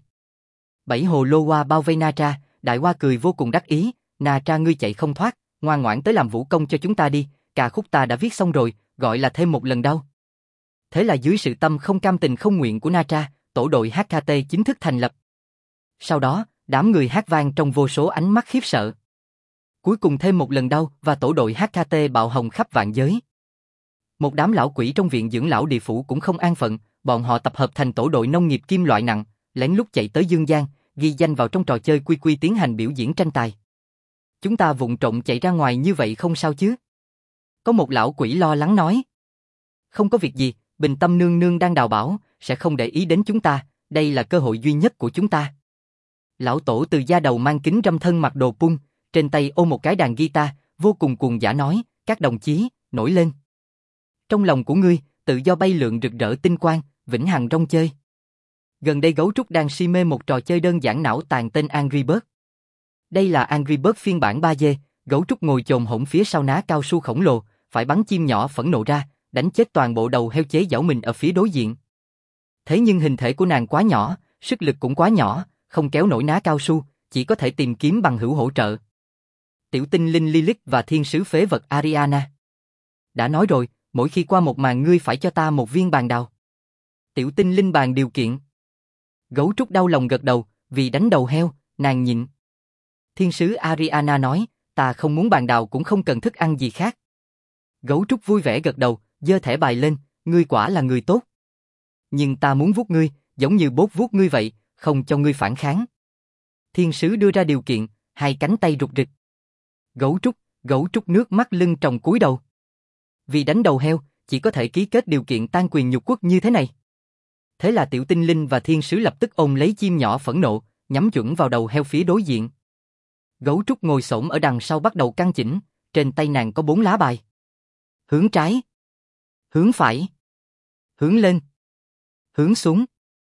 7 hồ lô hoa bao vây Na Tra, Đại Hoa cười vô cùng đắc ý, Na Tra ngươi chạy không thoát, ngoan ngoãn tới làm vũ công cho chúng ta đi, ca khúc ta đã viết xong rồi, gọi là thêm một lần đau. Thế là dưới sự tâm không cam tình không nguyện của Na Tra, tổ đội HKT chính thức thành lập. Sau đó, đám người hát vang trong vô số ánh mắt khiếp sợ. Cuối cùng thêm một lần đau và tổ đội HKT bạo hồng khắp vạn giới. Một đám lão quỷ trong viện dưỡng lão địa phủ cũng không an phận, bọn họ tập hợp thành tổ đội nông nghiệp kim loại nặng, lén lút chạy tới Dương Gian, ghi danh vào trong trò chơi quy tiến hành biểu diễn tranh tài. Chúng ta vụng trộm chạy ra ngoài như vậy không sao chứ? Có một lão quỷ lo lắng nói. Không có việc gì, Bình Tâm nương nương đang đào bảo, sẽ không để ý đến chúng ta, đây là cơ hội duy nhất của chúng ta. Lão tổ từ da đầu mang kính râm thân mặc đồ pung, trên tay ôm một cái đàn guitar, vô cùng cuồng dã nói, các đồng chí, nổi lên. Trong lòng của ngươi, tự do bay lượn rực rỡ tinh quang, vĩnh hằng rong chơi. Gần đây Gấu Trúc đang si mê một trò chơi đơn giản não tàn tên Angry Bird. Đây là Angry Bird phiên bản 3D, Gấu Trúc ngồi chồm hổm phía sau ná cao su khổng lồ, phải bắn chim nhỏ phẫn nộ ra, đánh chết toàn bộ đầu heo chế giảo mình ở phía đối diện. Thế nhưng hình thể của nàng quá nhỏ, sức lực cũng quá nhỏ, không kéo nổi ná cao su, chỉ có thể tìm kiếm bằng hữu hỗ trợ. Tiểu tinh linh Lilith và thiên sứ phế vật Ariana. Đã nói rồi, mỗi khi qua một màn ngươi phải cho ta một viên bàn đào. Tiểu tinh linh bàn điều kiện. Gấu Trúc đau lòng gật đầu, vì đánh đầu heo, nàng nhịn. Thiên sứ Ariana nói, ta không muốn bàn đào cũng không cần thức ăn gì khác. Gấu Trúc vui vẻ gật đầu, giơ thẻ bài lên, ngươi quả là người tốt. Nhưng ta muốn vuốt ngươi, giống như bốt vuốt ngươi vậy, không cho ngươi phản kháng. Thiên sứ đưa ra điều kiện, hai cánh tay rụt rịch. Gấu Trúc nước mắt lưng tròng cúi đầu. Vì đánh đầu heo, chỉ có thể ký kết điều kiện tan quyền nhục quốc như thế này. Thế là tiểu tinh linh và thiên sứ lập tức ôm lấy chim nhỏ phẫn nộ, nhắm chuẩn vào đầu heo phía đối diện. Gấu trúc ngồi xổm ở đằng sau bắt đầu căn chỉnh, trên tay nàng có 4 lá bài. Hướng trái, hướng phải, hướng lên, hướng xuống.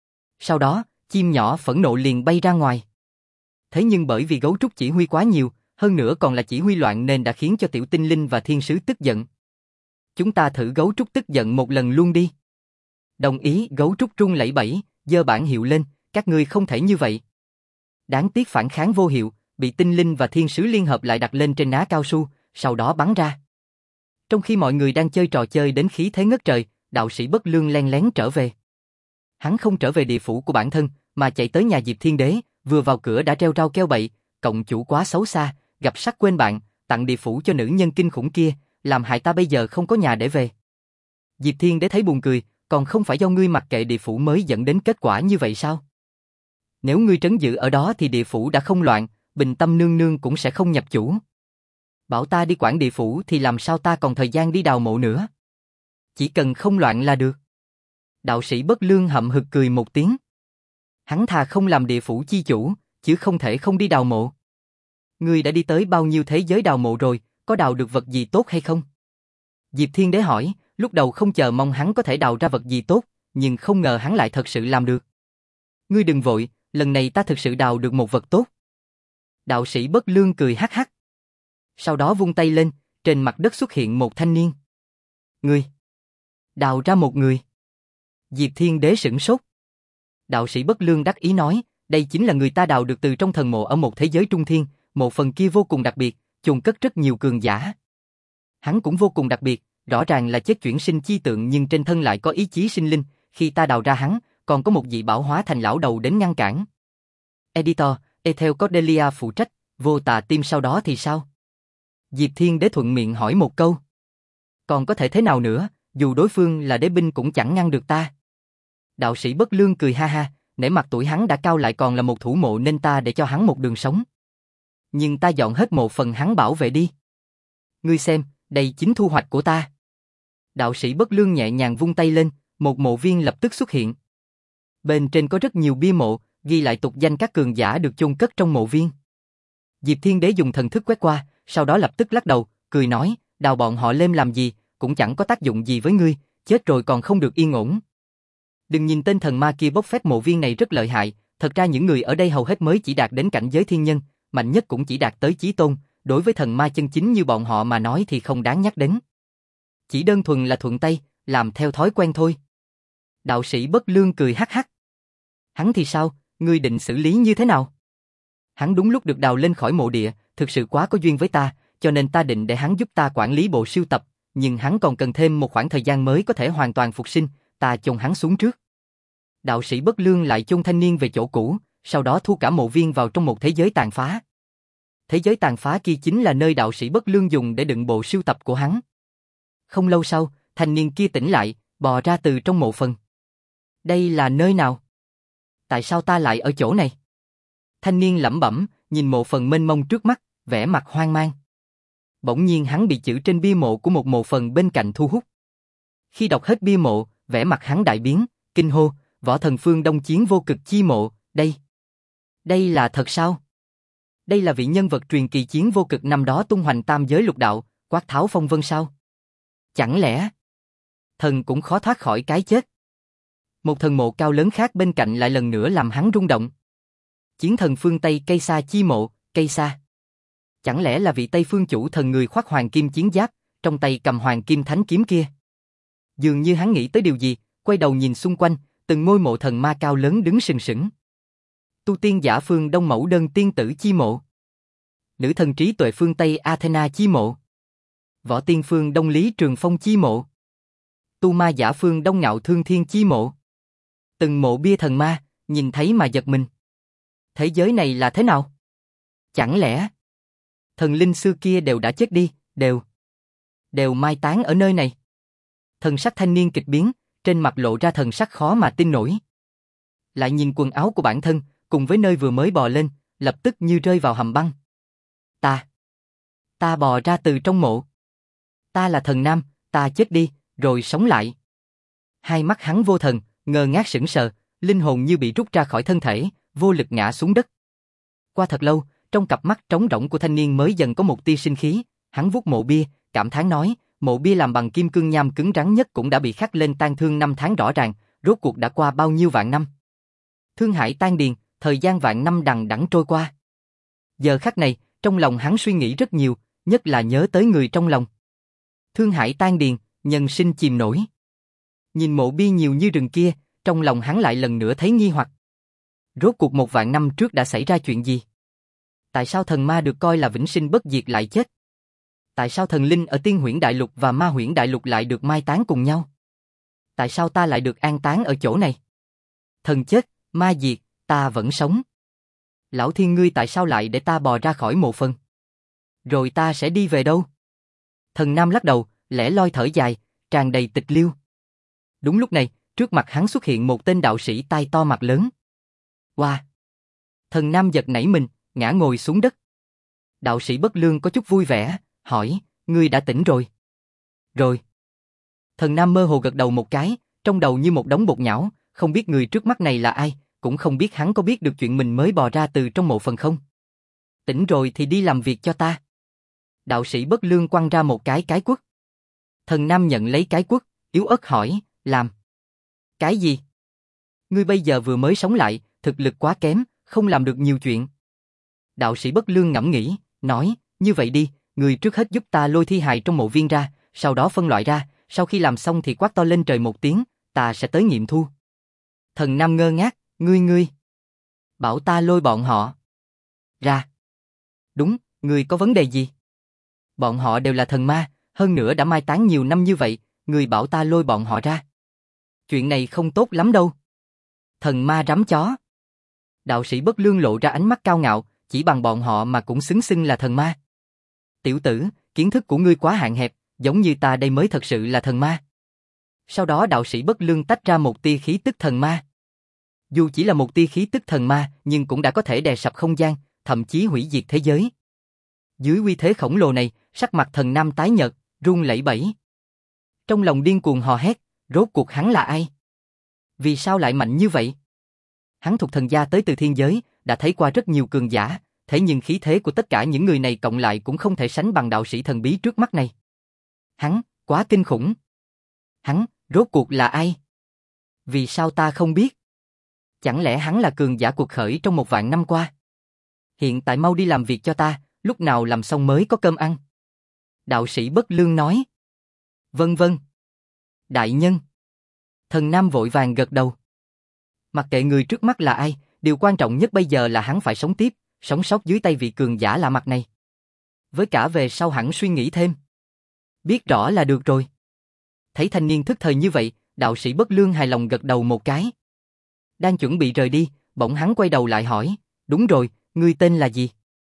Sau đó, chim nhỏ phẫn nộ liền bay ra ngoài. Thế nhưng bởi vì gấu trúc chỉ huy quá nhiều, hơn nữa còn là chỉ huy loạn nên đã khiến cho tiểu tinh linh và thiên sứ tức giận. Chúng ta thử gấu trúc tức giận một lần luôn đi. Đồng ý. Gấu trúc run lẩy bẩy, giơ bảng hiệu lên, các ngươi không thể như vậy. Đáng tiếc phản kháng vô hiệu, bị tinh linh và thiên sứ liên hợp lại đặt lên trên ná cao su, sau đó bắn ra. Trong khi mọi người đang chơi trò chơi đến khí thế ngất trời, đạo sĩ Bất Lương len lén trở về. Hắn không trở về địa phủ của bản thân, mà chạy tới nhà Diệp Thiên Đế, vừa vào cửa đã treo rau keo bậy, cộng chủ quá xấu xa, gặp sắc quên bạn, tặng địa phủ cho nữ nhân kinh khủng kia, làm hại ta bây giờ không có nhà để về. Diệp Thiên Đế thấy buồn cười, còn không phải do ngươi mặc kệ địa phủ mới dẫn đến kết quả như vậy sao? Nếu ngươi trấn giữ ở đó thì địa phủ đã không loạn, Bình Tâm nương nương cũng sẽ không nhập chủ. Bảo ta đi quản địa phủ thì làm sao ta còn thời gian đi đào mộ nữa? Chỉ cần không loạn là được. Đạo sĩ Bất Lương hậm hực cười một tiếng. Hắn thà không làm địa phủ chi chủ, chứ không thể không đi đào mộ. Ngươi đã đi tới bao nhiêu thế giới đào mộ rồi, có đào được vật gì tốt hay không? Diệp Thiên Đế hỏi, lúc đầu không chờ mong hắn có thể đào ra vật gì tốt, nhưng không ngờ hắn lại thật sự làm được. Ngươi đừng vội, lần này ta thực sự đào được một vật tốt. Đạo sĩ Bất Lương cười hắc hắc. Sau đó vung tay lên, trên mặt đất xuất hiện một thanh niên. Ngươi! Đào ra một người. Diệp Thiên Đế sửng sốt. Đạo sĩ Bất Lương đắc ý nói, đây chính là người ta đào được từ trong thần mộ ở một thế giới trung thiên, mộ phần kia vô cùng đặc biệt, chôn cất rất nhiều cường giả. Hắn cũng vô cùng đặc biệt, rõ ràng là chết chuyển sinh chi tượng nhưng trên thân lại có ý chí sinh linh, khi ta đào ra hắn, còn có một vị bảo hóa thành lão đầu đến ngăn cản. Editor, Ethel Cordelia phụ trách, vô tà tim sau đó thì sao? Diệp Thiên Đế thuận miệng hỏi một câu. Còn có thể thế nào nữa, dù đối phương là đế binh cũng chẳng ngăn được ta. Đạo sĩ Bất Lương cười ha ha, nể mặt tuổi hắn đã cao lại còn là một thủ mộ nên ta để cho hắn một đường sống. Nhưng ta dọn hết mộ phần hắn bảo vệ đi. Ngươi xem, đây chính thu hoạch của ta. Đạo sĩ Bất Lương nhẹ nhàng vung tay lên, một mộ viên lập tức xuất hiện. Bên trên có rất nhiều bia mộ, ghi lại tục danh các cường giả được chôn cất trong mộ viên. Diệp Thiên Đế dùng thần thức quét qua, sau đó lập tức lắc đầu, cười nói, đào bọn họ lên làm gì, cũng chẳng có tác dụng gì với ngươi, chết rồi còn không được yên ổn. Đừng nhìn tên thần ma kia bốc phét mộ viên này rất lợi hại, thật ra những người ở đây hầu hết mới chỉ đạt đến cảnh giới thiên nhân, mạnh nhất cũng chỉ đạt tới chí tôn, đối với thần ma chân chính như bọn họ mà nói thì không đáng nhắc đến. Chỉ đơn thuần là thuận tay, làm theo thói quen thôi. Đạo sĩ Bất Lương cười hắc hắc. Hắn thì sao, ngươi định xử lý như thế nào? Hắn đúng lúc được đào lên khỏi mộ địa, thực sự quá có duyên với ta, cho nên ta định để hắn giúp ta quản lý bộ sưu tập, nhưng hắn còn cần thêm một khoảng thời gian mới có thể hoàn toàn phục sinh, ta chôn hắn xuống trước. Đạo sĩ Bất Lương lại chôn thanh niên về chỗ cũ, sau đó thu cả mộ viên vào trong một thế giới tàn phá. Thế giới tàn phá kia chính là nơi đạo sĩ Bất Lương dùng để đựng bộ sưu tập của hắn. Không lâu sau, thanh niên kia tỉnh lại, bò ra từ trong mộ phần. Đây là nơi nào? Tại sao ta lại ở chỗ này? Thanh niên lẩm bẩm, nhìn mộ phần mênh mông trước mắt, vẻ mặt hoang mang. Bỗng nhiên hắn bị chữ trên bia mộ của một mộ phần bên cạnh thu hút. Khi đọc hết bia mộ, vẻ mặt hắn đại biến, kinh hô, Võ Thần Phương Đông Chiến Vô Cực Chi Mộ, đây là thật sao? Đây là vị nhân vật truyền kỳ Chiến Vô Cực năm đó tung hoành tam giới lục đạo, quát tháo phong vân sao? Chẳng lẽ thần cũng khó thoát khỏi cái chết? Một thần mộ cao lớn khác bên cạnh lại lần nữa làm hắn rung động. Chiến thần phương Tây Cây Sa Chi Mộ, Cây Sa. Chẳng lẽ là vị Tây phương chủ thần người khoác hoàng kim chiến giáp, trong tay cầm hoàng kim thánh kiếm kia? Dường như hắn nghĩ tới điều gì, quay đầu nhìn xung quanh, từng ngôi mộ thần ma cao lớn đứng sừng sững. Tu tiên giả phương Đông Mẫu Đơn Tiên Tử Chi Mộ, nữ thần trí tuệ phương Tây Athena Chi Mộ, võ tiên phương Đông Lý Trường Phong Chi Mộ, tu ma giả phương Đông Ngạo Thương Thiên Chi Mộ. Từng mộ bia thần ma, nhìn thấy mà giật mình. Thế giới này là thế nào? Chẳng lẽ thần linh xưa kia đều đã chết đi, đều mai táng ở nơi này? Thần sắc thanh niên kịch biến, trên mặt lộ ra thần sắc khó mà tin nổi. Lại nhìn quần áo của bản thân, cùng với nơi vừa mới bò lên, lập tức như rơi vào hầm băng. Ta bò ra từ trong mộ. Ta là thần nam, ta chết đi, rồi sống lại. Hai mắt hắn vô thần, ngơ ngác sững sờ, linh hồn như bị rút ra khỏi thân thể, vô lực ngã xuống đất. Qua thật lâu, trong cặp mắt trống rỗng của thanh niên mới dần có một tia sinh khí, hắn vuốt mộ bia, cảm thán nói, mộ bia làm bằng kim cương nham cứng rắn nhất cũng đã bị khắc lên tang thương năm tháng rõ ràng, rốt cuộc đã qua bao nhiêu vạn năm. Thương hải tan điền, thời gian vạn năm đằng đẵng trôi qua. Giờ khắc này, trong lòng hắn suy nghĩ rất nhiều, nhất là nhớ tới người trong lòng. Thương hải tan điền, nhân sinh chìm nổi. Nhìn mộ bia nhiều như rừng kia, trong lòng hắn lại lần nữa thấy nghi hoặc. Rốt cuộc 1 vạn năm trước đã xảy ra chuyện gì? Tại sao thần ma được coi là vĩnh sinh bất diệt lại chết? Tại sao thần linh ở Tiên Huyễn Đại Lục và Ma Huyễn Đại Lục lại được mai táng cùng nhau? Tại sao ta lại được an táng ở chỗ này? Thần chết, ma diệt, ta vẫn sống. Lão thiên ngươi tại sao lại để ta bò ra khỏi mộ phần? Rồi ta sẽ đi về đâu? Thần Nam lắc đầu, lẻ loi thở dài, tràn đầy tịch liêu. Đúng lúc này, trước mặt hắn xuất hiện một tên đạo sĩ tai to mặt lớn. Wow! Thần Nam giật nảy mình, ngã ngồi xuống đất. Đạo sĩ Bất Lương có chút vui vẻ, hỏi, ngươi đã tỉnh rồi? Rồi. Thần Nam mơ hồ gật đầu một cái, trong đầu như một đống bột nhão, không biết người trước mắt này là ai, cũng không biết hắn có biết được chuyện mình mới bò ra từ trong mộ phần không. Tỉnh rồi thì đi làm việc cho ta. Đạo sĩ Bất Lương quăng ra một cái quất. Thần Nam nhận lấy cái quất, yếu ớt hỏi, làm. Cái gì? Ngươi bây giờ vừa mới sống lại, thực lực quá kém, không làm được nhiều chuyện. Đạo sĩ Bất Lương ngẫm nghĩ, nói, như vậy đi, người trước hết giúp ta lôi thi hài trong mộ viên ra, sau đó phân loại ra, sau khi làm xong thì quát to lên trời một tiếng, ta sẽ tới nghiệm thu. Thần Nam ngơ ngác, ngươi. Bảo ta lôi bọn họ ra. Đúng, ngươi có vấn đề gì? Bọn họ đều là thần ma, hơn nữa đã mai táng nhiều năm như vậy, ngươi bảo ta lôi bọn họ ra. Chuyện này không tốt lắm đâu. Thần ma rắm chó. Đạo sĩ Bất Lương lộ ra ánh mắt cao ngạo, chỉ bằng bọn họ mà cũng xứng xưng là thần ma. Tiểu tử, kiến thức của ngươi quá hạn hẹp, giống như ta đây mới thật sự là thần ma. Sau đó đạo sĩ Bất Lương tách ra một tia khí tức thần ma. Dù chỉ là một tia khí tức thần ma, nhưng cũng đã có thể đè sập không gian, thậm chí hủy diệt thế giới. Dưới uy thế khổng lồ này, sắc mặt thần Nam tái nhợt, run lẩy bẩy. Trong lòng điên cuồng hò hét, rốt cuộc hắn là ai? Vì sao lại mạnh như vậy? Hắn thuộc thần gia tới từ thiên giới, đã thấy qua rất nhiều cường giả, thế nhưng khí thế của tất cả những người này cộng lại cũng không thể sánh bằng đạo sĩ thần bí trước mắt này. Hắn, quá kinh khủng. Hắn, rốt cuộc là ai? Vì sao ta không biết? Chẳng lẽ hắn là cường giả cuộc khởi trong 1 vạn năm qua? Hiện tại mau đi làm việc cho ta, lúc nào làm xong mới có cơm ăn. Đạo sĩ Bất Lương nói. Vâng. Đại nhân. Thần Nam vội vàng gật đầu. Mặc kệ người trước mắt là ai, điều quan trọng nhất bây giờ là hắn phải sống tiếp, sống sót dưới tay vị cường giả lạ mặt này. Với cả về sau hẳn suy nghĩ thêm. Biết rõ là được rồi. Thấy thanh niên thức thời như vậy, đạo sĩ Bất Lương hài lòng gật đầu một cái. Đang chuẩn bị rời đi, bỗng hắn quay đầu lại hỏi, đúng rồi, ngươi tên là gì?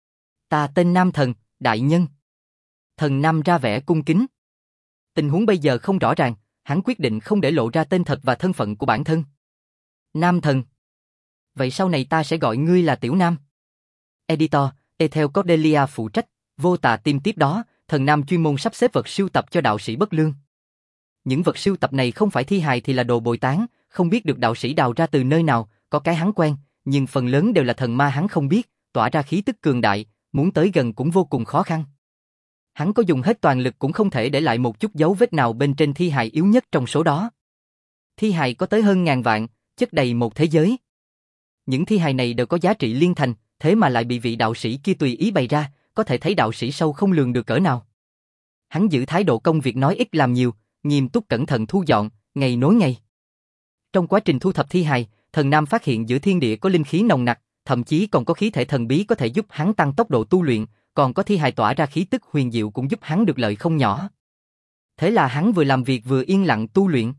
Ta tên Nam Thần, đại nhân. Thần Nam ra vẻ cung kính. Tình huống bây giờ không rõ ràng, hắn quyết định không để lộ ra tên thật và thân phận của bản thân. Nam Thần. Vậy sau này ta sẽ gọi ngươi là Tiểu Nam. Editor, Ethel Cordelia phụ trách, vô tà tim tiếp đó, thần Nam chuyên môn sắp xếp vật sưu tập cho đạo sĩ Bất Lương. Những vật sưu tập này không phải thi hài thì là đồ bồi tán, không biết được đạo sĩ đào ra từ nơi nào, có cái hắn quen, nhưng phần lớn đều là thần ma hắn không biết, tỏa ra khí tức cường đại, muốn tới gần cũng vô cùng khó khăn. Hắn có dùng hết toàn lực cũng không thể để lại một chút dấu vết nào bên trên thi hài yếu nhất trong số đó. Thi hài có tới hơn 1000 vạn, chất đầy một thế giới. Những thi hài này đều có giá trị liên thành, thế mà lại bị vị đạo sĩ kia tùy ý bày ra, có thể thấy đạo sĩ sâu không lường được cỡ nào. Hắn giữ thái độ công việc nói ít làm nhiều, nghiêm túc cẩn thận thu dọn, ngày nối ngày. Trong quá trình thu thập thi hài, thần Nam phát hiện giữa thiên địa có linh khí nồng nặc, thậm chí còn có khí thể thần bí có thể giúp hắn tăng tốc độ tu luyện, còn có thi hài tỏa ra khí tức huyền diệu cũng giúp hắn được lợi không nhỏ. Thế là hắn vừa làm việc vừa yên lặng tu luyện.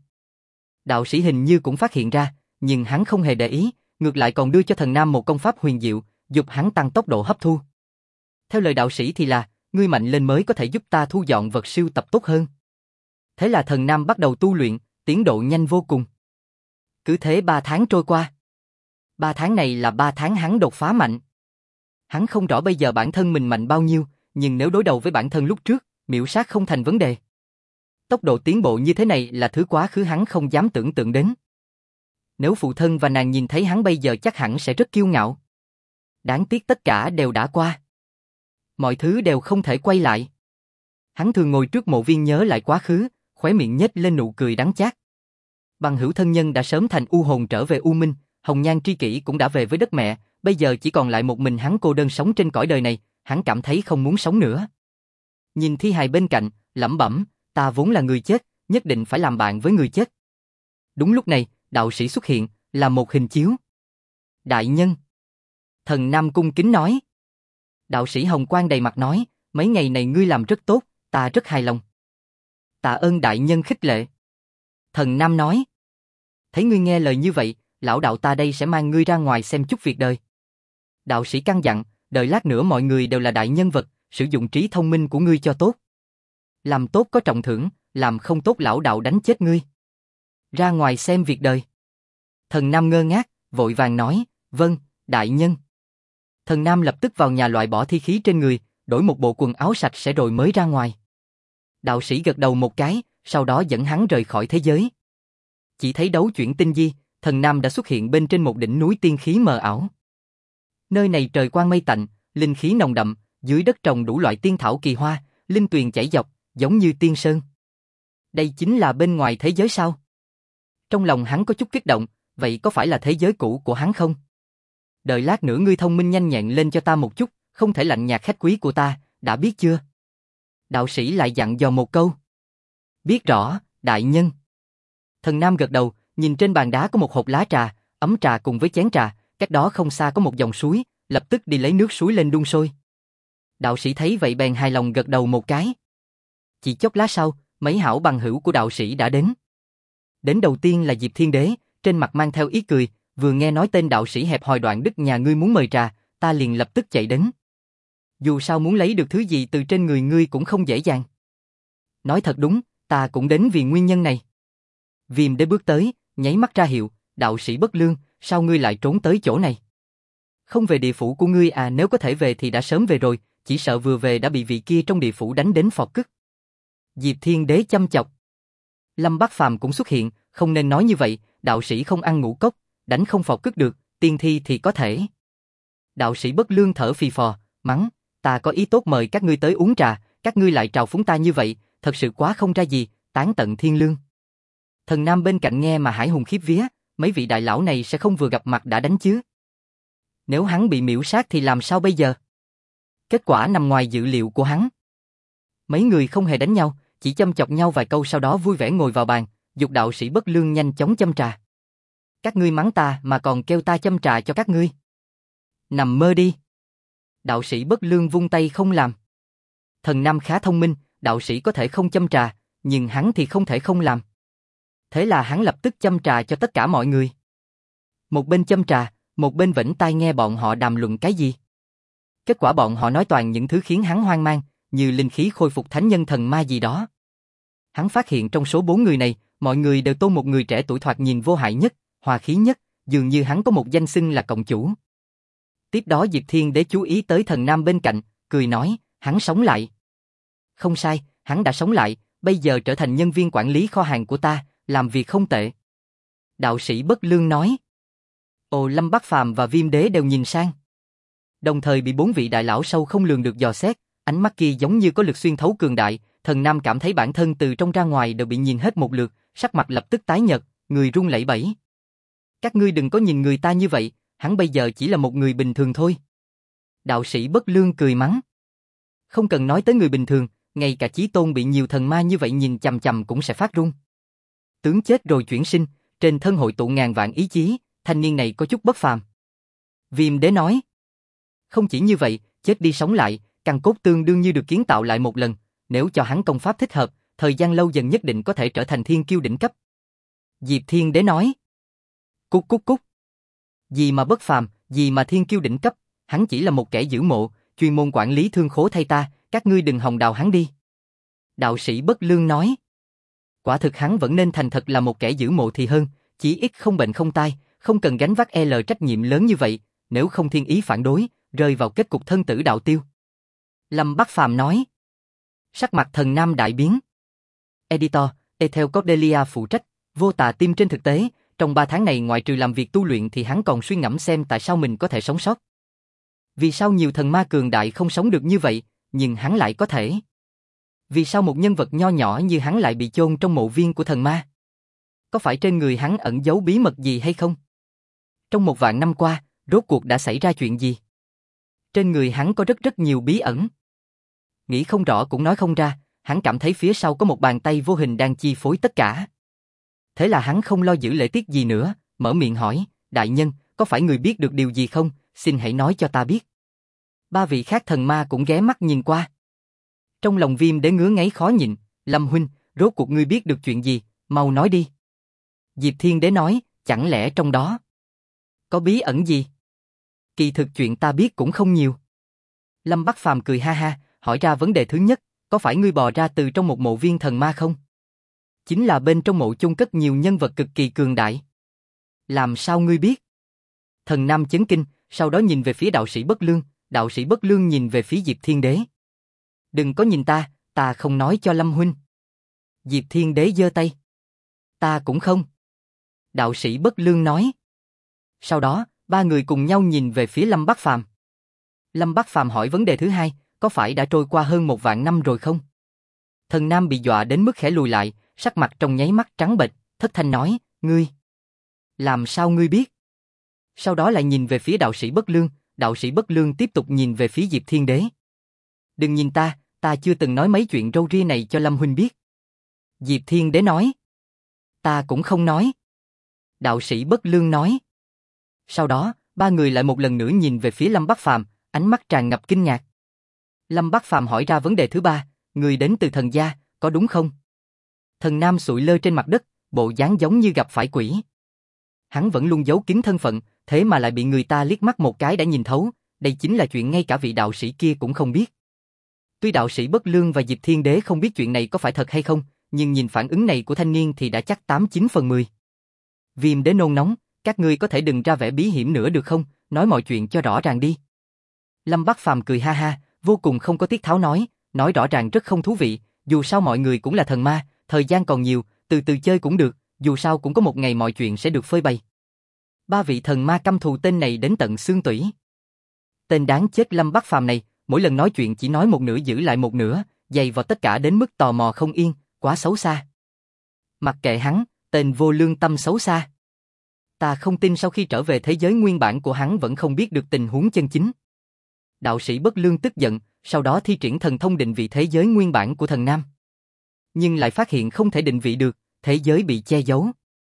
Đạo sĩ hình như cũng phát hiện ra, nhưng hắn không hề để ý, ngược lại còn đưa cho thần Nam một công pháp huyền diệu, giúp hắn tăng tốc độ hấp thu. Theo lời đạo sĩ thì là, ngươi mạnh lên mới có thể giúp ta thu dọn vật sưu tập tốt hơn. Thế là thần Nam bắt đầu tu luyện, tiến độ nhanh vô cùng. Cứ thế 3 tháng trôi qua. 3 tháng này là 3 tháng hắn đột phá mạnh. Hắn không rõ bây giờ bản thân mình mạnh bao nhiêu, nhưng nếu đối đầu với bản thân lúc trước, miểu sát không thành vấn đề. Tốc độ tiến bộ như thế này là thứ quá khứ hắn không dám tưởng tượng đến. Nếu phụ thân và nàng nhìn thấy hắn bây giờ chắc hẳn sẽ rất kiêu ngạo. Đáng tiếc tất cả đều đã qua. Mọi thứ đều không thể quay lại. Hắn thường ngồi trước mộ viên nhớ lại quá khứ, khóe miệng nhếch lên nụ cười đắng chát. Bằng hữu thân nhân đã sớm thành u hồn trở về u minh, hồng nhan tri kỷ cũng đã về với đất mẹ, bây giờ chỉ còn lại một mình hắn cô đơn sống trên cõi đời này, hắn cảm thấy không muốn sống nữa. Nhìn thi hài bên cạnh, lẩm bẩm, ta vốn là người chết, nhất định phải làm bạn với người chết. Đúng lúc này, đạo sĩ xuất hiện, là một hình chiếu. Đại nhân. Thần Nam cung kính nói. Đạo sĩ hồng quang đầy mặt nói, mấy ngày này ngươi làm rất tốt, ta rất hài lòng. Tạ ơn đại nhân khích lệ. Thần Nam nói. Thấy ngươi nghe lời như vậy, lão đạo ta đây sẽ mang ngươi ra ngoài xem chút việc đời. Đạo sĩ căn dặn, đợi lát nữa mọi người đều là đại nhân vật, sử dụng trí thông minh của ngươi cho tốt. Làm tốt có trọng thưởng, làm không tốt lão đạo đánh chết ngươi. Ra ngoài xem việc đời. Thần Nam ngơ ngác, vội vàng nói, vâng, đại nhân. Thần Nam lập tức vào nhà loại bỏ thi khí trên người, đổi một bộ quần áo sạch sẽ rồi mới ra ngoài. Đạo sĩ gật đầu một cái, sau đó dẫn hắn rời khỏi thế giới. Chỉ thấy đấu chuyển tinh di, Thần Nam đã xuất hiện bên trên một đỉnh núi tiên khí mờ ảo. Nơi này trời quang mây tạnh, linh khí nồng đậm, dưới đất trồng đủ loại tiên thảo kỳ hoa, linh tuyền chảy dọc, giống như tiên sơn. Đây chính là bên ngoài thế giới sao? Trong lòng hắn có chút kích động, vậy có phải là thế giới cũ của hắn không? Đợi lát nữa ngươi thông minh nhanh nhẹn lên cho ta một chút, không thể lạnh nhạt khách quý của ta, đã biết chưa? Đạo sĩ lại dặn dò một câu. Biết rõ, đại nhân. Thần Nam gật đầu, nhìn trên bàn đá có một hộp lá trà, ấm trà cùng với chén trà, cách đó không xa có một dòng suối, lập tức đi lấy nước suối lên đun sôi. Đạo sĩ thấy vậy bèn hài lòng gật đầu một cái. Chỉ chốc lát sau, mấy hảo bằng hữu của đạo sĩ đã đến. Đến đầu tiên là Diệp Thiên Đế, trên mặt mang theo ý cười, vừa nghe nói tên đạo sĩ hẹp hòi Đoạn Đức nhà ngươi muốn mời trà, ta liền lập tức chạy đến. Dù sao muốn lấy được thứ gì từ trên người ngươi cũng không dễ dàng. Nói thật đúng, ta cũng đến vì nguyên nhân này. Viêm Đế bước tới, nháy mắt ra hiệu, đạo sĩ bất lương, sao ngươi lại trốn tới chỗ này? Không về địa phủ của ngươi à? Nếu có thể về thì đã sớm về rồi, chỉ sợ vừa về đã bị vị kia trong địa phủ đánh đến phọt cứt. Diệp Thiên Đế chăm chọc. Lâm Bắc Phàm cũng xuất hiện, không nên nói như vậy, đạo sĩ không ăn ngũ cốc, đánh không phọt cứt được, tiên thi thì có thể. Đạo sĩ bất lương thở phì phò, mắng, ta có ý tốt mời các ngươi tới uống trà, các ngươi lại trào phúng ta như vậy, thật sự quá không ra gì, tán tận thiên lương. Thần Nam bên cạnh nghe mà hải hùng khiếp vía, mấy vị đại lão này sẽ không vừa gặp mặt đã đánh chứ? Nếu hắn bị miễu sát thì làm sao bây giờ? Kết quả nằm ngoài dự liệu của hắn. Mấy người không hề đánh nhau, chỉ châm chọc nhau vài câu sau đó vui vẻ ngồi vào bàn, dục đạo sĩ bất lương nhanh chóng châm trà. Các ngươi mắng ta mà còn kêu ta châm trà cho các ngươi. Nằm mơ đi. Đạo sĩ bất lương vung tay không làm. Thần Nam khá thông minh, đạo sĩ có thể không châm trà, nhưng hắn thì không thể không làm. Thế là hắn lập tức châm trà cho tất cả mọi người. Một bên châm trà, một bên vểnh tai nghe bọn họ đàm luận cái gì. Kết quả bọn họ nói toàn những thứ khiến hắn hoang mang, như linh khí khôi phục thánh nhân thần ma gì đó. Hắn phát hiện trong số 4 người này, mọi người đều tôn một người trẻ tuổi thoạt nhìn vô hại nhất, hòa khí nhất, dường như hắn có một danh xưng là cộng chủ. Tiếp đó Diệp Thiên Đế chú ý tới Thần Nam bên cạnh, cười nói, hắn sống lại. Không sai, hắn đã sống lại, bây giờ trở thành nhân viên quản lý kho hàng của ta, làm việc không tệ. Đạo sĩ bất lương nói. Ồ, Lâm Bắc Phàm và Viêm Đế đều nhìn sang. Đồng thời bị 4 vị đại lão sâu không lường được dò xét, ánh mắt kia giống như có lực xuyên thấu cường đại, Thần Nam cảm thấy bản thân từ trong ra ngoài đều bị nhìn hết một lượt, sắc mặt lập tức tái nhợt, người run lẩy bẩy. Các ngươi đừng có nhìn người ta như vậy, hắn bây giờ chỉ là một người bình thường thôi. Đạo sĩ bất lương cười mắng. Không cần nói tới người bình thường, ngay cả Chí Tôn bị nhiều thần ma như vậy nhìn chằm chằm cũng sẽ phát run. Tướng chết rồi chuyển sinh, trên thân hội tụ ngàn vạn ý chí, thanh niên này có chút bất phàm. Viêm Đế nói. Không chỉ như vậy, chết đi sống lại, căn cốt tương đương như được kiến tạo lại một lần, nếu cho hắn công pháp thích hợp, thời gian lâu dần nhất định có thể trở thành thiên kiêu đỉnh cấp. Diệp Thiên Đế nói. Cút cút cút. Gì mà bất phàm, gì mà thiên kiêu đỉnh cấp, hắn chỉ là một kẻ giữ mộ, chuyên môn quản lý thương khố thay ta, các ngươi đừng hòng đào hắn đi. Đạo sĩ bất lương nói. Quả thực hắn vẫn nên thành thật là một kẻ giữ mộ thì hơn, chỉ ít không bệnh không tai, không cần gánh vác trách nhiệm lớn như vậy, nếu không thiên ý phản đối, rơi vào kết cục thân tử đạo tiêu. Lâm Bắc Phàm nói. Sắc mặt Thần Nam đại biến. Editor, Ethel Cordelia phụ trách, vô tà tim trên thực tế, trong 3 tháng này ngoại trừ làm việc tu luyện thì hắn còn suy ngẫm xem tại sao mình có thể sống sót. Vì sao nhiều thần ma cường đại không sống được như vậy, nhưng hắn lại có thể? Vì sao một nhân vật nho nhỏ như hắn lại bị chôn trong mộ viên của thần ma? Có phải trên người hắn ẩn giấu bí mật gì hay không? Trong 1 vạn năm qua, rốt cuộc đã xảy ra chuyện gì? Trên người hắn có rất nhiều bí ẩn. Nghĩ không rõ cũng nói không ra, hắn cảm thấy phía sau có một bàn tay vô hình đang chi phối tất cả. Thế là hắn không lo giữ lễ tiết gì nữa, mở miệng hỏi, đại nhân, có phải người biết được điều gì không, xin hãy nói cho ta biết. 3 vị khác thần ma cũng ghé mắt nhìn qua. Trong lòng Viêm Đế ngứa ngáy khó nhịn, Lâm huynh, rốt cuộc ngươi biết được chuyện gì, mau nói đi. Diệp Thiên Đế nói, chẳng lẽ trong đó có bí ẩn gì? Kỳ thực chuyện ta biết cũng không nhiều. Lâm Bắc Phàm cười ha ha, hỏi ra vấn đề thứ nhất, có phải ngươi bò ra từ trong một mộ viên thần ma không? Chính là bên trong mộ chôn cất nhiều nhân vật cực kỳ cường đại. Làm sao ngươi biết? Thần Nam chấn kinh, sau đó nhìn về phía đạo sĩ Bất Lương, đạo sĩ Bất Lương nhìn về phía Diệp Thiên Đế. Đừng có nhìn ta không nói cho Lâm huynh. Diệp Thiên Đế giơ tay. Ta cũng không. Đạo sĩ Bất Lương nói. Sau đó, 3 người cùng nhau nhìn về phía Lâm Bắc Phàm. Lâm Bắc Phàm hỏi vấn đề thứ hai, có phải đã trôi qua hơn 1 vạn năm rồi không? Thần Nam bị dọa đến mức khẽ lùi lại, sắc mặt trong nháy mắt trắng bệch, thất thanh nói, ngươi. Làm sao ngươi biết? Sau đó lại nhìn về phía đạo sĩ Bất Lương, đạo sĩ Bất Lương tiếp tục nhìn về phía Diệp Thiên Đế. Đừng nhìn ta chưa từng nói mấy chuyện râu ria này cho Lâm huynh biết. Diệp Thiên Đế nói. Ta cũng không nói. Đạo sĩ Bất Lương nói. Sau đó, 3 người lại một lần nữa nhìn về phía Lâm Bắc Phàm, ánh mắt tràn ngập kinh ngạc. Lâm Bắc Phàm hỏi ra vấn đề thứ 3, người đến từ thần gia, có đúng không? Thần Nam sụi lơ trên mặt đất, bộ dáng giống như gặp phải quỷ. Hắn vẫn luôn giấu kín thân phận, thế mà lại bị người ta liếc mắt một cái đã nhìn thấu, đây chính là chuyện ngay cả vị đạo sĩ kia cũng không biết. Tuy đạo sĩ Bất Lương và Diệp Thiên Đế không biết chuyện này có phải thật hay không, nhưng nhìn phản ứng này của thanh niên thì đã chắc 89 phần 10. Viêm Đế nôn nóng, các ngươi có thể đừng ra vẻ bí hiểm nữa được không, nói mọi chuyện cho rõ ràng đi. Lâm Bắc Phàm cười ha ha, vô cùng không có tiết tháo nói rõ ràng rất không thú vị, dù sao mọi người cũng là thần ma, thời gian còn nhiều, từ từ chơi cũng được, dù sao cũng có một ngày mọi chuyện sẽ được phơi bày. 3 vị thần ma căm thù tên này đến tận xương tủy. Tên đáng chết Lâm Bắc Phàm này, mỗi lần nói chuyện chỉ nói một nửa giữ lại một nửa, dày vào tất cả đến mức tò mò không yên, quá xấu xa. Mặc kệ hắn, tên vô lương tâm xấu xa. Ta không tin sau khi trở về thế giới nguyên bản của hắn vẫn không biết được tình huống chân chính. Đạo sĩ Bất Lương tức giận, sau đó thi triển thần thông định vị thế giới nguyên bản của thần Nam. Nhưng lại phát hiện không thể định vị được, thế giới bị che giấu.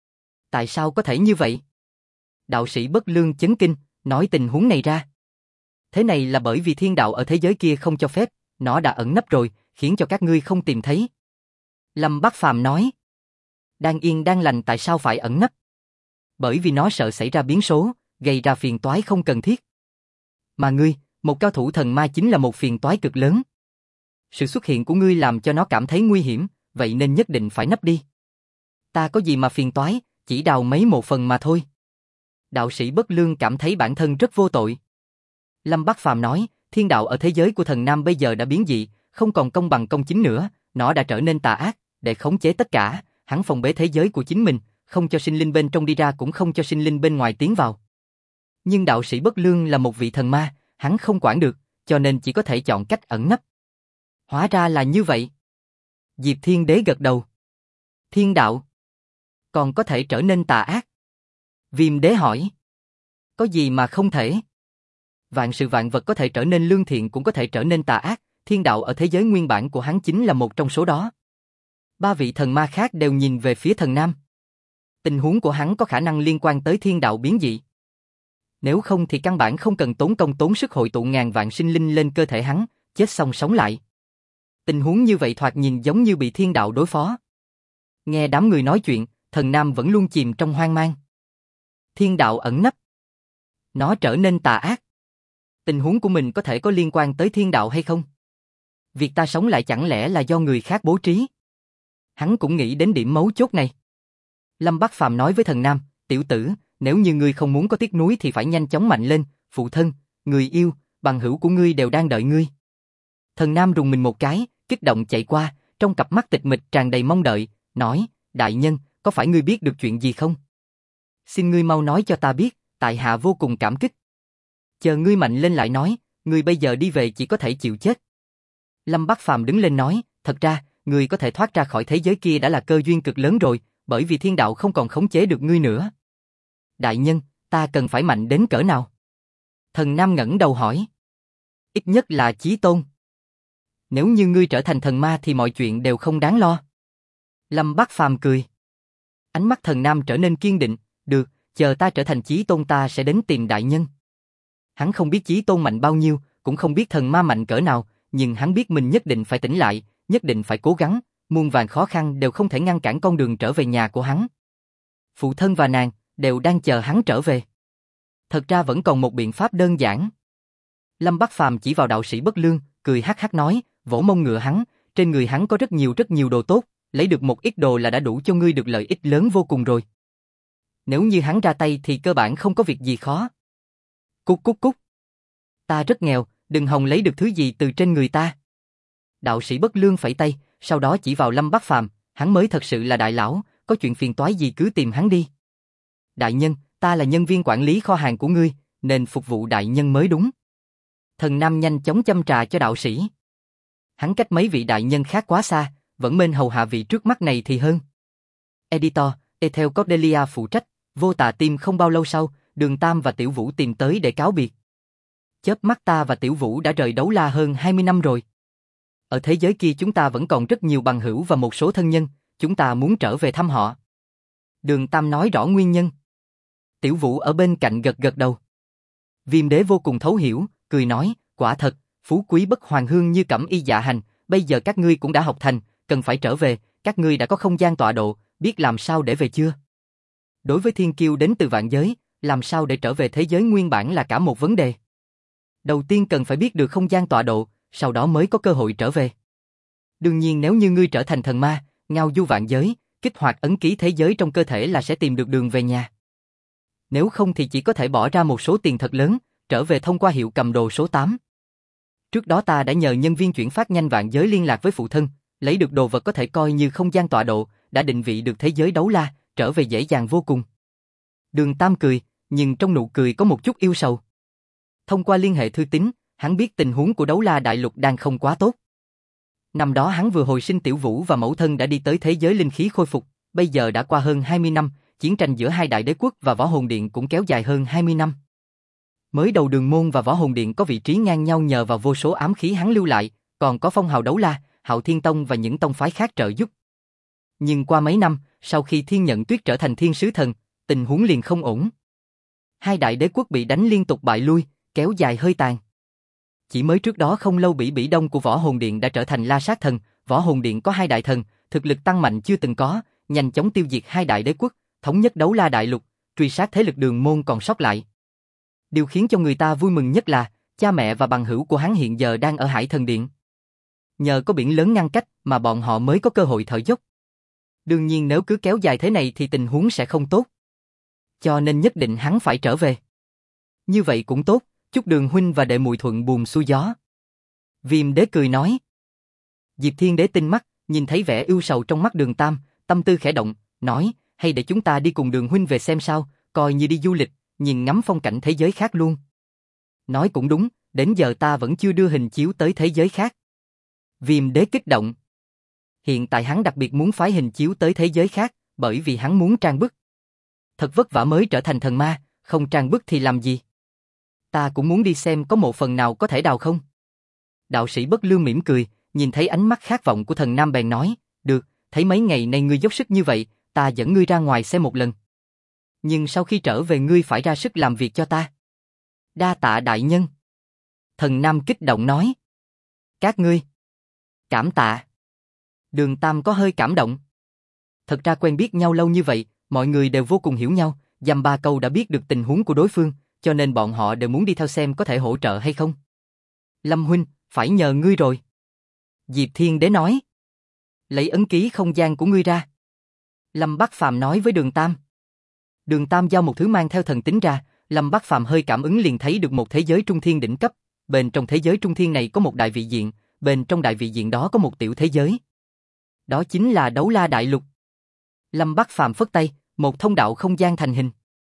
Tại sao có thể như vậy? Đạo sĩ Bất Lương chấn kinh, nói tình huống này ra. Thế này là bởi vì thiên đạo ở thế giới kia không cho phép, nó đã ẩn nấp rồi, khiến cho các ngươi không tìm thấy. Lâm Bắc Phàm nói. Đang yên đang lành tại sao phải ẩn nấp? Bởi vì nó sợ xảy ra biến số, gây ra phiền toái không cần thiết. Mà ngươi, một cao thủ thần ma chính là một phiền toái cực lớn. Sự xuất hiện của ngươi làm cho nó cảm thấy nguy hiểm, vậy nên nhất định phải nấp đi. Ta có gì mà phiền toái, chỉ đào mấy một phần mà thôi. Đạo sĩ Bất Lương cảm thấy bản thân rất vô tội. Lâm Bắc Phàm nói, thiên đạo ở thế giới của thần Nam bây giờ đã biến dị, không còn công bằng công chính nữa, nó đã trở nên tà ác, để khống chế tất cả, hắn phong bế thế giới của chính mình, không cho sinh linh bên trong đi ra cũng không cho sinh linh bên ngoài tiến vào. Nhưng đạo sĩ Bất Lương là một vị thần ma, hắn không quản được, cho nên chỉ có thể chọn cách ẩn nấp. Hóa ra là như vậy. Diệp Thiên Đế gật đầu. Thiên đạo còn có thể trở nên tà ác? Viêm Đế hỏi. Có gì mà không thể? Vạn sự vạn vật có thể trở nên lương thiện cũng có thể trở nên tà ác, thiên đạo ở thế giới nguyên bản của hắn chính là một trong số đó. 3 vị thần ma khác đều nhìn về phía thần Nam. Tình huống của hắn có khả năng liên quan tới thiên đạo biến dị. Nếu không thì căn bản không cần tốn công tốn sức hội tụ ngàn vạn sinh linh lên cơ thể hắn, chết xong sống lại. Tình huống như vậy thoạt nhìn giống như bị thiên đạo đối phó. Nghe đám người nói chuyện, thần Nam vẫn luôn chìm trong hoang mang. Thiên đạo ẩn nấp. Nó trở nên tà ác. Tình huống của mình có thể có liên quan tới thiên đạo hay không? Việc ta sống lại chẳng lẽ là do người khác bố trí? Hắn cũng nghĩ đến điểm mấu chốt này. Lâm Bắc Phàm nói với thần Nam, tiểu tử, nếu như ngươi không muốn có tiếc nuối thì phải nhanh chóng mạnh lên, phụ thân, người yêu, bằng hữu của ngươi đều đang đợi ngươi. Thần Nam rùng mình một cái, kích động chạy qua, trong cặp mắt tịch mịch tràn đầy mong đợi, nói, đại nhân, có phải ngươi biết được chuyện gì không? Xin ngươi mau nói cho ta biết, tại hạ vô cùng cảm kích. Chờ ngươi mạnh lên lại nói, ngươi bây giờ đi về chỉ có thể chịu chết. Lâm Bắc Phàm đứng lên nói, thật ra, ngươi có thể thoát ra khỏi thế giới kia đã là cơ duyên cực lớn rồi, bởi vì thiên đạo không còn khống chế được ngươi nữa. Đại nhân, ta cần phải mạnh đến cỡ nào? Thần Nam ngẩng đầu hỏi. Ít nhất là chí tôn. Nếu như ngươi trở thành thần ma thì mọi chuyện đều không đáng lo. Lâm Bắc Phàm cười. Ánh mắt Thần Nam trở nên kiên định, được, chờ ta trở thành chí tôn ta sẽ đến tìm đại nhân. Hắn không biết chí tôn mạnh bao nhiêu, cũng không biết thần ma mạnh cỡ nào, nhưng hắn biết mình nhất định phải tỉnh lại, nhất định phải cố gắng, muôn vàn khó khăn đều không thể ngăn cản con đường trở về nhà của hắn. Phụ thân và nàng đều đang chờ hắn trở về. Thật ra vẫn còn một biện pháp đơn giản. Lâm Bắc Phàm chỉ vào đạo sĩ Bất Lương, cười hắc hắc nói, vỗ mông ngựa hắn, trên người hắn có rất nhiều đồ tốt, lấy được một ít đồ là đã đủ cho ngươi được lợi ích lớn vô cùng rồi. Nếu như hắn ra tay thì cơ bản không có việc gì khó. Cút cút cút. Ta rất nghèo, đừng hòng lấy được thứ gì từ trên người ta. Đạo sĩ Bất Lương phẩy tay, sau đó chỉ vào Lâm Bắc Phàm, hắn mới thật sự là đại lão, có chuyện phiền toái gì cứ tìm hắn đi. Đại nhân, ta là nhân viên quản lý kho hàng của ngươi, nên phục vụ đại nhân mới đúng. Thần Nam nhanh chóng châm trà cho đạo sĩ. Hắn cách mấy vị đại nhân khác quá xa, vẫn nên hầu hạ vị trước mắt này thì hơn. Editor, Ethel Cordelia phụ trách, Vô Tà Team không bao lâu sau, Đường Tam và Tiểu Vũ tìm tới để cáo biệt. Chớp mắt ta và Tiểu Vũ đã rời Đấu La hơn 20 năm rồi. Ở thế giới kia chúng ta vẫn còn rất nhiều bằng hữu và một số thân nhân, chúng ta muốn trở về thăm họ. Đường Tam nói rõ nguyên nhân. Tiểu Vũ ở bên cạnh gật gật đầu. Viêm Đế vô cùng thấu hiểu, cười nói, quả thật, phú quý bất hoàng hương như cẩm y dạ hành, bây giờ các ngươi cũng đã học thành, cần phải trở về, các ngươi đã có không gian tọa độ, biết làm sao để về chưa? Đối với thiên kiêu đến từ vạn giới, làm sao để trở về thế giới nguyên bản là cả một vấn đề. Đầu tiên cần phải biết được không gian tọa độ, sau đó mới có cơ hội trở về. Đương nhiên nếu như ngươi trở thành thần ma, ngao du vạn giới, kích hoạt ấn ký thế giới trong cơ thể là sẽ tìm được đường về nhà. Nếu không thì chỉ có thể bỏ ra một số tiền thật lớn, trở về thông qua hiệu cầm đồ số 8. Trước đó ta đã nhờ nhân viên chuyển phát nhanh vạn giới liên lạc với phụ thân, lấy được đồ vật có thể coi như không gian tọa độ, đã định vị được thế giới Đấu La, trở về dễ dàng vô cùng. Đường Tam cười, nhưng trong nụ cười có một chút yêu sầu. Thông qua liên hệ thư tín, hắn biết tình huống của Đấu La Đại Lục đang không quá tốt. Năm đó hắn vừa hồi sinh Tiểu Vũ và mẫu thân đã đi tới thế giới linh khí khôi phục, bây giờ đã qua hơn 20 năm, chiến tranh giữa hai đại đế quốc và Võ Hồn Điện cũng kéo dài hơn 20 năm. Mới đầu Đường Môn và Võ Hồn Điện có vị trí ngang nhau nhờ vào vô số ám khí hắn lưu lại, còn có phong hào Đấu La, Hạo Thiên Tông và những tông phái khác trợ giúp. Nhưng qua mấy năm, sau khi Thiên Nhận Tuyết trở thành Thiên Sứ Thần, tình huống liền không ổn. Hai đại đế quốc bị đánh liên tục bại lui, kéo dài hơi tàn. Chỉ mới trước đó không lâu Bỉ Bỉ Đông của Võ Hồn Điện đã trở thành La Sát Thần, Võ Hồn Điện có hai đại thần, thực lực tăng mạnh chưa từng có, nhanh chóng tiêu diệt hai đại đế quốc, thống nhất Đấu La Đại Lục, truy sát thế lực Đường Môn còn sót lại. Điều khiến cho người ta vui mừng nhất là, cha mẹ và bằng hữu của hắn hiện giờ đang ở Hải Thần Điện. Nhờ có biển lớn ngăn cách mà bọn họ mới có cơ hội thở dốc. Đương nhiên nếu cứ kéo dài thế này thì tình huống sẽ không tốt. Cho nên nhất định hắn phải trở về. Như vậy cũng tốt, chúc Đường huynh và đệ muội thuận buồm xuôi gió. Viêm Đế cười nói. Diệp Thiên Đế tinh mắt, nhìn thấy vẻ ưu sầu trong mắt Đường Tam, tâm tư khẽ động, nói, hay để chúng ta đi cùng Đường huynh về xem sao, coi như đi du lịch, nhìn ngắm phong cảnh thế giới khác luôn. Nói cũng đúng, đến giờ ta vẫn chưa đưa hình chiếu tới thế giới khác. Viêm Đế kích động. Hiện tại hắn đặc biệt muốn phái hình chiếu tới thế giới khác, bởi vì hắn muốn trang bức. Thật vất vả mới trở thành thần ma, không trang bức thì làm gì? Ta cũng muốn đi xem có một phần nào có thể đào không? Đạo sĩ Bất Lương mỉm cười, nhìn thấy ánh mắt khát vọng của Thần Nam bèn nói, được, thấy mấy ngày nay ngươi dốc sức như vậy, ta dẫn ngươi ra ngoài xem một lần. Nhưng sau khi trở về ngươi phải ra sức làm việc cho ta. Đa tạ đại nhân. Thần Nam kích động nói. Các ngươi. Cảm tạ. Đường Tam có hơi cảm động. Thật ra quen biết nhau lâu như vậy, mọi người đều vô cùng hiểu nhau, dăm ba câu đã biết được tình huống của đối phương, cho nên bọn họ đều muốn đi theo xem có thể hỗ trợ hay không. Lâm huynh, phải nhờ ngươi rồi. Diệp Thiên Đế nói. Lấy ấn ký không gian của ngươi ra. Lâm Bắc Phàm nói với Đường Tam. Đường Tam giao một thứ mang theo thần tính ra, Lâm Bắc Phàm hơi cảm ứng liền thấy được một thế giới trung thiên đỉnh cấp, bên trong thế giới trung thiên này có một đại vị diện, bên trong đại vị diện đó có một tiểu thế giới. Đó chính là Đấu La Đại Lục. Lâm Bắc Phàm phất tay, một thông đạo không gian thành hình.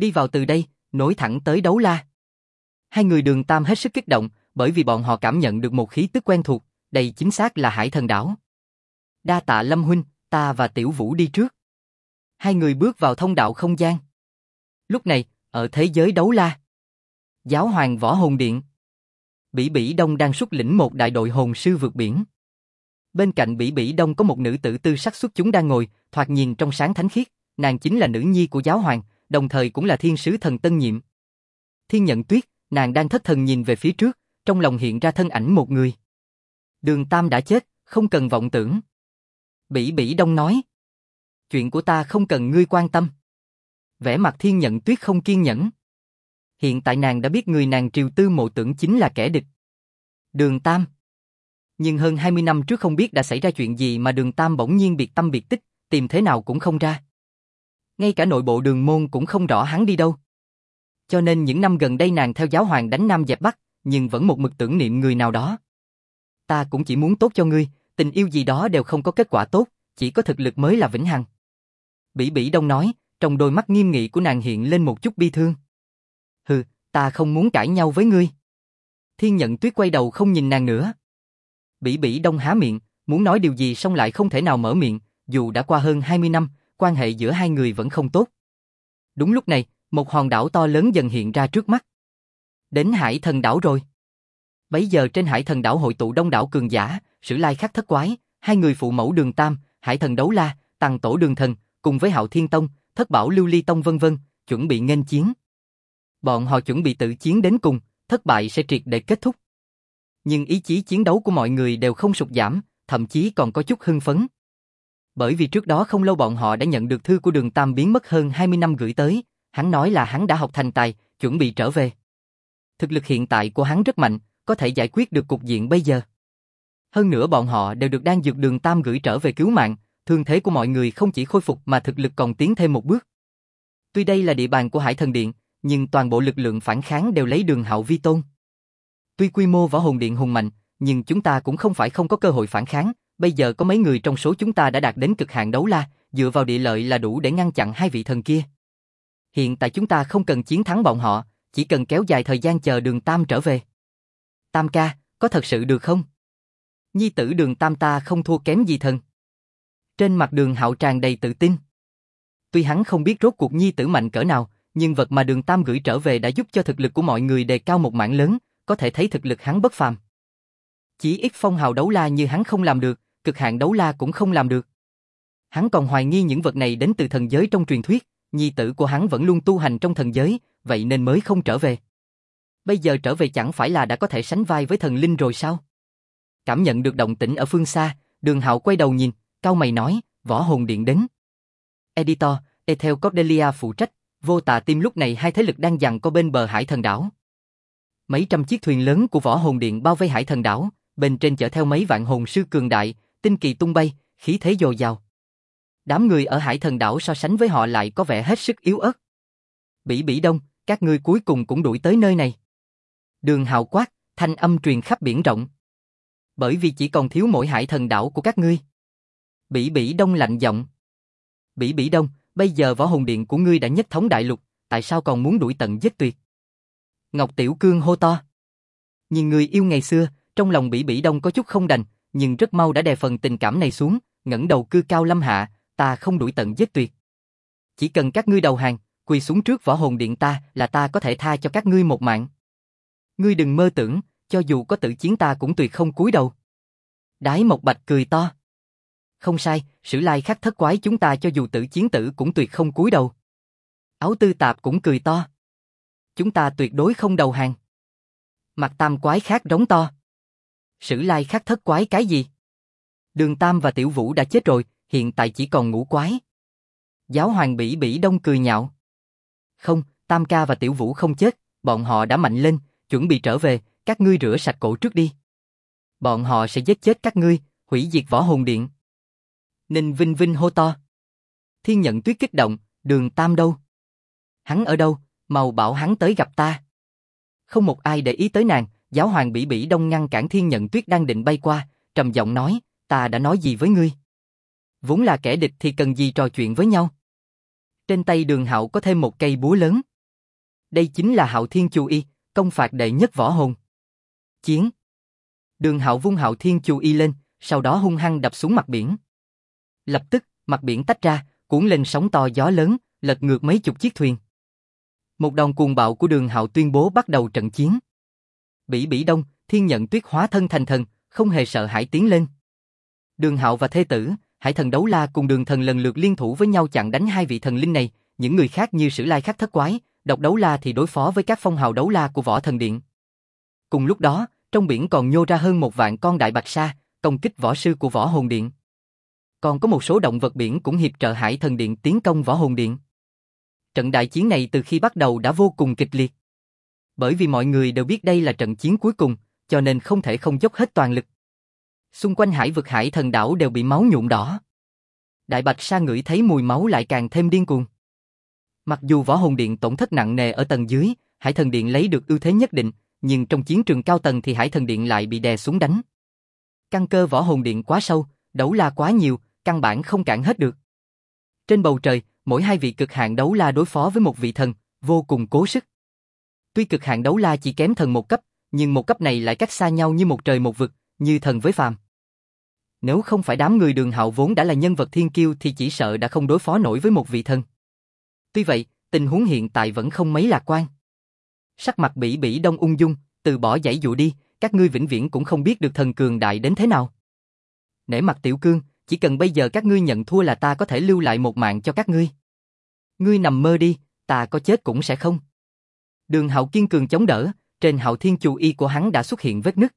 Đi vào từ đây, nối thẳng tới Đấu La. Hai người Đường Tam hết sức kích động, bởi vì bọn họ cảm nhận được một khí tức quen thuộc, đây chính xác là Hải Thần Đảo. Đa tạ Lâm huynh, ta và Tiểu Vũ đi trước. Hai người bước vào thông đạo không gian. Lúc này, ở thế giới Đấu La, Giáo hoàng Võ Hồn Điện, Bỉ Bỉ Đông đang xuất lĩnh một đại đội hồn sư vượt biển. Bên cạnh Bỉ Bỉ Đông có một nữ tử tư sắc xuất chúng đang ngồi, thoạt nhìn trong sáng thánh khiết, nàng chính là nữ nhi của giáo hoàng, đồng thời cũng là thiên sứ thần tân nhiệm. Thiên Nhận Tuyết, nàng đang thất thần nhìn về phía trước, trong lòng hiện ra thân ảnh một người. Đường Tam đã chết, không cần vọng tưởng. Bỉ Bỉ Đông nói. Chuyện của ta không cần ngươi quan tâm. Vẻ mặt Thiên Nhận Tuyết không kiên nhẫn. Hiện tại nàng đã biết người nàng Triều Tư Mộ tưởng chính là kẻ địch. Đường Tam. Nhưng hơn 20 năm trước không biết đã xảy ra chuyện gì mà Đường Tam bỗng nhiên biệt tâm biệt tích, tìm thế nào cũng không ra. Ngay cả nội bộ Đường môn cũng không rõ hắn đi đâu. Cho nên những năm gần đây nàng theo giáo hoàng đánh Nam dẹp Bắc, nhưng vẫn một mực tưởng niệm người nào đó. Ta cũng chỉ muốn tốt cho ngươi, tình yêu gì đó đều không có kết quả tốt, chỉ có thực lực mới là vĩnh hằng. Bỉ Bỉ Đông nói, trong đôi mắt nghiêm nghị của nàng hiện lên một chút bi thương. Hừ, ta không muốn cãi nhau với ngươi. Thiên Nhận Tuyết quay đầu không nhìn nàng nữa. Bỉ Bỉ Đông há miệng, muốn nói điều gì xong lại không thể nào mở miệng, dù đã qua hơn 20 năm, quan hệ giữa hai người vẫn không tốt. Đúng lúc này, một hòn đảo to lớn dần hiện ra trước mắt. Đến Hải Thần Đảo rồi. Bấy giờ trên Hải Thần Đảo hội tụ đông đảo cường giả, Sử Lai Khắc Thất Quái, hai người phụ mẫu Đường Tam, Hải Thần Đấu La, Tằng Tổ Đường Thần, cùng với Hạo Thiên Tông, Thất Bảo Lưu Ly Tông vân vân, chuẩn bị nghênh chiến. Bọn họ chuẩn bị tự chiến đến cùng, thất bại sẽ triệt để kết thúc. Nhưng ý chí chiến đấu của mọi người đều không sụt giảm, thậm chí còn có chút hưng phấn. Bởi vì trước đó không lâu bọn họ đã nhận được thư của Đường Tam biến mất hơn 20 năm gửi tới, hắn nói là hắn đã học thành tài, chuẩn bị trở về. Thực lực hiện tại của hắn rất mạnh, có thể giải quyết được cục diện bây giờ. Hơn nữa bọn họ đều được đan dược Đường Tam gửi trở về cứu mạng, thương thế của mọi người không chỉ khôi phục mà thực lực còn tiến thêm một bước. Tuy đây là địa bàn của Hải Thần Điện, nhưng toàn bộ lực lượng phản kháng đều lấy Đường Hạo vi tôn. Tuy quy mô Võ Hồn Điện hùng mạnh, nhưng chúng ta cũng không phải không có cơ hội phản kháng, bây giờ có mấy người trong số chúng ta đã đạt đến cực hạn Đấu La, dựa vào địa lợi là đủ để ngăn chặn hai vị thần kia. Hiện tại chúng ta không cần chiến thắng bọn họ, chỉ cần kéo dài thời gian chờ Đường Tam trở về. Tam ca, có thật sự được không? Nhi tử Đường Tam ta không thua kém gì thần. Trên mặt Đường Hạo tràn đầy tự tin. Tuy hắn không biết rốt cuộc nhi tử mạnh cỡ nào, nhưng vật mà Đường Tam gửi trở về đã giúp cho thực lực của mọi người đề cao một mảng lớn, có thể thấy thực lực hắn bất phàm. Chỉ ít phong hào Đấu La như hắn không làm được, cực hạn Đấu La cũng không làm được. Hắn còn hoài nghi những vật này đến từ thần giới trong truyền thuyết, nhi tử của hắn vẫn luôn tu hành trong thần giới, vậy nên mới không trở về. Bây giờ trở về chẳng phải là đã có thể sánh vai với thần linh rồi sao? Cảm nhận được động tĩnh ở phương xa, Đường Hạo quay đầu nhìn, cau mày nói, Võ Hồn Điện đến. Editor, Ethel Cordelia phụ trách, Vô Tà Team lúc này hai thế lực đang giằng co bên bờ Hải Thần Đảo. Mấy trăm chiếc thuyền lớn của Võ Hồn Điện bao vây Hải Thần Đảo, bên trên chở theo mấy vạn hồn sư cường đại, tinh kỳ tung bay, khí thế dồi dào. Đám người ở Hải Thần Đảo so sánh với họ lại có vẻ hết sức yếu ớt. Bỉ Bỉ Đông, các ngươi cuối cùng cũng đuổi tới nơi này. Đường Hạo quát, thanh âm truyền khắp biển rộng. Bởi vì chỉ còn thiếu mỗi Hải Thần Đảo của các ngươi. Bỉ Bỉ Đông lạnh giọng. Bỉ Bỉ Đông, bây giờ Võ Hồn Điện của ngươi đã nhất thống đại lục, tại sao còn muốn đuổi tận giết tuyệt? Ngọc Tiểu Cương hô to. Nhìn người yêu ngày xưa, trong lòng Bỉ Bỉ Đông có chút không đành, nhưng rất mau đã đè phần tình cảm này xuống, ngẩng đầu cư cao lâm hạ, ta không đuổi tận giết tuyệt. Chỉ cần các ngươi đầu hàng, quỳ xuống trước Võ Hồn Điện ta là ta có thể tha cho các ngươi một mạng. Ngươi đừng mơ tưởng, cho dù có tự chiến ta cũng tuyệt không cúi đầu. Đái Mộc Bạch cười to. Không sai, Sử Lai Khắc Thất Quái chúng ta cho dù tự chiến tử cũng tuyệt không cúi đầu. Áo Tư Tạp cũng cười to. Chúng ta tuyệt đối không đầu hàng. Mặt Tam Quái khác rống to. Sử Lai Khắc Thất Quái cái gì? Đường Tam và Tiểu Vũ đã chết rồi, hiện tại chỉ còn Ngũ Quái. Giáo hoàng Bỉ Bỉ Đông cười nhạo. Không, Tam ca và Tiểu Vũ không chết, bọn họ đã mạnh lên, chuẩn bị trở về, các ngươi rửa sạch cổ trước đi. Bọn họ sẽ giết chết các ngươi, hủy diệt Võ Hồn Điện. Ninh Vinh Vinh hô to. Thiên Nhận Tuyết kích động, Đường Tam đâu? Hắn ở đâu, mau bảo hắn tới gặp ta. Không một ai để ý tới nàng, giáo hoàng Bỉ Bỉ Đông ngăn cản Thiên Nhận Tuyết đang định bay qua, trầm giọng nói, ta đã nói gì với ngươi? Vốn là kẻ địch thì cần gì trò chuyện với nhau? Trên tay Đường Hạo có thêm một cây búa lớn. Đây chính là Hạo Thiên Chu Y, công phạt đệ nhất võ hồn. Chiến. Đường Hạo vung Hạo Thiên Chu Y lên, sau đó hung hăng đập xuống mặt biển. Lập tức, mặt biển tách ra, cuốn lên sóng to gió lớn, lật ngược mấy chục chiếc thuyền. Một đòn cuồng bạo của Đường Hạo tuyên bố bắt đầu trận chiến. Bỉ Bỉ Đông, Thiên Nhận Tuyết hóa thân thành thần, không hề sợ hãi tiến lên. Đường Hạo và thê tử, Hải Thần Đấu La cùng Đường Thần lần lượt liên thủ với nhau chặn đánh hai vị thần linh này, những người khác như Sử Lai Khắc Thất Quái, Độc Đấu La thì đối phó với các phong hào đấu la của Võ Thần Điện. Cùng lúc đó, trong biển còn nhô ra hơn 1 vạn con đại bạch sa, công kích võ sư của Võ Hồn Điện. Còn có một số động vật biển cũng hiệp trợ Hải Thần Điện tiến công Võ Hồn Điện. Trận đại chiến này từ khi bắt đầu đã vô cùng kịch liệt. Bởi vì mọi người đều biết đây là trận chiến cuối cùng, cho nên không thể không dốc hết toàn lực. Xung quanh hải vực Hải Thần đảo đều bị máu nhuộm đỏ. Đại bạch sa ngửi thấy mùi máu lại càng thêm điên cuồng. Mặc dù Võ Hồn Điện tổn thất nặng nề ở tầng dưới, Hải Thần Điện lấy được ưu thế nhất định, nhưng trong chiến trường cao tầng thì Hải Thần Điện lại bị đè xuống đánh. Căn cơ Võ Hồn Điện quá sâu, đấu la quá nhiều, căn bản không cản hết được. Trên bầu trời, mỗi hai vị cực hạn đấu la đối phó với một vị thần, vô cùng cố sức. Tuy cực hạn đấu la chỉ kém thần một cấp, nhưng một cấp này lại cách xa nhau như một trời một vực, như thần với phàm. Nếu không phải đám người Đường Hạo vốn đã là nhân vật thiên kiêu thì chỉ sợ đã không đối phó nổi với một vị thần. Tuy vậy, tình huống hiện tại vẫn không mấy lạc quan. Sắc mặt Bỉ Bỉ Đông ung dung, từ bỏ giãy dụ đi, các ngươi vĩnh viễn cũng không biết được thần cường đại đến thế nào. Nể mặt Tiểu Cương, chỉ cần bây giờ các ngươi nhận thua là ta có thể lưu lại một mạng cho các ngươi. Ngươi nằm mơ đi, ta có chết cũng sẽ không. Đường Hạo kiên cường chống đỡ, trên Hạo Thiên Chu Y của hắn đã xuất hiện vết nứt.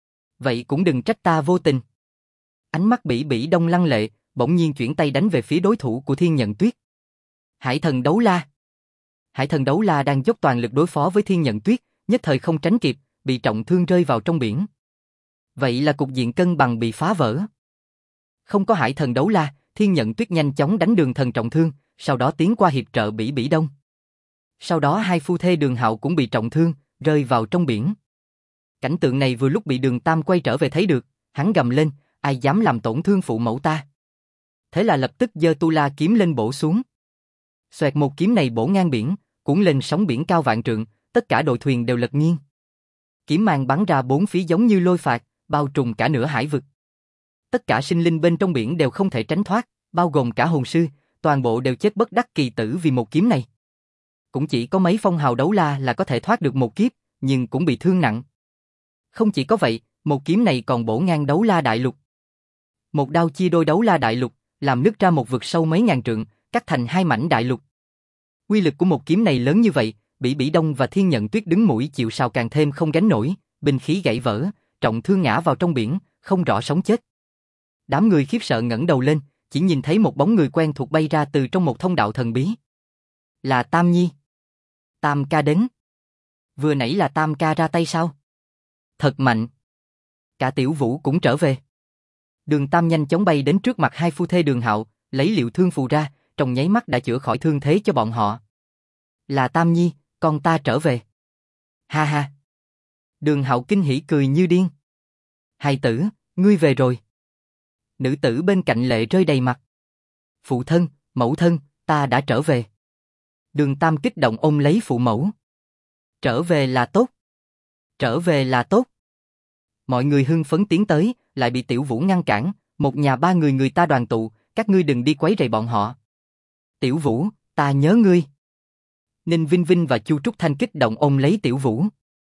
Vậy cũng đừng trách ta vô tình. Ánh mắt Bỉ Bỉ Đông lăng lệ, bỗng nhiên chuyển tay đánh về phía đối thủ của Thiên Nhận Tuyết. Hải Thần Đấu La. Hải Thần Đấu La đang dốc toàn lực đối phó với Thiên Nhận Tuyết, nhất thời không tránh kịp, bị trọng thương rơi vào trong biển. Vậy là cục diện cân bằng bị phá vỡ. Không có Hải Thần Đấu La, Thiên Nhận Tuyết nhanh chóng đánh Đường Thần trọng thương, sau đó tiến qua hiệp trợ Bỉ Bỉ Đông. Sau đó hai phu thê Đường Hạo cũng bị trọng thương, rơi vào trong biển. Cảnh tượng này vừa lúc bị Đường Tam quay trở về thấy được, hắn gầm lên, ai dám làm tổn thương phụ mẫu ta. Thế là lập tức giơ tu la kiếm lên bổ xuống. Xoẹt một kiếm này bổ ngang biển, cuốn lên sóng biển cao vạn trượng, tất cả đội thuyền đều lật nghiêng. Kiếm mang bắn ra bốn phía giống như lôi phạt, bao trùm cả nửa hải vực. Tất cả sinh linh bên trong biển đều không thể tránh thoát, bao gồm cả hồn sư, toàn bộ đều chết bất đắc kỳ tử vì một kiếm này. Cũng chỉ có mấy phong hào đấu la là có thể thoát được một kiếp, nhưng cũng bị thương nặng. Không chỉ có vậy, một kiếm này còn bổ ngang đấu la đại lục. Một đao chia đôi đấu la đại lục, làm nứt ra một vực sâu mấy ngàn trượng, cắt thành hai mảnh đại lục. Uy lực của một kiếm này lớn như vậy, Bỉ Bỉ Đông và Thiên Nhận Tuyết đứng mũi chịu sào càng thêm không gánh nổi, binh khí gãy vỡ, trọng thương ngã vào trong biển, không rõ sống chết. Đám người khiếp sợ ngẩng đầu lên, chỉ nhìn thấy một bóng người quen thuộc bay ra từ trong một thông đạo thần bí. Là Tam Nhi. Tam ca đến. Vừa nãy là Tam ca ra tay sao? Thật mạnh. Cả Tiểu Vũ cũng trở về. Đường Tam nhanh chóng bay đến trước mặt hai phu thê Đường Hạo, lấy liệu thương phù ra, trong nháy mắt đã chữa khỏi thương thế cho bọn họ. Là Tam Nhi, con ta trở về. Ha ha. Đường Hạo kinh hỉ cười như điên. Hài tử, ngươi về rồi. Nữ tử bên cạnh lệ rơi đầy mặt. Phụ thân, mẫu thân, ta đã trở về. Đường Tam kích động ôm lấy phụ mẫu. Trở về là tốt. Trở về là tốt. Mọi người hưng phấn tiến tới, lại bị Tiểu Vũ ngăn cản, một nhà ba người người ta đoàn tụ, các ngươi đừng đi quấy rầy bọn họ. Tiểu Vũ, ta nhớ ngươi. Ninh Vinh Vinh và Chu Trúc Thanh kích động ôm lấy Tiểu Vũ.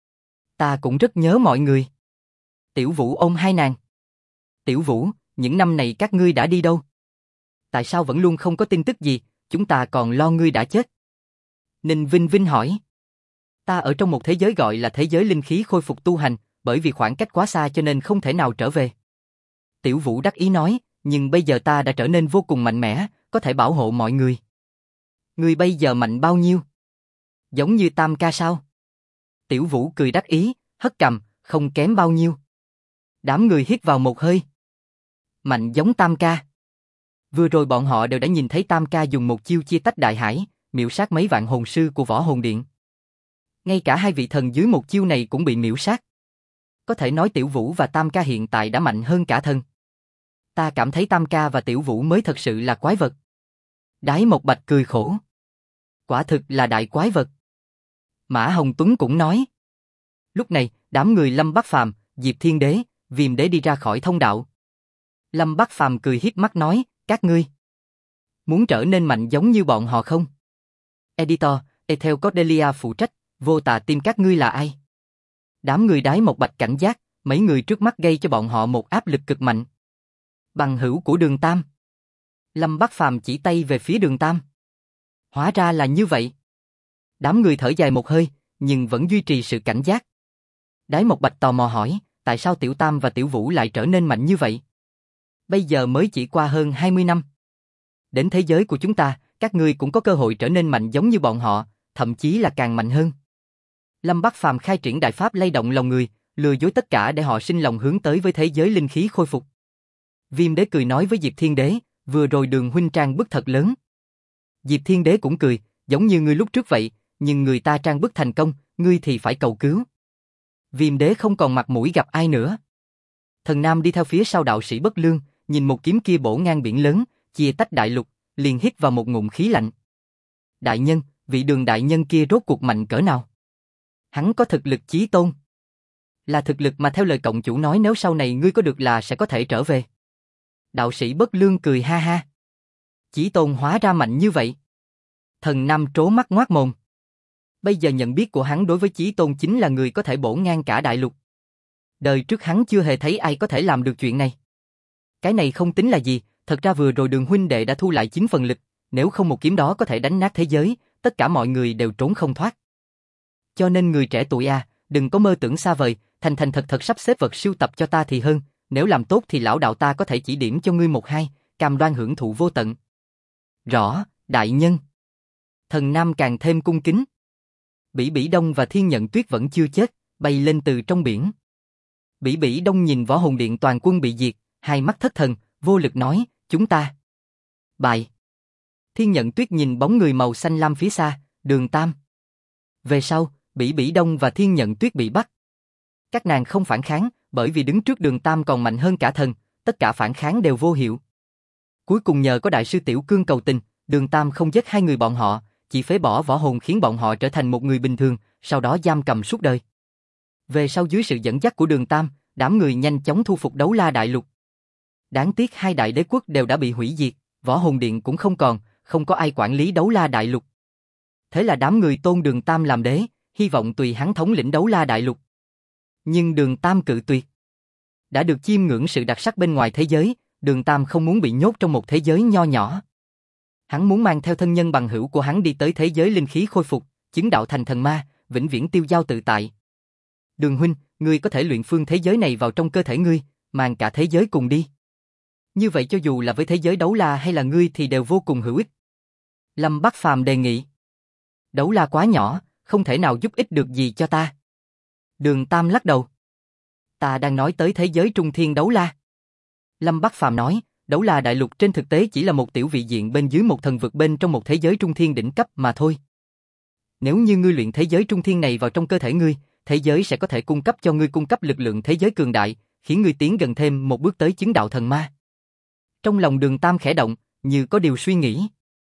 Ta cũng rất nhớ mọi người. Tiểu Vũ ôm hai nàng. Tiểu Vũ, những năm này các ngươi đã đi đâu? Tại sao vẫn luôn không có tin tức gì, chúng ta còn lo ngươi đã chết. Ninh Vinh Vinh hỏi. Ta ở trong một thế giới gọi là thế giới linh khí khôi phục tu hành, bởi vì khoảng cách quá xa cho nên không thể nào trở về. Tiểu Vũ đắc ý nói, nhưng bây giờ ta đã trở nên vô cùng mạnh mẽ, có thể bảo hộ mọi người. Ngươi bây giờ mạnh bao nhiêu? Giống như Tam ca sao? Tiểu Vũ cười đắc ý, hất cằm, không kém bao nhiêu. Đám người hít vào một hơi. Mạnh giống Tam ca. Vừa rồi bọn họ đều đã nhìn thấy Tam ca dùng một chiêu chia tách đại hải, miểu sát mấy vạn hồn sư của Võ Hồn Điện. Ngay cả hai vị thần dưới một chiêu này cũng bị miểu sát. Có thể nói Tiểu Vũ và Tam ca hiện tại đã mạnh hơn cả thần. Ta cảm thấy Tam ca và Tiểu Vũ mới thật sự là quái vật. Đái Mộc Bạch cười khổ. Quả thực là đại quái vật. Mã Hồng Tuấn cũng nói. Lúc này, đám người Lâm Bắc Phàm, Diệp Thiên Đế, Viêm Đế đi ra khỏi thông đạo. Lâm Bắc Phàm cười hiếp mắt nói, các ngươi muốn trở nên mạnh giống như bọn họ không? Editor, Ethel Cordelia phụ trách, vô tà tim các ngươi là ai? Đám người Đái Một Bạch cảnh giác, mấy người trước mắt gây cho bọn họ một áp lực cực mạnh. Bằng hữu của Đường Tam. Lâm Bắc Phàm chỉ tay về phía Đường Tam. Hóa ra là như vậy. Đám người thở dài một hơi, nhưng vẫn duy trì sự cảnh giác. Đái Một Bạch tò mò hỏi, tại sao Tiểu Tam và Tiểu Vũ lại trở nên mạnh như vậy? Bây giờ mới chỉ qua hơn 20 năm. Đến thế giới của chúng ta, các ngươi cũng có cơ hội trở nên mạnh giống như bọn họ, thậm chí là càng mạnh hơn. Lâm Bắc Phàm khai triển đại pháp lay động lòng người, lừa dối tất cả để họ sinh lòng hướng tới với thế giới linh khí khôi phục. Viêm Đế cười nói với Diệp Thiên Đế, vừa rồi Đường huynh trang bức thật lớn. Diệp Thiên Đế cũng cười, giống như ngươi lúc trước vậy, nhưng người ta trang bức thành công, ngươi thì phải cầu cứu. Viêm Đế không còn mặt mũi gặp ai nữa. Thần Nam đi theo phía sau đạo sĩ Bất Lương, nhìn một kiếm kia bổ ngang biển lớn, chia tách đại lục, liền hít vào một ngụm khí lạnh. Đại nhân, vị Đường đại nhân kia rốt cuộc mạnh cỡ nào? Hắn có thực lực chí tôn. Là thực lực mà theo lời cộng chủ nói nếu sau này ngươi có được là sẽ có thể trở về. Đạo sĩ Bất Lương cười ha ha. Chí tôn hóa ra mạnh như vậy. Thần Nam trố mắt ngoác mồm. Bây giờ nhận biết của hắn đối với chí tôn chính là người có thể bổ ngang cả đại lục. Đời trước hắn chưa hề thấy ai có thể làm được chuyện này. Cái này không tính là gì, thật ra vừa rồi Đường huynh đệ đã thu lại 9 phần lực, nếu không một kiếm đó có thể đánh nát thế giới, tất cả mọi người đều trốn không thoát. Cho nên người trẻ tuổi à, đừng có mơ tưởng xa vời, thành thành thật thật sắp xếp vật sưu tập cho ta thì hơn, nếu làm tốt thì lão đạo ta có thể chỉ điểm cho ngươi một hai, cam đoan hưởng thụ vô tận. Rõ, đại nhân. Thần Nam càng thêm cung kính. Bỉ Bỉ Đông và Thiên Nhận Tuyết vẫn chưa chết, bay lên từ trong biển. Bỉ Bỉ Đông nhìn Võ Hồn Điện toàn quân bị diệt, hai mắt thất thần, vô lực nói, chúng ta bại. Thiên Nhận Tuyết nhìn bóng người màu xanh lam phía xa, Đường Tam. Về sau, Bỉ Bỉ Đông và Thiên Nhận Tuyết bị bắt. Các nàng không phản kháng, bởi vì đứng trước Đường Tam còn mạnh hơn cả thần, tất cả phản kháng đều vô hiệu. Cuối cùng nhờ có đại sư Tiểu Cương cầu tình, Đường Tam không giết hai người bọn họ, chỉ phế bỏ võ hồn khiến bọn họ trở thành một người bình thường, sau đó giam cầm suốt đời. Về sau dưới sự dẫn dắt của Đường Tam, đám người nhanh chóng thu phục Đấu La Đại Lục. Đáng tiếc hai đại đế quốc đều đã bị hủy diệt, Võ Hồn Điện cũng không còn, không có ai quản lý Đấu La Đại Lục. Thế là đám người tôn Đường Tam làm đế, hy vọng tùy hắn thống lĩnh Đấu La Đại Lục. Nhưng Đường Tam cự tuyệt. Đã được chiêm ngưỡng sự đặc sắc bên ngoài thế giới, Đường Tam không muốn bị nhốt trong một thế giới nho nhỏ. Hắn muốn mang theo thân nhân bằng hữu của hắn đi tới thế giới linh khí khôi phục, chứng đạo thành thần ma, vĩnh viễn tiêu dao tự tại. Đường huynh, ngươi có thể luyện phương thế giới này vào trong cơ thể ngươi, mang cả thế giới cùng đi. Như vậy cho dù là với thế giới Đấu La hay là ngươi thì đều vô cùng hữu ích. Lâm Bắc Phàm đề nghị. Đấu La quá nhỏ, không thể nào giúp ích được gì cho ta. Đường Tam lắc đầu. Ta đang nói tới thế giới Trung Thiên Đấu La. Lâm Bắc Phàm nói, Đấu La Đại Lục trên thực tế chỉ là một tiểu vị diện bên dưới một thần vực bên trong một thế giới Trung Thiên đỉnh cấp mà thôi. Nếu như ngươi luyện thế giới Trung Thiên này vào trong cơ thể ngươi, thế giới sẽ có thể cung cấp cho ngươi cung cấp lực lượng thế giới cường đại, khiến ngươi tiến gần thêm một bước tới chứng đạo thần ma. Trong lòng Đường Tam khẽ động, như có điều suy nghĩ.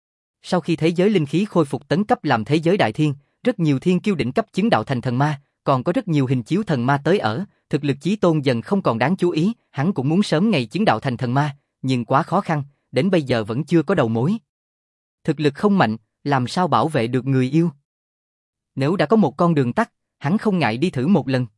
Sau khi thế giới linh khí khôi phục tấn cấp làm thế giới đại thiên, rất nhiều thiên kiêu đỉnh cấp chứng đạo thành thần ma, còn có rất nhiều hình chiếu thần ma tới ở, thực lực chí tôn dần không còn đáng chú ý, hắn cũng muốn sớm ngày chứng đạo thành thần ma, nhưng quá khó khăn, đến bây giờ vẫn chưa có đầu mối. Thực lực không mạnh, làm sao bảo vệ được người yêu? Nếu đã có một con đường tắt, hắn không ngại đi thử một lần.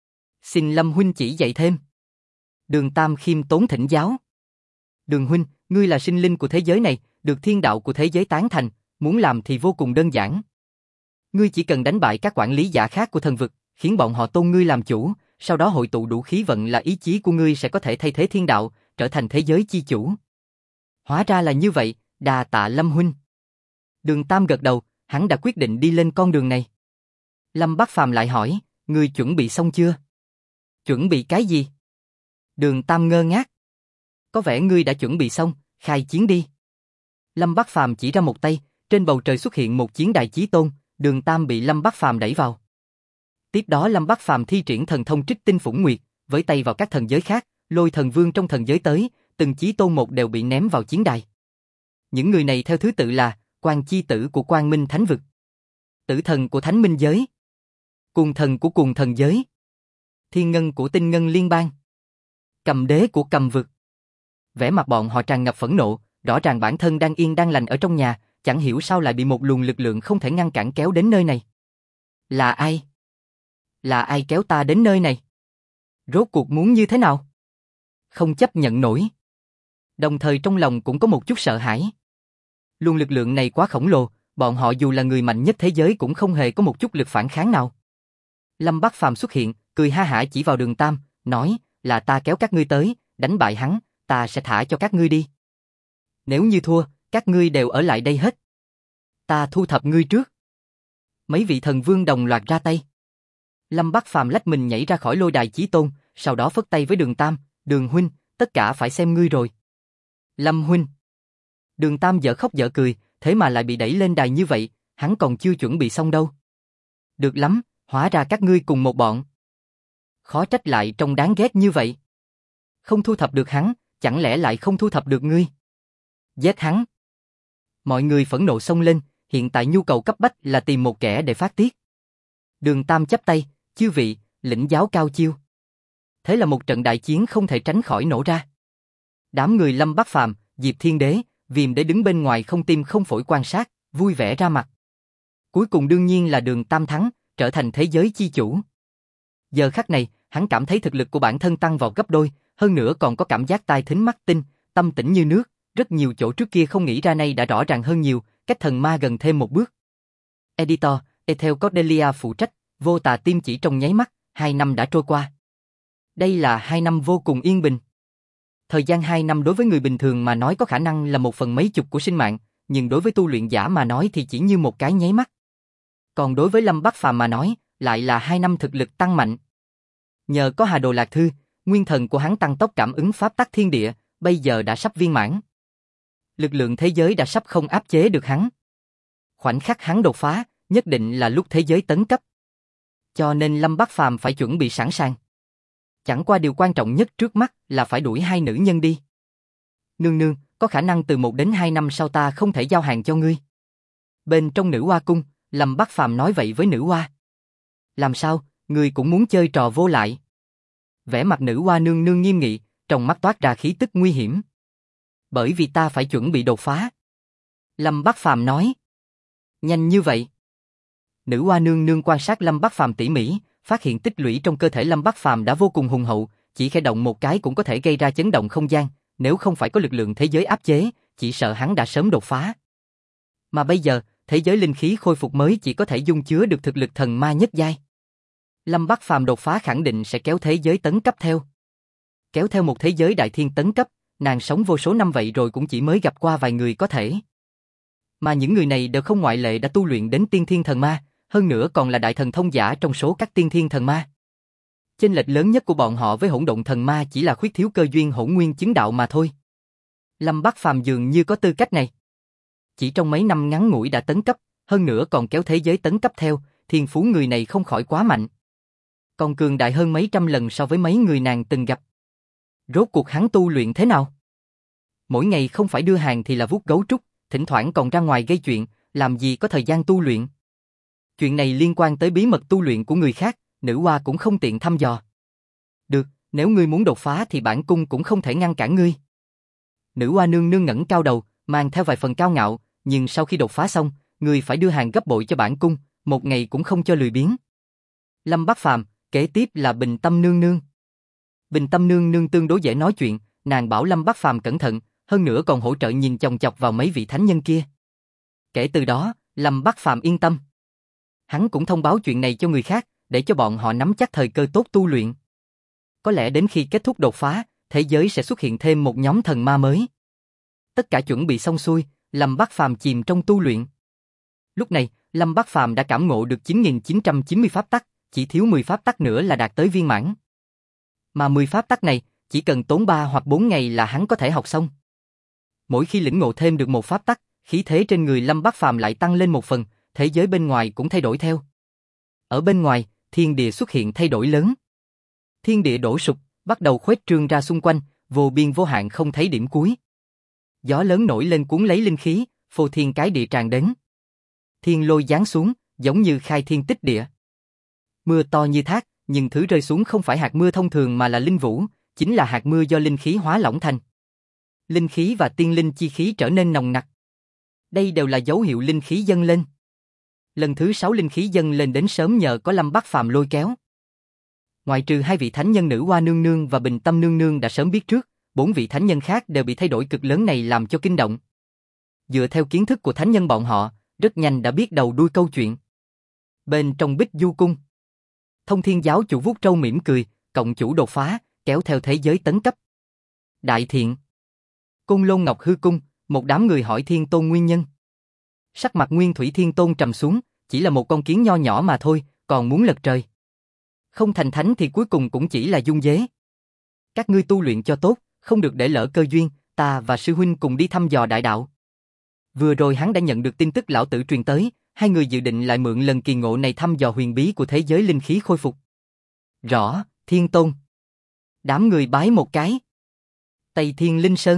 Xin Lâm huynh chỉ dạy thêm. Đường Tam khiêm tốn thỉnh giáo. Đường huynh, ngươi là sinh linh của thế giới này, được thiên đạo của thế giới tán thành, muốn làm thì vô cùng đơn giản. Ngươi chỉ cần đánh bại các quản lý giả khác của thần vực, khiến bọn họ tôn ngươi làm chủ, sau đó hội tụ đủ khí vận là ý chí của ngươi sẽ có thể thay thế thiên đạo, trở thành thế giới chi chủ. Hóa ra là như vậy, đà tạ Lâm huynh. Đường Tam gật đầu, hắn đã quyết định đi lên con đường này. Lâm Bắc Phàm lại hỏi, ngươi chuẩn bị xong chưa? Chuẩn bị cái gì? Đường Tam ngơ ngác. Có vẻ ngươi đã chuẩn bị xong, khai chiến đi. Lâm Bắc Phàm chỉ ra một tay, trên bầu trời xuất hiện một chiến đài chí tôn, Đường Tam bị Lâm Bắc Phàm đẩy vào. Tiếp đó Lâm Bắc Phàm thi triển thần thông Trích Tinh Phủng Nguyệt, với tay vào các thần giới khác, lôi thần vương trong thần giới tới, từng chí tôn một đều bị ném vào chiến đài. Những người này theo thứ tự là Quan Chi Tử của Quang Minh Thánh Vực, Tử thần của Thánh Minh giới. Cuồng thần của Cuồng thần giới. Thiên ngân của Tinh ngân liên bang. Cầm đế của Cầm vực. Vẻ mặt bọn họ tràn ngập phẫn nộ, rõ ràng bản thân đang yên đang lành ở trong nhà, chẳng hiểu sao lại bị một luồng lực lượng không thể ngăn cản kéo đến nơi này. Là ai? Là ai kéo ta đến nơi này? Rốt cuộc muốn như thế nào? Không chấp nhận nổi. Đồng thời trong lòng cũng có một chút sợ hãi. Luồng lực lượng này quá khổng lồ, bọn họ dù là người mạnh nhất thế giới cũng không hề có một chút lực phản kháng nào. Lâm Bắc Phàm xuất hiện, cười ha hả chỉ vào Đường Tam, nói, là ta kéo các ngươi tới, đánh bại hắn, ta sẽ thả cho các ngươi đi. Nếu như thua, các ngươi đều ở lại đây hết. Ta thu thập ngươi trước. Mấy vị thần vương đồng loạt ra tay. Lâm Bắc Phàm lách mình nhảy ra khỏi lôi đài chí tôn, sau đó phất tay với Đường Tam, Đường huynh, tất cả phải xem ngươi rồi. Lâm huynh. Đường Tam dở khóc dở cười, thế mà lại bị đẩy lên đài như vậy, hắn còn chưa chuẩn bị xong đâu. Được lắm, hóa ra các ngươi cùng một bọn. Khó trách lại trông đáng ghét như vậy. Không thu thập được hắn, chẳng lẽ lại không thu thập được ngươi? Giết hắn. Mọi người phẫn nộ xông lên, hiện tại nhu cầu cấp bách là tìm một kẻ để phát tiết. Đường Tam chắp tay, chư vị, lĩnh giáo cao chiêu. Thế là một trận đại chiến không thể tránh khỏi nổ ra. Đám người Lâm Bắc Phàm, Diệp Thiên Đế, Viêm Đế đứng bên ngoài không tim không phổi quan sát, vui vẻ ra mặt. Cuối cùng đương nhiên là Đường Tam thắng, trở thành thế giới chi chủ. Giờ khắc này, hắn cảm thấy thực lực của bản thân tăng vọt gấp đôi, hơn nữa còn có cảm giác tai thính mắt tinh, tâm tĩnh như nước, rất nhiều chỗ trước kia không nghĩ ra nay đã rõ ràng hơn nhiều, cách thần ma gần thêm một bước. Editor, Ethel Cordelia phụ trách, vô tà tim chỉ trong nháy mắt, 2 năm đã trôi qua. Đây là 2 năm vô cùng yên bình. Thời gian 2 năm đối với người bình thường mà nói có khả năng là 1/10 mấy của sinh mạng, nhưng đối với tu luyện giả mà nói thì chỉ như một cái nháy mắt. Còn đối với Lâm Bắc Phàm mà nói, lại là 2 năm thực lực tăng mạnh. Nhờ có Hà Đồ Lạc Thư, nguyên thần của hắn tăng tốc cảm ứng pháp tắc thiên địa, bây giờ đã sắp viên mãn. Lực lượng thế giới đã sắp không áp chế được hắn. Khoảnh khắc hắn đột phá, nhất định là lúc thế giới tấn cấp. Cho nên Lâm Bắc Phàm phải chuẩn bị sẵn sàng. Chẳng qua điều quan trọng nhất trước mắt là phải đuổi 2 nữ nhân đi. Nương nương, có khả năng từ 1 đến 2 năm sau ta không thể giao hàng cho ngươi. Bên trong Nữ Hoa cung, Lâm Bắc Phàm nói vậy với Nữ Hoa. Làm sao, ngươi cũng muốn chơi trò vô lại? Vẻ mặt Nữ Hoa nương nương nghiêm nghị, trong mắt toát ra khí tức nguy hiểm. Bởi vì ta phải chuẩn bị đột phá. Lâm Bắc Phàm nói. Nhanh như vậy? Nữ Hoa nương nương quan sát Lâm Bắc Phàm tỉ mỉ, phát hiện tích lũy trong cơ thể Lâm Bắc Phàm đã vô cùng hùng hậu, chỉ khẽ động một cái cũng có thể gây ra chấn động không gian, nếu không phải có lực lượng thế giới áp chế, chỉ sợ hắn đã sớm đột phá. Mà bây giờ, thế giới linh khí khôi phục mới chỉ có thể dung chứa được thực lực thần ma nhất giai. Lâm Bắc Phàm đột phá khẳng định sẽ kéo thế giới tấn cấp theo. Kéo theo một thế giới đại thiên tấn cấp, nàng sống vô số năm vậy rồi cũng chỉ mới gặp qua vài người có thể. Mà những người này đều không ngoại lệ đã tu luyện đến tiên thiên thần ma, hơn nữa còn là đại thần thông giả trong số các tiên thiên thần ma. Chênh lệch lớn nhất của bọn họ với hỗn độn thần ma chỉ là khuyết thiếu cơ duyên hỗn nguyên chứng đạo mà thôi. Lâm Bắc Phàm dường như có tư cách này. Chỉ trong mấy năm ngắn ngủi đã tấn cấp, hơn nữa còn kéo thế giới tấn cấp theo, thiên phú người này không khỏi quá mạnh. Còn cường đại hơn mấy trăm lần so với mấy người nàng từng gặp. Rốt cuộc hắn tu luyện thế nào? Mỗi ngày không phải đưa hàng thì là vuốt gấu trúc, thỉnh thoảng còn ra ngoài gây chuyện, làm gì có thời gian tu luyện. Chuyện này liên quan tới bí mật tu luyện của người khác, Nữ Hoa cũng không tiện thăm dò. Được, nếu ngươi muốn đột phá thì bản cung cũng không thể ngăn cản ngươi. Nữ Hoa nương nương ngẩng cao đầu, mang theo vài phần cao ngạo, nhưng sau khi đột phá xong, ngươi phải đưa hàng gấp bội cho bản cung, một ngày cũng không cho lười biếng. Lâm Bắc Phàm, kế tiếp là Bình Tâm nương nương. Bình Tâm nương nương tương đối dễ nói chuyện, nàng bảo Lâm Bắc Phàm cẩn thận, hơn nữa còn hỗ trợ nhìn chòng chọc vào mấy vị thánh nhân kia. Kể từ đó, Lâm Bắc Phàm yên tâm. Hắn cũng thông báo chuyện này cho người khác, để cho bọn họ nắm chắc thời cơ tốt tu luyện. Có lẽ đến khi kết thúc đột phá, thế giới sẽ xuất hiện thêm một nhóm thần ma mới. Tất cả chuẩn bị xong xuôi, Lâm Bắc Phàm chìm trong tu luyện. Lúc này, Lâm Bắc Phàm đã cảm ngộ được 9.990 pháp tắc, chỉ thiếu 10 pháp tắc nữa là đạt tới viên mãn. Mà 10 pháp tắc này, chỉ cần tốn 3 hoặc 4 ngày là hắn có thể học xong. Mỗi khi lĩnh ngộ thêm được một pháp tắc, khí thế trên người Lâm Bắc Phàm lại tăng lên một phần, thế giới bên ngoài cũng thay đổi theo. Ở bên ngoài, thiên địa xuất hiện thay đổi lớn. Thiên địa đổ sụp, bắt đầu khuếch trương ra xung quanh, vô biên vô hạn không thấy điểm cuối. Gió lớn nổi lên cuốn lấy linh khí, phô thiên cái địa tràn đến. Thiên lôi giáng xuống, giống như khai thiên tích địa. Mưa to như thác, nhưng thứ rơi xuống không phải hạt mưa thông thường mà là linh vũ, chính là hạt mưa do linh khí hóa lỏng thành. Linh khí và tiên linh chi khí trở nên nồng nặc. Đây đều là dấu hiệu linh khí dâng lên. Lần thứ 6 linh khí dâng lên đến sớm nhờ có Lâm Bắc Phàm lôi kéo. Ngoại trừ 2 vị thánh nhân Nữ Hoa Nương Nương và Bình Tâm Nương Nương đã sớm biết trước, 4 vị thánh nhân khác đều bị thay đổi cực lớn này làm cho kinh động. Dựa theo kiến thức của thánh nhân bọn họ, rất nhanh đã biết đầu đuôi câu chuyện. Bên trong Bích Du Cung, Thông Thiên giáo chủ vuốt trâu mỉm cười, cộng chủ đột phá, kéo theo thế giới tấn cấp. Đại Thiện, Côn Lôn Ngọc Hư Cung, một đám người hỏi Thiên Tôn nguyên nhân. Sắc mặt Nguyên Thủy Thiên Tôn trầm xuống, chỉ là một con kiến nho nhỏ mà thôi, còn muốn lật trời. Không thành thánh thì cuối cùng cũng chỉ là dung dế. Các ngươi tu luyện cho tốt, không được để lỡ cơ duyên, ta và sư huynh cùng đi thăm dò đại đạo. Vừa rồi hắn đã nhận được tin tức lão tử truyền tới, hai người dự định lại mượn lần kỳ ngộ này thăm dò huyền bí của thế giới linh khí khôi phục. Rõ, Thiên Tôn. Đám người bái một cái. Tây Thiên Linh Sơn.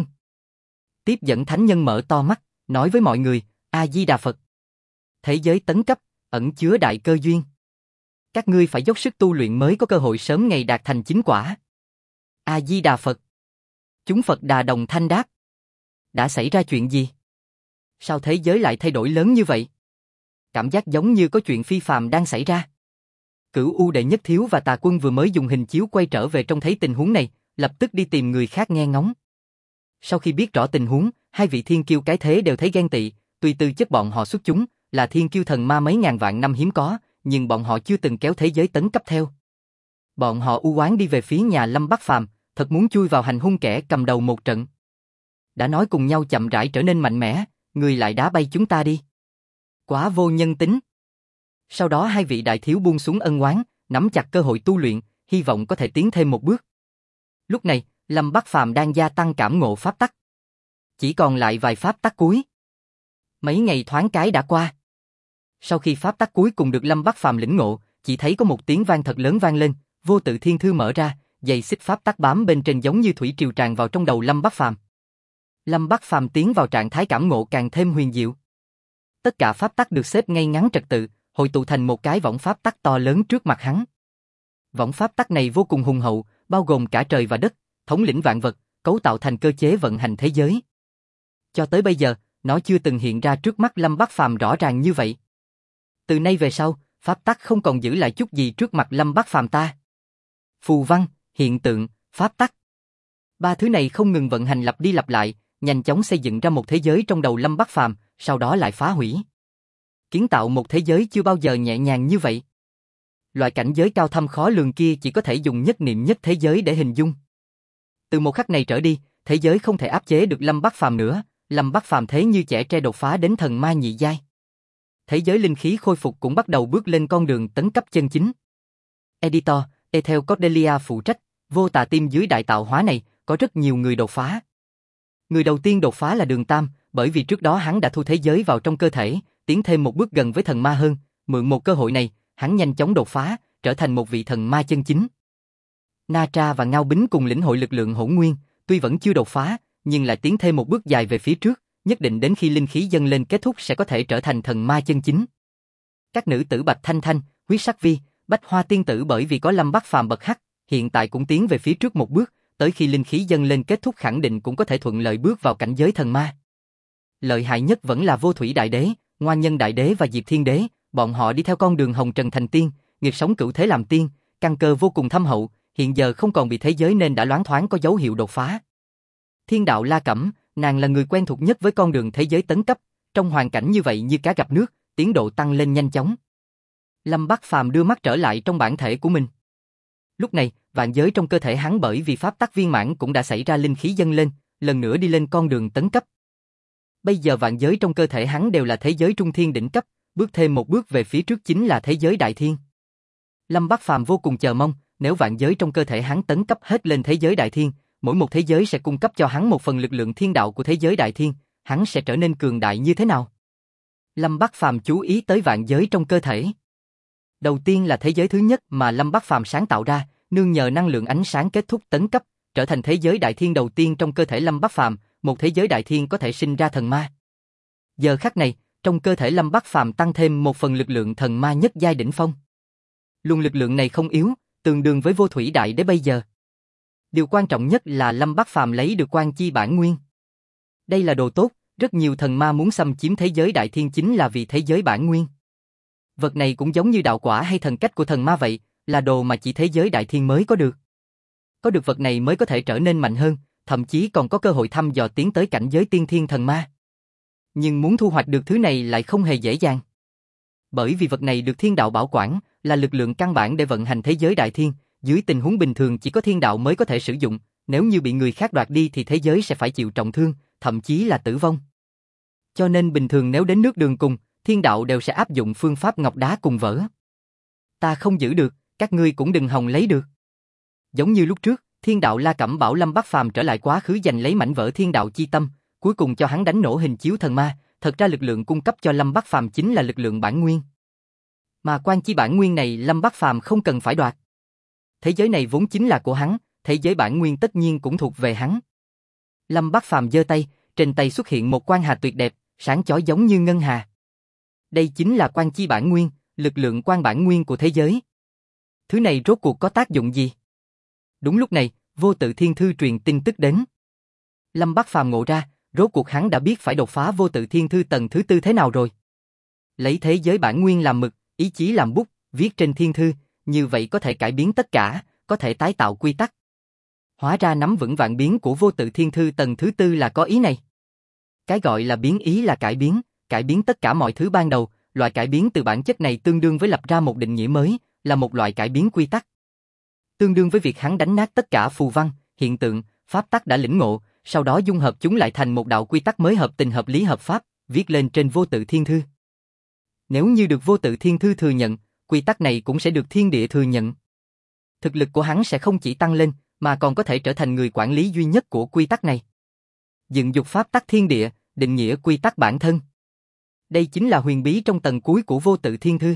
Tiếp dẫn thánh nhân mở to mắt, nói với mọi người, A-di-đà Phật. Thế giới tấn cấp, ẩn chứa đại cơ duyên. Các ngươi phải dốc sức tu luyện mới có cơ hội sớm ngày đạt thành chính quả. A-di-đà Phật. Chúng Phật Đà đồng thanh đáp. Đã xảy ra chuyện gì? Sao thế giới lại thay đổi lớn như vậy? Cảm giác giống như có chuyện phi phàm đang xảy ra. Cửu U Đệ Nhất Thiếu và Tà Quân vừa mới dùng hình chiếu quay trở về trông thấy tình huống này, lập tức đi tìm người khác nghe ngóng. Sau khi biết rõ tình huống, hai vị thiên kiêu cái thế đều thấy ghen tị, tuy tư chất bọn họ xuất chúng, là thiên kiêu thần ma mấy ngàn vạn năm hiếm có, nhưng bọn họ chưa từng kéo thế giới tấn cấp theo. Bọn họ u oán đi về phía nhà Lâm Bắc Phàm, thật muốn chui vào hành hung kẻ cầm đầu một trận. Đã nói cùng nhau chậm rãi trở nên mạnh mẽ, người lại đá bay chúng ta đi. Quá vô nhân tính. Sau đó hai vị đại thiếu buông xuống ân oán, nắm chặt cơ hội tu luyện, hy vọng có thể tiến thêm một bước. Lúc này, Lâm Bắc Phàm đang gia tăng cảm ngộ pháp tắc. Chỉ còn lại vài pháp tắc cuối. Mấy ngày thoáng cái đã qua. Sau khi pháp tắc cuối cùng được Lâm Bắc Phàm lĩnh ngộ, chỉ thấy có một tiếng vang thật lớn vang lên, vô tự thiên thư mở ra, dây xích pháp tắc bám bên trên giống như thủy triều tràn vào trong đầu Lâm Bắc Phàm. Lâm Bắc Phàm tiến vào trạng thái cảm ngộ càng thêm huyền diệu. Tất cả pháp tắc được xếp ngay ngắn trật tự, hội tụ thành một cái võng pháp tắc to lớn trước mặt hắn. Võng pháp tắc này vô cùng hùng hậu, bao gồm cả trời và đất, thống lĩnh vạn vật, cấu tạo thành cơ chế vận hành thế giới. Cho tới bây giờ, nó chưa từng hiện ra trước mắt Lâm Bắc Phàm rõ ràng như vậy. Từ nay về sau, pháp tắc không còn giữ lại chút gì trước mặt Lâm Bắc Phàm ta. Phù văn, hiện tượng, pháp tắc. Ba thứ này không ngừng vận hành lặp đi lặp lại, nhanh chóng xây dựng ra một thế giới trong đầu Lâm Bắc Phàm, sau đó lại phá hủy. Kiến tạo một thế giới chưa bao giờ nhẹ nhàng như vậy. Loại cảnh giới cao thâm khó lường kia chỉ có thể dùng nhất niệm nhất thế giới để hình dung. Từ một khắc này trở đi, thế giới không thể áp chế được Lâm Bắc Phàm nữa, Lâm Bắc Phàm thế như chẻ tre đột phá đến thần ma nhị giai. Thế giới linh khí khôi phục cũng bắt đầu bước lên con đường tấn cấp chân chính. Editor, Ethel Cordelia phụ trách, vô tà tim dưới đại tạo hóa này, có rất nhiều người đột phá. Người đầu tiên đột phá là Đường Tam, bởi vì trước đó hắn đã thu thế giới vào trong cơ thể, tiến thêm một bước gần với thần ma hơn, mượn một cơ hội này, hắn nhanh chóng đột phá, trở thành một vị thần ma chân chính. Na Tra và Ngao Bính cùng lĩnh hội lực lượng hỗn nguyên, tuy vẫn chưa đột phá, nhưng lại tiến thêm một bước dài về phía trước, nhất định đến khi linh khí dâng lên kết thúc sẽ có thể trở thành thần ma chân chính. Các nữ tử Bạch Thanh Thanh, Huyết Sắc Vi, Bách Hoa tiên tử bởi vì có Lâm Bắc Phàm bậc hắc, hiện tại cũng tiến về phía trước một bước, tới khi linh khí dâng lên kết thúc khẳng định cũng có thể thuận lợi bước vào cảnh giới thần ma. Lợi hại nhất vẫn là Vô Thủy Đại Đế, Ngoan Nhân Đại Đế và Diệp Thiên Đế, bọn họ đi theo con đường hồng trần thành tiên, nghiệp sống cửu thế làm tiên, căn cơ vô cùng thâm hậu, hiện giờ không còn bị thế giới nên đã loáng thoáng có dấu hiệu đột phá. Thiên đạo La Cẩm, nàng là người quen thuộc nhất với con đường thế giới tấn cấp, trong hoàn cảnh như vậy như cá gặp nước, tiến độ tăng lên nhanh chóng. Lâm Bắc Phàm đưa mắt trở lại trong bản thể của mình. Lúc này, vạn giới trong cơ thể hắn bởi vì pháp tắc viên mãn cũng đã xảy ra linh khí dâng lên, lần nữa đi lên con đường tấn cấp. Bây giờ vạn giới trong cơ thể hắn đều là thế giới trung thiên đỉnh cấp, bước thêm một bước về phía trước chính là thế giới đại thiên. Lâm Bắc Phàm vô cùng chờ mong, nếu vạn giới trong cơ thể hắn tấn cấp hết lên thế giới đại thiên, mỗi một thế giới sẽ cung cấp cho hắn một phần lực lượng thiên đạo của thế giới đại thiên, hắn sẽ trở nên cường đại như thế nào? Lâm Bắc Phàm chú ý tới vạn giới trong cơ thể. Đầu tiên là thế giới thứ nhất mà Lâm Bắc Phàm sáng tạo ra, nương nhờ năng lượng ánh sáng kết thúc tấn cấp, trở thành thế giới đại thiên đầu tiên trong cơ thể Lâm Bắc Phàm, một thế giới đại thiên có thể sinh ra thần ma. Giờ khắc này, trong cơ thể Lâm Bắc Phàm tăng thêm một phần lực lượng thần ma nhất giai đỉnh phong. Luồng lực lượng này không yếu, tương đương với vô thủy đại đế bây giờ. Điều quan trọng nhất là Lâm Bắc Phàm lấy được quan chi bản nguyên. Đây là đồ tốt, rất nhiều thần ma muốn xâm chiếm thế giới đại thiên chính là vì thế giới bản nguyên. Vật này cũng giống như đạo quả hay thần cách của thần ma vậy, là đồ mà chỉ thế giới đại thiên mới có được. Có được vật này mới có thể trở nên mạnh hơn, thậm chí còn có cơ hội thăm dò tiến tới cảnh giới tiên thiên thần ma. Nhưng muốn thu hoạch được thứ này lại không hề dễ dàng. Bởi vì vật này được thiên đạo bảo quản, là lực lượng căn bản để vận hành thế giới đại thiên, dưới tình huống bình thường chỉ có thiên đạo mới có thể sử dụng, nếu như bị người khác đoạt đi thì thế giới sẽ phải chịu trọng thương, thậm chí là tử vong. Cho nên bình thường nếu đến nước đường cùng, thiên đạo đều sẽ áp dụng phương pháp ngọc đá cùng vỡ. Ta không giữ được, các ngươi cũng đừng hòng lấy được. Giống như lúc trước, thiên đạo La Cẩm bảo Lâm Bắc Phàm trở lại quá khứ giành lấy mảnh vỡ thiên đạo chi tâm, cuối cùng cho hắn đánh nổ hình chiếu thần ma, thật ra lực lượng cung cấp cho Lâm Bắc Phàm chính là lực lượng bản nguyên. Mà quan chi bản nguyên này Lâm Bắc Phàm không cần phải đoạt. Thế giới này vốn chính là của hắn, thế giới bản nguyên tất nhiên cũng thuộc về hắn. Lâm Bắc Phàm giơ tay, trên tay xuất hiện một quan hà tuyệt đẹp, sáng chói giống như ngân hà. Đây chính là quan chi bản nguyên, lực lượng quan bản nguyên của thế giới. Thứ này rốt cuộc có tác dụng gì? Đúng lúc này, Vô Tự Thiên Thư truyền tin tức đến. Lâm Bắc Phàm ngộ ra, rốt cuộc hắn đã biết phải đột phá Vô Tự Thiên Thư tầng thứ 4 thế nào rồi. Lấy thế giới bản nguyên làm mực, ý chí làm bút, viết trên thiên thư, như vậy có thể cải biến tất cả, có thể tái tạo quy tắc. Hóa ra nắm vững vạn biến của Vô Tự Thiên Thư tầng thứ 4 là có ý này. Cái gọi là biến ý là cải biến tất cả mọi thứ ban đầu, loại cải biến từ bản chất này tương đương với lập ra một định nghĩa mới, là một loại cải biến quy tắc. Tương đương với việc hắn đánh nát tất cả phù văn, hiện tượng, pháp tắc đã lĩnh ngộ, sau đó dung hợp chúng lại thành một đạo quy tắc mới hợp tình hợp lý hợp pháp, viết lên trên Vô Tự Thiên Thư. Nếu như được Vô Tự Thiên Thư thừa nhận, quy tắc này cũng sẽ được thiên địa thừa nhận. Thực lực của hắn sẽ không chỉ tăng lên, mà còn có thể trở thành người quản lý duy nhất của quy tắc này. Dựng dục pháp tắc thiên địa, định nghĩa quy tắc bản thân. Đây chính là huyền bí trong tầng cuối của Vô Tự Thiên Thư.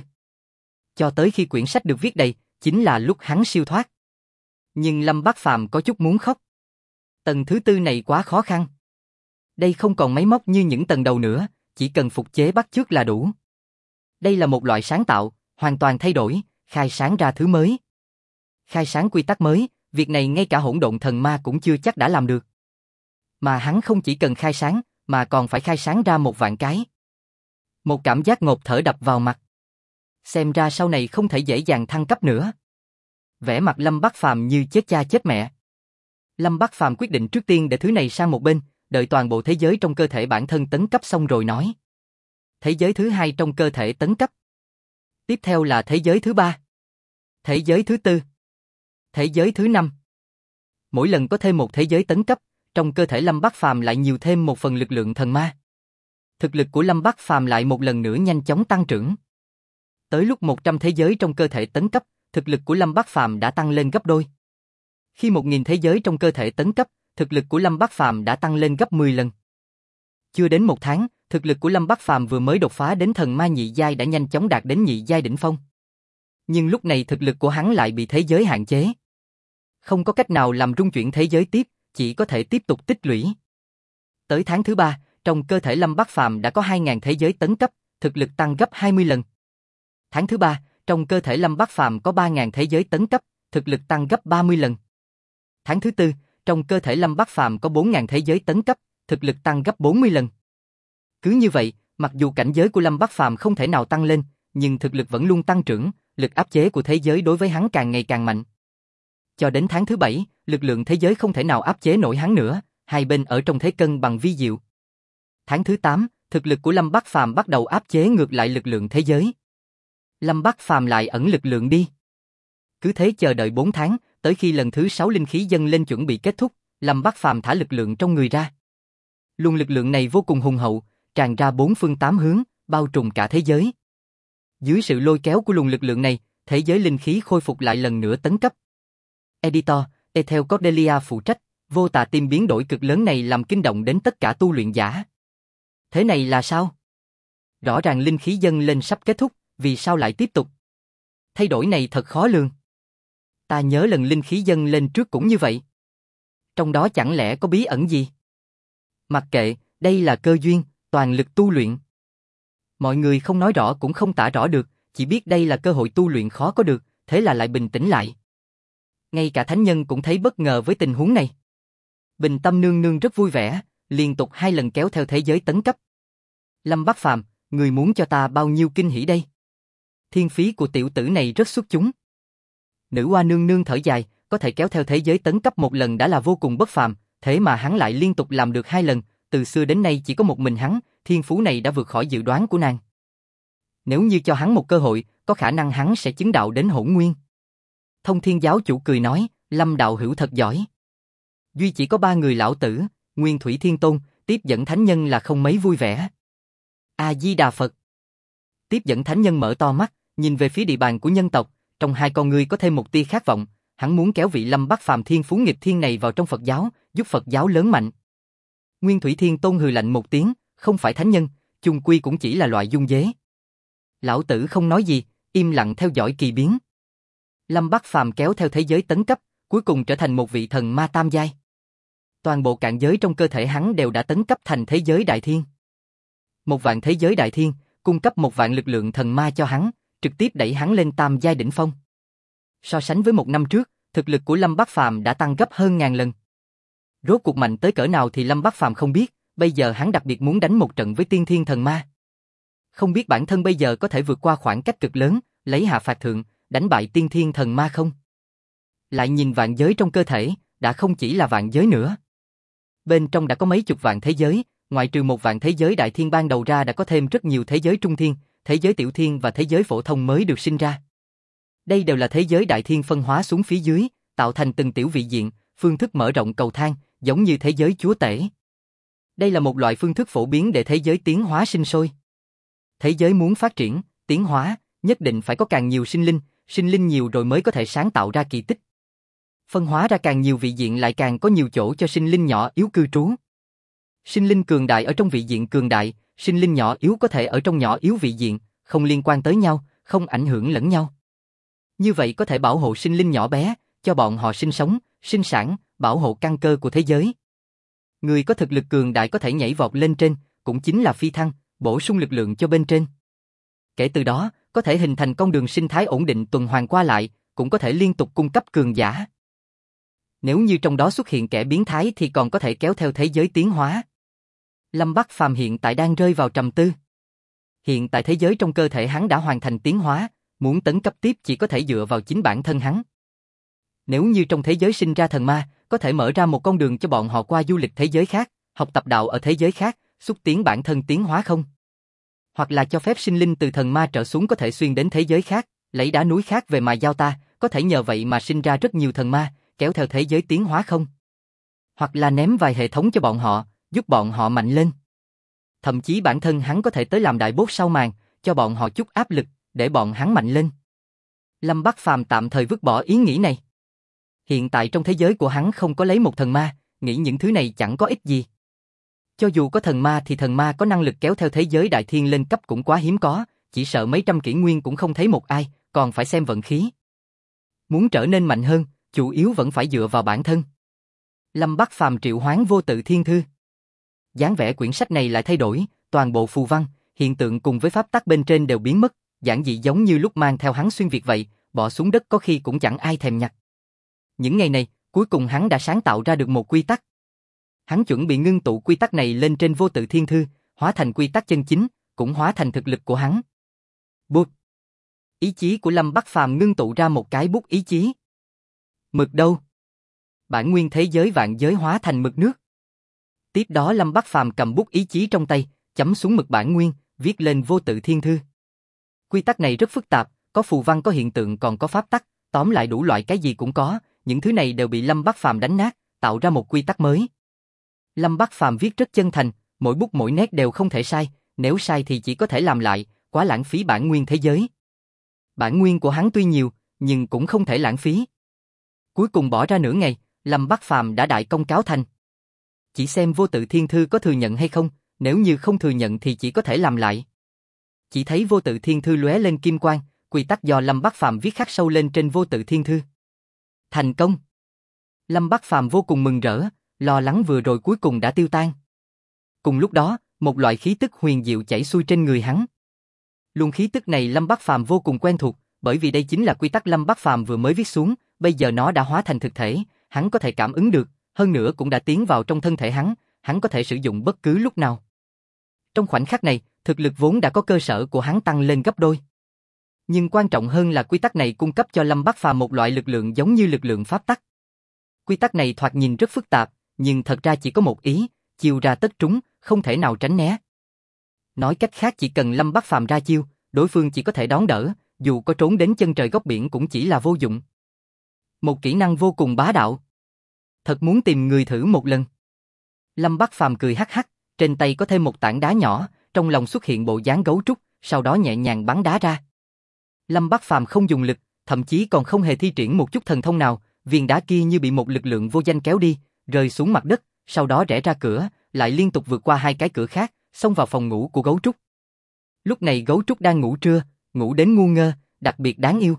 Cho tới khi quyển sách được viết đầy, chính là lúc hắn siêu thoát. Nhưng Lâm Bắc Phàm có chút muốn khóc. Tầng thứ 4 này quá khó khăn. Đây không còn máy móc như những tầng đầu nữa, chỉ cần phục chế bắt chước là đủ. Đây là một loại sáng tạo, hoàn toàn thay đổi, khai sáng ra thứ mới. Khai sáng quy tắc mới, việc này ngay cả hỗn độn thần ma cũng chưa chắc đã làm được. Mà hắn không chỉ cần khai sáng, mà còn phải khai sáng ra một vạn cái. Một cảm giác ngột thở đập vào mặt. Xem ra sau này không thể dễ dàng thăng cấp nữa. Vẻ mặt Lâm Bắc Phàm như chết cha chết mẹ. Lâm Bắc Phàm quyết định trước tiên để thứ này sang một bên, đợi toàn bộ thế giới trong cơ thể bản thân tấn cấp xong rồi nói. Thế giới thứ 2 trong cơ thể tấn cấp. Tiếp theo là thế giới thứ 3. Thế giới thứ 4. Thế giới thứ 5. Mỗi lần có thêm một thế giới tấn cấp, trong cơ thể Lâm Bắc Phàm lại nhiều thêm một phần lực lượng thần ma. Thực lực của Lâm Bắc Phàm lại một lần nữa nhanh chóng tăng trưởng. Tới lúc 100 thế giới trong cơ thể tấn cấp, thực lực của Lâm Bắc Phàm đã tăng lên gấp đôi. Khi 1000 thế giới trong cơ thể tấn cấp, thực lực của Lâm Bắc Phàm đã tăng lên gấp 10 lần. Chưa đến một tháng, thực lực của Lâm Bắc Phàm vừa mới đột phá đến thần ma nhị giai đã nhanh chóng đạt đến nhị giai đỉnh phong. Nhưng lúc này thực lực của hắn lại bị thế giới hạn chế. Không có cách nào làm rung chuyển thế giới tiếp, chỉ có thể tiếp tục tích lũy. Tới tháng thứ 3, trong cơ thể Lâm Bắc Phàm đã có 2000 thế giới tấn cấp, thực lực tăng gấp 20 lần. Tháng thứ 3, trong cơ thể Lâm Bắc Phàm có 3000 thế giới tấn cấp, thực lực tăng gấp 30 lần. Tháng thứ 4, trong cơ thể Lâm Bắc Phàm có 4000 thế giới tấn cấp, thực lực tăng gấp 40 lần. Cứ như vậy, mặc dù cảnh giới của Lâm Bắc Phàm không thể nào tăng lên, nhưng thực lực vẫn luôn tăng trưởng, lực áp chế của thế giới đối với hắn càng ngày càng mạnh. Cho đến tháng thứ 7, lực lượng thế giới không thể nào áp chế nổi hắn nữa, hai bên ở trong thế cân bằng vi diệu. Tháng thứ 8, thực lực của Lâm Bắc Phàm bắt đầu áp chế ngược lại lực lượng thế giới. Lâm Bắc Phàm lại ẩn lực lượng đi. Cứ thế chờ đợi 4 tháng, tới khi lần thứ 6 linh khí dâng lên chuẩn bị kết thúc, Lâm Bắc Phàm thả lực lượng trong người ra. Luồng lực lượng này vô cùng hùng hậu, tràn ra 4 phương 8 hướng, bao trùm cả thế giới. Dưới sự lôi kéo của luồng lực lượng này, thế giới linh khí khôi phục lại lần nữa tấn cấp. Editor, Ethel Cordelia phụ trách, vô tà tim biến đổi cực lớn này làm kinh động đến tất cả tu luyện giả. Thế này là sao? Rõ ràng linh khí dâng lên sắp kết thúc, vì sao lại tiếp tục? Thay đổi này thật khó lường. Ta nhớ lần linh khí dâng lên trước cũng như vậy. Trong đó chẳng lẽ có bí ẩn gì? Mặc kệ, đây là cơ duyên, toàn lực tu luyện. Mọi người không nói rõ cũng không tả rõ được, chỉ biết đây là cơ hội tu luyện khó có được, thế là lại bình tĩnh lại. Ngay cả thánh nhân cũng thấy bất ngờ với tình huống này. Bình Tâm nương nương rất vui vẻ, liên tục 2 lần kéo theo thế giới tấn cấp. Lâm Bắc Phàm, người muốn cho ta bao nhiêu kinh hỉ đây? Thiên phí của tiểu tử này rất xuất chúng. Nữ hoa nương nương thở dài, có thể kéo theo thế giới tấn cấp 1 lần đã là vô cùng bất phàm, thế mà hắn lại liên tục làm được 2 lần, từ xưa đến nay chỉ có một mình hắn, thiên phú này đã vượt khỏi dự đoán của nàng. Nếu như cho hắn một cơ hội, có khả năng hắn sẽ chứng đạo đến hỗn nguyên. Thông Thiên giáo chủ cười nói, Lâm đạo hữu thật giỏi. Duy chỉ có 3 người lão tử, Nguyên Thủy Thiên Tôn, tiếp dẫn thánh nhân là không mấy vui vẻ. A-di-đà Phật. Tiếp dẫn thánh nhân mở to mắt, nhìn về phía địa bàn của nhân tộc, trong 2 con ngươi có thêm một tia khát vọng, hắn muốn kéo vị Lâm Bắc Phàm thiên phú nghịch thiên này vào trong Phật giáo, giúp Phật giáo lớn mạnh. Nguyên Thủy Thiên Tôn hừ lạnh một tiếng, không phải thánh nhân, chung quy cũng chỉ là loại dung dế. Lão tử không nói gì, im lặng theo dõi kỳ biến. Lâm Bắc Phàm kéo theo thế giới tấn cấp, cuối cùng trở thành một vị thần ma tam giai. Toàn bộ cạn giới trong cơ thể hắn đều đã tấn cấp thành thế giới đại thiên. 1.000 thế giới đại thiên, cung cấp 1.000 lực lượng thần ma cho hắn, trực tiếp đẩy hắn lên tam giai đỉnh phong. So sánh với 1 năm trước, thực lực của Lâm Bắc Phàm đã tăng gấp hơn 1000 lần. Rốt cuộc mạnh tới cỡ nào thì Lâm Bắc Phàm không biết, bây giờ hắn đặc biệt muốn đánh một trận với tiên thiên thần ma. Không biết bản thân bây giờ có thể vượt qua khoảng cách cực lớn, lấy hạ phạt thượng, đánh bại tiên thiên thần ma không? Lại nhìn vạn giới trong cơ thể, đã không chỉ là vạn giới nữa. Bên trong đã có mấy chục vạn thế giới, ngoại trừ 1.000 thế giới đại thiên ban đầu ra đã có thêm rất nhiều thế giới trung thiên, thế giới tiểu thiên và thế giới phổ thông mới được sinh ra. Đây đều là thế giới đại thiên phân hóa xuống phía dưới, tạo thành từng tiểu vị diện, phương thức mở rộng cầu thang, giống như thế giới chúa tể. Đây là một loại phương thức phổ biến để thế giới tiến hóa sinh sôi. Thế giới muốn phát triển, tiến hóa, nhất định phải có càng nhiều sinh linh nhiều rồi mới có thể sáng tạo ra kỳ tích. Phân hóa ra càng nhiều vị diện lại càng có nhiều chỗ cho sinh linh nhỏ yếu cư trú. Sinh linh cường đại ở trong vị diện cường đại, sinh linh nhỏ yếu có thể ở trong nhỏ yếu vị diện, không liên quan tới nhau, không ảnh hưởng lẫn nhau. Như vậy có thể bảo hộ sinh linh nhỏ bé, cho bọn họ sinh sống, sinh sản, bảo hộ căn cơ của thế giới. Người có thực lực cường đại có thể nhảy vọt lên trên, cũng chính là phi thăng, bổ sung lực lượng cho bên trên. Kể từ đó, có thể hình thành con đường sinh thái ổn định tuần hoàn qua lại, cũng có thể liên tục cung cấp cường giả. Nếu như trong đó xuất hiện kẻ biến thái thì còn có thể kéo theo thế giới tiến hóa. Lâm Bắc Phàm hiện tại đang rơi vào trầm tư. Hiện tại thế giới trong cơ thể hắn đã hoàn thành tiến hóa, muốn tấn cấp tiếp chỉ có thể dựa vào chính bản thân hắn. Nếu như trong thế giới sinh ra thần ma, có thể mở ra một con đường cho bọn họ qua du lịch thế giới khác, học tập đạo ở thế giới khác, xúc tiến bản thân tiến hóa không? Hoặc là cho phép sinh linh từ thần ma trở xuống có thể xuyên đến thế giới khác, lấy đá núi khác về mà giao ta, có thể nhờ vậy mà sinh ra rất nhiều thần ma, kéo theo thế giới tiến hóa không? Hoặc là ném vài hệ thống cho bọn họ, giúp bọn họ mạnh lên. Thậm chí bản thân hắn có thể tới làm đại boss sau màn, cho bọn họ chút áp lực, để bọn hắn mạnh lên. Lâm Bắc Phàm tạm thời vứt bỏ ý nghĩ này. Hiện tại trong thế giới của hắn không có lấy một thần ma, nghĩ những thứ này chẳng có ích gì. Cho dù có thần ma thì thần ma có năng lực kéo theo thế giới đại thiên lên cấp cũng quá hiếm có, chỉ sợ mấy trăm kỷ nguyên cũng không thấy một ai, còn phải xem vận khí. Muốn trở nên mạnh hơn, chủ yếu vẫn phải dựa vào bản thân. Lâm Bắc Phàm triệu hoán vô tự thiên thư. Dáng vẻ quyển sách này lại thay đổi, toàn bộ phù văn, hiện tượng cùng với pháp tắc bên trên đều biến mất, giản dị giống như lúc mang theo hắn xuyên việt vậy, bỏ xuống đất có khi cũng chẳng ai thèm nhặt. Những ngày này, cuối cùng hắn đã sáng tạo ra được một quy tắc. Hắn chuẩn bị ngưng tụ quy tắc này lên trên vô tự thiên thư, hóa thành quy tắc chân chính, cũng hóa thành thực lực của hắn. Bút. Ý chí của Lâm Bắc Phàm ngưng tụ ra một cái bút ý chí. Mực đâu? Bản nguyên thế giới vạn giới hóa thành mực nước. Tiếp đó Lâm Bắc Phàm cầm bút ý chí trong tay, chấm xuống mực bản nguyên, viết lên vô tự thiên thư. Quy tắc này rất phức tạp, có phù văn có hiện tượng còn có pháp tắc, tóm lại đủ loại cái gì cũng có, những thứ này đều bị Lâm Bắc Phàm đánh nát, tạo ra một quy tắc mới. Lâm Bắc Phàm viết rất chân thành, mỗi bút mỗi nét đều không thể sai, nếu sai thì chỉ có thể làm lại, quá lãng phí bản nguyên thế giới. Bản nguyên của hắn tuy nhiều, nhưng cũng không thể lãng phí. Cuối cùng bỏ ra nửa ngày, Lâm Bắc Phàm đã đại công cáo thành. Chỉ xem vô tự thiên thư có thừa nhận hay không, nếu như không thừa nhận thì chỉ có thể làm lại. Chỉ thấy vô tự thiên thư lóe lên kim quang, quy tắc do Lâm Bắc Phàm viết khắc sâu lên trên vô tự thiên thư. Thành công! Lâm Bắc Phàm vô cùng mừng rỡ, lo lắng vừa rồi cuối cùng đã tiêu tan. Cùng lúc đó, một loại khí tức huyền diệu chảy xuôi trên người hắn. Luồng khí tức này Lâm Bắc Phàm vô cùng quen thuộc, bởi vì đây chính là quy tắc Lâm Bắc Phàm vừa mới viết xuống, bây giờ nó đã hóa thành thực thể, hắn có thể cảm ứng được, hơn nữa cũng đã tiến vào trong thân thể hắn có thể sử dụng bất cứ lúc nào. Trong khoảnh khắc này, thực lực vốn đã có cơ sở của hắn tăng lên gấp đôi. Nhưng quan trọng hơn là quy tắc này cung cấp cho Lâm Bắc Phàm một loại lực lượng giống như lực lượng pháp tắc. Quy tắc này thoạt nhìn rất phức tạp, nhưng thật ra chỉ có một ý, chiêu ra tất trúng, không thể nào tránh né. Nói cách khác chỉ cần Lâm Bắc Phàm ra chiêu, đối phương chỉ có thể đón đỡ, dù có trốn đến chân trời góc biển cũng chỉ là vô dụng. Một kỹ năng vô cùng bá đạo. Thật muốn tìm người thử một lần. Lâm Bắc Phàm cười hắc hắc, trên tay có thêm một tảng đá nhỏ, trong lòng xuất hiện bộ dáng gấu trúc, sau đó nhẹ nhàng bắn đá ra. Lâm Bắc Phàm không dùng lực, thậm chí còn không hề thi triển một chút thần thông nào, viên đá kia như bị một lực lượng vô danh kéo đi, rơi xuống mặt đất, sau đó rẽ ra cửa, lại liên tục vượt qua hai cái cửa khác, xông vào phòng ngủ của gấu trúc. Lúc này gấu trúc đang ngủ trưa, ngủ đến ngu ngơ, đặc biệt đáng yêu.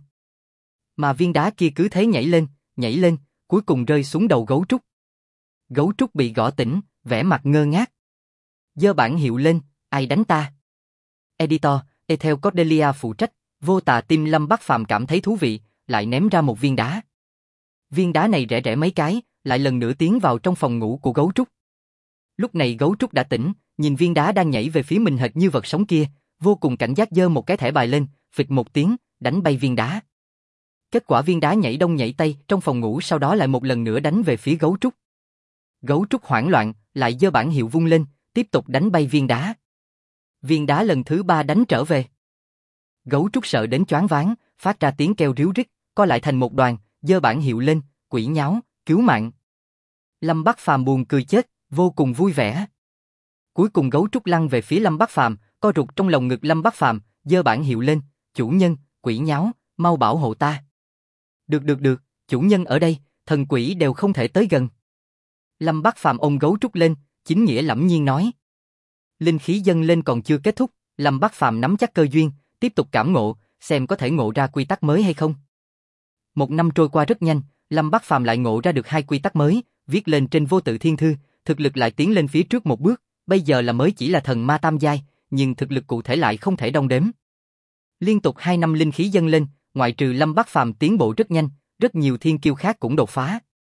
Mà viên đá kia cứ thế nhảy lên, cuối cùng rơi xuống đầu gấu trúc. Gấu trúc bị gõ tỉnh, vẻ mặt ngơ ngác. Giơ bảng hiệu lên, ai đánh ta? Editor, Ethel Cordelia phụ trách, vô tà tim Lâm Bắc Phàm cảm thấy thú vị, lại ném ra một viên đá. Viên đá này rẽ mấy cái, lại lần nữa tiến vào trong phòng ngủ của gấu trúc. Lúc này gấu trúc đã tỉnh, nhìn viên đá đang nhảy về phía mình hệt như vật sống kia, vô cùng cảnh giác giơ một cái thẻ bài lên, phịch một tiếng, đánh bay viên đá. Kết quả viên đá nhảy đông nhảy tây trong phòng ngủ, sau đó lại một lần nữa đánh về phía gấu trúc. Gấu trúc hoảng loạn, lại giơ bảng hiệu vung lên, tiếp tục đánh bay viên đá. Viên đá lần thứ 3 đánh trở về. Gấu trúc sợ đến choáng váng, phát ra tiếng kêu ríu rít, co lại thành một đoàn, giơ bảng hiệu lên, quỷ nháo, cứu mạng. Lâm Bắc Phàm buồn cười chết, vô cùng vui vẻ. Cuối cùng gấu trúc lăn về phía Lâm Bắc Phàm, co rụt trong lồng ngực Lâm Bắc Phàm, giơ bảng hiệu lên, chủ nhân, quỷ nháo, mau bảo hộ ta. Được, chủ nhân ở đây, thần quỷ đều không thể tới gần. Lâm Bắc Phàm ôm gấu trúc lên, chính nghĩa lẫm nhiên nói. Linh khí dâng lên còn chưa kết thúc, Lâm Bắc Phàm nắm chắc cơ duyên, tiếp tục cảm ngộ, xem có thể ngộ ra quy tắc mới hay không. Một năm trôi qua rất nhanh, Lâm Bắc Phàm lại ngộ ra được 2 quy tắc mới, viết lên trên vô tự thiên thư, thực lực lại tiến lên phía trước một bước, bây giờ là mới chỉ là thần ma tam giai, nhưng thực lực cụ thể lại không thể đong đếm. Liên tục 2 năm linh khí dâng lên, ngoại trừ Lâm Bắc Phàm tiến bộ rất nhanh, rất nhiều thiên kiêu khác cũng đột phá.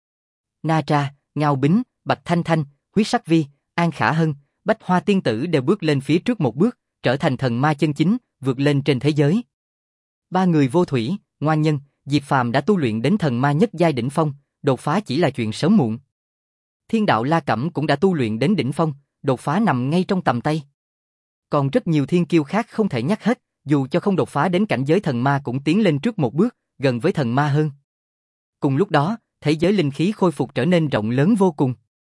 Na Tra, Ngao Bính, Bạch Thanh Thanh, Huyết Sắc Vi, An Khả Hân, Bách Hoa Tiên Tử đều bước lên phía trước một bước, trở thành thần ma chân chính, vượt lên trên thế giới. 3 người Vô Thủy, Ngoan Nhân, Diệp Phàm đã tu luyện đến thần ma nhất giai đỉnh phong, đột phá chỉ là chuyện sớm muộn. Thiên đạo La Cẩm cũng đã tu luyện đến đỉnh phong, đột phá nằm ngay trong tầm tay. Còn rất nhiều thiên kiêu khác không thể nhắc hết, dù cho không đột phá đến cảnh giới thần ma cũng tiến lên trước một bước, gần với thần ma hơn. Cùng lúc đó, thế giới linh khí khôi phục trở nên rộng lớn vô cùng.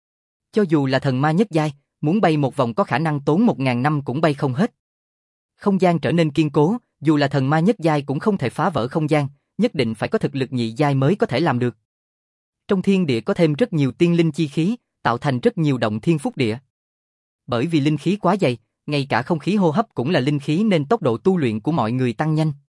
Cho dù là thần ma nhất giai, muốn bay một vòng có khả năng tốn 1000 năm cũng bay không hết. Không gian trở nên kiên cố, dù là thần ma nhất giai cũng không thể phá vỡ không gian, nhất định phải có thực lực nhị giai mới có thể làm được. Trong thiên địa có thêm rất nhiều tiên linh chi khí, tạo thành rất nhiều động thiên phúc địa. Bởi vì linh khí quá dày, ngay cả không khí hô hấp cũng là linh khí nên tốc độ tu luyện của mọi người tăng nhanh.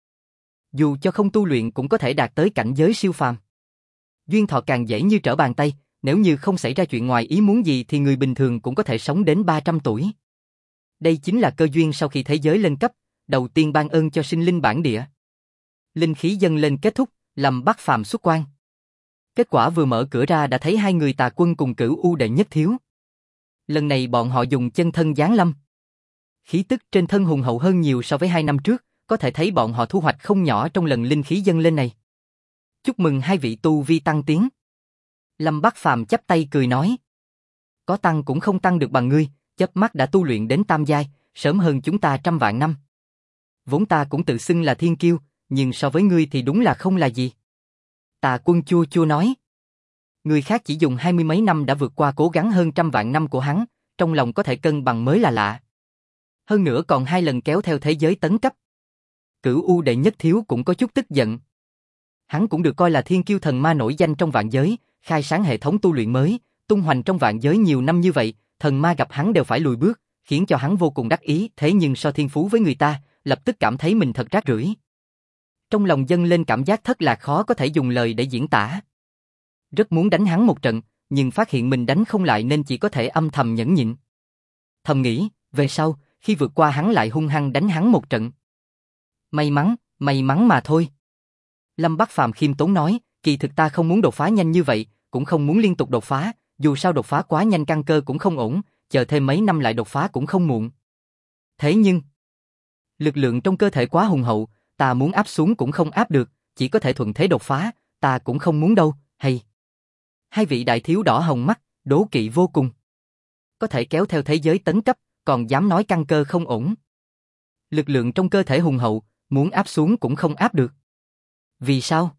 Dù cho không tu luyện cũng có thể đạt tới cảnh giới siêu phàm. Duyên thọ càng dễ như trở bàn tay, nếu như không xảy ra chuyện ngoài ý muốn gì thì người bình thường cũng có thể sống đến 300 tuổi. Đây chính là cơ duyên sau khi thế giới lên cấp, đầu tiên ban ơn cho sinh linh bản địa. Linh khí dâng lên kết thúc, Lâm Bắc Phàm xuất quan. Kết quả vừa mở cửa ra đã thấy 2 người Tà Quân cùng Cửu U đệ nhất thiếu. Lần này bọn họ dùng chân thân giáng lâm. Khí tức trên thân hùng hậu hơn nhiều so với 2 năm trước, có thể thấy bọn họ thu hoạch không nhỏ trong lần linh khí dâng lên này. Chúc mừng 2 vị tu vi tăng tiến. Lâm Bắc Phàm chắp tay cười nói. Có tăng cũng không tăng được bằng ngươi, chớp mắt đã tu luyện đến tam giai, sớm hơn chúng ta trăm vạn năm. Vốn ta cũng tự xưng là thiên kiêu, nhưng so với ngươi thì đúng là không là gì. Tà Quân chua chua nói. Người khác chỉ dùng 20 mấy năm đã vượt qua cố gắng hơn trăm vạn năm của hắn, trong lòng có thể cân bằng mới là lạ. Hơn nữa còn 2 lần kéo theo thế giới tấn cấp. Cửu U đệ nhất thiếu cũng có chút tức giận. Hắn cũng được coi là thiên kiêu thần ma nổi danh trong vạn giới, khai sáng hệ thống tu luyện mới, tung hoành trong vạn giới nhiều năm như vậy, thần ma gặp hắn đều phải lùi bước, khiến cho hắn vô cùng đắc ý, thế nhưng so thiên phú với người ta, lập tức cảm thấy mình thật rác rưởi. Trong lòng dâng lên cảm giác thất lạc khó có thể dùng lời để diễn tả. Rất muốn đánh hắn một trận, nhưng phát hiện mình đánh không lại nên chỉ có thể âm thầm nhẫn nhịn. Thầm nghĩ, về sau, khi vượt qua hắn lại hung hăng đánh hắn một trận. May mắn mà thôi. Lâm Bắc Phàm khiêm tốn nói, kỳ thực ta không muốn đột phá nhanh như vậy, cũng không muốn liên tục đột phá, dù sao đột phá quá nhanh căn cơ cũng không ổn, chờ thêm mấy năm lại đột phá cũng không muộn. Thế nhưng, lực lượng trong cơ thể quá hùng hậu, ta muốn áp xuống cũng không áp được, chỉ có thể thuận thế đột phá, ta cũng không muốn đâu, hay. Hai vị đại thiếu đỏ hồng mắt, đố kỵ vô cùng. Có thể kéo theo thế giới tấn cấp, còn dám nói căn cơ không ổn. Lực lượng trong cơ thể hùng hậu, muốn áp xuống cũng không áp được. Vì sao?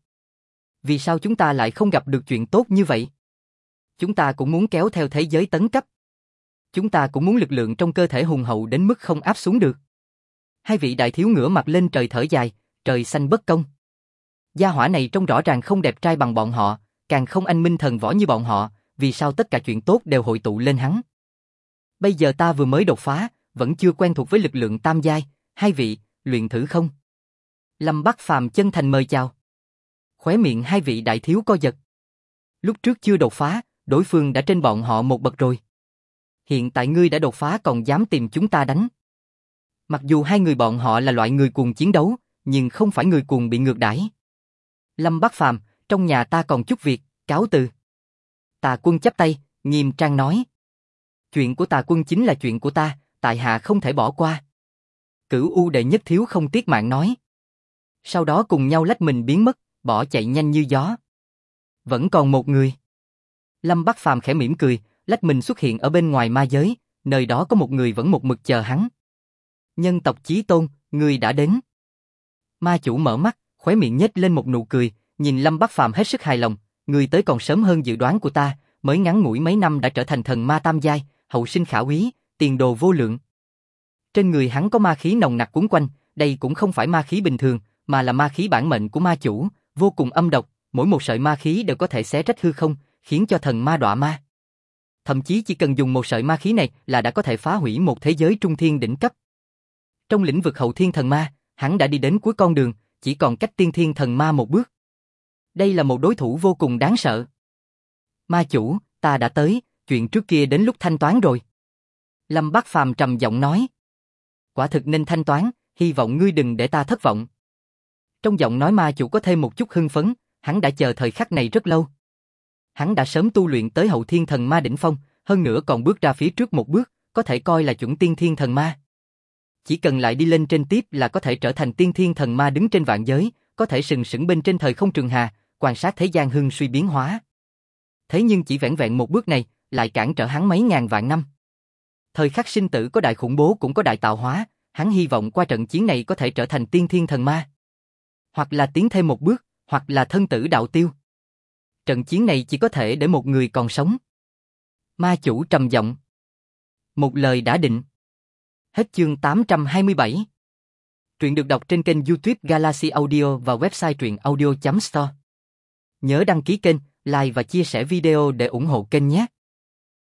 Vì sao chúng ta lại không gặp được chuyện tốt như vậy? Chúng ta cũng muốn kéo theo thế giới tấn cấp. Chúng ta cũng muốn lực lượng trong cơ thể hùng hậu đến mức không áp xuống được. Hai vị đại thiếu ngửa mặt lên trời thở dài, trời xanh bất công. Gia hỏa này trông rõ ràng không đẹp trai bằng bọn họ, càng không anh minh thần võ như bọn họ, vì sao tất cả chuyện tốt đều hội tụ lên hắn? Bây giờ ta vừa mới đột phá, vẫn chưa quen thuộc với lực lượng tam giai, hai vị, luyện thử không? Lâm Bắc Phàm chân thành mời chào. Khóe miệng hai vị đại thiếu co giật. Lúc trước chưa đột phá, đối phương đã trên bọn họ một bậc rồi. Hiện tại ngươi đã đột phá còn dám tìm chúng ta đánh. Mặc dù hai người bọn họ là loại người cuồng chiến đấu, nhưng không phải người cuồng bị ngược đãi. Lâm Bắc Phàm, trong nhà ta còn chút việc, cáo từ. Tà Quân chắp tay, nghiêm trang nói. Chuyện của Tà Quân chính là chuyện của ta, tại hạ không thể bỏ qua. Cửu U đệ nhất thiếu không tiếc mạng nói. Sau đó cùng nhau lách mình biến mất, bỏ chạy nhanh như gió. Vẫn còn một người. Lâm Bắc Phàm khẽ mỉm cười, lách mình xuất hiện ở bên ngoài ma giới, nơi đó có một người vẫn một mực chờ hắn. Nhân tộc Chí Tôn, người đã đến. Ma chủ mở mắt, khóe miệng nhếch lên một nụ cười, nhìn Lâm Bắc Phàm hết sức hài lòng, người tới còn sớm hơn dự đoán của ta, mới ngắn ngủi mấy năm đã trở thành thần ma tam giai, hậu sinh khả úy, tiền đồ vô lượng. Trên người hắn có ma khí nồng nặc quấn quanh, đây cũng không phải ma khí bình thường, mà là ma khí bản mệnh của ma chủ, vô cùng âm độc, mỗi một sợi ma khí đều có thể xé rách hư không, khiến cho thần ma đọa ma. Thậm chí chỉ cần dùng một sợi ma khí này là đã có thể phá hủy một thế giới trung thiên đỉnh cấp. Trong lĩnh vực hậu thiên thần ma, hắn đã đi đến cuối con đường, chỉ còn cách tiên thiên thần ma một bước. Đây là một đối thủ vô cùng đáng sợ. Ma chủ, ta đã tới, chuyện trước kia đến lúc thanh toán rồi. Lâm Bắc Phàm trầm giọng nói. Quả thực nên thanh toán, hy vọng ngươi đừng để ta thất vọng. Trong giọng nói ma chủ có thêm một chút hưng phấn, hắn đã chờ thời khắc này rất lâu. Hắn đã sớm tu luyện tới hậu thiên thần ma đỉnh phong, hơn nữa còn bước ra phía trước một bước, có thể coi là chuẩn tiên thiên thần ma. Chỉ cần lại đi lên trên tiếp là có thể trở thành tiên thiên thần ma đứng trên vạn giới, có thể sừng sững bên trên thời không trường hà, quan sát thế gian hưng suy biến hóa. Thế nhưng chỉ vẻn vẹn một bước này, lại cản trở hắn mấy ngàn vạn năm. Thời khắc sinh tử có đại khủng bố cũng có đại tạo hóa, hắn hy vọng qua trận chiến này có thể trở thành tiên thiên thần ma. Hoặc là tiến thêm một bước, hoặc là thân tử đạo tiêu. Trận chiến này chỉ có thể để một người còn sống. Ma chủ trầm giọng. Một lời đã định. Hết chương 827. Truyện được đọc trên kênh YouTube Galaxy Audio và website truyệnaudio.store. Nhớ đăng ký kênh, like và chia sẻ video để ủng hộ kênh nhé.